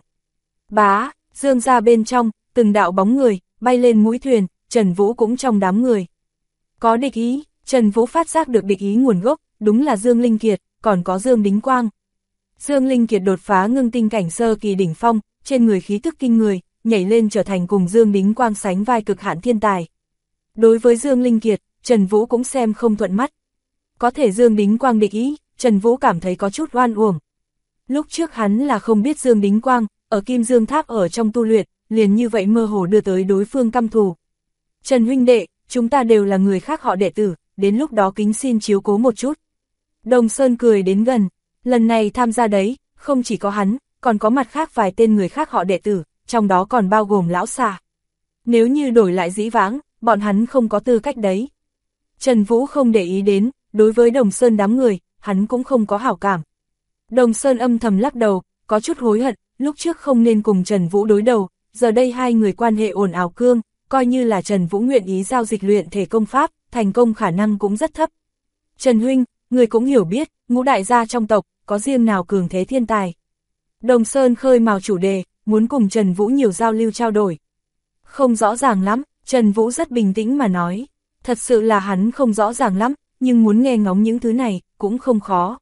Bá, Dương gia bên trong, từng đạo bóng người, bay lên mũi thuyền, Trần Vũ cũng trong đám người. Có địch ý, Trần Vũ phát giác được địch ý nguồn gốc, đúng là Dương Linh Kiệt, còn có Dương Đính Quang. Dương Linh Kiệt đột phá ngưng tinh cảnh sơ kỳ đỉnh phong, trên người khí tức kinh người, nhảy lên trở thành cùng Dương Đính Quang sánh vai cực hạn thiên tài. Đối với Dương Linh Kiệt, Trần Vũ cũng xem không thuận mắt. Có thể Dương Đính Quang địch ý, Trần Vũ cảm thấy có chút oan uổng. Lúc trước hắn là không biết Dương Đính Quang, ở Kim Dương Tháp ở trong tu luyện, liền như vậy mơ hồ đưa tới đối phương căm thù. Trần huynh đệ, chúng ta đều là người khác họ đệ tử, đến lúc đó kính xin chiếu cố một chút. Đồng Sơn cười đến gần, lần này tham gia đấy, không chỉ có hắn, còn có mặt khác vài tên người khác họ đệ tử, trong đó còn bao gồm lão xà. Nếu như đổi lại dĩ vãng, bọn hắn không có tư cách đấy. Trần Vũ không để ý đến, đối với Đồng Sơn đám người, hắn cũng không có hảo cảm. Đồng Sơn âm thầm lắc đầu, có chút hối hận, lúc trước không nên cùng Trần Vũ đối đầu, giờ đây hai người quan hệ ồn ào cương, coi như là Trần Vũ nguyện ý giao dịch luyện thể công pháp, thành công khả năng cũng rất thấp. Trần huynh, người cũng hiểu biết, ngũ đại gia trong tộc, có riêng nào cường thế thiên tài. Đồng Sơn khơi mào chủ đề, muốn cùng Trần Vũ nhiều giao lưu trao đổi. Không rõ ràng lắm, Trần Vũ rất bình tĩnh mà nói, thật sự là hắn không rõ ràng lắm, nhưng muốn nghe ngóng những thứ này, cũng không khó.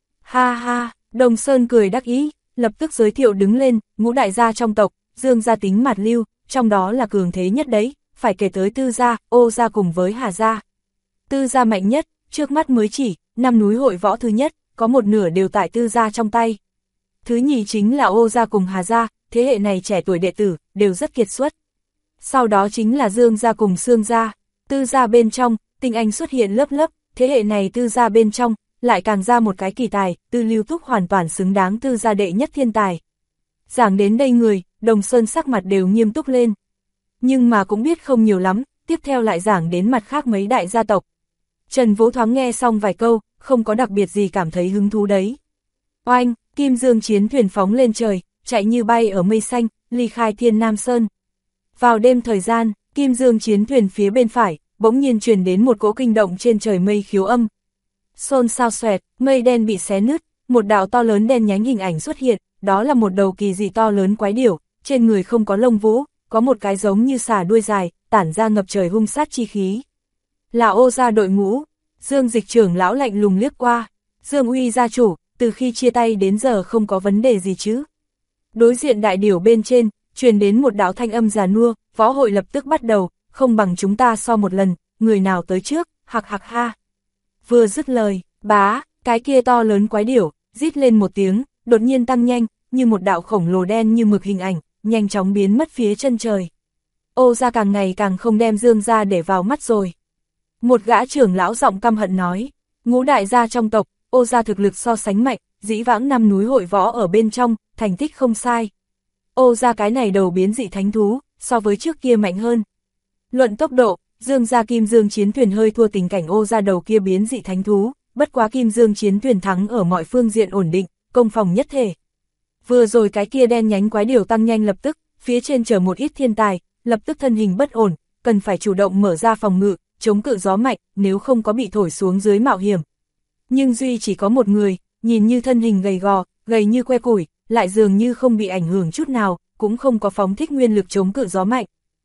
Ha ha, Đồng Sơn cười đắc ý, lập tức giới thiệu đứng lên, ngũ đại gia trong tộc, Dương gia tính mạt lưu, trong đó là cường thế nhất đấy, phải kể tới Tư gia, Ô gia cùng với Hà gia. Tư gia mạnh nhất, trước mắt mới chỉ, năm núi hội võ thứ nhất, có một nửa đều tại Tư gia trong tay. Thứ nhì chính là Ô gia cùng Hà gia, thế hệ này trẻ tuổi đệ tử, đều rất kiệt xuất. Sau đó chính là Dương gia cùng Xương gia, Tư gia bên trong, tinh anh xuất hiện lớp lớp, thế hệ này Tư gia bên trong, lại càng ra một cái kỳ tài, Tư Lưu Túc hoàn toàn xứng đáng Tư gia đệ nhất thiên tài. Giảng đến đây người, Đồng Sơn sắc mặt đều nghiêm túc lên. Nhưng mà cũng biết không nhiều lắm, tiếp theo lại giảng đến mặt khác mấy đại gia tộc. Trần Vũ thoáng nghe xong vài câu, không có đặc biệt gì cảm thấy hứng thú đấy. Oanh, kim dương chiến thuyền phóng lên trời, chạy như bay ở mây xanh, ly khai Thiên Nam Sơn. Vào đêm thời gian, kim dương chiến thuyền phía bên phải, bỗng nhiên truyền đến một cỗ kinh động trên trời mây khiếu âm. Xôn xao xoẹt, mây đen bị xé nứt, một đạo to lớn đen nhánh hình ảnh xuất hiện, đó là một đầu kỳ dị to lớn quái điểu, trên người không có lông vũ, có một cái giống như xà đuôi dài, tản ra ngập trời hung sát chi khí. Là Ô gia đội ngũ. Dương Dịch trưởng lão lạnh lùng liếc qua. Dương Uy gia chủ, từ khi chia tay đến giờ không có vấn đề gì chứ? Đối diện đại điểu bên trên, truyền đến một đạo thanh âm già nua, võ hội lập tức bắt đầu, không bằng chúng ta so một lần, người nào tới trước, hạc hạc ha. Vừa dứt lời, bá, cái kia to lớn quái điểu, rít lên một tiếng, đột nhiên tăng nhanh, như một đạo khổng lồ đen như mực hình ảnh, nhanh chóng biến mất phía chân trời. Ô gia càng ngày càng không đem Dương gia để vào mắt rồi. Một gã trưởng lão giọng căm hận nói, ngũ đại gia trong tộc, Ô gia thực lực so sánh mạnh, dĩ vãng năm núi hội võ ở bên trong, thành tích không sai. Ô gia cái này đầu biến dị thánh thú, so với trước kia mạnh hơn. Luận tốc độ, Dương gia Kim Dương chiến thuyền hơi thua tình cảnh Ô gia đầu kia biến dị thánh thú, bất quá Kim Dương chiến thuyền thắng ở mọi phương diện ổn định, công phòng nhất thể. Vừa rồi cái kia đen nhánh quái điểu tăng nhanh lập tức, phía trên chở một ít thiên tài, lập tức thân hình bất ổn, cần phải chủ động mở ra phòng ngự, chống cự gió mạnh, nếu không có bị thổi xuống dưới mạo hiểm. Nhưng duy chỉ có một người, nhìn như thân hình gầy gò, gầy như que củi, lại dường như không bị ảnh hưởng chút nào, cũng không có phóng thích nguyên lực chống cự gió mạnh.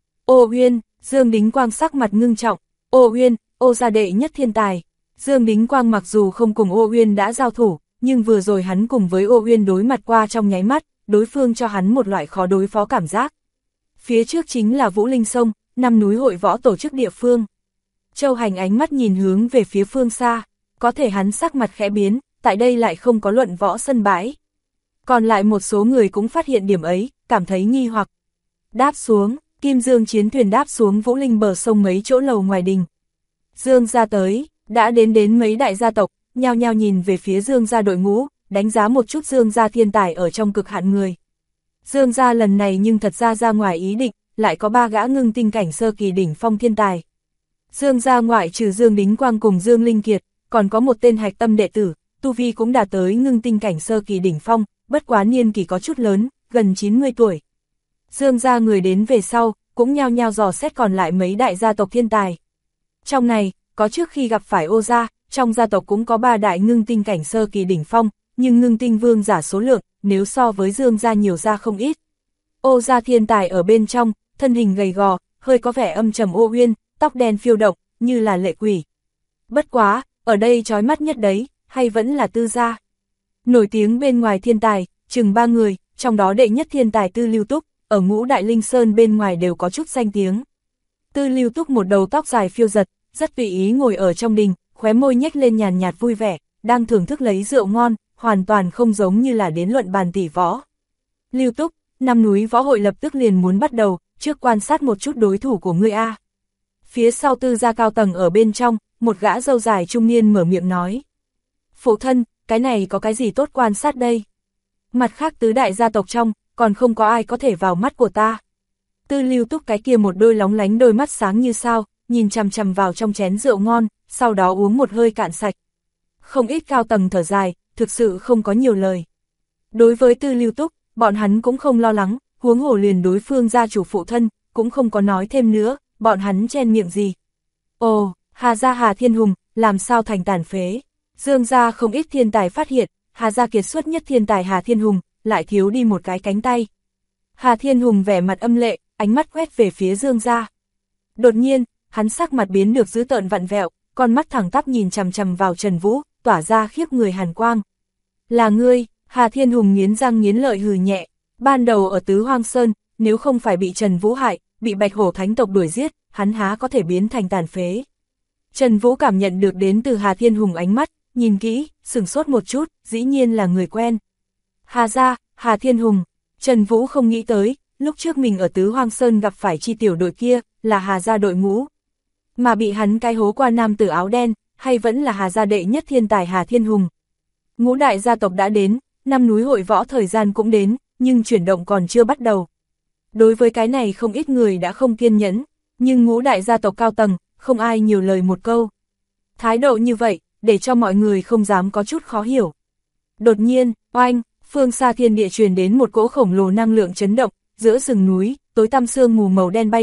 Ô Uyên, Dương Đính Quang sắc mặt ngưng trọng, Ô Uyên, Ô gia đệ nhất thiên tài. Dương Đính Quang mặc dù không cùng Ô Uyên đã giao thủ, nhưng vừa rồi hắn cùng với Ô Uyên đối mặt qua trong nháy mắt, đối phương cho hắn một loại khó đối phó cảm giác. Phía trước chính là Vũ Linh Sông, năm núi hội võ tổ chức địa phương. Châu Hành ánh mắt nhìn hướng về phía phương xa, có thể hắn sắc mặt khẽ biến, tại đây lại không có luận võ sân bãi. Còn lại một số người cũng phát hiện điểm ấy, cảm thấy nghi hoặc. Đáp xuống, Kim Dương chiến thuyền đáp xuống Vũ Linh bờ sông mấy chỗ lầu ngoài đình. Dương gia tới, đã đến mấy đại gia tộc, nhao nhao nhìn về phía Dương gia đội ngũ, đánh giá một chút Dương gia thiên tài ở trong cực hạn người. Dương gia lần này nhưng thật ra ngoài ý định, lại có 3 gã ngưng tinh cảnh sơ kỳ đỉnh phong thiên tài. Dương gia ngoại trừ Dương Đính Quang cùng Dương Linh Kiệt, còn có một tên hạch tâm đệ tử, tu vi cũng đạt tới ngưng tinh cảnh sơ kỳ đỉnh phong, bất quá niên kỳ có chút lớn, gần 90 tuổi. Dương gia người đến về sau, cũng nhao nhao dò xét còn lại mấy đại gia tộc thiên tài. Trong này, có trước khi gặp phải Ô gia, trong gia tộc cũng có 3 đại ngưng tinh cảnh sơ kỳ đỉnh phong, nhưng ngưng tinh vương giả số lượng, nếu so với Dương gia nhiều ra không ít. Ô gia thiên tài ở bên trong, thân hình gầy gò, hơi có vẻ âm trầm Ô Uyên, tóc đen phiêu động, như là lệ quỷ. Bất quá, ở đây chói mắt nhất đấy, hay vẫn là Tư gia. Nổi tiếng bên ngoài thiên tài, chừng 3 người, trong đó đệ nhất thiên tài Tư Lưu Túc, ở Ngũ Đại Linh Sơn bên ngoài đều có chút danh tiếng. Tư Lưu Túc một đầu tóc dài phiêu giật, rất tùy ý ngồi ở trong đình, khóe môi nhếch lên nhàn nhạt vui vẻ, đang thưởng thức lấy rượu ngon, hoàn toàn không giống như là đến luận bàn tỷ võ. Lưu Túc, năm núi võ hội lập tức liền muốn bắt đầu, trước quan sát một chút đối thủ của ngươi a. Phía sau Tư gia cao tầng ở bên trong, một gã râu dài trung niên mở miệng nói. Phụ thân, cái này có cái gì tốt quan sát đây? Mặt khác tứ đại gia tộc trong, còn không có ai có thể vào mắt của ta. Tư Lưu Túc cái kia một đôi lóng lánh đôi mắt sáng như sao, nhìn chằm chằm vào trong chén rượu ngon, sau đó uống một hơi cạn sạch. Không ít cao tầng thở dài, thực sự không có nhiều lời. Đối với Tư Lưu Túc, bọn hắn cũng không lo lắng, huống hồ liền đối phương gia chủ phụ thân, cũng không có nói thêm nữa, bọn hắn chen miệng gì. Ồ, Hà gia Hà Thiên Hùng, làm sao thành tàn phế? Dương gia không ít thiên tài phát hiện, Hà gia kiệt xuất nhất thiên tài Hà Thiên Hùng, lại thiếu đi một cái cánh tay. Hà Thiên Hùng vẻ mặt âm lệ, ánh mắt quét về phía Dương gia. Đột nhiên, hắn sắc mặt biến được dữ tợn vặn vẹo, con mắt thẳng tắp nhìn chằm chằm vào Trần Vũ, tỏa ra khiếp người hàn quang. Là ngươi, Hà Thiên Hùng nghiến răng nghiến lợi hừ nhẹ, ban đầu ở Tứ Hoang Sơn, nếu không phải bị Trần Vũ hại, bị Bạch Hổ Thánh tộc đuổi giết, hắn há có thể biến thành tàn phế. Trần Vũ cảm nhận được đến từ Hà Thiên Hùng ánh mắt, nhìn kỹ, sửng sốt một chút, dĩ nhiên là người quen. Hà gia, Hà Thiên Hùng, Trần Vũ không nghĩ tới, lúc trước mình ở Tứ Hoang Sơn gặp phải chi tiểu đội kia, là Hà gia đội ngũ. Mà bị hắn cái hố qua nam tử áo đen, hay vẫn là Hà gia đệ nhất thiên tài Hà Thiên Hùng. Ngũ đại gia tộc đã đến, năm núi hội võ thời gian cũng đến, nhưng chuyển động còn chưa bắt đầu. Đối với cái này không ít người đã không kiên nhẫn, nhưng ngũ đại gia tộc cao tầng, không ai nhiều lời một câu. Thái độ như vậy, để cho mọi người không dám có chút khó hiểu. Đột nhiên, oanh, phương xa thiên địa truyền đến một cỗ khổng lồ năng lượng chấn động, giữa rừng núi, tối tăm sương mù màu đen bay lên,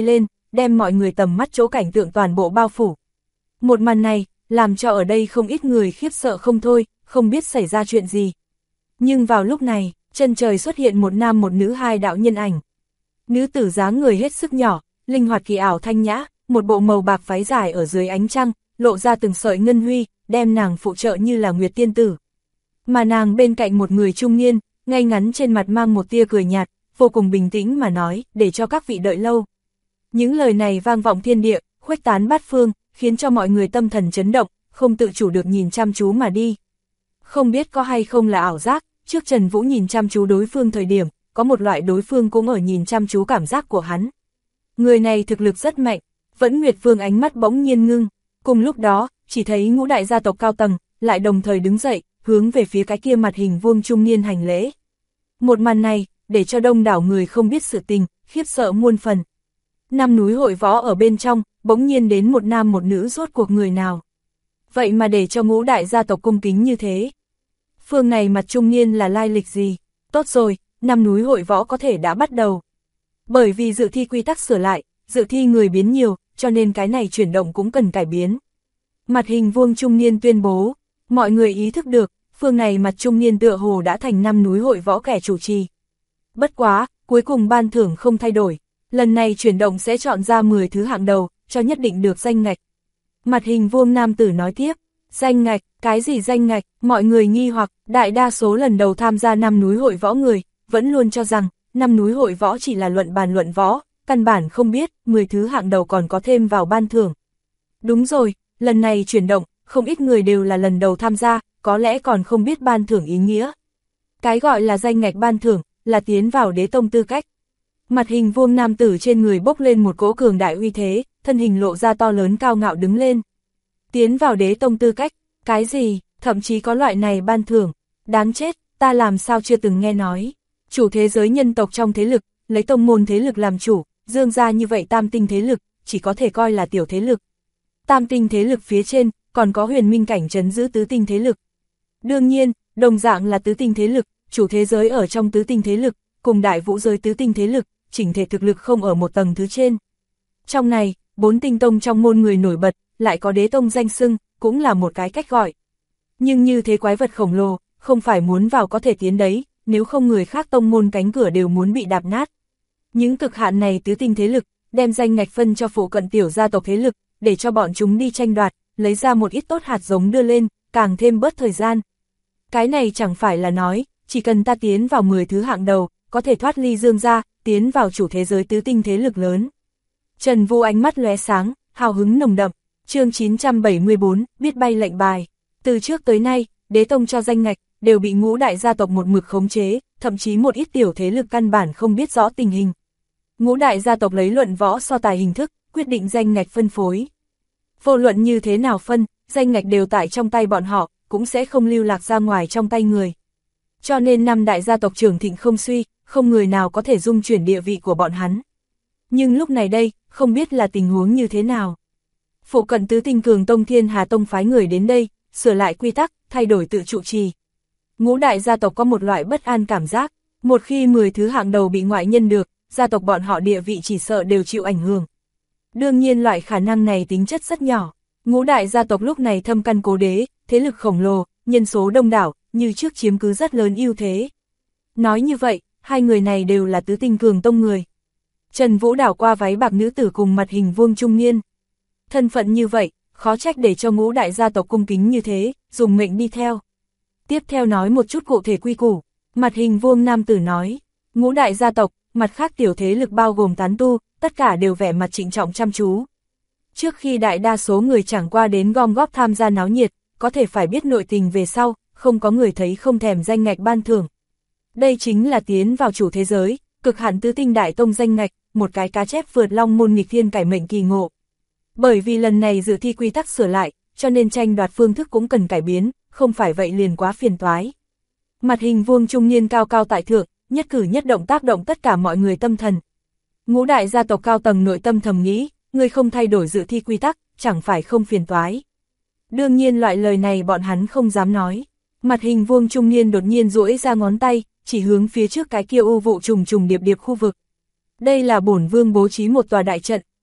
đem mọi người tầm mắt chỗ cảnh tượng toàn bộ bao phủ. Một màn này, làm cho ở đây không ít người khiếp sợ không thôi, không biết xảy ra chuyện gì. Nhưng vào lúc này, chân trời xuất hiện một nam một nữ hai đạo nhân ảnh. Nữ tử dáng người hết sức nhỏ, linh hoạt kỳ ảo thanh nhã, một bộ màu bạc váy dài ở dưới ánh trăng, lộ ra từng sợi ngân huy, đem nàng phụ trợ như là nguyệt tiên tử. Mà nàng bên cạnh một người trung niên, ngay ngắn trên mặt mang một tia cười nhạt, vô cùng bình tĩnh mà nói, để cho các vị đợi lâu. Những lời này vang vọng thiên địa, khuếch tán bát phương, khiến cho mọi người tâm thần chấn động, không tự chủ được nhìn chăm chú mà đi. Không biết có hay không là ảo giác, trước Trần Vũ nhìn chăm chú đối phương thời điểm, có một loại đối phương cũng ở nhìn chăm chú cảm giác của hắn. Người này thực lực rất mạnh, Vẫn Nguyệt Vương ánh mắt bỗng nhiên ngưng, cùng lúc đó, chỉ thấy ngũ đại gia tộc cao tầng, lại đồng thời đứng dậy, hướng về phía cái kia mặt hình vuông trung niên hành lễ. Một màn này, để cho đông đảo người không biết sự tình, khiếp sợ muôn phần. Năm núi hội võ ở bên trong, bỗng nhiên đến một nam một nữ rốt cuộc người nào. Vậy mà để cho ngũ đại gia tộc cung kính như thế. Phương này mặt trung niên là lai lịch gì? Tốt rồi, năm núi hội võ có thể đã bắt đầu. Bởi vì dự thi quy tắc sửa lại, dự thi người biến nhiều, cho nên cái này chuyển động cũng cần cải biến. Mặt hình vuông trung niên tuyên bố, mọi người ý thức được, phương này mặt trung niên tựa hồ đã thành năm núi hội võ kẻ chủ trì. Bất quá, cuối cùng ban thưởng không thay đổi, lần này chuyển động sẽ chọn ra 10 thứ hạng đầu, cho nhất định được danh ngạch. Mặt hình vuông nam tử nói tiếp, danh ngạch, cái gì danh ngạch, mọi người nghi hoặc, đại đa số lần đầu tham gia năm núi hội võ người, vẫn luôn cho rằng, năm núi hội võ chỉ là luận võ, căn bản không biết, 10 thứ hạng đầu còn có thêm vào ban thưởng. Đúng rồi, lần này chuyển động, không ít người đều là lần đầu tham gia, có lẽ còn không biết ban thưởng ý nghĩa. Cái gọi là danh ngạch ban thưởng, là tiến vào đế tông tư cách. Mặt hình vuông nam tử trên người bốc lên một cỗ cường đại uy thế, thân hình lộ ra to lớn cao ngạo đứng lên. Tiến vào đế tông tư cách, cái gì, thậm chí có loại này ban thưởng, đáng chết, ta làm sao chưa từng nghe nói. Chủ thế giới nhân tộc trong thế lực, lấy tông môn thế lực làm chủ, dương ra như vậy tam tinh thế lực, chỉ có thể coi là tiểu thế lực. Tam tinh thế lực phía trên, còn có huyền minh cảnh trấn giữ tứ tinh thế lực. Đương nhiên, đồng dạng là tứ tinh thế lực, chủ thế giới ở trong tứ tinh thế lực, cùng đại vũ giới tứ tinh thế lực, chỉnh thể thực lực không ở một tầng thứ trên. Trong này, 4 tinh tông trong môn người nổi bật, lại có đế tông danh xưng, cũng là một cái cách gọi. Nhưng như thế quái vật khổng lồ, không phải muốn vào có thể tiến đấy, nếu không người khác tông môn cánh cửa đều muốn bị đạp nát. Những cực hạn này tứ tinh thế lực, đem danh ngạch phân cho phụ cận tiểu gia tộc thế lực, để cho bọn chúng đi tranh đoạt, lấy ra một ít tốt hạt giống đưa lên, càng thêm bớt thời gian. Cái này chẳng phải là nói, chỉ cần ta tiến vào 10 thứ hạng đầu, có thể thoát ly dương gia, tiến vào chủ thế giới tứ tinh thế lực lớn. Trần Vũ ánh mắt lóe sáng, hào hứng nồng đậm, chương 974, biết bay lệnh bài. Từ trước tới nay, đế tông cho danh ngạch, đều bị ngũ đại gia tộc một mực khống chế, thậm chí một ít tiểu thế lực căn bản không biết rõ tình hình. Ngũ đại gia tộc lấy luận võ so tài hình thức, quyết định danh ngạch phân phối. Vô luận như thế nào phân, danh ngạch đều tại trong tay bọn họ, cũng sẽ không lưu lạc ra ngoài trong tay người. Cho nên năm đại gia tộc trưởng thịnh không suy, không người nào có thể dung chuyển địa vị của bọn hắn. Nhưng lúc này đây, không biết là tình huống như thế nào. Phụ cận tứ tinh cường tông Thiên Hà Tông phái người đến đây, sửa lại quy tắc, thay đổi tự trụ trì. Ngũ đại gia tộc có một loại bất an cảm giác, một khi 10 thứ hạng đầu bị ngoại nhân được, gia tộc bọn họ địa vị chỉ sợ đều chịu ảnh hưởng. Đương nhiên loại khả năng này tính chất rất nhỏ. Ngũ đại gia tộc lúc này thâm căn cố đế, thế lực khổng lồ, nhân số đông đảo, như trước chiếm cứ rất lớn ưu thế. Nói như vậy, hai người này đều là tứ tinh cường tông người. Trần Vũ đảo qua váy bạc nữ tử cùng mặt hình vuông trung niên. Thân phận như vậy, khó trách để cho ngũ đại gia tộc cung kính như thế, dùng mệnh đi theo. Tiếp theo nói một chút cụ thể quy củ, mặt hình vuông nam tử nói, ngũ đại gia tộc, mặt khác tiểu thế lực bao gồm tán tu, tất cả đều vẻ mặt trịnh trọng chăm chú. Trước khi đại đa số người chẳng qua đến gom góp tham gia náo nhiệt, có thể phải biết nội tình về sau, không có người thấy không thèm danh ngạch ban thưởng. Đây chính là tiến vào chủ thế giới, cực hạn tứ tinh đại tông danh ngạch, một cái cá chép vượt long môn nghịch thiên cải mệnh kỳ ngộ. Bởi vì lần này dự thi quy tắc sửa lại, cho nên tranh đoạt phương thức cũng cần cải biến, không phải vậy liền quá phiền toái. Mặt hình vuông trung niên cao cao tại thượng, nhất cử nhất động tác động tất cả mọi người tâm thần. Ngũ đại gia tộc cao tầng nội tâm thầm nghĩ, người không thay đổi dự thi quy tắc, chẳng phải không phiền toái. Đương nhiên loại lời này bọn hắn không dám nói. Mặt hình vuông trung niên đột nhiên duỗi ra ngón tay, chỉ hướng phía trước cái kia u vụ trùng trùng điệp điệp khu vực. Đây là bổn vương bố trí một tòa đại trận,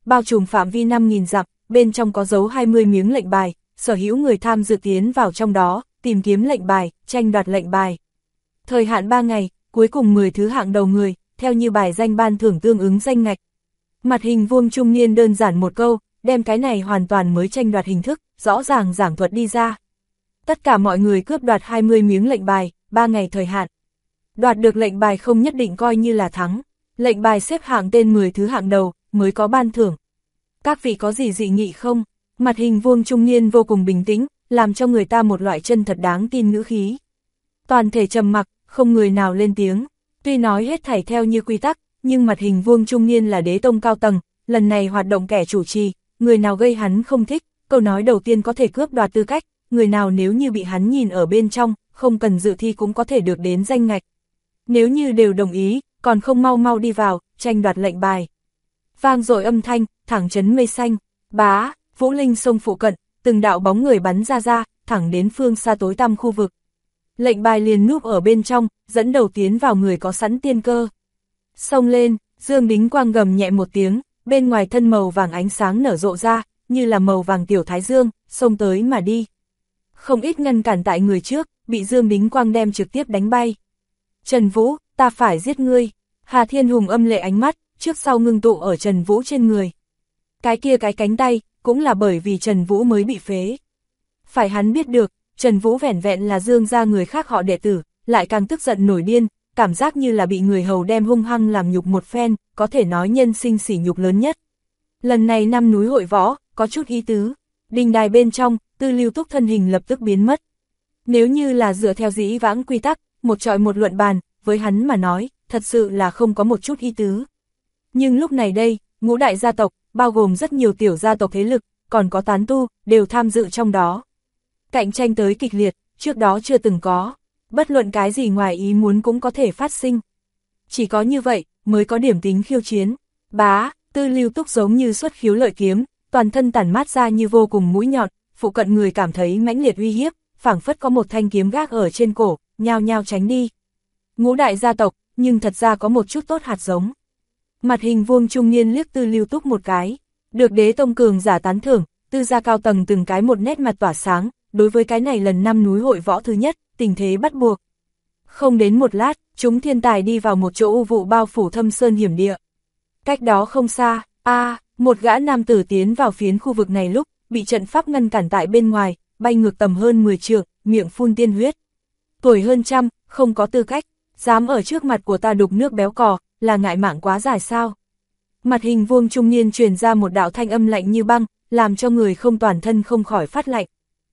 bao trùm phạm vi 5.000 dặm, bên trong có dấu 20 miếng lệnh bài, sở hữu người tham dự tiến vào trong đó, tìm kiếm lệnh bài, tranh đoạt lệnh bài. Thời hạn 3 ngày, cuối cùng 10 thứ hạng đầu người, theo như bài danh ban thưởng tương ứng danh ngạch. Mặt hình vuông trung niên đơn giản một câu, đem cái này hoàn toàn mới tranh đoạt hình thức, rõ ràng giảng thuật đi ra. Tất cả mọi người cướp đoạt 20 miếng lệnh bài, 3 ngày thời hạn. Đoạt được lệnh bài không nhất định coi như là thắng, lệnh bài xếp hạng tên 10 thứ hạng đầu, mới có ban thưởng. Các vị có gì dị nghị không? Mặt hình vuông trung niên vô cùng bình tĩnh, làm cho người ta một loại chân thật đáng tin ngữ khí. Toàn thể trầm mặc, không người nào lên tiếng. Tuy nói hết thảy theo như quy tắc, nhưng mặt hình vuông trung niên là đế tông cao tầng, lần này hoạt động kẻ chủ trì, người nào gây hắn không thích, câu nói đầu tiên có thể cướp đoạt tư cách, người nào nếu như bị hắn nhìn ở bên trong, không cần dự thi cũng có thể được đến danh ngạch. Nếu như đều đồng ý, còn không mau mau đi vào, tranh đoạt lệnh bài. Vang dội âm thanh, thẳng chấn mây xanh, bá, Vũ Linh sông phụ cận, từng đạo bóng người bắn ra, thẳng đến phương xa tối tăm khu vực. Lệnh bài liền núp ở bên trong, dẫn đầu tiến vào người có sẵn tiên cơ. Xông lên, Dương Đính Quang gầm nhẹ một tiếng, bên ngoài thân màu vàng ánh sáng nở rộ ra, như là màu vàng tiểu thái dương, xông tới mà đi. Không ít ngăn cản tại người trước, bị Dương Đính Quang đem trực tiếp đánh bay. Trần Vũ, ta phải giết ngươi. Hà Thiên Hùng âm lệ ánh mắt, trước sau ngưng tụ ở Trần Vũ trên người. Cái kia cái cánh tay, cũng là bởi vì Trần Vũ mới bị phế. Phải hắn biết được, Trần Vũ vẻn vẹn là Dương gia người khác họ đệ tử, lại càng tức giận nổi điên, cảm giác như là bị người hầu đem hung hăng làm nhục một phen, có thể nói nhân sinh sỉ nhục lớn nhất. Lần này năm núi hội võ, có chút ý tứ, đình đài bên trong, Tư Lưu Túc thân hình lập tức biến mất. Nếu như là dựa theo dĩ vãng quy tắc, một trọi một luận bàn, với hắn mà nói, thật sự là không có một chút ý tứ. Nhưng lúc này đây, ngũ đại gia tộc, bao gồm rất nhiều tiểu gia tộc thế lực, còn có tán tu, đều tham dự trong đó. Cạnh tranh tới kịch liệt, trước đó chưa từng có, bất luận cái gì ngoài ý muốn cũng có thể phát sinh. Chỉ có như vậy, mới có điểm tính khiêu chiến. Bá, Tư Lưu Túc giống như xuất khiếu lợi kiếm, toàn thân tản mát ra như vô cùng mũi nhọn, phụ cận người cảm thấy mãnh liệt uy hiếp, phảng phất có một thanh kiếm gác ở trên cổ, nhao nhao tránh đi. Ngũ đại gia tộc, nhưng thật ra có một chút tốt hạt giống. Mặt hình vuông trung niên liếc Tư Lưu Túc một cái, được đế tông cường giả tán thưởng, Tư gia cao tầng từng cái một nét mặt tỏa sáng, đối với cái này lần năm núi hội võ thứ nhất, tình thế bắt buộc. Không đến một lát, chúng thiên tài đi vào một chỗ u vụ bao phủ thâm sơn hiểm địa. Cách đó không xa, một gã nam tử tiến vào phiến khu vực này lúc, bị trận pháp ngăn cản tại bên ngoài, bay ngược tầm hơn 10 trượng, miệng phun tiên huyết. Tuổi hơn trăm, không có tư cách, dám ở trước mặt của ta đục nước béo cò, là ngại mạng quá dài sao? Mặt hình vuông trung niên truyền ra một đạo thanh âm lạnh như băng, làm cho người không toàn thân không khỏi phát lạnh.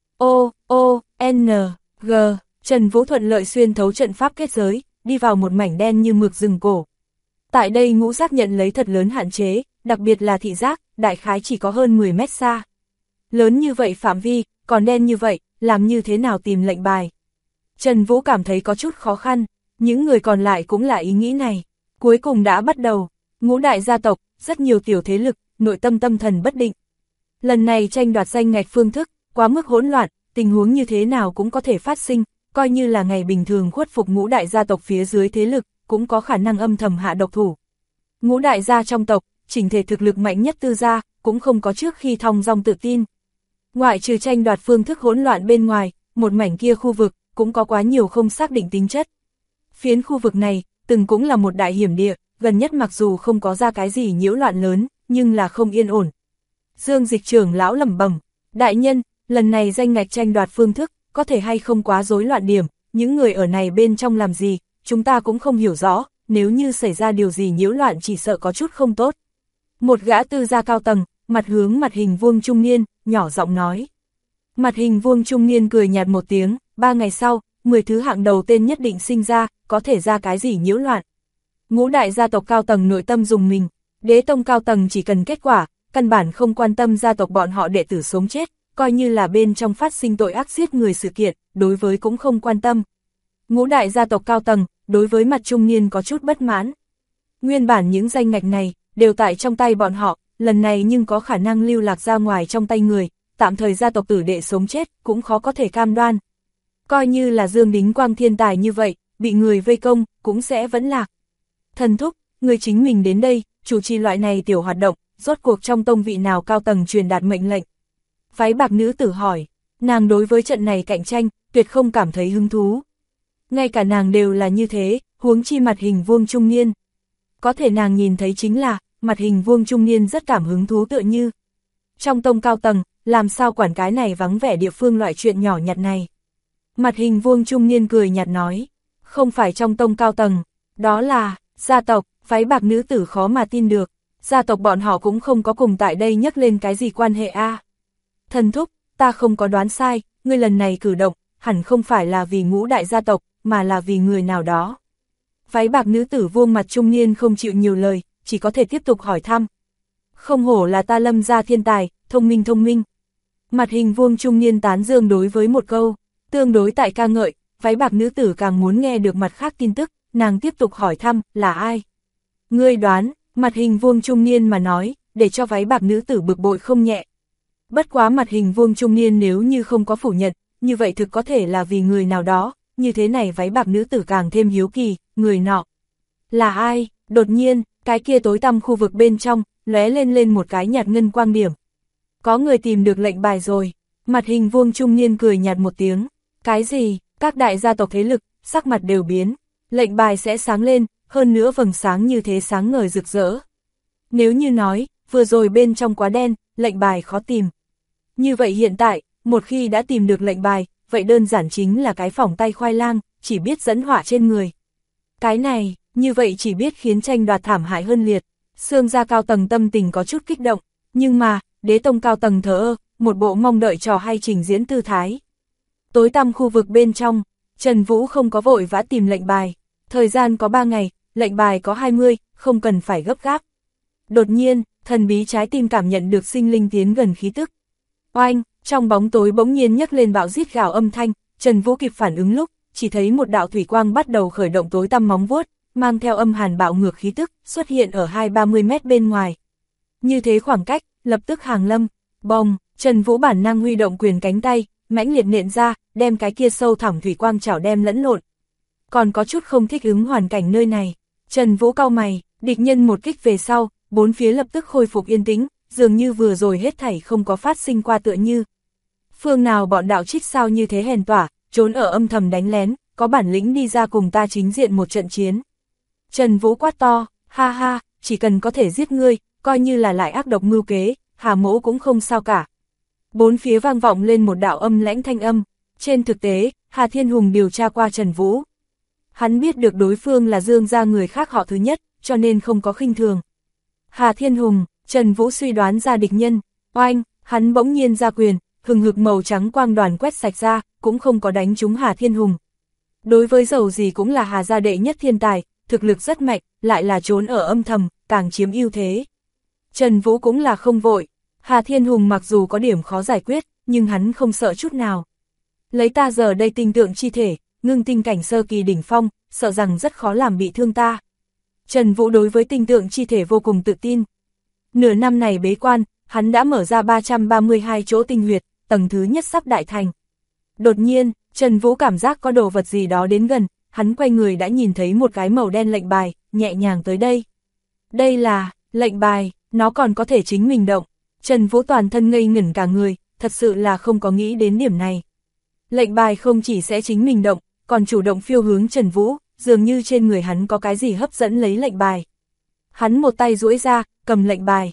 N, G, Trần Vũ thuận lợi xuyên thấu trận pháp kết giới, đi vào một mảnh đen như mực rừng cổ. Tại đây ngũ giác nhận lấy thật lớn hạn chế, đặc biệt là thị giác, đại khái chỉ có hơn 10 mét xa. Lớn như vậy phạm vi, còn đen như vậy, làm như thế nào tìm lệnh bài? Trần Vũ cảm thấy có chút khó khăn, những người còn lại cũng là ý nghĩ này. Cuối cùng đã bắt đầu, ngũ đại gia tộc, rất nhiều tiểu thế lực, nội tâm tâm thần bất định. Lần này tranh đoạt danh ngạch phương thức, quá mức hỗn loạn, tình huống như thế nào cũng có thể phát sinh, coi như là ngày bình thường khuất phục ngũ đại gia tộc phía dưới thế lực, cũng có khả năng âm thầm hạ độc thủ. Ngũ đại gia trong tộc, chỉnh thể thực lực mạnh nhất Tư gia, cũng không có trước khi thong dong tự tin. Ngoại trừ tranh đoạt phương thức hỗn loạn bên ngoài, một mảnh kia khu vực, cũng có quá nhiều không xác định tính chất. Phiến khu vực này, từng cũng là một đại hiểm địa, gần nhất mặc dù không có ra cái gì nhiễu loạn lớn, nhưng là không yên ổn. Dương Dịch trưởng lão lẩm bẩm, đại nhân, lần này danh ngạch tranh đoạt phương thức, có thể hay không quá rối loạn điểm, những người ở này bên trong làm gì, chúng ta cũng không hiểu rõ, nếu như xảy ra điều gì nhiễu loạn chỉ sợ có chút không tốt. Một gã Tư gia cao tầng, mặt hướng mặt hình vuông trung niên, nhỏ giọng nói. Mặt hình vuông trung niên cười nhạt một tiếng, 3 ngày sau, 10 thứ hạng đầu tên nhất định sinh ra, có thể ra cái gì nhiễu loạn. Ngũ đại gia tộc cao tầng nội tâm dùng mình, đế tông cao tầng chỉ cần kết quả, căn bản không quan tâm gia tộc bọn họ đệ tử sống chết, coi như là bên trong phát sinh tội ác giết người sự kiện, đối với cũng không quan tâm. Ngũ đại gia tộc cao tầng, đối với mặt trung niên có chút bất mãn. Nguyên bản những danh ngạch này, đều tại trong tay bọn họ, lần này nhưng có khả năng lưu lạc ra ngoài trong tay người, tạm thời gia tộc tử đệ sống chết, cũng khó có thể cam đoan. Coi như là Dương Đính Quang thiên tài như vậy, bị người vây công, cũng sẽ vẫn lạc. Thần thúc, người chính mình đến đây, chủ trì loại này tiểu hoạt động, rốt cuộc trong tông vị nào cao tầng truyền đạt mệnh lệnh. Váy bạc nữ tử hỏi, nàng đối với trận này cạnh tranh, tuyệt không cảm thấy hứng thú. Ngay cả nàng đều là như thế, huống chi mặt hình vuông trung niên. Có thể nàng nhìn thấy chính là, mặt hình vuông trung niên rất cảm hứng thú tựa như. Trong tông cao tầng, làm sao quản cái này vắng vẻ địa phương loại chuyện nhỏ nhặt này. Mặt hình vuông trung niên cười nhạt nói, không phải trong tông cao tầng, đó là, gia tộc. Váy bạc nữ tử khó mà tin được, gia tộc bọn họ cũng không có cùng tại đây nhắc lên cái gì quan hệ a. Thần thúc, ta không có đoán sai, ngươi lần này cử động, hẳn không phải là vì ngũ đại gia tộc, mà là vì người nào đó. Váy bạc nữ tử vuông mặt trung niên không chịu nhiều lời, chỉ có thể tiếp tục hỏi thăm. Không hổ là ta Lâm gia thiên tài, thông minh. Mặt hình vuông trung niên tán dương đối với một câu, tương đối tại ca ngợi, váy bạc nữ tử càng muốn nghe được mặt khác tin tức, nàng tiếp tục hỏi thăm, là ai? Ngươi đoán, mặt hình vuông trung niên mà nói, để cho váy bạc nữ tử bực bội không nhẹ. Bất quá mặt hình vuông trung niên nếu như không có phủ nhận, như vậy thực có thể là vì người nào đó, như thế này váy bạc nữ tử càng thêm hiếu kỳ, người nọ. Là ai? Đột nhiên, cái kia tối tăm khu vực bên trong, lóe lên một cái nhạt ngân quang điểm. Có người tìm được lệnh bài rồi. Mặt hình vuông trung niên cười nhạt một tiếng. Cái gì? Các đại gia tộc thế lực, sắc mặt đều biến. Lệnh bài sẽ sáng lên, hơn nữa vầng sáng như thế sáng ngời rực rỡ. Nếu như nói, vừa rồi bên trong quá đen, lệnh bài khó tìm. Như vậy hiện tại, một khi đã tìm được lệnh bài, vậy đơn giản chính là cái phỏng tay khoai lang, chỉ biết dẫn họa trên người. Cái này, như vậy chỉ biết khiến tranh đoạt thảm hại hơn liệt. Sương gia cao tầng tâm tình có chút kích động, nhưng mà, đế tông cao tầng thờ ơ, một bộ mong đợi trò hay trình diễn tư thái. Tối tăm khu vực bên trong, Trần Vũ không có vội vã tìm lệnh bài. Thời gian có 3 ngày, lệnh bài có 20, không cần phải gấp gáp. Đột nhiên, thần bí trái tim cảm nhận được sinh linh tiến gần khí tức. Oanh, trong bóng tối bỗng nhiên nhấc lên bạo rít gào âm thanh, Trần Vũ kịp phản ứng lúc, chỉ thấy một đạo thủy quang bắt đầu khởi động tối tăm móng vuốt, mang theo âm hàn bạo ngược khí tức, xuất hiện ở 20-30 mét bên ngoài. Như thế khoảng cách, lập tức hàng lâm, bồng, Trần Vũ bản năng huy động quyền cánh tay, mãnh liệt nện ra, đem cái kia sâu thẳm thủy quang chảo đem lẫn lộn. Còn có chút không thích ứng hoàn cảnh nơi này. Trần Vũ cau mày, địch nhân một kích về sau, bốn phía lập tức khôi phục yên tĩnh, dường như vừa rồi hết thảy không có phát sinh qua tựa như. Phương nào bọn đạo trích sao như thế hèn tỏa, trốn ở âm thầm đánh lén, có bản lĩnh đi ra cùng ta chính diện một trận chiến. Trần Vũ quát to, ha ha, chỉ cần có thể giết ngươi, coi như là lại ác độc mưu kế, Hà Mỗ cũng không sao cả. Bốn phía vang vọng lên một đạo âm lãnh thanh âm. Trên thực tế, Hà Thiên Hùng điều tra qua Trần Vũ. Hắn biết được đối phương là Dương gia người khác họ thứ nhất, cho nên không có khinh thường. Hà Thiên Hùng, Trần Vũ suy đoán ra địch nhân, oanh, hắn bỗng nhiên ra quyền, hừng hực màu trắng quang đoàn quét sạch ra, cũng không có đánh trúng Hà Thiên Hùng. Đối với dầu gì cũng là Hà gia đệ nhất thiên tài, thực lực rất mạnh, lại là trốn ở âm thầm, càng chiếm ưu thế. Trần Vũ cũng là không vội, Hà Thiên Hùng mặc dù có điểm khó giải quyết, nhưng hắn không sợ chút nào. Lấy ta giờ đây tinh tượng chi thể, ngưng tinh cảnh sơ kỳ đỉnh phong, sợ rằng rất khó làm bị thương ta. Trần Vũ đối với tinh tượng chi thể vô cùng tự tin. Nửa năm này bế quan, hắn đã mở ra 332 chỗ tinh huyệt, tầng thứ nhất sắp đại thành. Đột nhiên, Trần Vũ cảm giác có đồ vật gì đó đến gần, hắn quay người đã nhìn thấy một cái màu đen lệnh bài, nhẹ nhàng tới đây. Đây là, lệnh bài, nó còn có thể chính mình động. Trần Vũ toàn thân ngây ngẩn cả người, thật sự là không có nghĩ đến điểm này. Lệnh bài không chỉ sẽ chính mình động, còn chủ động phiêu hướng Trần Vũ, dường như trên người hắn có cái gì hấp dẫn lấy lệnh bài. Hắn một tay duỗi ra, cầm lệnh bài,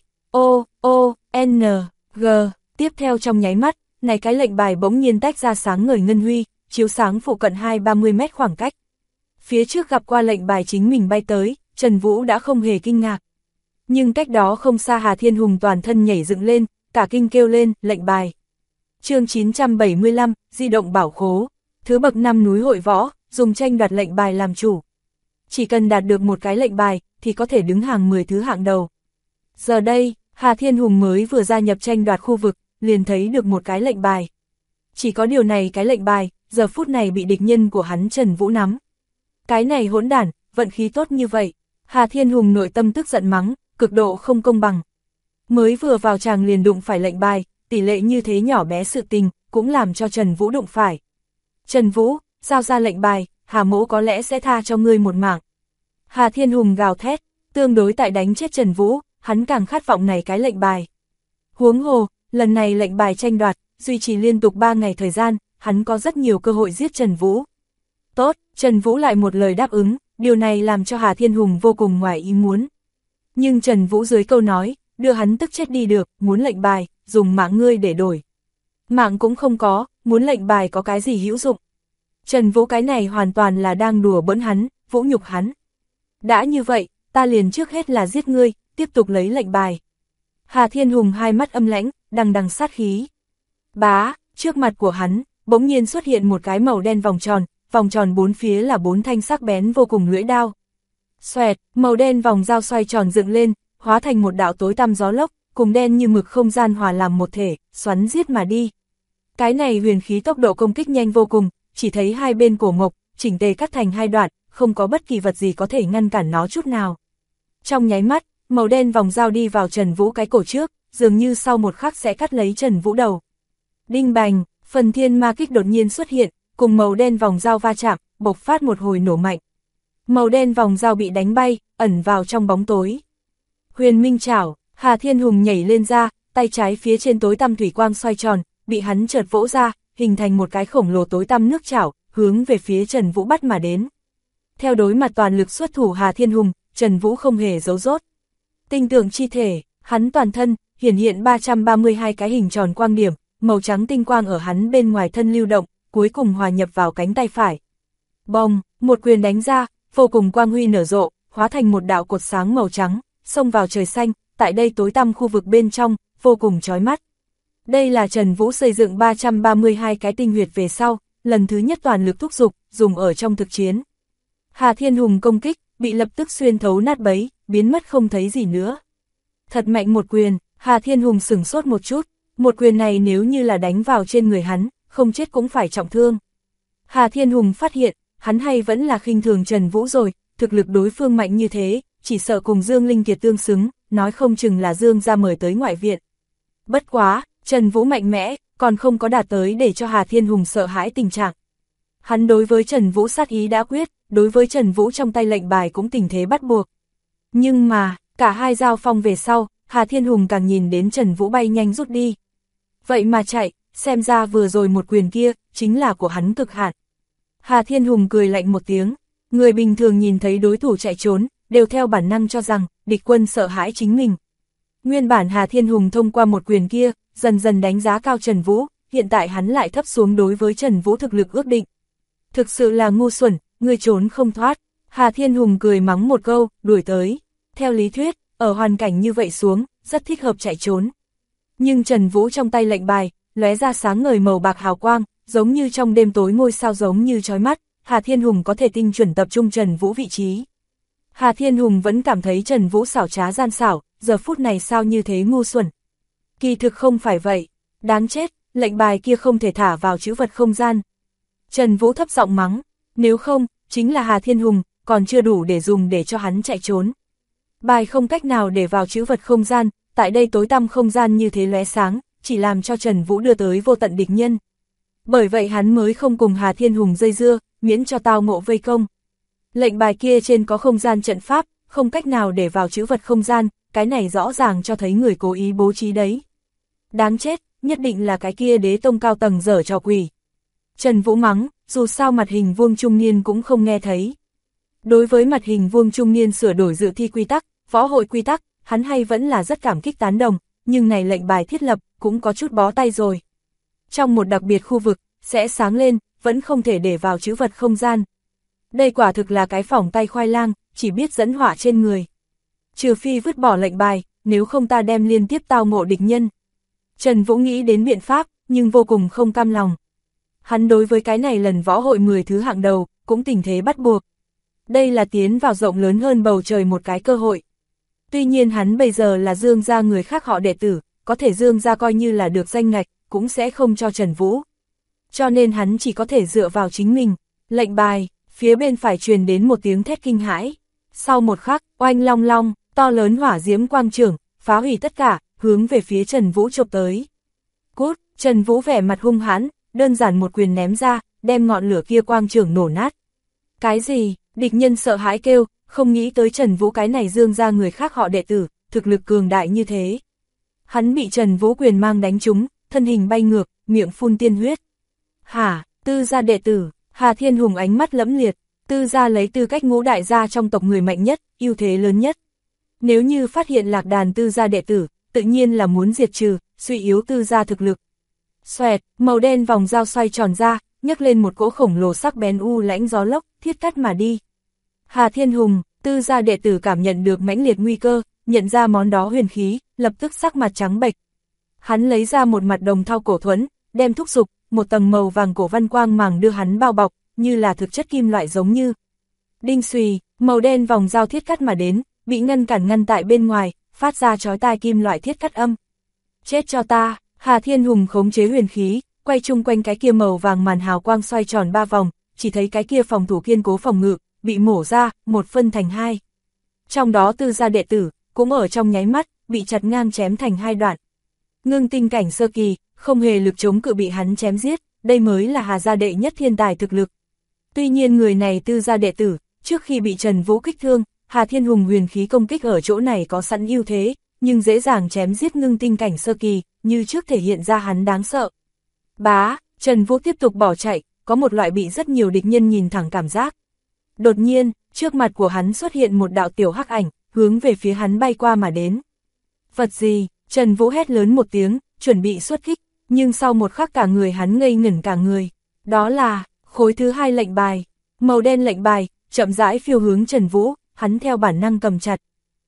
O-O-N-G, tiếp theo trong nháy mắt, này cái lệnh bài bỗng nhiên tách ra sáng ngời ngân huy, chiếu sáng phụ cận 20-30 mét khoảng cách. Phía trước gặp qua lệnh bài chính mình bay tới, Trần Vũ đã không hề kinh ngạc. Nhưng cách đó không xa Hà Thiên Hùng toàn thân nhảy dựng lên, cả kinh kêu lên, lệnh bài. Chương 975, di động bảo khố, thứ bậc 5 núi hội võ, dùng tranh đoạt lệnh bài làm chủ. Chỉ cần đạt được một cái lệnh bài, thì có thể đứng hàng 10 thứ hạng đầu. Giờ đây, Hà Thiên Hùng mới vừa gia nhập tranh đoạt khu vực, liền thấy được một cái lệnh bài. Chỉ có điều này cái lệnh bài, giờ phút này bị địch nhân của hắn Trần Vũ nắm. Cái này hỗn đản, vận khí tốt như vậy. Hà Thiên Hùng nội tâm tức giận mắng, cực độ không công bằng. Mới vừa vào tràng liền đụng phải lệnh bài, tỷ lệ như thế nhỏ bé sự tình, cũng làm cho Trần Vũ đụng phải. Trần Vũ, giao ra lệnh bài, Hà Mỗ có lẽ sẽ tha cho ngươi một mạng. Hà Thiên Hùng gào thét, tương đối tại đánh chết Trần Vũ, hắn càng khát vọng này cái lệnh bài. Huống hồ, lần này lệnh bài tranh đoạt, duy trì liên tục 3 ngày thời gian, hắn có rất nhiều cơ hội giết Trần Vũ. Tốt, Trần Vũ lại một lời đáp ứng, điều này làm cho Hà Thiên Hùng vô cùng ngoài ý muốn. Nhưng Trần Vũ dưới câu nói, đưa hắn tức chết đi được, muốn lệnh bài, dùng mạng ngươi để đổi. Mạng cũng không có, muốn lệnh bài có cái gì hữu dụng. Trần Vũ cái này hoàn toàn là đang đùa bỡn hắn, vũ nhục hắn. Đã như vậy, ta liền trước hết là giết ngươi, tiếp tục lấy lệnh bài. Hà Thiên Hùng hai mắt âm lãnh, đằng đằng sát khí. Bá, trước mặt của hắn, bỗng nhiên xuất hiện một cái màu đen vòng tròn 4 phía là 4 thanh sắc bén vô cùng lưỡi đao. Xoẹt, màu đen vòng dao xoay tròn dựng lên, hóa thành một đạo tối tăm gió lốc, cùng đen như mực không gian hòa làm một thể, xoắn giết mà đi. Cái này huyền khí tốc độ công kích nhanh vô cùng, chỉ thấy hai bên cổ mộc, chỉnh tề cắt thành hai đoạn, không có bất kỳ vật gì có thể ngăn cản nó chút nào. Trong nháy mắt, màu đen vòng dao đi vào Trần Vũ cái cổ trước, dường như sau một khắc sẽ cắt lấy Trần Vũ đầu. Đinh bành, phần thiên ma kích đột nhiên xuất hiện, cùng màu đen vòng dao va chạm, bộc phát một hồi nổ mạnh. Màu đen vòng dao bị đánh bay, ẩn vào trong bóng tối. Huyền Minh Chảo, Hà Thiên Hùng nhảy lên ra, tay trái phía trên tối tăm thủy quang xoay tròn, bị hắn chợt vỗ ra, hình thành một cái khổng lồ tối tăm nước chảo, hướng về phía Trần Vũ bắt mà đến. Theo đối mặt toàn lực xuất thủ Hà Thiên Hùng, Trần Vũ không hề giấu rốt. Tinh tượng chi thể, hắn toàn thân, hiển hiện 332 cái hình tròn quang điểm, màu trắng tinh quang ở hắn bên ngoài thân lưu động, cuối cùng hòa nhập vào cánh tay phải. Bong, một quyền đánh ra, vô cùng quang huy nở rộ, hóa thành một đạo cột sáng màu trắng, xông vào trời xanh, tại đây tối tăm khu vực bên trong, vô cùng chói mắt. Đây là Trần Vũ xây dựng 332 cái tinh huyệt về sau, lần thứ nhất toàn lực thúc giục, dùng ở trong thực chiến. Hà Thiên Hùng công kích, bị lập tức xuyên thấu nát bấy, biến mất không thấy gì nữa. Thật mạnh một quyền, Hà Thiên Hùng sửng sốt một chút, một quyền này nếu như là đánh vào trên người hắn, không chết cũng phải trọng thương. Hà Thiên Hùng phát hiện, hắn hay vẫn là khinh thường Trần Vũ rồi, thực lực đối phương mạnh như thế, chỉ sợ cùng Dương Linh Kiệt tương xứng, nói không chừng là Dương ra mời tới ngoại viện. Bất quá, Trần Vũ mạnh mẽ, còn không có đạt tới để cho Hà Thiên Hùng sợ hãi tình trạng. Hắn đối với Trần Vũ sát ý đã quyết, đối với Trần Vũ trong tay lệnh bài cũng tình thế bắt buộc. Nhưng mà, cả hai giao phong về sau, Hà Thiên Hùng càng nhìn đến Trần Vũ bay nhanh rút đi. Vậy mà chạy, xem ra vừa rồi một quyền kia, chính là của hắn cực hạn. Hà Thiên Hùng cười lạnh một tiếng, người bình thường nhìn thấy đối thủ chạy trốn, đều theo bản năng cho rằng, địch quân sợ hãi chính mình. Nguyên bản Hà Thiên Hùng thông qua một quyền kia, dần dần đánh giá cao Trần Vũ, hiện tại hắn lại thấp xuống đối với Trần Vũ thực lực ước định. Thực sự là ngu xuẩn, ngươi trốn không thoát. Hà Thiên Hùng cười mắng một câu, đuổi tới. Theo lý thuyết, ở hoàn cảnh như vậy xuống, rất thích hợp chạy trốn. Nhưng Trần Vũ trong tay lệnh bài, lóe ra sáng ngời màu bạc hào quang, giống như trong đêm tối ngôi sao giống như chói mắt, Hà Thiên Hùng có thể tinh chuẩn tập trung Trần Vũ vị trí. Hà Thiên Hùng vẫn cảm thấy Trần Vũ xảo trá gian xảo, giờ phút này sao như thế ngu xuẩn. Kỳ thực không phải vậy, đáng chết, lệnh bài kia không thể thả vào trữ vật không gian. Trần Vũ thấp giọng mắng, nếu không, chính là Hà Thiên Hùng, còn chưa đủ để dùng để cho hắn chạy trốn. Bài không cách nào để vào trữ vật không gian, tại đây tối tăm không gian như thế lóe sáng, chỉ làm cho Trần Vũ đưa tới vô tận địch nhân. Bởi vậy hắn mới không cùng Hà Thiên Hùng dây dưa, miễn cho tao ngộ vây công. Lệnh bài kia trên có không gian trận pháp, không cách nào để vào trữ vật không gian, cái này rõ ràng cho thấy người cố ý bố trí đấy. Đáng chết, nhất định là cái kia Đế Tông cao tầng dở trò quỷ. Trần Vũ mắng, dù sao mặt hình vuông trung niên cũng không nghe thấy. Đối với mặt hình vuông trung niên sửa đổi dự thi quy tắc, võ hội quy tắc, hắn hay vẫn là rất cảm kích tán đồng, nhưng này lệnh bài thiết lập, cũng có chút bó tay rồi. Trong một đặc biệt khu vực, sẽ sáng lên, vẫn không thể để vào trữ vật không gian. Đây quả thực là cái phỏng tay khoai lang, chỉ biết dẫn họa trên người. Trừ phi vứt bỏ lệnh bài, nếu không ta đem liên tiếp tao ngộ địch nhân. Trần Vũ nghĩ đến biện pháp, nhưng vô cùng không cam lòng. Hắn đối với cái này lần võ hội 10 thứ hạng đầu, cũng tình thế bắt buộc. Đây là tiến vào rộng lớn hơn bầu trời một cái cơ hội. Tuy nhiên hắn bây giờ là Dương gia người khác họ đệ tử, có thể Dương gia coi như là được danh ngạch, cũng sẽ không cho Trần Vũ. Cho nên hắn chỉ có thể dựa vào chính mình. Lệnh bài, phía bên phải truyền đến một tiếng thét kinh hãi. Sau một khắc, oanh long long, to lớn hỏa diễm quang trưởng, phá hủy tất cả, hướng về phía Trần Vũ chộp tới. Cút, Trần Vũ vẻ mặt hung hãn, đơn giản một quyền ném ra, đem ngọn lửa kia quang trưởng nổ nát. Cái gì? Địch nhân sợ hãi kêu, không nghĩ tới Trần Vũ cái này Dương gia người khác họ đệ tử, thực lực cường đại như thế. Hắn bị Trần Vũ quyền mang đánh trúng, thân hình bay ngược, miệng phun tiên huyết. Hả, Tư gia đệ tử, Hà Thiên Hùng ánh mắt lẫm liệt, Tư gia lấy tư cách ngũ đại gia trong tộc người mạnh nhất, ưu thế lớn nhất. Nếu như phát hiện lạc đàn Tư gia đệ tử, tự nhiên là muốn diệt trừ, suy yếu Tư gia thực lực. Xoẹt, màu đen vòng dao xoay tròn ra, nhấc lên một cỗ khổng lồ sắc bén u lãnh gió lốc, thiết cắt mà đi. Hà Thiên Hùng, Tư gia đệ tử cảm nhận được mãnh liệt nguy cơ, nhận ra món đó huyền khí, lập tức sắc mặt trắng bệch. Hắn lấy ra một mặt đồng thau cổ thuẫn, đem thúc giục, một tầng màu vàng cổ văn quang màng đưa hắn bao bọc, như là thực chất kim loại giống như. Đinh xùy, màu đen vòng dao thiết cắt mà đến, bị ngăn tại bên ngoài, phát ra chói tai kim loại thiết cắt âm. Chết cho ta, Hà Thiên Hùng khống chế huyền khí, quay chung quanh cái kia màu vàng màn hào quang xoay tròn 3 vòng, chỉ thấy cái kia phòng thủ kiên cố phòng ngự, bị mổ ra, một phân thành hai. Trong đó Tư gia đệ tử, cũng ở trong nháy mắt, bị chặt ngang chém thành hai đoạn. Ngưng tinh cảnh sơ kỳ, không hề lực chống cự bị hắn chém giết, đây mới là Hà gia đệ nhất thiên tài thực lực. Tuy nhiên người này Tư gia đệ tử, trước khi bị Trần Vũ kích thương, Hà Thiên Hùng huyền khí công kích ở chỗ này có sẵn ưu thế, nhưng dễ dàng chém giết ngưng tinh cảnh sơ kỳ, như trước thể hiện ra hắn đáng sợ. Bá, Trần Vũ tiếp tục bỏ chạy, có một loại bị rất nhiều địch nhân nhìn thẳng cảm giác. Đột nhiên, trước mặt của hắn xuất hiện một đạo tiểu hắc ảnh, hướng về phía hắn bay qua mà đến. Vật gì? Trần Vũ hét lớn một tiếng, chuẩn bị xuất kích, nhưng sau một khắc cả người hắn ngây ngẩn cả người. Đó là khối thứ 2 lệnh bài, màu đen lệnh bài, chậm rãi phiêu hướng Trần Vũ, hắn theo bản năng cầm chặt.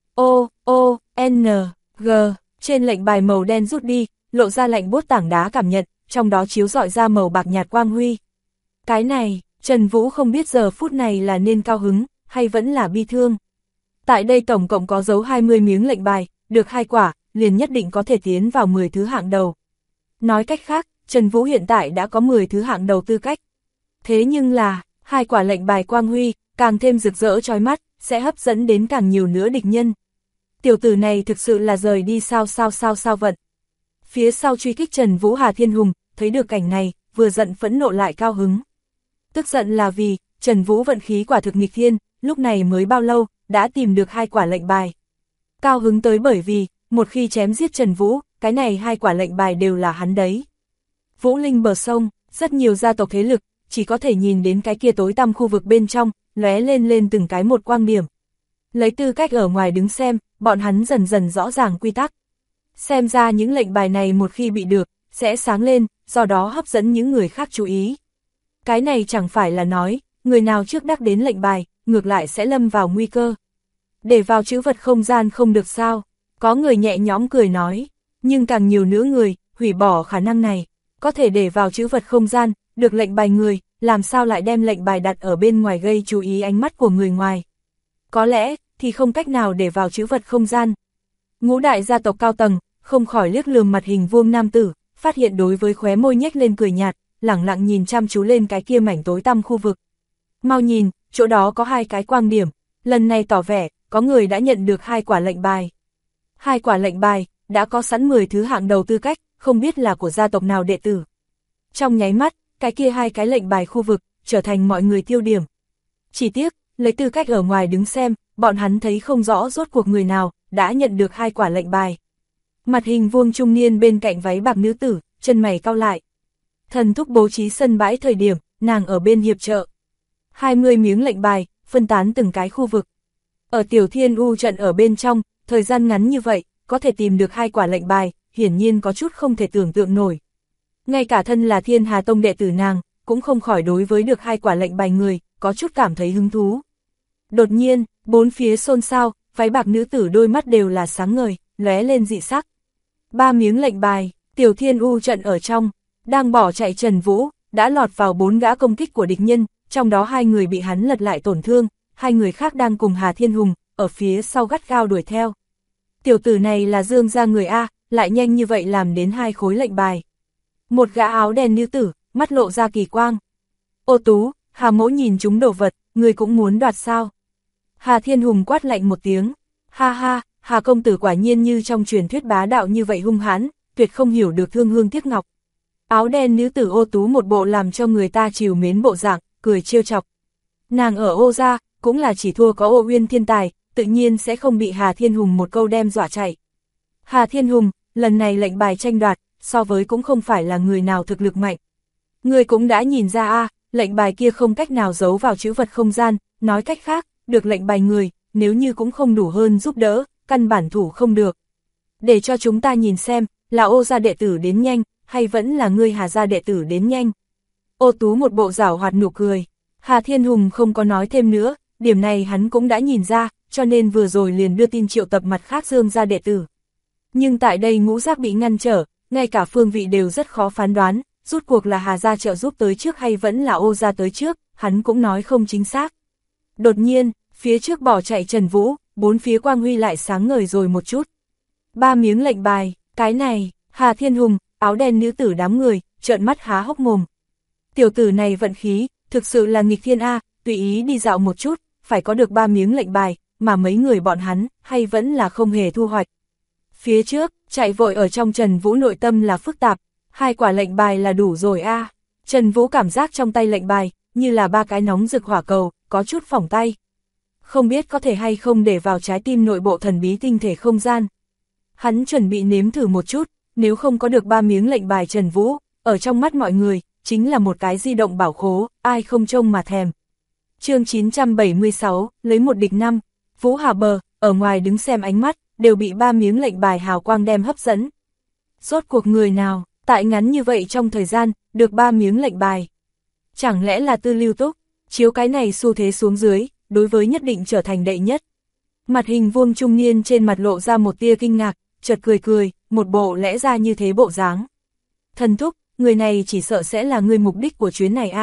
O, N, G, trên lệnh bài màu đen rút đi, lộ ra lạnh buốt tảng đá cảm nhận, trong đó chiếu rọi ra màu bạc nhạt quang huy. Cái này, Trần Vũ không biết giờ phút này là nên cao hứng, hay vẫn là bi thương. Tại đây tổng cộng có dấu 20 miếng lệnh bài, được 2 quả, liền nhất định có thể tiến vào 10 thứ hạng đầu. Nói cách khác, Trần Vũ hiện tại đã có 10 thứ hạng đầu tư cách. Thế nhưng là, 2 quả lệnh bài quang huy, càng thêm rực rỡ chói mắt, sẽ hấp dẫn đến càng nhiều nữa địch nhân. Tiểu tử này thực sự là rời đi sao vận. Phía sau truy kích Trần Vũ Hà Thiên Hùng, thấy được cảnh này, vừa giận phẫn nộ lại cao hứng. Tức giận là vì, Trần Vũ vận khí quả thực nghịch thiên, lúc này mới bao lâu, đã tìm được 2 quả lệnh bài. Cao hứng tới bởi vì, một khi chém giết Trần Vũ, cái này 2 quả lệnh bài đều là hắn đấy. Vũ Linh bờ sông, rất nhiều gia tộc thế lực, chỉ có thể nhìn đến cái kia tối tăm khu vực bên trong, lóe lên từng cái một quang điểm. Lấy tư cách ở ngoài đứng xem, bọn hắn dần dần rõ ràng quy tắc. Xem ra những lệnh bài này một khi bị được, sẽ sáng lên, do đó hấp dẫn những người khác chú ý. Cái này chẳng phải là nói, người nào trước đắc đến lệnh bài, ngược lại sẽ lâm vào nguy cơ. Để vào trữ vật không gian không được sao, có người nhẹ nhõm cười nói, nhưng càng nhiều nữa người, hủy bỏ khả năng này, có thể để vào trữ vật không gian, được lệnh bài người, làm sao lại đem lệnh bài đặt ở bên ngoài gây chú ý ánh mắt của người ngoài. Có lẽ, thì không cách nào để vào trữ vật không gian. Ngũ đại gia tộc cao tầng, không khỏi liếc lườm mặt hình vuông nam tử, phát hiện đối với khóe môi nhếch lên cười nhạt, lẳng lặng nhìn chăm chú lên cái kia mảnh tối tăm khu vực. Mau nhìn, chỗ đó có 2 cái quang điểm, lần này tỏ vẻ, có người đã nhận được 2 quả lệnh bài. 2 quả lệnh bài, đã có sẵn 10 thứ hạng đầu tư cách, không biết là của gia tộc nào đệ tử. Trong nháy mắt, cái kia 2 cái lệnh bài khu vực, trở thành mọi người tiêu điểm. Chỉ tiếc, lấy tư cách ở ngoài đứng xem, bọn hắn thấy không rõ rốt cuộc người nào, đã nhận được 2 quả lệnh bài. Mặt hình vuông trung niên bên cạnh váy bạc nữ tử, chân mày cau lại. Thần thúc bố trí sân bãi thời điểm, nàng ở bên hiệp trợ. 20 miếng lệnh bài, phân tán từng cái khu vực. Ở Tiểu Thiên U trận ở bên trong, thời gian ngắn như vậy, có thể tìm được 2 quả lệnh bài, hiển nhiên có chút không thể tưởng tượng nổi. Ngay cả thân là Thiên Hà Tông đệ tử nàng, cũng không khỏi đối với được 2 quả lệnh bài người, có chút cảm thấy hứng thú. Đột nhiên, bốn phía xôn xao, váy bạc nữ tử đôi mắt đều là sáng ngời, lóe lên dị sắc. 3 miếng lệnh bài, Tiểu Thiên U trận ở trong, đang bỏ chạy Trần Vũ, đã lọt vào 4 gã công kích của địch nhân, trong đó 2 người bị hắn lật lại tổn thương, 2 người khác đang cùng Hà Thiên Hùng, ở phía sau gắt gao đuổi theo. Tiểu tử này là Dương gia người A, lại nhanh như vậy làm đến 2 khối lệnh bài. Một gã áo đen nữ tử, mắt lộ ra kỳ quang. Ô Tú, Hà mỗ nhìn chúng đồ vật, người cũng muốn đoạt sao? Hà Thiên Hùng quát lạnh một tiếng. Ha ha, Hà công tử quả nhiên như trong truyền thuyết bá đạo như vậy hung hãn, tuyệt không hiểu được thương hương tiếc ngọc. Áo đen nữ tử Ô Tú một bộ làm cho người ta trìu mến bộ dạng, cười trêu chọc. Nàng ở Ô gia, cũng là chỉ thua có Ô Uyên thiên tài, tự nhiên sẽ không bị Hà Thiên Hùng một câu đem dọa chạy. Hà Thiên Hùng, lần này lệnh bài tranh đoạt, so với cũng không phải là người nào thực lực mạnh. Người cũng đã nhìn ra lệnh bài kia không cách nào giấu vào trữ vật không gian, nói cách khác, được lệnh bài người, nếu như cũng không đủ hơn giúp đỡ, căn bản thủ không được. Để cho chúng ta nhìn xem, là Ô gia đệ tử đến nhanh, hay vẫn là ngươi Hà gia đệ tử đến nhanh. Ô Tú một bộ giảo hoạt nụ cười. Hà Thiên Hùng không có nói thêm nữa, điểm này hắn cũng đã nhìn ra, cho nên vừa rồi liền đưa tin triệu tập mặt khác Dương gia đệ tử. Nhưng tại đây ngũ giác bị ngăn trở, ngay cả phương vị đều rất khó phán đoán, rút cuộc là Hà gia trợ giúp tới trước hay vẫn là Ô gia tới trước, hắn cũng nói không chính xác. Đột nhiên, phía trước bỏ chạy Trần Vũ, bốn phía quang huy lại sáng ngời rồi một chút. 3 miếng lệnh bài, cái này, Hà Thiên Hùng, áo đen nữ tử đám người, trợn mắt há hốc mồm. Tiểu tử này vận khí, thực sự là nghịch thiên tùy ý đi dạo một chút, phải có được 3 miếng lệnh bài, mà mấy người bọn hắn, hay vẫn là không hề thu hoạch. Phía trước, chạy vội ở trong Trần Vũ nội tâm là phức tạp, 2 quả lệnh bài là đủ rồi Trần Vũ cảm giác trong tay lệnh bài, như là 3 cái nóng rực hỏa cầu, có chút phỏng tay. Không biết có thể hay không để vào trái tim nội bộ thần bí tinh thể không gian. Hắn chuẩn bị nếm thử một chút, nếu không có được 3 miếng lệnh bài Trần Vũ, ở trong mắt mọi người, chính là một cái di động bảo khố, ai không trông mà thèm. Chương 976, lấy một địch 5, Vũ Hà Bờ, ở ngoài đứng xem ánh mắt, đều bị 3 miếng lệnh bài hào quang đem hấp dẫn. Rốt cuộc người nào, tại ngắn như vậy trong thời gian, được 3 miếng lệnh bài. Chẳng lẽ là Tư Lưu Túc, chiếu cái này xu thế xuống dưới, đối với nhất định trở thành đệ nhất. Mặt hình vuông trung niên trên mặt lộ ra một tia kinh ngạc, chợt cười cười, một bộ lẽ ra như thế bộ dáng. Thần thúc, người này chỉ sợ sẽ là người mục đích của chuyến này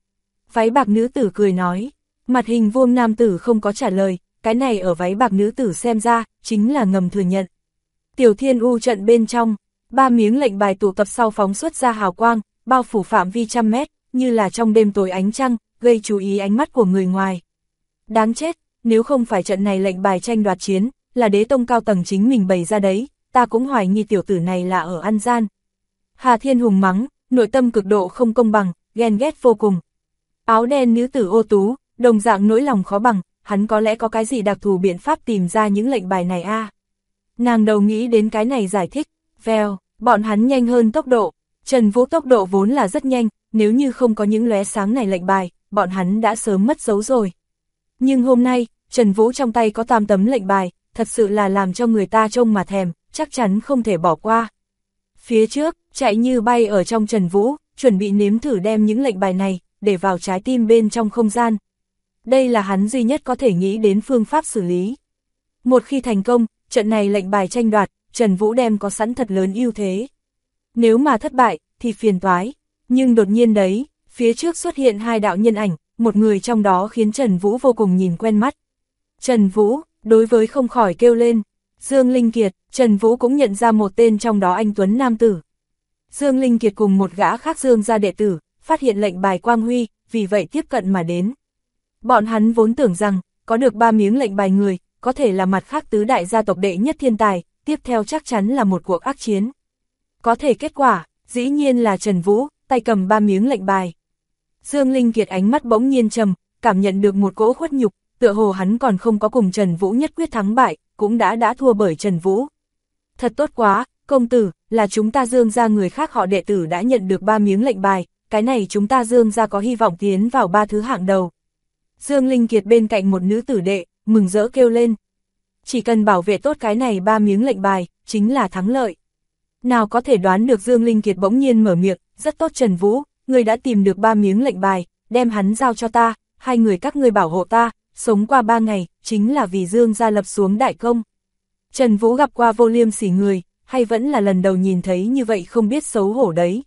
Váy bạc nữ tử cười nói, mặt hình vuông nam tử không có trả lời, cái này ở váy bạc nữ tử xem ra, chính là ngầm thừa nhận. Tiểu Thiên U trận bên trong, 3 miếng lệnh bài tụ tập sau phóng xuất ra hào quang, bao phủ phạm vi trăm mét, như là trong đêm tối ánh trăng, gây chú ý ánh mắt của người ngoài. Đáng chết, nếu không phải trận này lệnh bài tranh đoạt chiến, là đế tông cao tầng chính mình bày ra đấy, ta cũng hoài nghi tiểu tử này là ở ăn gian. Hà Thiên Hùng mắng, nội tâm cực độ không công bằng, ghen ghét vô cùng. Áo đen nữ tử Ô Tú, đồng dạng nỗi lòng khó bằng, hắn có lẽ có cái gì đặc thù biện pháp tìm ra những lệnh bài này Nàng đầu nghĩ đến cái này giải thích, vèo, bọn hắn nhanh hơn tốc độ. Trần Vũ tốc độ vốn là rất nhanh, nếu như không có những lóe sáng này lệnh bài, bọn hắn đã sớm mất dấu rồi. Nhưng hôm nay, Trần Vũ trong tay có 8 tấm lệnh bài, thật sự là làm cho người ta trông mà thèm, chắc chắn không thể bỏ qua. Phía trước, chạy như bay ở trong Trần Vũ, chuẩn bị nếm thử đem những lệnh bài này, để vào trái tim bên trong không gian. Đây là hắn duy nhất có thể nghĩ đến phương pháp xử lý. Một khi thành công, trận này lệnh bài tranh đoạt, Trần Vũ đem có sẵn thật lớn ưu thế. Nếu mà thất bại, thì phiền toái. Nhưng đột nhiên đấy, phía trước xuất hiện 2 đạo nhân ảnh, một người trong đó khiến Trần Vũ vô cùng nhìn quen mắt. Trần Vũ, đối với không khỏi kêu lên. Dương Linh Kiệt, Trần Vũ cũng nhận ra một tên trong đó anh tuấn nam tử. Dương Linh Kiệt cùng một gã khác Dương gia đệ tử, phát hiện lệnh bài quang huy, vì vậy tiếp cận mà đến. Bọn hắn vốn tưởng rằng, có được 3 miếng lệnh bài người, có thể là mặt khác tứ đại gia tộc đệ nhất thiên tài, tiếp theo chắc chắn là một cuộc ác chiến. Có thể kết quả, dĩ nhiên là Trần Vũ, tay cầm 3 miếng lệnh bài. Dương Linh Kiệt ánh mắt bỗng nhiên trầm, cảm nhận được một cỗ khuất nhục, tựa hồ hắn còn không có cùng Trần Vũ nhất quyết thắng bại, cũng đã thua bởi Trần Vũ. Thật tốt quá, công tử, là chúng ta Dương gia người khác họ đệ tử đã nhận được 3 miếng lệnh bài, cái này chúng ta Dương gia có hy vọng tiến vào 3 thứ hạng đầu. Dương Linh Kiệt bên cạnh một nữ tử đệ, mừng rỡ kêu lên. Chỉ cần bảo vệ tốt cái này 3 miếng lệnh bài, chính là thắng lợi. Nào có thể đoán được Dương Linh Kiệt bỗng nhiên mở miệng, rất tốt Trần Vũ, người đã tìm được 3 miếng lệnh bài, đem hắn giao cho ta, 2 người các ngươi bảo hộ ta, sống qua 3 ngày, chính là vì Dương gia lập xuống đại công. Trần Vũ gặp qua vô liêm sỉ người, hay vẫn là lần đầu nhìn thấy như vậy không biết xấu hổ đấy.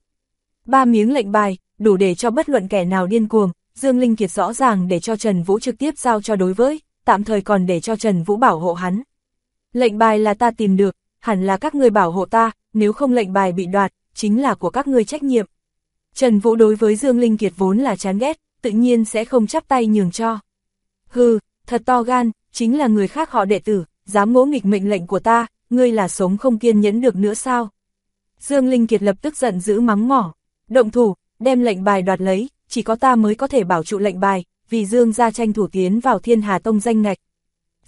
3 miếng lệnh bài, đủ để cho bất luận kẻ nào điên cuồng, Dương Linh Kiệt rõ ràng để cho Trần Vũ trực tiếp giao cho đối với, tạm thời còn để cho Trần Vũ bảo hộ hắn. Lệnh bài là ta tìm được, hẳn là các ngươi bảo hộ ta, nếu không lệnh bài bị đoạt, chính là của các ngươi trách nhiệm. Trần Vũ đối với Dương Linh Kiệt vốn là chán ghét, tự nhiên sẽ không chắp tay nhường cho. Hừ, thật to gan, chính là người khác họ đệ tử, dám ngỗ nghịch mệnh lệnh của ta, ngươi là sống không kiên nhẫn được nữa sao? Dương Linh Kiệt lập tức giận dữ mắng mỏ, động thủ, đem lệnh bài đoạt lấy, chỉ có ta mới có thể bảo trụ lệnh bài, vì Dương gia tranh thủ tiến vào Thiên Hà Tông danh ngạch.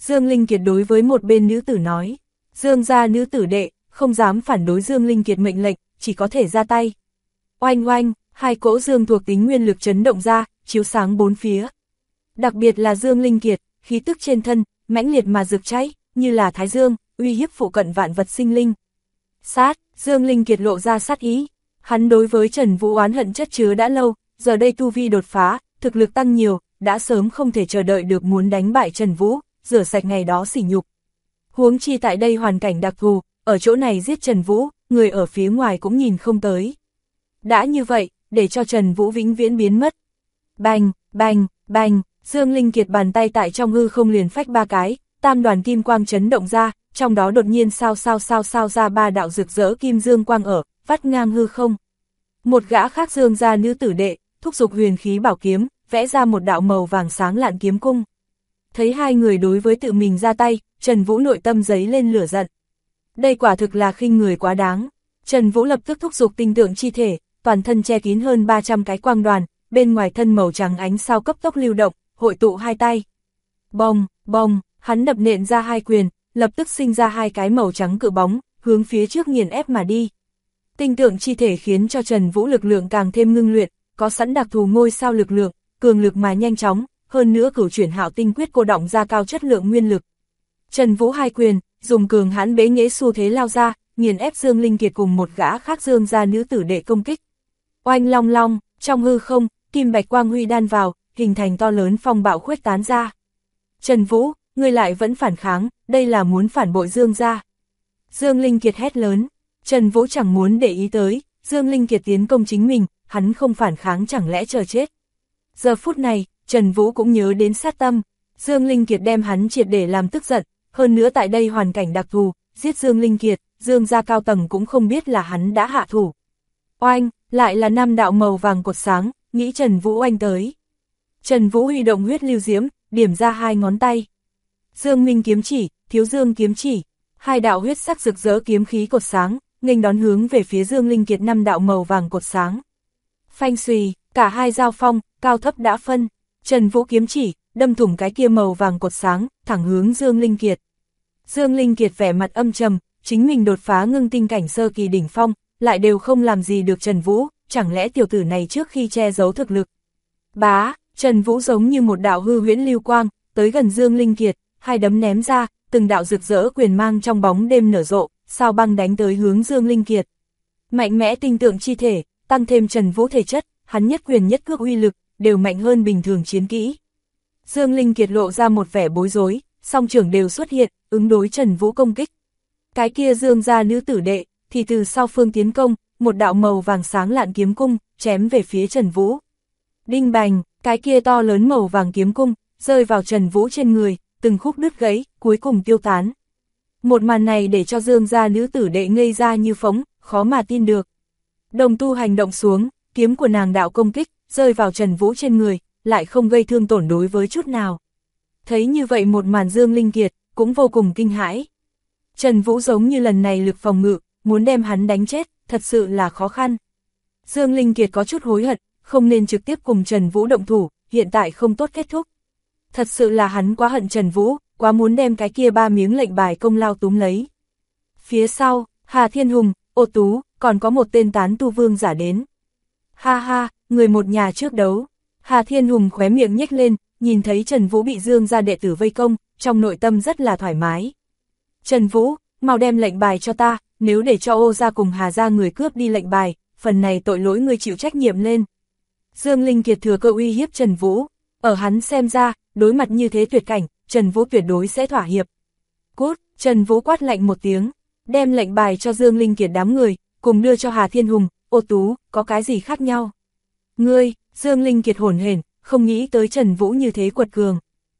Dương Linh Kiệt đối với một bên nữ tử nói. Dương gia nữ tử đệ, không dám phản đối Dương Linh Kiệt mệnh lệnh, chỉ có thể ra tay. Oanh oanh, hai cỗ dương thuộc tính nguyên lực chấn động ra, chiếu sáng bốn phía. Đặc biệt là Dương Linh Kiệt, khí tức trên thân, mãnh liệt mà rực cháy, như là thái dương, uy hiếp phụ cận vạn vật sinh linh. Sát, Dương Linh Kiệt lộ ra sát ý. Hắn đối với Trần Vũ oán hận chất chứa đã lâu, giờ đây tu vi đột phá, thực lực tăng nhiều, đã sớm không thể chờ đợi được muốn đánh bại Trần Vũ, rửa sạch ngày đó sỉ nhục. Huống chi tại đây hoàn cảnh đặc thù, ở chỗ này giết Trần Vũ, người ở phía ngoài cũng nhìn không tới. Đã như vậy, để cho Trần Vũ vĩnh viễn biến mất. Bành, bành, bành, Dương Linh Kiệt bàn tay tại trong hư không liền phách ba cái, tam đoàn kim quang chấn động ra, trong đó đột nhiên sao ra ba đạo rực rỡ kim dương quang ở, vắt ngang hư không. Một gã khác Dương gia nữ tử đệ, thúc giục huyền khí bảo kiếm, vẽ ra một đạo màu vàng sáng lạn kiếm cung. Thấy hai người đối với tự mình ra tay, Trần Vũ nội tâm giấy lên lửa giận. Đây quả thực là khinh người quá đáng. Trần Vũ lập tức thúc giục tinh tượng chi thể, toàn thân che kín hơn 300 cái quang đoàn, bên ngoài thân màu trắng ánh sao cấp tốc lưu động, hội tụ hai tay. Bồng, bồng, hắn đập nện ra hai quyền, lập tức sinh ra hai cái màu trắng cự bóng, hướng phía trước nghiền ép mà đi. Tinh tượng chi thể khiến cho Trần Vũ lực lượng càng thêm ngưng luyện, có sẵn đặc thù ngôi sao lực lượng, cường lực mà nhanh chóng, hơn nữa cửu chuyển hạo tinh quyết cô động ra cao chất lượng nguyên lực. Trần Vũ hai quyền, dùng cường hãn bế nghệ xu thế lao ra, nghiền ép Dương Linh Kiệt cùng một gã khác Dương gia nữ tử đệ công kích. Oanh long long, trong hư không, kim bạch quang huy đan vào, hình thành to lớn phong bạo khuếch tán ra. Trần Vũ, ngươi lại vẫn phản kháng, đây là muốn phản bội Dương gia. Dương Linh Kiệt hét lớn, Trần Vũ chẳng muốn để ý tới, Dương Linh Kiệt tiến công chính mình, hắn không phản kháng chẳng lẽ chờ chết. Giờ phút này, Trần Vũ cũng nhớ đến sát tâm, Dương Linh Kiệt đem hắn triệt để làm tức giận, hơn nữa tại đây hoàn cảnh đặc thù, giết Dương Linh Kiệt, Dương gia cao tầng cũng không biết là hắn đã hạ thủ. Oanh, lại là 5 đạo màu vàng cột sáng, nghĩ Trần Vũ oanh tới. Trần Vũ huy động huyết lưu diễm, điểm ra hai ngón tay. Dương Minh kiếm chỉ, Thiếu Dương kiếm chỉ, hai đạo huyết sắc rực rỡ kiếm khí cột sáng, nghênh đón hướng về phía Dương Linh Kiệt 5 đạo màu vàng cột sáng. Phanh xùy, cả hai giao phong, cao thấp đã phân, Trần Vũ kiếm chỉ, đâm thủng cái kia màu vàng cột sáng, thẳng hướng Dương Linh Kiệt. Dương Linh Kiệt vẻ mặt âm trầm, chính mình đột phá ngưng tinh cảnh sơ kỳ đỉnh phong, lại đều không làm gì được Trần Vũ, chẳng lẽ tiểu tử này trước khi che giấu thực lực. Bá, Trần Vũ giống như một đạo hư huyễn lưu quang, tới gần Dương Linh Kiệt, hai đấm ném ra, từng đạo rực rỡ quyền mang trong bóng đêm nở rộ, sao băng đánh tới hướng Dương Linh Kiệt. Mạnh mẽ tinh tượng chi thể, tăng thêm Trần Vũ thể chất, hắn nhất quyền nhất cước uy lực, đều mạnh hơn bình thường chiến kỹ. Dương Linh Kiệt lộ ra một vẻ bối rối, song trưởng đều xuất hiện, ứng đối Trần Vũ công kích. Cái kia Dương gia nữ tử đệ, thì từ sau phương tiến công, một đạo màu vàng sáng lạn kiếm cung, chém về phía Trần Vũ. Đinh bành, cái kia to lớn màu vàng kiếm cung, rơi vào Trần Vũ trên người, từng khúc đứt gãy, cuối cùng tiêu tán. Một màn này để cho Dương gia nữ tử đệ ngây ra như phóng, khó mà tin được. Đồng tu hành động xuống, kiếm của nàng đạo công kích, rơi vào Trần Vũ trên người, lại không gây thương tổn đối với chút nào. Thấy như vậy một màn Dương Linh Kiệt, cũng vô cùng kinh hãi. Trần Vũ giống như lần này lực phòng ngự, muốn đem hắn đánh chết, thật sự là khó khăn. Dương Linh Kiệt có chút hối hận, không nên trực tiếp cùng Trần Vũ động thủ, hiện tại không tốt kết thúc. Thật sự là hắn quá hận Trần Vũ, quá muốn đem cái kia 3 miếng lệnh bài công lao túm lấy. Phía sau, Hà Thiên Hùng, Ô Tú, còn có một tên tán tu vương giả đến. Ha ha, người một nhà trước đấu. Hà Thiên Hùng khóe miệng nhếch lên, nhìn thấy Trần Vũ bị Dương gia đệ tử vây công, trong nội tâm rất là thoải mái. Trần Vũ, mau đem lệnh bài cho ta, nếu để cho Ô gia cùng Hà gia người cướp đi lệnh bài, phần này tội lỗi người chịu trách nhiệm lên. Dương Linh Kiệt thừa cơ uy hiếp Trần Vũ, ở hắn xem ra, đối mặt như thế tuyệt cảnh, Trần Vũ tuyệt đối sẽ thỏa hiệp. Cút, Trần Vũ quát lạnh một tiếng, đem lệnh bài cho Dương Linh Kiệt đám người, cùng đưa cho Hà Thiên Hùng, Ô Tú, có cái gì khác nhau? Ngươi, Dương Linh Kiệt hổn hển, không nghĩ tới Trần Vũ như thế quật cường.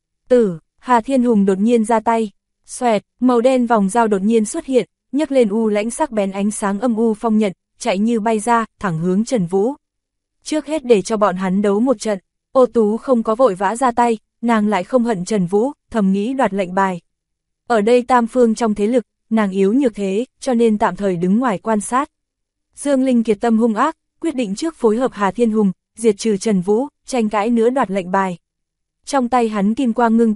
Hà Thiên Hùng đột nhiên ra tay, xoẹt, màu đen vòng dao đột nhiên xuất hiện, nhấc lên u lãnh sắc bén ánh sáng âm u phong nhận, chạy như bay ra, thẳng hướng Trần Vũ. Trước hết để cho bọn hắn đấu một trận, Ô Tú không có vội vã ra tay, nàng lại không hận Trần Vũ, thầm nghĩ đoạt lệnh bài. Ở đây tam phương trong thế lực, nàng yếu nhược thế, cho nên tạm thời đứng ngoài quan sát. Dương Linh Kiệt tâm hung ác, quyết định trước phối hợp Hà Thiên Hùng, diệt trừ Trần Vũ, tranh cãi nữa đoạt lệnh bài. Trong tay hắn kim quang ngưng tụ,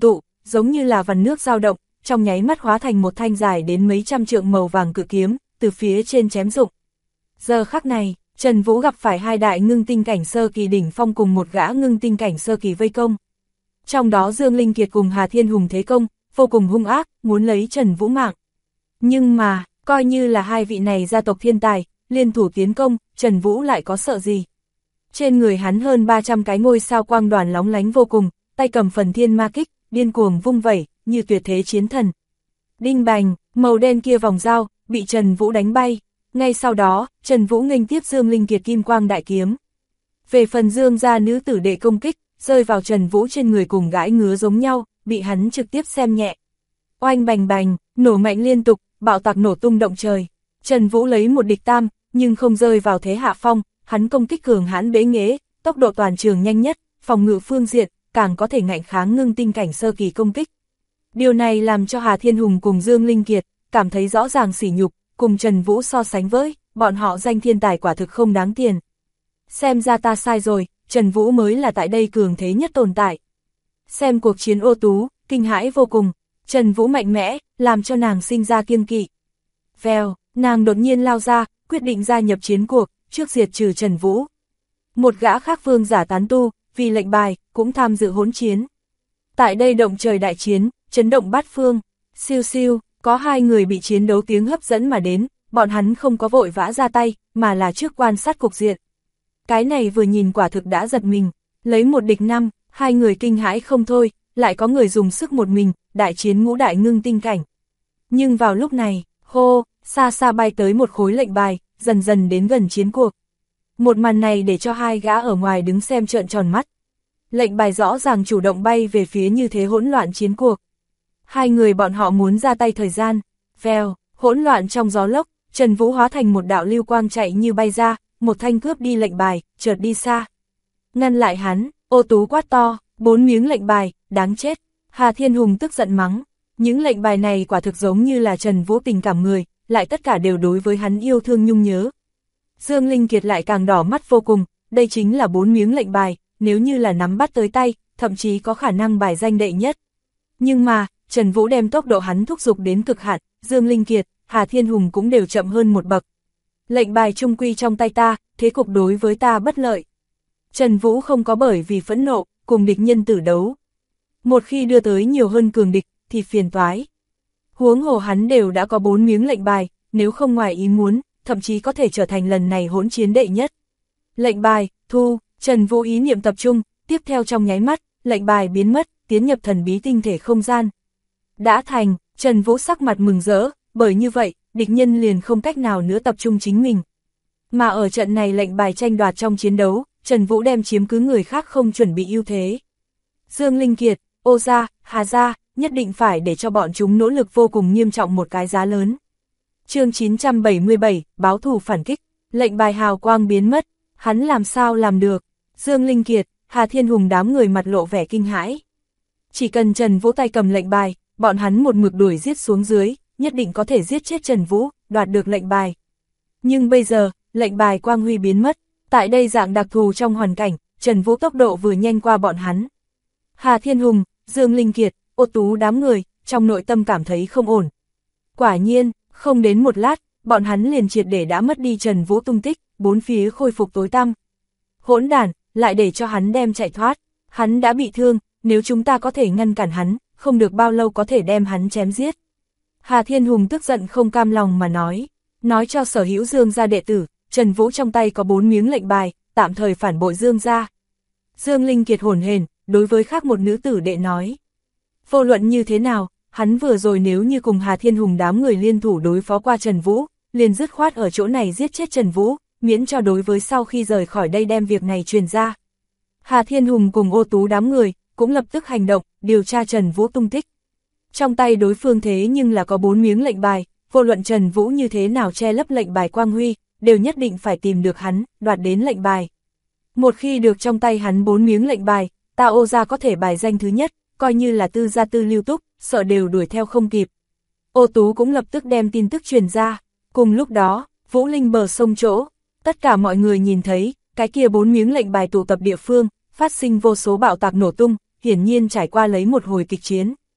giống như là vằn nước dao động, trong nháy mắt hóa thành một thanh dài đến mấy trăm trượng màu vàng cự kiếm, từ phía trên chém rụng. Giờ khắc này, Trần Vũ gặp phải hai đại ngưng tinh cảnh sơ kỳ đỉnh phong cùng một gã ngưng tinh cảnh sơ kỳ vây công. Trong đó Dương Linh Kiệt cùng Hà Thiên Hùng thế công, vô cùng hung ác, muốn lấy Trần Vũ mạng. Nhưng mà, coi như là hai vị này gia tộc thiên tài, liên thủ tiến công, Trần Vũ lại có sợ gì? Trên người hắn hơn 300 cái ngôi sao quang đoàn lóng lánh vô cùng, tay cầm phần thiên ma kích, điên cuồng vung vẩy, như tuyệt thế chiến thần. Đinh bành, màu đen kia vòng dao, bị Trần Vũ đánh bay. Ngay sau đó, Trần Vũ nghênh tiếp Dương Linh Kiệt kim quang đại kiếm. Về phần Dương gia nữ tử đệ công kích, rơi vào Trần Vũ trên người cùng gãi ngứa giống nhau, bị hắn trực tiếp xem nhẹ. Oanh bành bành, nổ mạnh liên tục, bạo tạc nổ tung động trời. Trần Vũ lấy một địch tam, nhưng không rơi vào thế hạ phong, hắn công kích cường hãn bế nghễ, tốc độ toàn trường nhanh nhất, phòng ngự phương diện, càng có thể ngạnh kháng ngưng tinh cảnh sơ kỳ công kích. Điều này làm cho Hà Thiên Hùng cùng Dương Linh Kiệt cảm thấy rõ ràng sỉ nhục, cùng Trần Vũ so sánh với, bọn họ danh thiên tài quả thực không đáng tiền. Xem ra ta sai rồi, Trần Vũ mới là tại đây cường thế nhất tồn tại. Xem cuộc chiến Ô Tú, kinh hãi vô cùng, Trần Vũ mạnh mẽ, làm cho nàng sinh ra kiêng kỵ. Vèo, nàng đột nhiên lao ra, quyết định gia nhập chiến cuộc, trước diệt trừ Trần Vũ. Một gã khác vương giả tán tu, vì lệnh bài, cũng tham dự hỗn chiến. Tại đây động trời đại chiến, chấn động bát phương, siêu siêu, có hai người bị chiến đấu tiếng hấp dẫn mà đến, bọn hắn không có vội vã ra tay, mà là trước quan sát cục diện. Cái này vừa nhìn quả thực đã giật mình, lấy một địch năm, hai người kinh hãi không thôi, lại có người dùng sức một mình, đại chiến ngũ đại ngưng tinh cảnh. Nhưng vào lúc này, hô, xa xa bay tới một khối lệnh bài, dần dần đến gần chiến cuộc. Một màn này để cho hai gã ở ngoài đứng xem trợn tròn mắt. Lệnh bài rõ ràng chủ động bay về phía như thế hỗn loạn chiến cuộc. Hai người bọn họ muốn ra tay thời gian, vèo, hỗn loạn trong gió lốc, Trần Vũ hóa thành một đạo lưu quang chạy như bay ra, một thanh cướp đi lệnh bài, chợt đi xa. Ngăn lại hắn, Ô Tú quát to, 4 miếng lệnh bài, đáng chết. Hà Thiên Hùng tức giận mắng, những lệnh bài này quả thực giống như là Trần Vũ tình cảm người, lại tất cả đều đối với hắn yêu thương nhung nhớ. Dương Linh Kiệt lại càng đỏ mắt vô cùng, đây chính là 4 miếng lệnh bài, nếu như là nắm bắt tới tay, thậm chí có khả năng bài danh đệ nhất. Nhưng mà, Trần Vũ đem tốc độ hắn thúc giục đến cực hạn, Dương Linh Kiệt, Hà Thiên Hùng cũng đều chậm hơn một bậc. Lệnh bài trung quy trong tay ta, thế cục đối với ta bất lợi. Trần Vũ không có bởi vì phẫn nộ, cùng địch nhân tử đấu. Một khi đưa tới nhiều hơn cường địch, thì phiền toái. Huống hồ hắn đều đã có 4 miếng lệnh bài, nếu không ngoài ý muốn, thậm chí có thể trở thành lần này hỗn chiến đệ nhất. Lệnh bài, thu, Trần Vũ ý niệm tập trung, tiếp theo trong nháy mắt, lệnh bài biến mất, tiến nhập thần bí tinh thể không gian. Đã thành, Trần Vũ sắc mặt mừng rỡ, bởi như vậy, địch nhân liền không cách nào nữa tập trung chính mình. Mà ở trận này lệnh bài tranh đoạt trong chiến đấu, Trần Vũ đem chiếm cứ người khác không chuẩn bị ưu thế. Dương Linh Kiệt, Ô gia, Hà gia, nhất định phải để cho bọn chúng nỗ lực vô cùng nghiêm trọng một cái giá lớn. Chương 977, báo thù phản kích, lệnh bài hào quang biến mất, hắn làm sao làm được? Dương Linh Kiệt, Hà Thiên Hùng đám người mặt lộ vẻ kinh hãi. Chỉ cần Trần Vũ tay cầm lệnh bài, bọn hắn một mực đuổi giết xuống dưới, nhất định có thể giết chết Trần Vũ, đoạt được lệnh bài. Nhưng bây giờ, lệnh bài quang huy biến mất, tại đây dạng đặc thù trong hoàn cảnh, Trần Vũ tốc độ vừa nhanh qua bọn hắn. Hà Thiên Hùng, Dương Linh Kiệt, Ô Tú đám người, trong nội tâm cảm thấy không ổn. Quả nhiên, không đến một lát, bọn hắn liền triệt để đã mất đi Trần Vũ tung tích, bốn phía khôi phục tối tăm. Hỗn đản, lại để cho hắn đem chạy thoát, hắn đã bị thương, nếu chúng ta có thể ngăn cản hắn, không được bao lâu có thể đem hắn chém giết. Hà Thiên Hùng tức giận không cam lòng mà nói cho sở hữu Dương gia đệ tử, Trần Vũ trong tay có 4 miếng lệnh bài, tạm thời phản bội Dương gia. Dương Linh Kiệt hồn hển, đối với khác một nữ tử đệ nói. Vô luận như thế nào, hắn vừa rồi nếu như cùng Hà Thiên Hùng đám người liên thủ đối phó qua Trần Vũ, liền dứt khoát ở chỗ này giết chết Trần Vũ, miễn cho đối với sau khi rời khỏi đây đem việc này truyền ra. Hà Thiên Hùng cùng Ô Tú đám người, cũng lập tức hành động, điều tra Trần Vũ tung tích. Trong tay đối phương thế nhưng là có 4 miếng lệnh bài, vô luận Trần Vũ như thế nào che lấp lệnh bài quang huy, đều nhất định phải tìm được hắn, đoạt đến lệnh bài. Một khi được trong tay hắn 4 miếng lệnh bài, ta Ô gia có thể bài danh thứ nhất, coi như là Tư gia Tư Lưu Túc, sợ đều đuổi theo không kịp. Ô Tú cũng lập tức đem tin tức truyền ra, cùng lúc đó, Vũ Linh bờ sông chỗ, tất cả mọi người nhìn thấy, cái kia 4 miếng lệnh bài tụ tập địa phương, phát sinh vô số bạo tạc nổ tung, hiển nhiên trải qua lấy một hồi kịch chiến.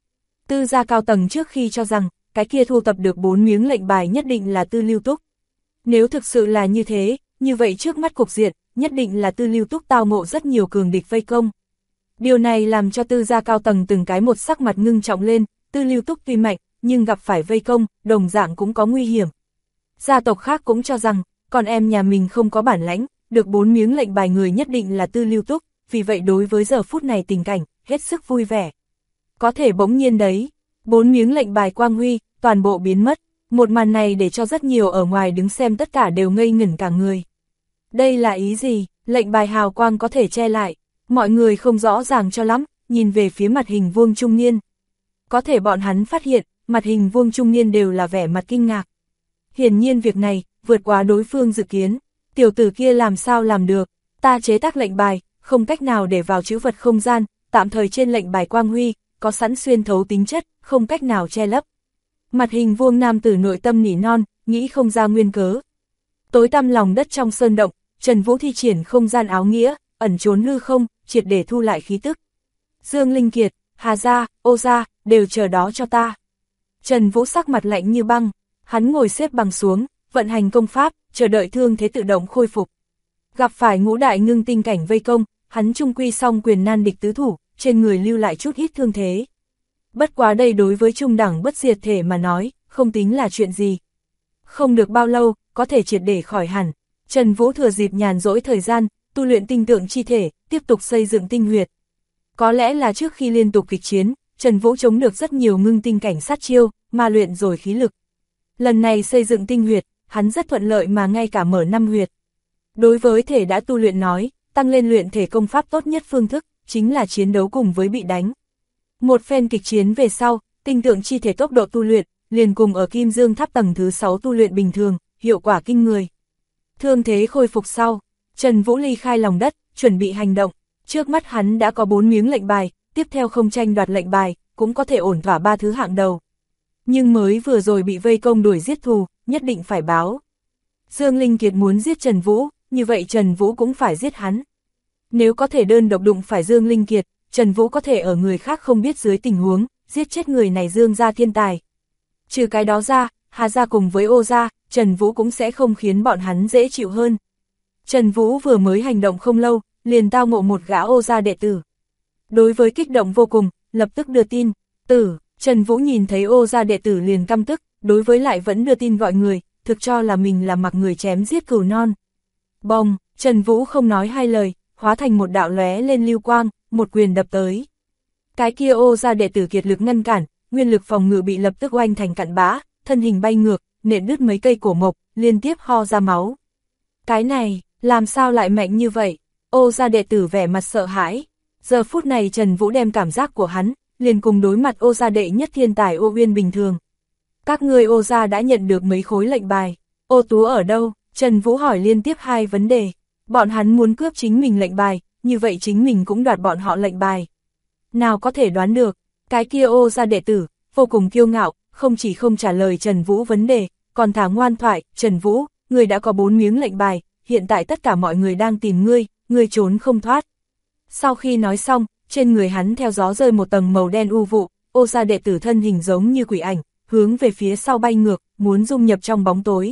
Tư gia cao tầng trước khi cho rằng, cái kia thu tập được 4 miếng lệnh bài nhất định là Tư Lưu Túc. Nếu thực sự là như thế, như vậy trước mắt cục diện, nhất định là Tư Lưu Túc tao ngộ rất nhiều cường địch vây công. Điều này làm cho Tư gia cao tầng từng cái một sắc mặt ngưng trọng lên, Tư Lưu Túc tuy mạnh, nhưng gặp phải vây công, đồng dạng cũng có nguy hiểm. Gia tộc khác cũng cho rằng, con em nhà mình không có bản lãnh, được 4 miếng lệnh bài người nhất định là Tư Lưu Túc, vì vậy đối với giờ phút này tình cảnh, hết sức vui vẻ. Có thể bỗng nhiên đấy, 4 miếng lệnh bài quang huy, toàn bộ biến mất, một màn này để cho rất nhiều ở ngoài đứng xem tất cả đều ngây ngẩn cả người. Đây là ý gì, lệnh bài hào quang có thể che lại, mọi người không rõ ràng cho lắm, nhìn về phía mặt hình vuông trung niên. Có thể bọn hắn phát hiện, mặt hình vuông trung niên đều là vẻ mặt kinh ngạc. Hiển nhiên việc này, vượt quá đối phương dự kiến, tiểu tử kia làm sao làm được, ta chế tác lệnh bài, không cách nào để vào trữ vật không gian, tạm thời trên lệnh bài quang huy, có sẵn xuyên thấu tính chất, không cách nào che lấp. Mặt hình vuông nam tử nội tâm nỉ non, nghĩ không ra nguyên cớ. Tối tăm lòng đất trong sơn động, Trần Vũ thi triển không gian áo nghĩa, ẩn trốn hư không, triệt để thu lại khí tức. Dương Linh Kiệt, Hà Gia, Ô Gia, đều chờ đó cho ta. Trần Vũ sắc mặt lạnh như băng, hắn ngồi xếp bằng xuống, vận hành công pháp, chờ đợi thương thế tự động khôi phục. Gặp phải ngũ đại ngưng tinh cảnh vây công, hắn trung quy song quyền nan địch tứ thủ, trên người lưu lại chút ít thương thế. Bất quá đây đối với trung đẳng bất diệt thể mà nói, không tính là chuyện gì. Không được bao lâu, có thể triệt để khỏi hẳn. Trần Vũ thừa dịp nhàn rỗi thời gian, tu luyện tinh tượng chi thể, tiếp tục xây dựng tinh huyệt. Có lẽ là trước khi liên tục kịch chiến, Trần Vũ chống được rất nhiều ngưng tinh cảnh sát chiêu, mà luyện rồi khí lực. Lần này xây dựng tinh huyệt, hắn rất thuận lợi mà ngay cả mở 5 huyệt. Đối với thể đã tu luyện nói, tăng lên luyện thể công pháp tốt nhất phương thức, chính là chiến đấu cùng với bị đánh. Một phen kịch chiến về sau, tinh tượng chi thể tốc độ tu luyện, liền cùng ở Kim Dương Tháp tầng thứ 6 tu luyện bình thường, hiệu quả kinh người. Thương thế khôi phục sau, Trần Vũ ly khai lòng đất, chuẩn bị hành động. Trước mắt hắn đã có 4 miếng lệnh bài, tiếp theo không tranh đoạt lệnh bài, cũng có thể ổn thỏa 3 thứ hạng đầu. Nhưng mới vừa rồi bị vây công đuổi giết thù, nhất định phải báo. Dương Linh Kiệt muốn giết Trần Vũ, như vậy Trần Vũ cũng phải giết hắn. Nếu có thể đơn độc đụng phải Dương Linh Kiệt, Trần Vũ có thể ở người khác không biết dưới tình huống, giết chết người này Dương gia thiên tài. Trừ cái đó ra, Hà gia cùng với Ô gia, Trần Vũ cũng sẽ không khiến bọn hắn dễ chịu hơn. Trần Vũ vừa mới hành động không lâu, liền tao ngộ một gã Ô gia đệ tử. Đối với kích động vô cùng, lập tức đưa tin, Trần Vũ nhìn thấy Ô gia đệ tử liền căm tức, đối với lại vẫn đưa tin gọi người, thực cho là mình là mặc người chém giết cừu non. Bồng, Trần Vũ không nói hai lời, hóa thành một đạo lóe lên lưu quang, một quyền đập tới. Cái kia Ô gia đệ tử kiệt lực ngăn cản, nguyên lực phòng ngự bị lập tức oanh thành cặn bã, thân hình bay ngược, nện đứt mấy cây cổ mộc, liên tiếp ho ra máu. Cái này, làm sao lại mạnh như vậy? Ô gia đệ tử vẻ mặt sợ hãi. Giờ phút này Trần Vũ đem cảm giác của hắn, liền cùng đối mặt Ô gia đệ nhất thiên tài Ô Uyên bình thường. Các ngươi Ô gia đã nhận được mấy khối lệnh bài. Ô Tú ở đâu? Trần Vũ hỏi liên tiếp 2 vấn đề. Bọn hắn muốn cướp chính mình lệnh bài, như vậy chính mình cũng đoạt bọn họ lệnh bài. Nào có thể đoán được, cái kia Ô gia đệ tử, vô cùng kiêu ngạo, không chỉ không trả lời Trần Vũ vấn đề, còn thả ngoan thoại, Trần Vũ, ngươi đã có 4 miếng lệnh bài, hiện tại tất cả mọi người đang tìm ngươi trốn không thoát. Sau khi nói xong, trên người hắn theo gió rơi một tầng màu đen u vụ, Ô gia đệ tử thân hình giống như quỷ ảnh, hướng về phía sau bay ngược, muốn dung nhập trong bóng tối.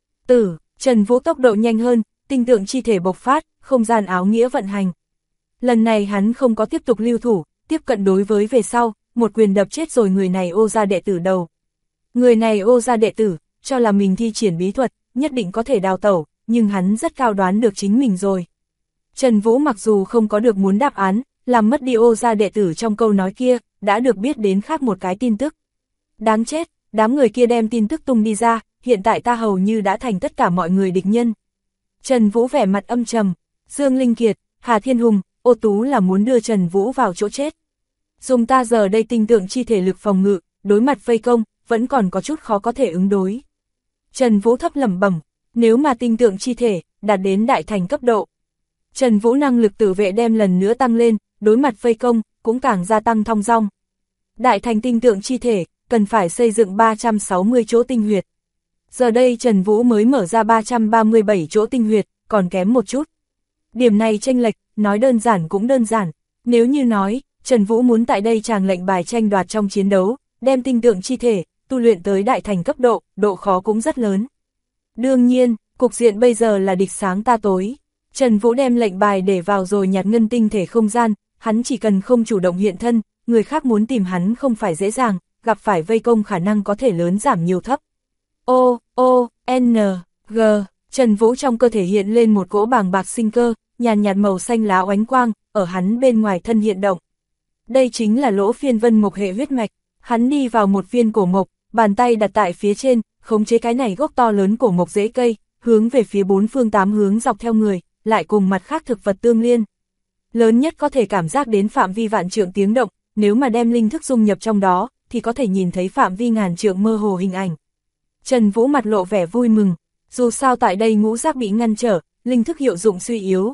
Trần Vũ tốc độ nhanh hơn, tinh tượng chi thể bộc phát, không gian áo nghĩa vận hành. Lần này hắn không có tiếp tục lưu thủ, tiếp cận đối với về sau, một quyền đập chết rồi người này Ô gia đệ tử đầu. Người này Ô gia đệ tử, cho là mình thi triển bí thuật, nhất định có thể đào tẩu, nhưng hắn rất cao đoán được chính mình rồi. Trần Vũ mặc dù không có được muốn đáp án, làm mất đi Ô gia đệ tử trong câu nói kia, đã được biết đến khác một cái tin tức. Đáng chết, đám người kia đem tin tức tung đi ra, hiện tại ta hầu như đã thành tất cả mọi người địch nhân. Trần Vũ vẻ mặt âm trầm, Dương Linh Kiệt, Hà Thiên Hùng, Ô Tú là muốn đưa Trần Vũ vào chỗ chết. Dùng ta giờ đây tinh tượng chi thể lực phòng ngự, đối mặt vây công, vẫn còn có chút khó có thể ứng đối. Trần Vũ thấp lẩm bẩm, nếu mà tinh tượng chi thể, đạt đến đại thành cấp độ. Trần Vũ năng lực tự vệ đem lần nữa tăng lên, đối mặt vây công, cũng càng gia tăng thong dong. Đại thành tinh tượng chi thể, cần phải xây dựng 360 chỗ tinh huyệt. Giờ đây Trần Vũ mới mở ra 337 chỗ tinh huyệt, còn kém một chút. Điểm này chênh lệch, nói đơn giản cũng đơn giản. Nếu như nói, Trần Vũ muốn tại đây chàng lệnh bài tranh đoạt trong chiến đấu, đem tinh tượng chi thể, tu luyện tới đại thành cấp độ, độ khó cũng rất lớn. Đương nhiên, cục diện bây giờ là địch sáng ta tối. Trần Vũ đem lệnh bài để vào rồi nhặt ngân tinh thể không gian, hắn chỉ cần không chủ động hiện thân, người khác muốn tìm hắn không phải dễ dàng, gặp phải vây công khả năng có thể lớn giảm nhiều thấp. N, G, Trần Vũ trong cơ thể hiện lên một cỗ bàng bạc sinh cơ, nhàn nhạt màu xanh lá oánh quang, ở hắn bên ngoài thân hiện động. Đây chính là lỗ phiên vân mộc hệ huyết mạch, hắn đi vào một viên cổ mộc, bàn tay đặt tại phía trên, khống chế cái này gốc to lớn cổ mộc rễ cây, hướng về phía bốn phương tám hướng dọc theo người, lại cùng mặt khác thực vật tương liên. Lớn nhất có thể cảm giác đến phạm vi vạn trượng tiếng động, nếu mà đem linh thức dung nhập trong đó, thì có thể nhìn thấy phạm vi ngàn trượng mơ hồ hình ảnh. Trần Vũ mặt lộ vẻ vui mừng, dù sao tại đây ngũ giác bị ngăn trở, linh thức hiệu dụng suy yếu.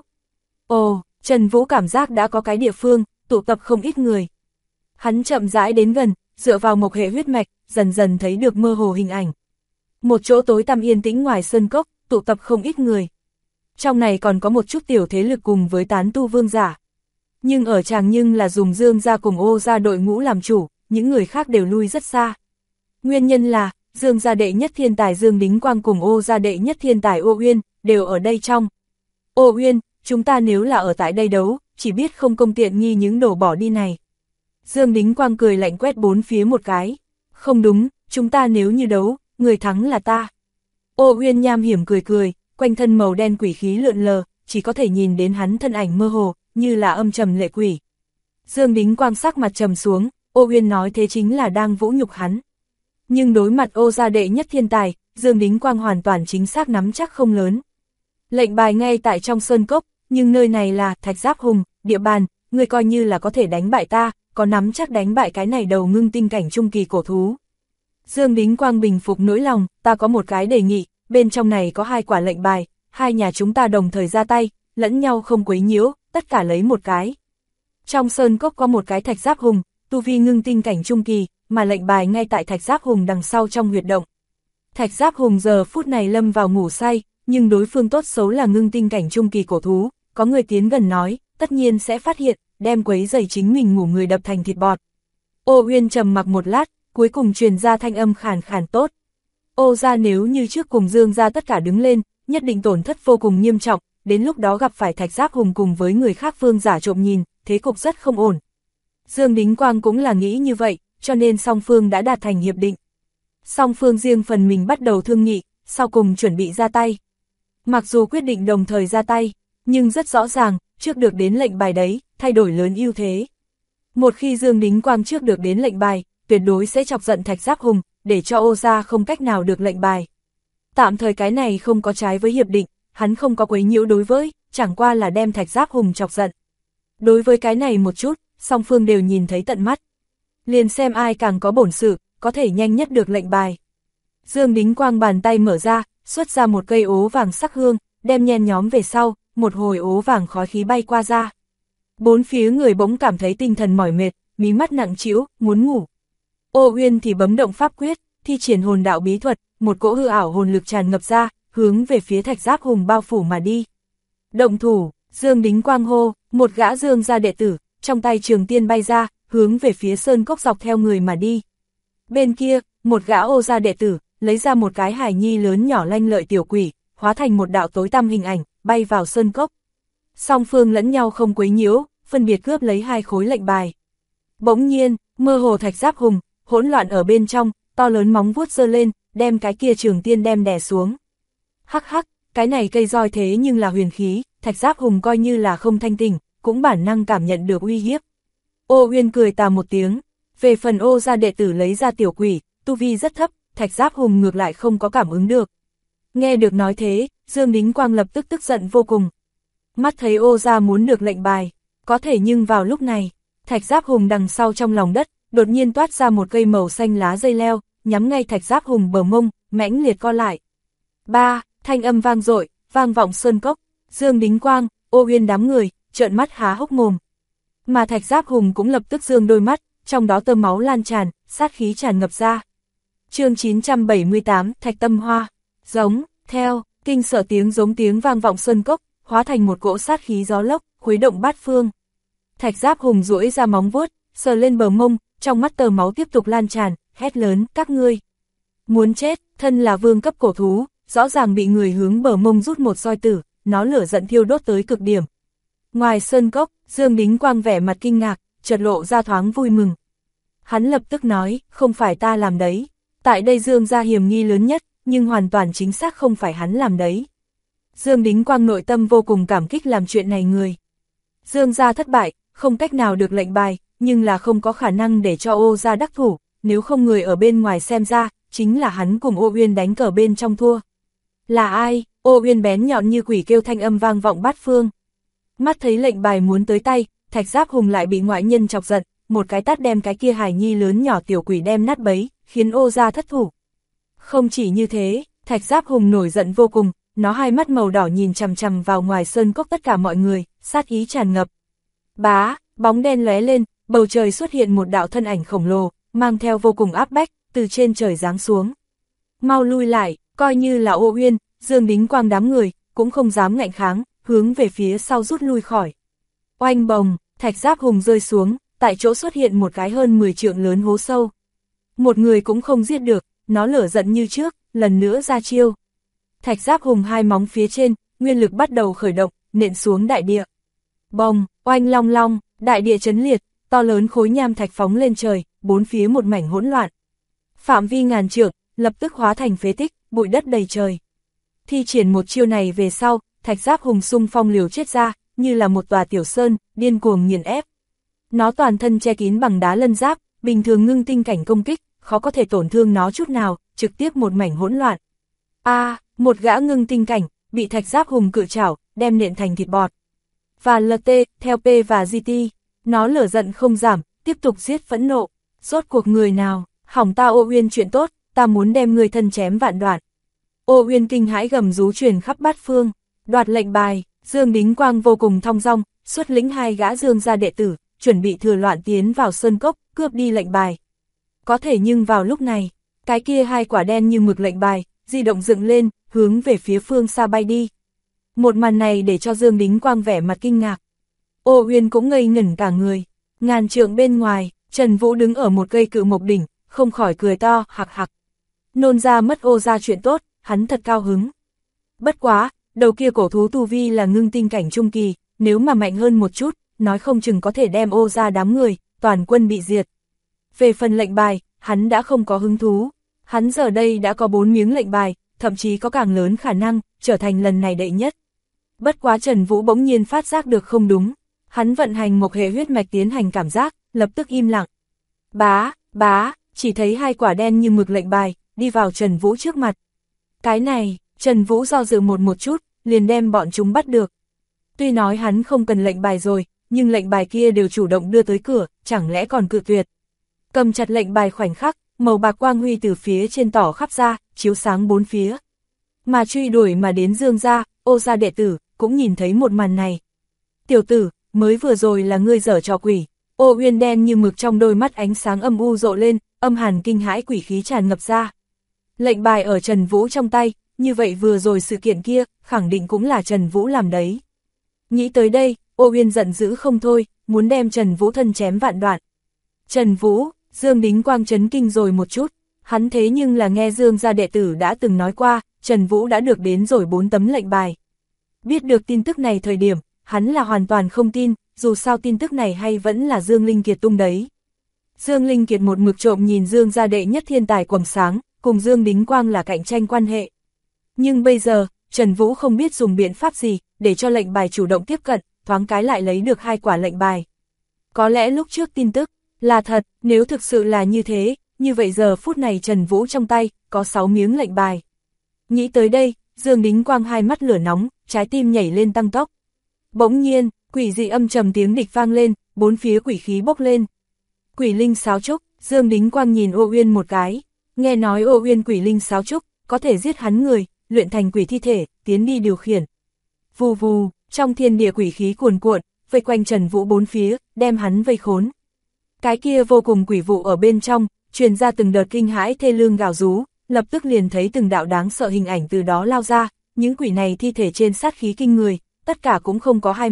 Trần Vũ cảm giác đã có cái địa phương, tụ tập không ít người. Hắn chậm rãi đến gần, dựa vào mộc hệ huyết mạch, dần dần thấy được mơ hồ hình ảnh. Một chỗ tối tăm yên tĩnh ngoài sơn cốc, tụ tập không ít người. Trong này còn có một chút tiểu thế lực cùng với tán tu vương giả. Nhưng ở Tràng nhưng là dùng Dương gia cùng Ô gia đội ngũ làm chủ, những người khác đều lui rất xa. Nguyên nhân là, Dương gia đệ nhất thiên tài Dương Đính Quang cùng Ô gia đệ nhất thiên tài Ô Uyên, đều ở đây trong. Ô Uyên, chúng ta nếu là ở tại đây đấu, chỉ biết không công tiện nghi những đồ bỏ đi này. Dương Đính Quang cười lạnh quét bốn phía một cái. Không đúng, chúng ta nếu như đấu, người thắng là ta. Ô Uyên nham hiểm cười cười, quanh thân màu đen quỷ khí lượn lờ, chỉ có thể nhìn đến hắn thân ảnh mơ hồ, như là âm trầm lệ quỷ. Dương Đính Quang sắc mặt trầm xuống, Ô Uyên nói thế chính là đang vũ nhục hắn. Nhưng đối mặt Ô gia đệ nhất thiên tài, Dương Đính Quang hoàn toàn chính xác nắm chắc không lớn. Lệnh bài ngay tại trong sơn cốc, nhưng nơi này là Thạch Giáp Hùng, địa bàn, người coi như là có thể đánh bại ta, có nắm chắc đánh bại cái này đầu ngưng tinh cảnh trung kỳ cổ thú. Dương Đính Quang bình phục nỗi lòng, ta có một cái đề nghị, bên trong này có 2 quả lệnh bài, hai nhà chúng ta đồng thời ra tay, lẫn nhau không quấy nhiễu, tất cả lấy một cái. Trong sơn cốc có một cái Thạch Giáp Hùng, tu vi ngưng tinh cảnh trung kỳ, mà lệnh bài ngay tại Thạch Giáp Hùng đằng sau trong huyệt động. Thạch Giáp Hùng giờ phút này lâm vào ngủ say, nhưng đối phương tốt xấu là ngưng tinh cảnh trung kỳ cổ thú, có người tiến gần nói, tất nhiên sẽ phát hiện, đem quấy rầy chính mình ngủ người đập thành thịt bọt. Ô Uyên trầm mặc một lát, cuối cùng truyền ra thanh âm khàn khàn tốt. Ô gia nếu như trước cùng Dương gia tất cả đứng lên, nhất định tổn thất vô cùng nghiêm trọng, đến lúc đó gặp phải Thạch Giáp Hùng cùng với người khác vương giả trộm nhìn, thế cục rất không ổn. Dương Đính Quang cũng là nghĩ như vậy, cho nên song phương đã đạt thành hiệp định. Song phương riêng phần mình bắt đầu thương nghị, sau cùng chuẩn bị ra tay. Mặc dù quyết định đồng thời ra tay, nhưng rất rõ ràng, trước được đến lệnh bài đấy, thay đổi lớn ưu thế. Một khi Dương Đính Quang trước được đến lệnh bài, tuyệt đối sẽ chọc giận Thạch Giáp Hùng, để cho Ô gia không cách nào được lệnh bài. Tạm thời cái này không có trái với hiệp định, hắn không có quấy nhiễu đối với, chẳng qua là đem Thạch Giáp Hùng chọc giận. Đối với cái này một chút, song phương đều nhìn thấy tận mắt. Liền xem ai càng có bổn sự, có thể nhanh nhất được lệnh bài. Dương Đính Quang bàn tay mở ra, xuất ra một cây ố vàng sắc hương, đem nhen nhóm về sau, một hồi ố vàng khói khí bay qua ra. Bốn phía người bỗng cảm thấy tinh thần mỏi mệt, mí mắt nặng trĩu, muốn ngủ. Ô Uyên thì bấm động pháp quyết, thi triển hồn đạo bí thuật, một cỗ hư ảo hồn lực tràn ngập ra, hướng về phía Thạch Giáp Hùng bao phủ mà đi. Động thủ, Dương Đính Quang hô, một gã Dương gia đệ tử, trong tay trường tiên bay ra, hướng về phía sơn cốc dọc theo người mà đi. Bên kia, một gã Ô gia đệ tử, lấy ra một cái hài nhi lớn nhỏ lanh lợi tiểu quỷ, hóa thành một đạo tối tăm hình ảnh, bay vào sơn cốc. Song phương lẫn nhau không quấy nhiễu, phân biệt cướp lấy 2 khối lệnh bài. Bỗng nhiên, mơ hồ Thạch Giáp Hùng, hỗn loạn ở bên trong, to lớn móng vuốt giơ lên, đem cái kia trường tiên đem đè xuống. Hắc hắc, cái này cây roi thế nhưng là huyền khí, Thạch Giáp Hùng coi như là không thanh tỉnh, cũng bản năng cảm nhận được uy hiếp. Ô Uyên cười tà một tiếng, về phần Ô gia đệ tử lấy ra tiểu quỷ, tu vi rất thấp, Thạch Giáp Hùng ngược lại không có cảm ứng được. Nghe được nói thế, Dương Đính Quang lập tức tức giận vô cùng. Mắt thấy Ô gia muốn được lệnh bài, có thể nhưng vào lúc này, Thạch Giáp Hùng đằng sau trong lòng đất, đột nhiên toát ra một cây màu xanh lá dây leo, nhắm ngay Thạch Giáp Hùng bờ mông, mãnh liệt co lại. Ba, thanh âm vang dội, vang vọng sơn cốc, Dương Đính Quang, Ô Uyên đám người, trợn mắt há hốc mồm. Mà Thạch Giáp Hùng cũng lập tức dương đôi mắt, trong đó tơ máu lan tràn, sát khí tràn ngập ra. Chương 978, Thạch Tâm Hoa, giống, theo, kinh sợ tiếng giống tiếng vang vọng sơn cốc, hóa thành một cỗ sát khí gió lốc, khuấy động bát phương. Thạch Giáp Hùng duỗi ra móng vuốt, sờ lên bờ mông, trong mắt tơ máu tiếp tục lan tràn, hét lớn, các ngươi muốn chết, thân là vương cấp cổ thú, rõ ràng bị người hướng bờ mông rút một roi tử, nó lửa giận thiêu đốt tới cực điểm. Ngoài sơn cốc, Dương Đính Quang vẻ mặt kinh ngạc, chợt lộ ra thoáng vui mừng. Hắn lập tức nói, không phải ta làm đấy, tại đây Dương gia hiểm nghi lớn nhất, nhưng hoàn toàn chính xác không phải hắn làm đấy. Dương Đính Quang nội tâm vô cùng cảm kích làm chuyện này người. Dương gia thất bại, không cách nào được lệnh bài, nhưng là không có khả năng để cho Ô gia đắc thủ, nếu không người ở bên ngoài xem ra, chính là hắn cùng Ô Uyên đánh cờ bên trong thua. Là ai? Ô Uyên bén nhọn như quỷ kêu thanh âm vang vọng bát phương. Mắt thấy lệnh bài muốn tới tay, Thạch Giáp Hùng lại bị ngoại nhân chọc giận, một cái tát đem cái kia hài nhi lớn nhỏ tiểu quỷ đem nát bấy, khiến Ô gia thất thủ. Không chỉ như thế, Thạch Giáp Hùng nổi giận vô cùng, nó hai mắt màu đỏ nhìn chằm chằm vào ngoài sơn cốc tất cả mọi người, sát ý tràn ngập. Bá, bóng đen lóe lên, bầu trời xuất hiện một đạo thân ảnh khổng lồ, mang theo vô cùng áp bách, từ trên trời giáng xuống. Mau lui lại, coi như là Ô Uyên, Dương Đính Quang đám người, cũng không dám ngạnh kháng, hướng về phía sau rút lui khỏi. Oanh bồng, Thạch Giáp Hùng rơi xuống, tại chỗ xuất hiện một cái hơn 10 trượng lớn hố sâu. Một người cũng không giết được, nó lửa giận như trước, lần nữa ra chiêu. Thạch Giáp Hùng hai móng phía trên, nguyên lực bắt đầu khởi động, nện xuống đại địa. Bồng, oanh long long, đại địa chấn liệt, to lớn khối nham thạch phóng lên trời, bốn phía một mảnh hỗn loạn. Phạm vi ngàn trượng, lập tức hóa thành phế tích, bụi đất đầy trời. Thi triển một chiêu này về sau, Thạch Giáp Hùng xung phong liều chết ra, như là một tòa tiểu sơn, điên cuồng nghiền ép. Nó toàn thân che kín bằng đá lân giáp, bình thường ngưng tinh cảnh công kích, khó có thể tổn thương nó chút nào, trực tiếp một mảnh hỗn loạn. Một gã ngưng tinh cảnh, bị Thạch Giáp Hùng cự chảo, đem nện thành thịt bọt. Và LT, theo P và GT, nó lửa giận không giảm, tiếp tục giết phẫn nộ. Rốt cuộc người nào, hỏng ta Ô Uyên chuyện tốt, ta muốn đem người thân chém vạn đoạn. Ô Uyên kinh hãi gầm rú truyền khắp bát phương, đoạt lệnh bài, Dương Đính Quang vô cùng thong dong, xuất lĩnh hai gã Dương gia đệ tử, chuẩn bị thừa loạn tiến vào sơn cốc, cướp đi lệnh bài. Có thể nhưng vào lúc này, cái kia hai quả đen như mực lệnh bài, di động dựng lên, hướng về phía phương xa bay đi. Một màn này để cho Dương Đính Quang vẻ mặt kinh ngạc. Ô Uyên cũng ngây ngẩn cả người. Ngàn trượng bên ngoài, Trần Vũ đứng ở một cây cự mộc đỉnh, không khỏi cười to, hạc hạc. Nôn ra mất Ô gia chuyện tốt, hắn thật cao hứng. Bất quá, đầu kia cổ thú tu vi là ngưng tinh cảnh trung kỳ, nếu mà mạnh hơn một chút, nói không chừng có thể đem Ô gia đám người, toàn quân bị diệt. Về phần lệnh bài, hắn đã không có hứng thú. Hắn giờ đây đã có 4 miếng lệnh bài, thậm chí có càng lớn khả năng, trở thành lần này đệ nhất. Bất quá Trần Vũ bỗng nhiên phát giác được không đúng. Hắn vận hành một hệ huyết mạch tiến hành cảm giác, lập tức im lặng. Bá, chỉ thấy hai quả đen như mực lệnh bài, đi vào Trần Vũ trước mặt. Cái này, Trần Vũ do dự một chút, liền đem bọn chúng bắt được. Tuy nói hắn không cần lệnh bài rồi, nhưng lệnh bài kia đều chủ động đưa tới cửa, chẳng lẽ còn cự tuyệt. Cầm chặt lệnh bài khoảnh khắc, màu bạc quang huy từ phía trên tỏ khắp ra, chiếu sáng bốn phía. Mà truy đuổi mà đến Dương gia, Ô gia đệ tử, cũng nhìn thấy một màn này. Tiểu tử, mới vừa rồi là ngươi giở trò quỷ. Ô Uyên đen như mực trong đôi mắt ánh sáng âm u rộ lên, âm hàn kinh hãi quỷ khí tràn ngập ra. Lệnh bài ở Trần Vũ trong tay, như vậy vừa rồi sự kiện kia, khẳng định cũng là Trần Vũ làm đấy. Nghĩ tới đây, Ô Uyên giận dữ không thôi, muốn đem Trần Vũ thân chém vạn đoạn. Trần Vũ, Dương Đính Quang chấn kinh rồi một chút, hắn thế nhưng là nghe Dương gia đệ tử đã từng nói qua, Trần Vũ đã được đến rồi 4 tấm lệnh bài. Biết được tin tức này thời điểm, hắn là hoàn toàn không tin, dù sao tin tức này hay vẫn là Dương Linh Kiệt tung đấy. Dương Linh Kiệt một mực trộm nhìn Dương gia đệ nhất thiên tài quầng sáng, cùng Dương Đính Quang là cạnh tranh quan hệ. Nhưng bây giờ, Trần Vũ không biết dùng biện pháp gì, để cho lệnh bài chủ động tiếp cận, thoáng cái lại lấy được 2 quả lệnh bài. Có lẽ lúc trước tin tức là thật, nếu thực sự là như thế, như vậy giờ phút này Trần Vũ trong tay, có 6 miếng lệnh bài. Nghĩ tới đây, Dương Đính Quang hai mắt lửa nóng, trái tim nhảy lên tăng tốc. Bỗng nhiên, quỷ dị âm trầm tiếng địch vang lên, bốn phía quỷ khí bốc lên. Quỷ linh sáo trúc, Dương Đính Quang nhìn Ô Uyên một cái, nghe nói Ô Uyên quỷ linh sáo trúc, có thể giết hắn người, luyện thành quỷ thi thể, tiến đi điều khiển. Vù vù, trong thiên địa quỷ khí cuồn cuộn, vây quanh Trần Vũ bốn phía, đem hắn vây khốn. Cái kia vô cùng quỷ vụ ở bên trong, truyền ra từng đợt kinh hãi thê lương gào rú, lập tức liền thấy từng đạo đáng sợ hình ảnh từ đó lao ra, những quỷ này thi thể trên sát khí kinh người, tất cả cũng không có hai mắt,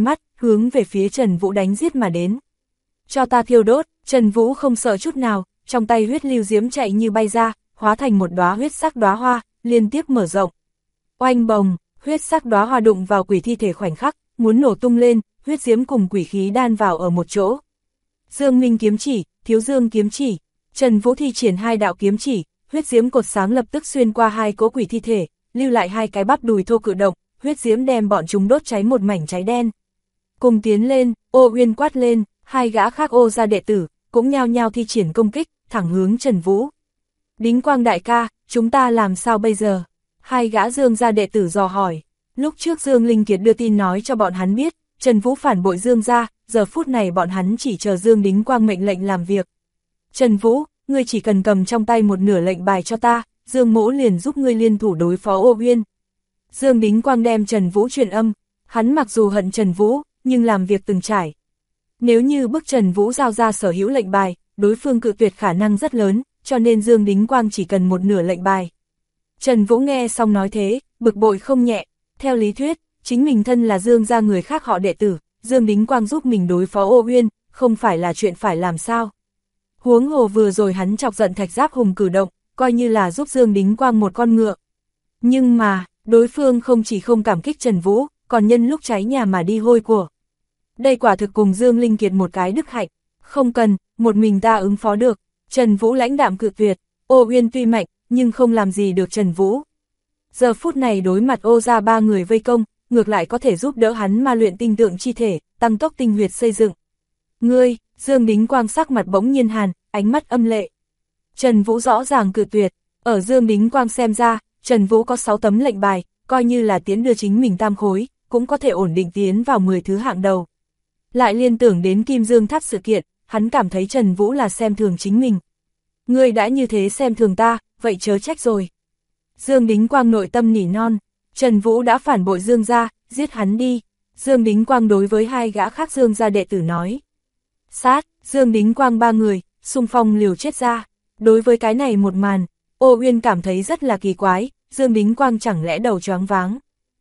hướng về phía Trần Vũ đánh giết mà đến. Cho ta thiêu đốt, Trần Vũ không sợ chút nào, trong tay huyết lưu diễm chạy như bay ra, hóa thành một đóa huyết sắc đóa hoa, liên tiếp mở rộng. Oanh bồng, huyết sắc đóa hoa đụng vào quỷ thi thể khoảnh khắc, muốn nổ tung lên, huyết diễm cùng quỷ khí đan vào ở một chỗ. Dương Minh kiếm chỉ, Thiếu Dương kiếm chỉ, Trần Vũ thi triển hai đạo kiếm chỉ, huyết diễm cột sáng lập tức xuyên qua hai cỗ quỷ thi thể, lưu lại hai cái bắp đùi thô cự động, huyết diễm đem bọn chúng đốt cháy một mảnh cháy đen. Cùng tiến lên, Ô Uyên quát lên, hai gã khác Ô gia đệ tử, cũng nhao nhao thi triển công kích, thẳng hướng Trần Vũ. Đính Quang đại ca, chúng ta làm sao bây giờ? Hai gã Dương gia đệ tử dò hỏi. Lúc trước Dương Linh Kiệt đưa tin nói cho bọn hắn biết, Trần Vũ phản bội Dương gia, giờ phút này bọn hắn chỉ chờ Dương Đính Quang mệnh lệnh làm việc. Trần Vũ, ngươi chỉ cần cầm trong tay một nửa lệnh bài cho ta, Dương mỗ liền giúp ngươi liên thủ đối phó Ô Uyên. Dương Đính Quang đem Trần Vũ truyền âm, hắn mặc dù hận Trần Vũ, nhưng làm việc từng trải. Nếu như bức Trần Vũ giao ra sở hữu lệnh bài, đối phương cự tuyệt khả năng rất lớn, cho nên Dương Đính Quang chỉ cần một nửa lệnh bài. Trần Vũ nghe xong nói thế, bực bội không nhẹ, theo lý thuyết, chính mình thân là Dương gia người khác họ đệ tử, Dương Đính Quang giúp mình đối phó Ô Uyên, không phải là chuyện phải làm sao. Huống hồ vừa rồi hắn chọc giận Thạch Giáp Hùng cử động, coi như là giúp Dương Đính Quang một con ngựa. Nhưng mà, đối phương không chỉ không cảm kích Trần Vũ, còn nhân lúc cháy nhà mà đi hôi của. Đây quả thực cùng Dương Linh Kiệt một cái đức hạnh, không cần, một mình ta ứng phó được. Trần Vũ lãnh đạm cự tuyệt, Ô Uyên tuy mạnh, nhưng không làm gì được Trần Vũ. Giờ phút này đối mặt Ô gia ba người vây công, ngược lại có thể giúp đỡ hắn ma luyện tinh tượng chi thể, tăng tốc tinh huyệt xây dựng. Ngươi, Dương Đính Quang sắc mặt bỗng nhiên hàn, ánh mắt âm lệ. Trần Vũ rõ ràng cự tuyệt, ở Dương Đính Quang xem ra, Trần Vũ có 6 tấm lệnh bài, coi như là tiến đưa chính mình tam khối, cũng có thể ổn định tiến vào 10 thứ hạng đầu. Lại liên tưởng đến Kim Dương Tháp sự kiện, hắn cảm thấy Trần Vũ là xem thường chính mình. Ngươi đã như thế xem thường ta, vậy chớ trách rồi. Dương Đính Quang nội tâm nỉ non, Trần Vũ đã phản bội Dương gia, giết hắn đi. Dương Đính Quang đối với hai gã khác Dương gia đệ tử nói. Sát, Dương Đính Quang ba người, xung phong liều chết ra. Đối với cái này một màn, Ô Uyên cảm thấy rất là kỳ quái, Dương Đính Quang chẳng lẽ đầu choáng váng.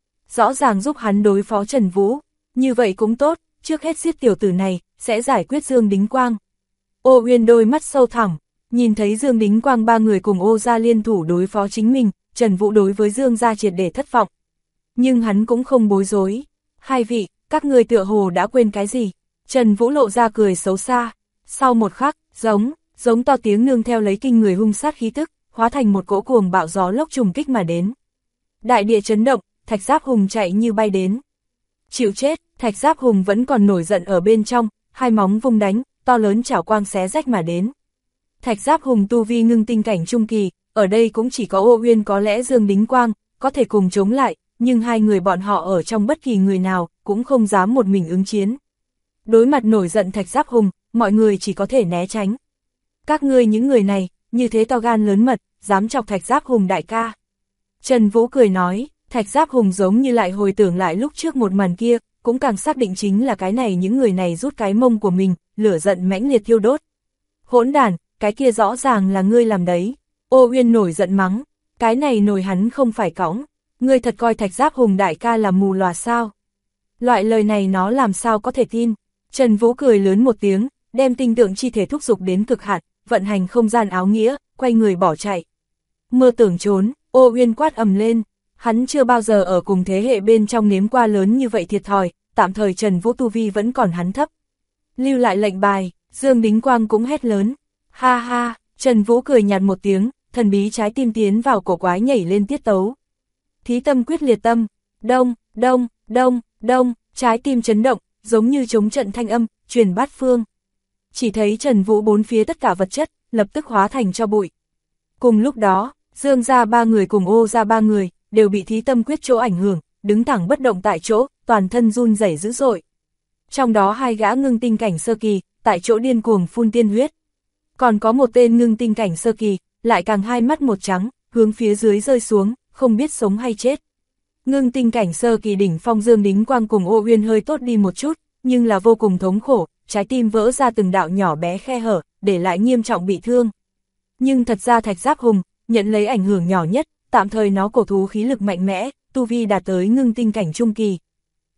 Rõ ràng giúp hắn đối phó Trần Vũ, như vậy cũng tốt, trước hết giết tiểu tử này, sẽ giải quyết Dương Đính Quang. Ô Uyên đôi mắt sâu thẳm, nhìn thấy Dương Đính Quang ba người cùng Ô gia liên thủ đối phó chính mình, Trần Vũ đối với Dương gia triệt để thất vọng. Nhưng hắn cũng không bối rối. Hai vị, các người tựa hồ đã quên cái gì? Trần Vũ lộ ra cười xấu xa. Sau một khắc, giống to tiếng nương theo lấy kinh người hung sát khí tức, hóa thành một cỗ cuồng bạo gió lốc trùng kích mà đến. Đại địa chấn động, Thạch Giáp Hùng chạy như bay đến. Chịu chết, Thạch Giáp Hùng vẫn còn nổi giận ở bên trong, hai móng vung đánh, to lớn chảo quang xé rách mà đến. Thạch Giáp Hùng tu vi ngưng tinh cảnh trung kỳ, ở đây cũng chỉ có Ô Uyên có lẽ Dương Đính Quang có thể cùng chống lại, nhưng hai người bọn họ ở trong bất kỳ người nào cũng không dám một mình ứng chiến. Đối mặt nổi giận Thạch Giáp Hùng, mọi người chỉ có thể né tránh. Các ngươi những người này, như thế to gan lớn mật, dám chọc Thạch Giáp Hùng đại ca. Trần Vũ cười nói, Thạch Giáp Hùng giống như lại hồi tưởng lại lúc trước một màn kia, cũng càng xác định chính là cái này những người này rút cái mông của mình, lửa giận mãnh liệt thiêu đốt. Hỗn đản, cái kia rõ ràng là ngươi làm đấy. Ô Uyên nổi giận mắng, cái này nổi hắn không phải cõng, ngươi thật coi Thạch Giáp Hùng đại ca là mù lòa sao? Loại lời này nó làm sao có thể tin? Trần Vũ cười lớn một tiếng, đem tinh tượng chi thể thúc dục đến cực hạn, vận hành không gian áo nghĩa, quay người bỏ chạy. Mơ tưởng trốn, Ô Uyên quát ầm lên, hắn chưa bao giờ ở cùng thế hệ bên trong nếm qua lớn như vậy thiệt thòi, tạm thời Trần Vũ tu vi vẫn còn hắn thấp. Lưu lại lệnh bài, Dương Đính Quang cũng hét lớn, ha ha, Trần Vũ cười nhạt một tiếng, thần bí trái tim tiến vào cổ quái nhảy lên tiết tấu. Thí tâm quyết liệt tâm, đông, đông, đông, đông, trái tim chấn động, giống như chống trận thanh âm, truyền bát phương. Chỉ thấy Trần Vũ bốn phía tất cả vật chất, lập tức hóa thành cho bụi. Cùng lúc đó, Dương gia ba người cùng Ô gia ba người, đều bị thí tâm quyết chỗ ảnh hưởng, đứng thẳng bất động tại chỗ, toàn thân run rẩy dữ dội. Trong đó hai gã ngưng tinh cảnh sơ kỳ, tại chỗ điên cuồng phun tiên huyết. Còn có một tên ngưng tinh cảnh sơ kỳ, lại càng hai mắt một trắng, hướng phía dưới rơi xuống, không biết sống hay chết. Ngưng tinh cảnh sơ kỳ đỉnh phong Dương Đính Quang cùng Ô Uyên hơi tốt đi một chút, nhưng là vô cùng thống khổ, trái tim vỡ ra từng đạo nhỏ bé khe hở, để lại nghiêm trọng bị thương. Nhưng thật ra Thạch Giáp Hùng, nhận lấy ảnh hưởng nhỏ nhất, tạm thời nó cổ thú khí lực mạnh mẽ, tu vi đạt tới ngưng tinh cảnh trung kỳ.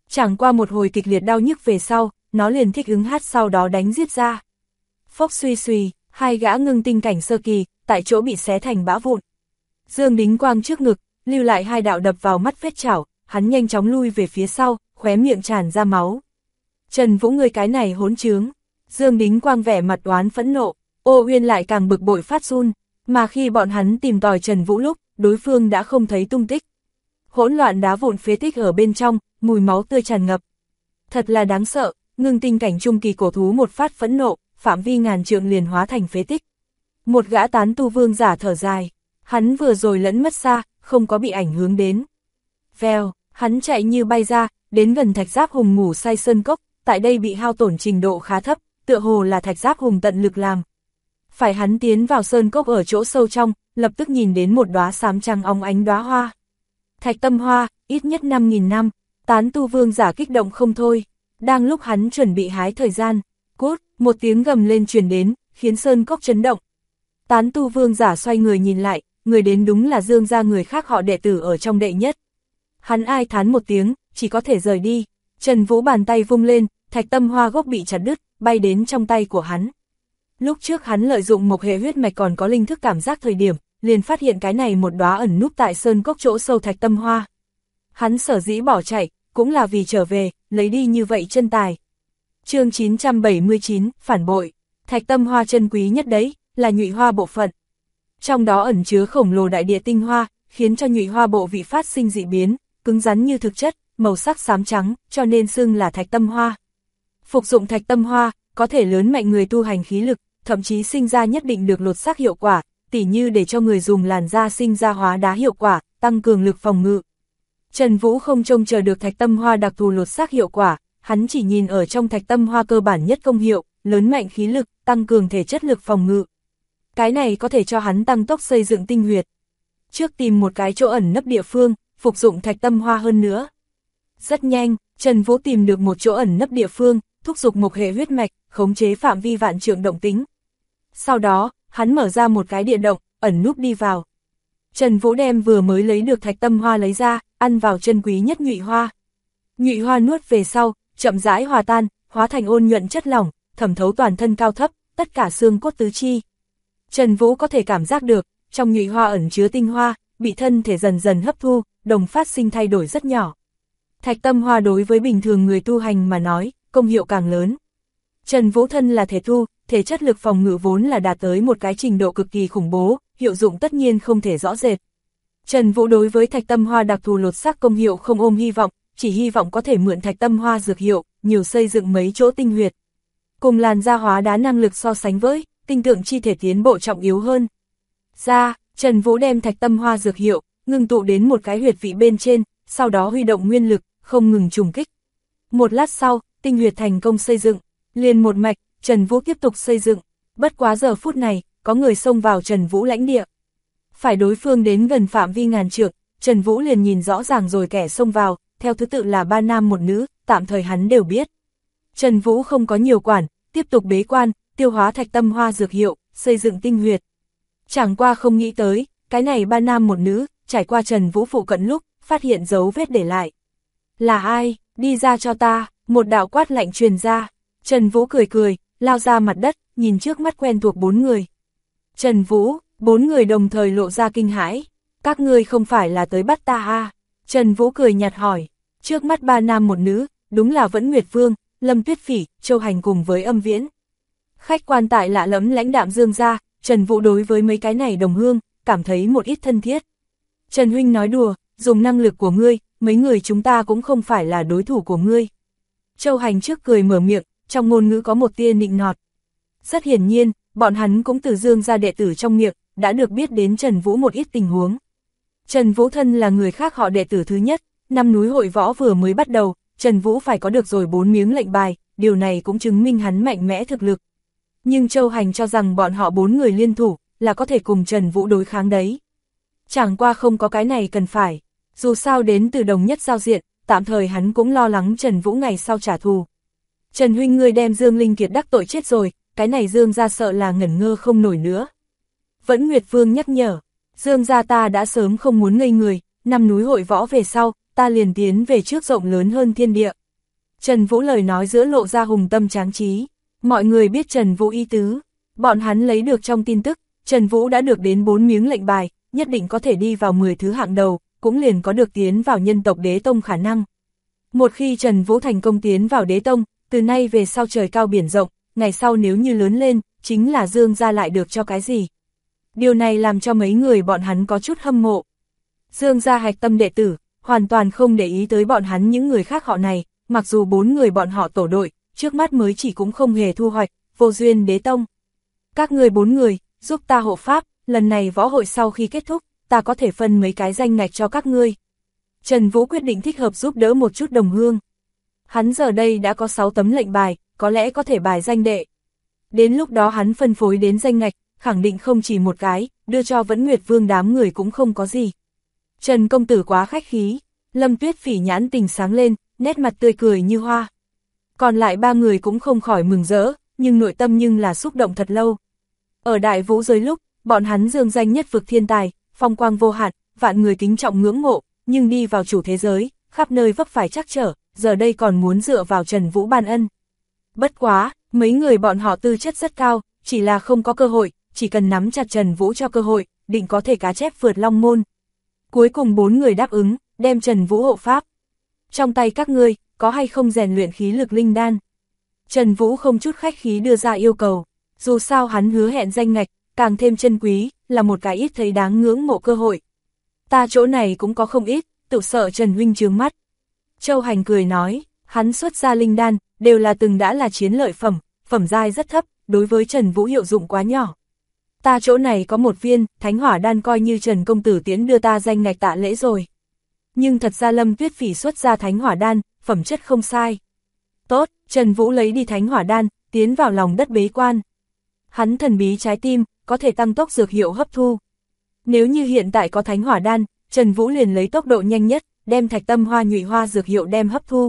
Chẳng qua một hồi kịch liệt đau nhức về sau, nó liền thích ứng hát sau đó đánh giết ra. Phốc suy suy, hai gã ngưng tinh cảnh sơ kỳ, tại chỗ bị xé thành bã vụn. Dương Đính Quang trước ngực, lưu lại hai đạo đập vào mắt vết chảo, hắn nhanh chóng lui về phía sau, khóe miệng tràn ra máu. Trần Vũ ngươi cái này hỗn trướng. Dương Đính Quang vẻ mặt oán phẫn nộ, Ô Uyên lại càng bực bội phát run, mà khi bọn hắn tìm tòi Trần Vũ lúc, đối phương đã không thấy tung tích. Hỗn loạn đá vụn phế tích ở bên trong, mùi máu tươi tràn ngập. Thật là đáng sợ, ngưng tinh cảnh trung kỳ cổ thú một phát phẫn nộ, phạm vi ngàn trượng liền hóa thành phế tích. Một gã tán tu vương giả thở dài, hắn vừa rồi lẫn mất xa, không có bị ảnh hưởng đến. Vèo, hắn chạy như bay ra, đến gần Thạch Giáp Hùng ngủ say sơn cốc, tại đây bị hao tổn trình độ khá thấp, tựa hồ là Thạch Giáp Hùng tận lực làm. Phải hắn tiến vào sơn cốc ở chỗ sâu trong, lập tức nhìn đến một đóa xám trắng óng ánh đóa hoa. Thạch tâm hoa, ít nhất 5.000 năm, tán tu vương giả kích động không thôi. Đang lúc hắn chuẩn bị hái thời gian, cút, một tiếng gầm lên truyền đến, khiến sơn cốc chấn động. Tán tu vương giả xoay người nhìn lại, người đến đúng là Dương gia người khác họ đệ tử ở trong đệ nhất. Hắn ai thán một tiếng, chỉ có thể rời đi. Trần Vũ bàn tay vung lên, thạch tâm hoa gốc bị chặt đứt, bay đến trong tay của hắn. Lúc trước hắn lợi dụng một hệ huyết mạch còn có linh thức cảm giác thời điểm, liền phát hiện cái này một đóa ẩn núp tại sơn cốc chỗ sâu thạch tâm hoa. Hắn sở dĩ bỏ chạy, cũng là vì trở về, lấy đi như vậy chân tài. Chương 979, phản bội. Thạch tâm hoa chân quý nhất đấy, là nhụy hoa bộ phận. Trong đó ẩn chứa khổng lồ đại địa tinh hoa, khiến cho nhụy hoa bộ vị phát sinh dị biến, cứng rắn như thực chất, màu sắc xám trắng, cho nên xưng là thạch tâm hoa. Phục dụng thạch tâm hoa, có thể lớn mạnh người tu hành khí lực, thậm chí sinh ra nhất định được lột xác hiệu quả, tỉ như để cho người dùng làn da sinh ra hóa đá hiệu quả, tăng cường lực phòng ngự. Trần Vũ không trông chờ được thạch tâm hoa đặc thù lột xác hiệu quả, hắn chỉ nhìn ở trong thạch tâm hoa cơ bản nhất công hiệu, lớn mạnh khí lực, tăng cường thể chất lực phòng ngự. Cái này có thể cho hắn tăng tốc xây dựng tinh huyệt. Trước tìm một cái chỗ ẩn nấp địa phương, phục dụng thạch tâm hoa hơn nữa. Rất nhanh, Trần Vũ tìm được một chỗ ẩn nấp địa phương, thúc giục một hệ huyết mạch, khống chế phạm vi vạn trượng động tính. Sau đó, hắn mở ra một cái địa động, ẩn núp đi vào. Trần Vũ đem vừa mới lấy được thạch tâm hoa lấy ra, ăn vào chân quý nhất nhụy hoa. Nhụy hoa nuốt về sau, chậm rãi hòa tan, hóa thành ôn nhuận chất lỏng, thẩm thấu toàn thân cao thấp, tất cả xương cốt tứ chi. Trần Vũ có thể cảm giác được, trong nhụy hoa ẩn chứa tinh hoa, bị thân thể dần dần hấp thu, đồng phát sinh thay đổi rất nhỏ. Thạch tâm hoa đối với bình thường người tu hành mà nói, công hiệu càng lớn. Trần Vũ thân là thể tu, thể chất lực phòng ngự vốn là đạt tới một cái trình độ cực kỳ khủng bố, hiệu dụng tất nhiên không thể rõ rệt. Trần Vũ đối với thạch tâm hoa đặc thù lột xác công hiệu không ôm hy vọng, chỉ hy vọng có thể mượn thạch tâm hoa dược hiệu, nhiều xây dựng mấy chỗ tinh huyệt. Cùng làn da hóa đá năng lực so sánh với, tinh tượng chi thể tiến bộ trọng yếu hơn. Trần Vũ đem thạch tâm hoa dược hiệu, ngưng tụ đến một cái huyệt vị bên trên, sau đó huy động nguyên lực, không ngừng trùng kích. Một lát sau, tinh huyệt thành công xây dựng, liền một mạch, Trần Vũ tiếp tục xây dựng. Bất quá giờ phút này, có người xông vào Trần Vũ lãnh địa. Phải đối phương đến gần phạm vi ngàn trượng, Trần Vũ liền nhìn rõ ràng rồi kẻ xông vào, theo thứ tự là 3 nam 1 nữ, tạm thời hắn đều biết. Trần Vũ không có nhiều quản, tiếp tục bế quan, tiêu hóa thạch tâm hoa dược hiệu, xây dựng tinh huyệt. Chẳng qua không nghĩ tới, cái này 3 nam 1 nữ, trải qua Trần Vũ phụ cận lúc, phát hiện dấu vết để lại. Là ai, đi ra cho ta, một đạo quát lạnh truyền ra. Trần Vũ cười cười, lao ra mặt đất, nhìn trước mắt quen thuộc 4 người. Trần Vũ, 4 người đồng thời lộ ra kinh hãi. Các ngươi không phải là tới bắt ta à? Trần Vũ cười nhạt hỏi. Trước mắt 3 nam 1 nữ, đúng là Vẫn Nguyệt Vương, Lâm Tuyết Phỉ, Châu Hành cùng với Âm Viễn. Khách quan tại lạ lẫm lãnh đạm Dương gia, Trần Vũ đối với mấy cái này đồng hương, cảm thấy một ít thân thiết. Trần huynh nói đùa, dùng năng lực của ngươi, mấy người chúng ta cũng không phải là đối thủ của ngươi. Châu Hành trước cười mở miệng, trong ngôn ngữ có một tia nịnh nọt. Rất hiển nhiên, bọn hắn cũng từ Dương gia đệ tử trong miệng, đã được biết đến Trần Vũ một ít tình huống. Trần Vũ thân là người khác họ đệ tử thứ nhất, năm núi hội võ vừa mới bắt đầu, Trần Vũ phải có được rồi 4 miếng lệnh bài, điều này cũng chứng minh hắn mạnh mẽ thực lực. Nhưng Châu Hành cho rằng bọn họ 4 người liên thủ, là có thể cùng Trần Vũ đối kháng đấy. Chẳng qua không có cái này cần phải, dù sao đến từ đồng nhất giao diện, tạm thời hắn cũng lo lắng Trần Vũ ngày sau trả thù. Trần huynh ngươi đem Dương Linh Kiệt đắc tội chết rồi, cái này Dương gia sợ là ngẩn ngơ không nổi nữa. Vẫn Nguyệt Vương nhắc nhở, Dương gia ta đã sớm không muốn ngây người, năm núi hội võ về sau, ta liền tiến về trước rộng lớn hơn thiên địa. Trần Vũ lời nói giữa lộ ra hùng tâm tráng trí, mọi người biết Trần Vũ ý tứ, bọn hắn lấy được trong tin tức, Trần Vũ đã được đến 4 miếng lệnh bài, nhất định có thể đi vào 10 thứ hạng đầu, cũng liền có được tiến vào nhân tộc đế tông khả năng. Một khi Trần Vũ thành công tiến vào đế tông, từ nay về sau trời cao biển rộng, ngày sau nếu như lớn lên, chính là Dương gia lại được cho cái gì. Điều này làm cho mấy người bọn hắn có chút hâm mộ. Dương gia hạch tâm đệ tử, hoàn toàn không để ý tới bọn hắn những người khác họ này, mặc dù 4 người bọn họ tổ đội, trước mắt mới chỉ cũng không hề thu hoạch, vô duyên đế tông. Các người 4 người, giúp ta hộ pháp, lần này võ hội sau khi kết thúc, ta có thể phân mấy cái danh ngạch cho các ngươi. Trần Vũ quyết định thích hợp giúp đỡ một chút đồng hương. Hắn giờ đây đã có 6 tấm lệnh bài, có lẽ có thể bài danh đệ. Đến lúc đó hắn phân phối đến danh ngạch, khẳng định không chỉ một cái, đưa cho Vẫn Nguyệt Vương đám người cũng không có gì. Trần công tử quá khách khí, Lâm Tuyết Phỉ nhãn tình sáng lên, nét mặt tươi cười như hoa. Còn lại 3 người cũng không khỏi mừng rỡ, nhưng nội tâm nhưng là xúc động thật lâu. Ở đại vũ giới lúc, bọn hắn dương danh nhất vực thiên tài, phong quang vô hạn, vạn người kính trọng ngưỡng mộ, nhưng đi vào chủ thế giới, khắp nơi vấp phải trắc trở, giờ đây còn muốn dựa vào Trần Vũ ban ân. Bất quá, mấy người bọn họ tư chất rất cao, chỉ là không có cơ hội, chỉ cần nắm chặt Trần Vũ cho cơ hội, định có thể cá chép vượt long môn. Cuối cùng 4 người đáp ứng, đem Trần Vũ hộ pháp. Trong tay các ngươi, có hay không rèn luyện khí lực linh đan? Trần Vũ không chút khách khí đưa ra yêu cầu, dù sao hắn hứa hẹn danh ngạch, càng thêm chân quý, là một cái ít thấy đáng ngưỡng mộ cơ hội. Ta chỗ này cũng có không ít, tự sợ Trần huynh chướng mắt. Châu Hành cười nói, hắn xuất ra linh đan, đều là từng đã là chiến lợi phẩm, phẩm giai rất thấp, đối với Trần Vũ hiệu dụng quá nhỏ. Ta chỗ này có một viên, thánh hỏa đan coi như Trần công tử tiến đưa ta danh ngạch tạ lễ rồi. Nhưng thật ra Lâm Tuyết Phỉ xuất ra thánh hỏa đan, phẩm chất không sai. Tốt, Trần Vũ lấy đi thánh hỏa đan, tiến vào lòng đất bế quan. Hắn thần bí trái tim, có thể tăng tốc dược hiệu hấp thu. Nếu như hiện tại có thánh hỏa đan, Trần Vũ liền lấy tốc độ nhanh nhất, đem thạch tâm hoa nhụy hoa dược hiệu đem hấp thu.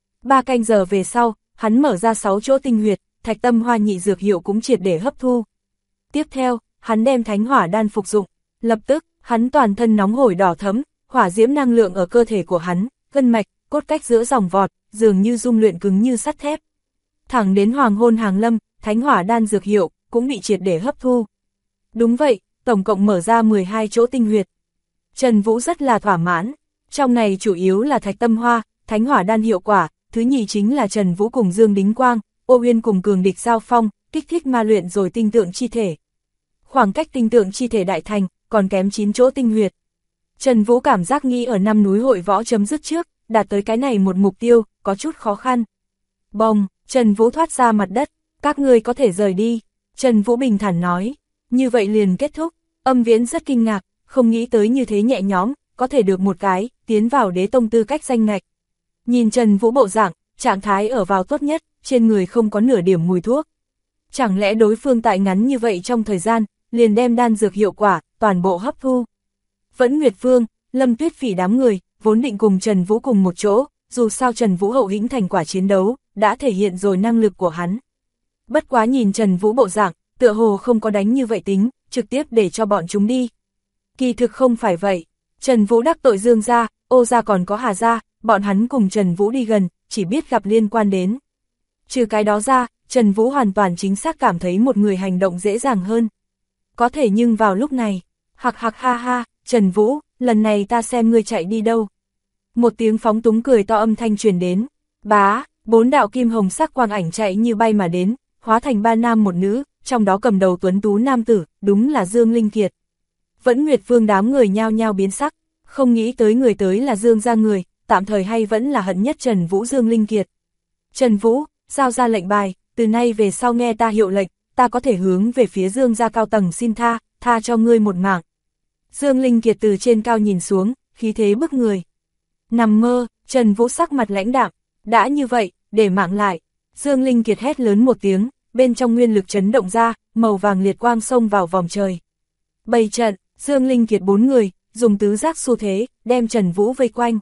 3 canh giờ về sau, hắn mở ra 6 chỗ tinh huyệt, thạch tâm hoa nhị dược hiệu cũng triệt để hấp thu. Tiếp theo, hắn đem thánh hỏa đan phục dụng, lập tức, hắn toàn thân nóng hổi đỏ thẫm, hỏa diễm năng lượng ở cơ thể của hắn, gân mạch, cốt cách giữa dòng vọt, dường như dung luyện cứng như sắt thép. Thẳng đến hoàng hôn hàng lâm, thánh hỏa đan dược hiệu cũng bị triệt để hấp thu. Đúng vậy, tổng cộng mở ra 12 chỗ tinh huyệt. Trần Vũ rất là thỏa mãn, trong này chủ yếu là thạch tâm hoa, thánh hỏa đan hiệu quả, thứ nhì chính là Trần Vũ cùng Dương Đính Quang, Ô Uyên cùng cường địch giao phong, kích thích ma luyện rồi tinh tượng chi thể. Khoảng cách tinh tượng chi thể đại thành, còn kém 9 chỗ tinh huyệt. Trần Vũ cảm giác nghĩ ở năm núi hội võ chấm dứt trước, đạt tới cái này một mục tiêu, có chút khó khăn. Bồng, Trần Vũ thoát ra mặt đất, các ngươi có thể rời đi. Trần Vũ bình thản nói, như vậy liền kết thúc. Âm Viễn rất kinh ngạc, không nghĩ tới như thế nhẹ nhõm, có thể được một cái, tiến vào đế tông tư cách danh ngạch. Nhìn Trần Vũ bộ dạng, trạng thái ở vào tốt nhất, trên người không có nửa điểm mùi thuốc. Chẳng lẽ đối phương tại ngắn như vậy trong thời gian, liền đem đan dược hiệu quả, toàn bộ hấp thu. Vẫn Nguyệt Vương, Lâm Tuyết Phỉ đám người, vốn định cùng Trần Vũ cùng một chỗ, dù sao Trần Vũ hậu hĩnh thành quả chiến đấu, đã thể hiện rồi năng lực của hắn. Bất quá nhìn Trần Vũ bộ dạng, tựa hồ không có đánh như vậy tính, trực tiếp để cho bọn chúng đi. Kỳ thực không phải vậy, Trần Vũ đắc tội Dương gia, Ô gia còn có Hà gia, bọn hắn cùng Trần Vũ đi gần, chỉ biết gặp liên quan đến. Trừ cái đó ra, Trần Vũ hoàn toàn chính xác cảm thấy một người hành động dễ dàng hơn. Có thể nhưng vào lúc này, hạc hạc ha ha, Trần Vũ, lần này ta xem ngươi chạy đi đâu. Một tiếng phóng túng cười to âm thanh truyền đến, bá, 4 đạo kim hồng sắc quang ảnh chạy như bay mà đến, hóa thành 3 nam một nữ, trong đó cầm đầu tuấn tú nam tử, đúng là Dương Linh Kiệt. Vẫn Nguyệt Vương đám người nhao nhao biến sắc, không nghĩ tới người tới là Dương gia người, tạm thời hay vẫn là hận nhất Trần Vũ Dương Linh Kiệt. Trần Vũ, giao ra lệnh bài, từ nay về sau nghe ta hiệu lệnh, ta có thể hướng về phía Dương gia cao tầng xin tha cho ngươi một mạng. Dương Linh Kiệt từ trên cao nhìn xuống, khí thế bức người. Nằm mơ, Trần Vũ sắc mặt lãnh đạm, đã như vậy, để mạng lại. Dương Linh Kiệt hét lớn một tiếng, bên trong nguyên lực chấn động ra, màu vàng liệt quang xông vào vòng trời. Bày trận, Dương Linh Kiệt 4 người, dùng tứ giác xu thế, đem Trần Vũ vây quanh.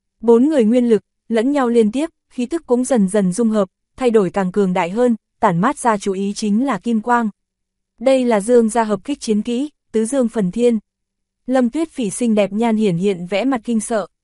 4 người nguyên lực, lẫn nhau liên tiếp, khí tức cũng dần dần dung hợp, thay đổi càng cường đại hơn, tản mát ra chú ý chính là kim quang. Đây là Dương gia hợp kích chiến kỹ, tứ dương phần thiên. Lâm Tuyết Phỉ xinh đẹp nhan hiển hiện vẽ mặt kinh sợ.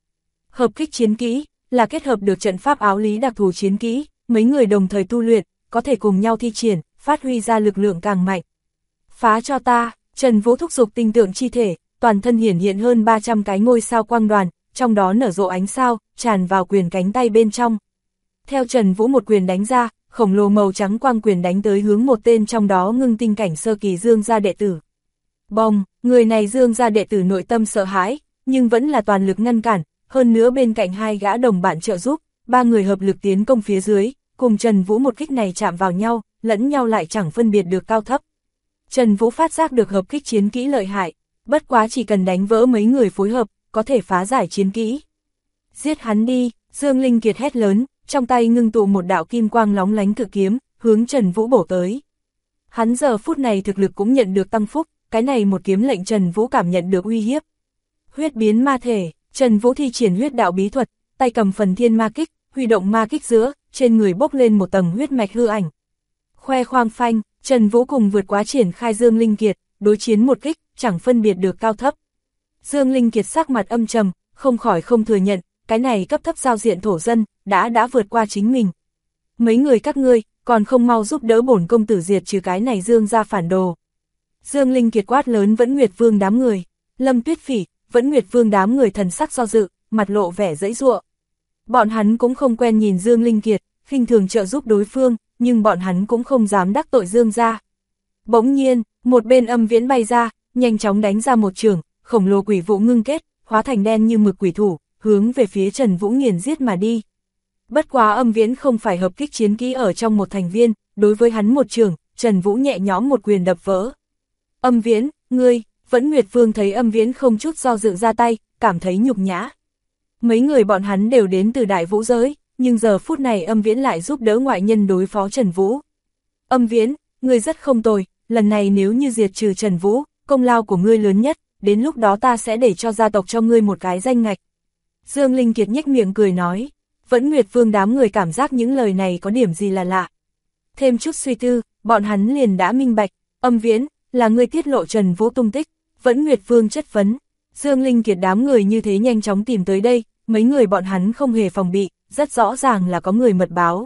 Hợp kích chiến kỹ là kết hợp được trận pháp áo lý đặc thù chiến kỹ, mấy người đồng thời tu luyện, có thể cùng nhau thi triển, phát huy ra lực lượng càng mạnh. Phá cho ta, Trần Vũ thúc giục tinh tượng chi thể, toàn thân hiển hiện hơn 300 cái ngôi sao quang đoàn, trong đó nở rộ ánh sao, tràn vào quyền cánh tay bên trong. Theo Trần Vũ một quyền đánh ra, khổng lồ màu trắng quang quyền đánh tới hướng một tên trong đó ngưng tinh cảnh sơ kỳ Dương gia đệ tử. Bồng, người này Dương gia đệ tử nội tâm sợ hãi, nhưng vẫn là toàn lực ngăn cản, hơn nữa bên cạnh hai gã đồng bạn trợ giúp, ba người hợp lực tiến công phía dưới, cùng Trần Vũ một kích này chạm vào nhau, lẫn nhau lại chẳng phân biệt được cao thấp. Trần Vũ phát giác được hợp kích chiến kỹ lợi hại, bất quá chỉ cần đánh vỡ mấy người phối hợp, có thể phá giải chiến kỹ. Giết hắn đi, Dương Linh Kiệt hét lớn, trong tay ngưng tụ một đạo kim quang lóng lánh cự kiếm, hướng Trần Vũ bổ tới. Hắn giờ phút này thực lực cũng nhận được tăng phúc, cái này một kiếm lệnh Trần Vũ cảm nhận được uy hiếp. Huyết biến ma thể, Trần Vũ thi triển huyết đạo bí thuật, tay cầm phần thiên ma kích, huy động ma kích giữa, trên người bốc lên một tầng huyết mạch hư ảnh. Khoe khoang phanh, Trần Vũ cùng vượt quá triển khai Dương Linh Kiệt, đối chiến một kích, chẳng phân biệt được cao thấp. Dương Linh Kiệt sắc mặt âm trầm, không khỏi không thừa nhận, cái này cấp thấp giao diện thổ dân, đã vượt qua chính mình. Mấy người các ngươi, còn không mau giúp đỡ bổn công tử diệt trừ cái này Dương gia phản đồ. Dương Linh Kiệt quát lớn Vẫn Nguyệt Vương đám người, Lâm Tuyết Phỉ, Vẫn Nguyệt Vương đám người thần sắc do dự, mặt lộ vẻ giãy giụa. Bọn hắn cũng không quen nhìn Dương Linh Kiệt, khinh thường trợ giúp đối phương, nhưng bọn hắn cũng không dám đắc tội Dương gia. Bỗng nhiên, một bên Âm Viễn bay ra, nhanh chóng đánh ra một chưởng, khổng lồ quỷ vụ ngưng kết, hóa thành đen như mực quỷ thủ, hướng về phía Trần Vũ nghiền giết mà đi. Bất quá Âm Viễn không phải hợp kích chiến kỹ ở trong một thành viên, đối với hắn một chưởng, Trần Vũ nhẹ nhõm một quyền đập vỡ. Âm Viễn, ngươi, Vẫn Nguyệt Vương thấy Âm Viễn không chút do dự ra tay, cảm thấy nhục nhã. Mấy người bọn hắn đều đến từ Đại Vũ giới, nhưng giờ phút này Âm Viễn lại giúp đỡ ngoại nhân đối phó Trần Vũ. Âm Viễn, ngươi rất không tồi, lần này nếu như diệt trừ Trần Vũ, công lao của ngươi lớn nhất, đến lúc đó ta sẽ để cho gia tộc cho ngươi một cái danh ngạch. Dương Linh Kiệt nhếch miệng cười nói, Vẫn Nguyệt Vương đám người cảm giác những lời này có điểm gì là lạ. Thêm chút suy tư, bọn hắn liền đã minh bạch, Âm Viễn, là ngươi tiết lộ Trần Vũ tung tích. Vẫn Nguyệt Vương chất vấn, Dương Linh Kiệt đám người như thế nhanh chóng tìm tới đây, mấy người bọn hắn không hề phòng bị, rất rõ ràng là có người mật báo.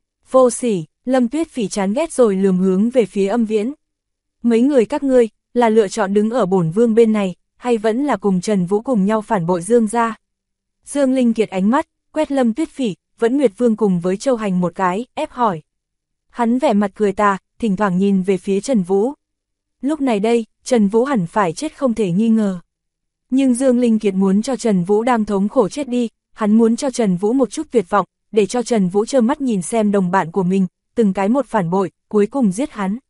Vô sỉ, Lâm Tuyết Phỉ chán ghét rồi lườm hướng về phía Âm Viễn. Mấy người các ngươi, là lựa chọn đứng ở bổn vương bên này, hay vẫn là cùng Trần Vũ cùng nhau phản bội Dương gia? Dương Linh Kiệt ánh mắt, quét Lâm Tuyết Phỉ, Vẫn Nguyệt Vương cùng với Châu Hành một cái, ép hỏi. Hắn vẻ mặt cười tà, thỉnh thoảng nhìn về phía Trần Vũ. Lúc này đây, Trần Vũ hẳn phải chết không thể nghi ngờ. Nhưng Dương Linh Kiệt muốn cho Trần Vũ đang thống khổ chết đi, hắn muốn cho Trần Vũ một chút tuyệt vọng, để cho Trần Vũ trơ mắt nhìn xem đồng bạn của mình, từng cái một phản bội, cuối cùng giết hắn.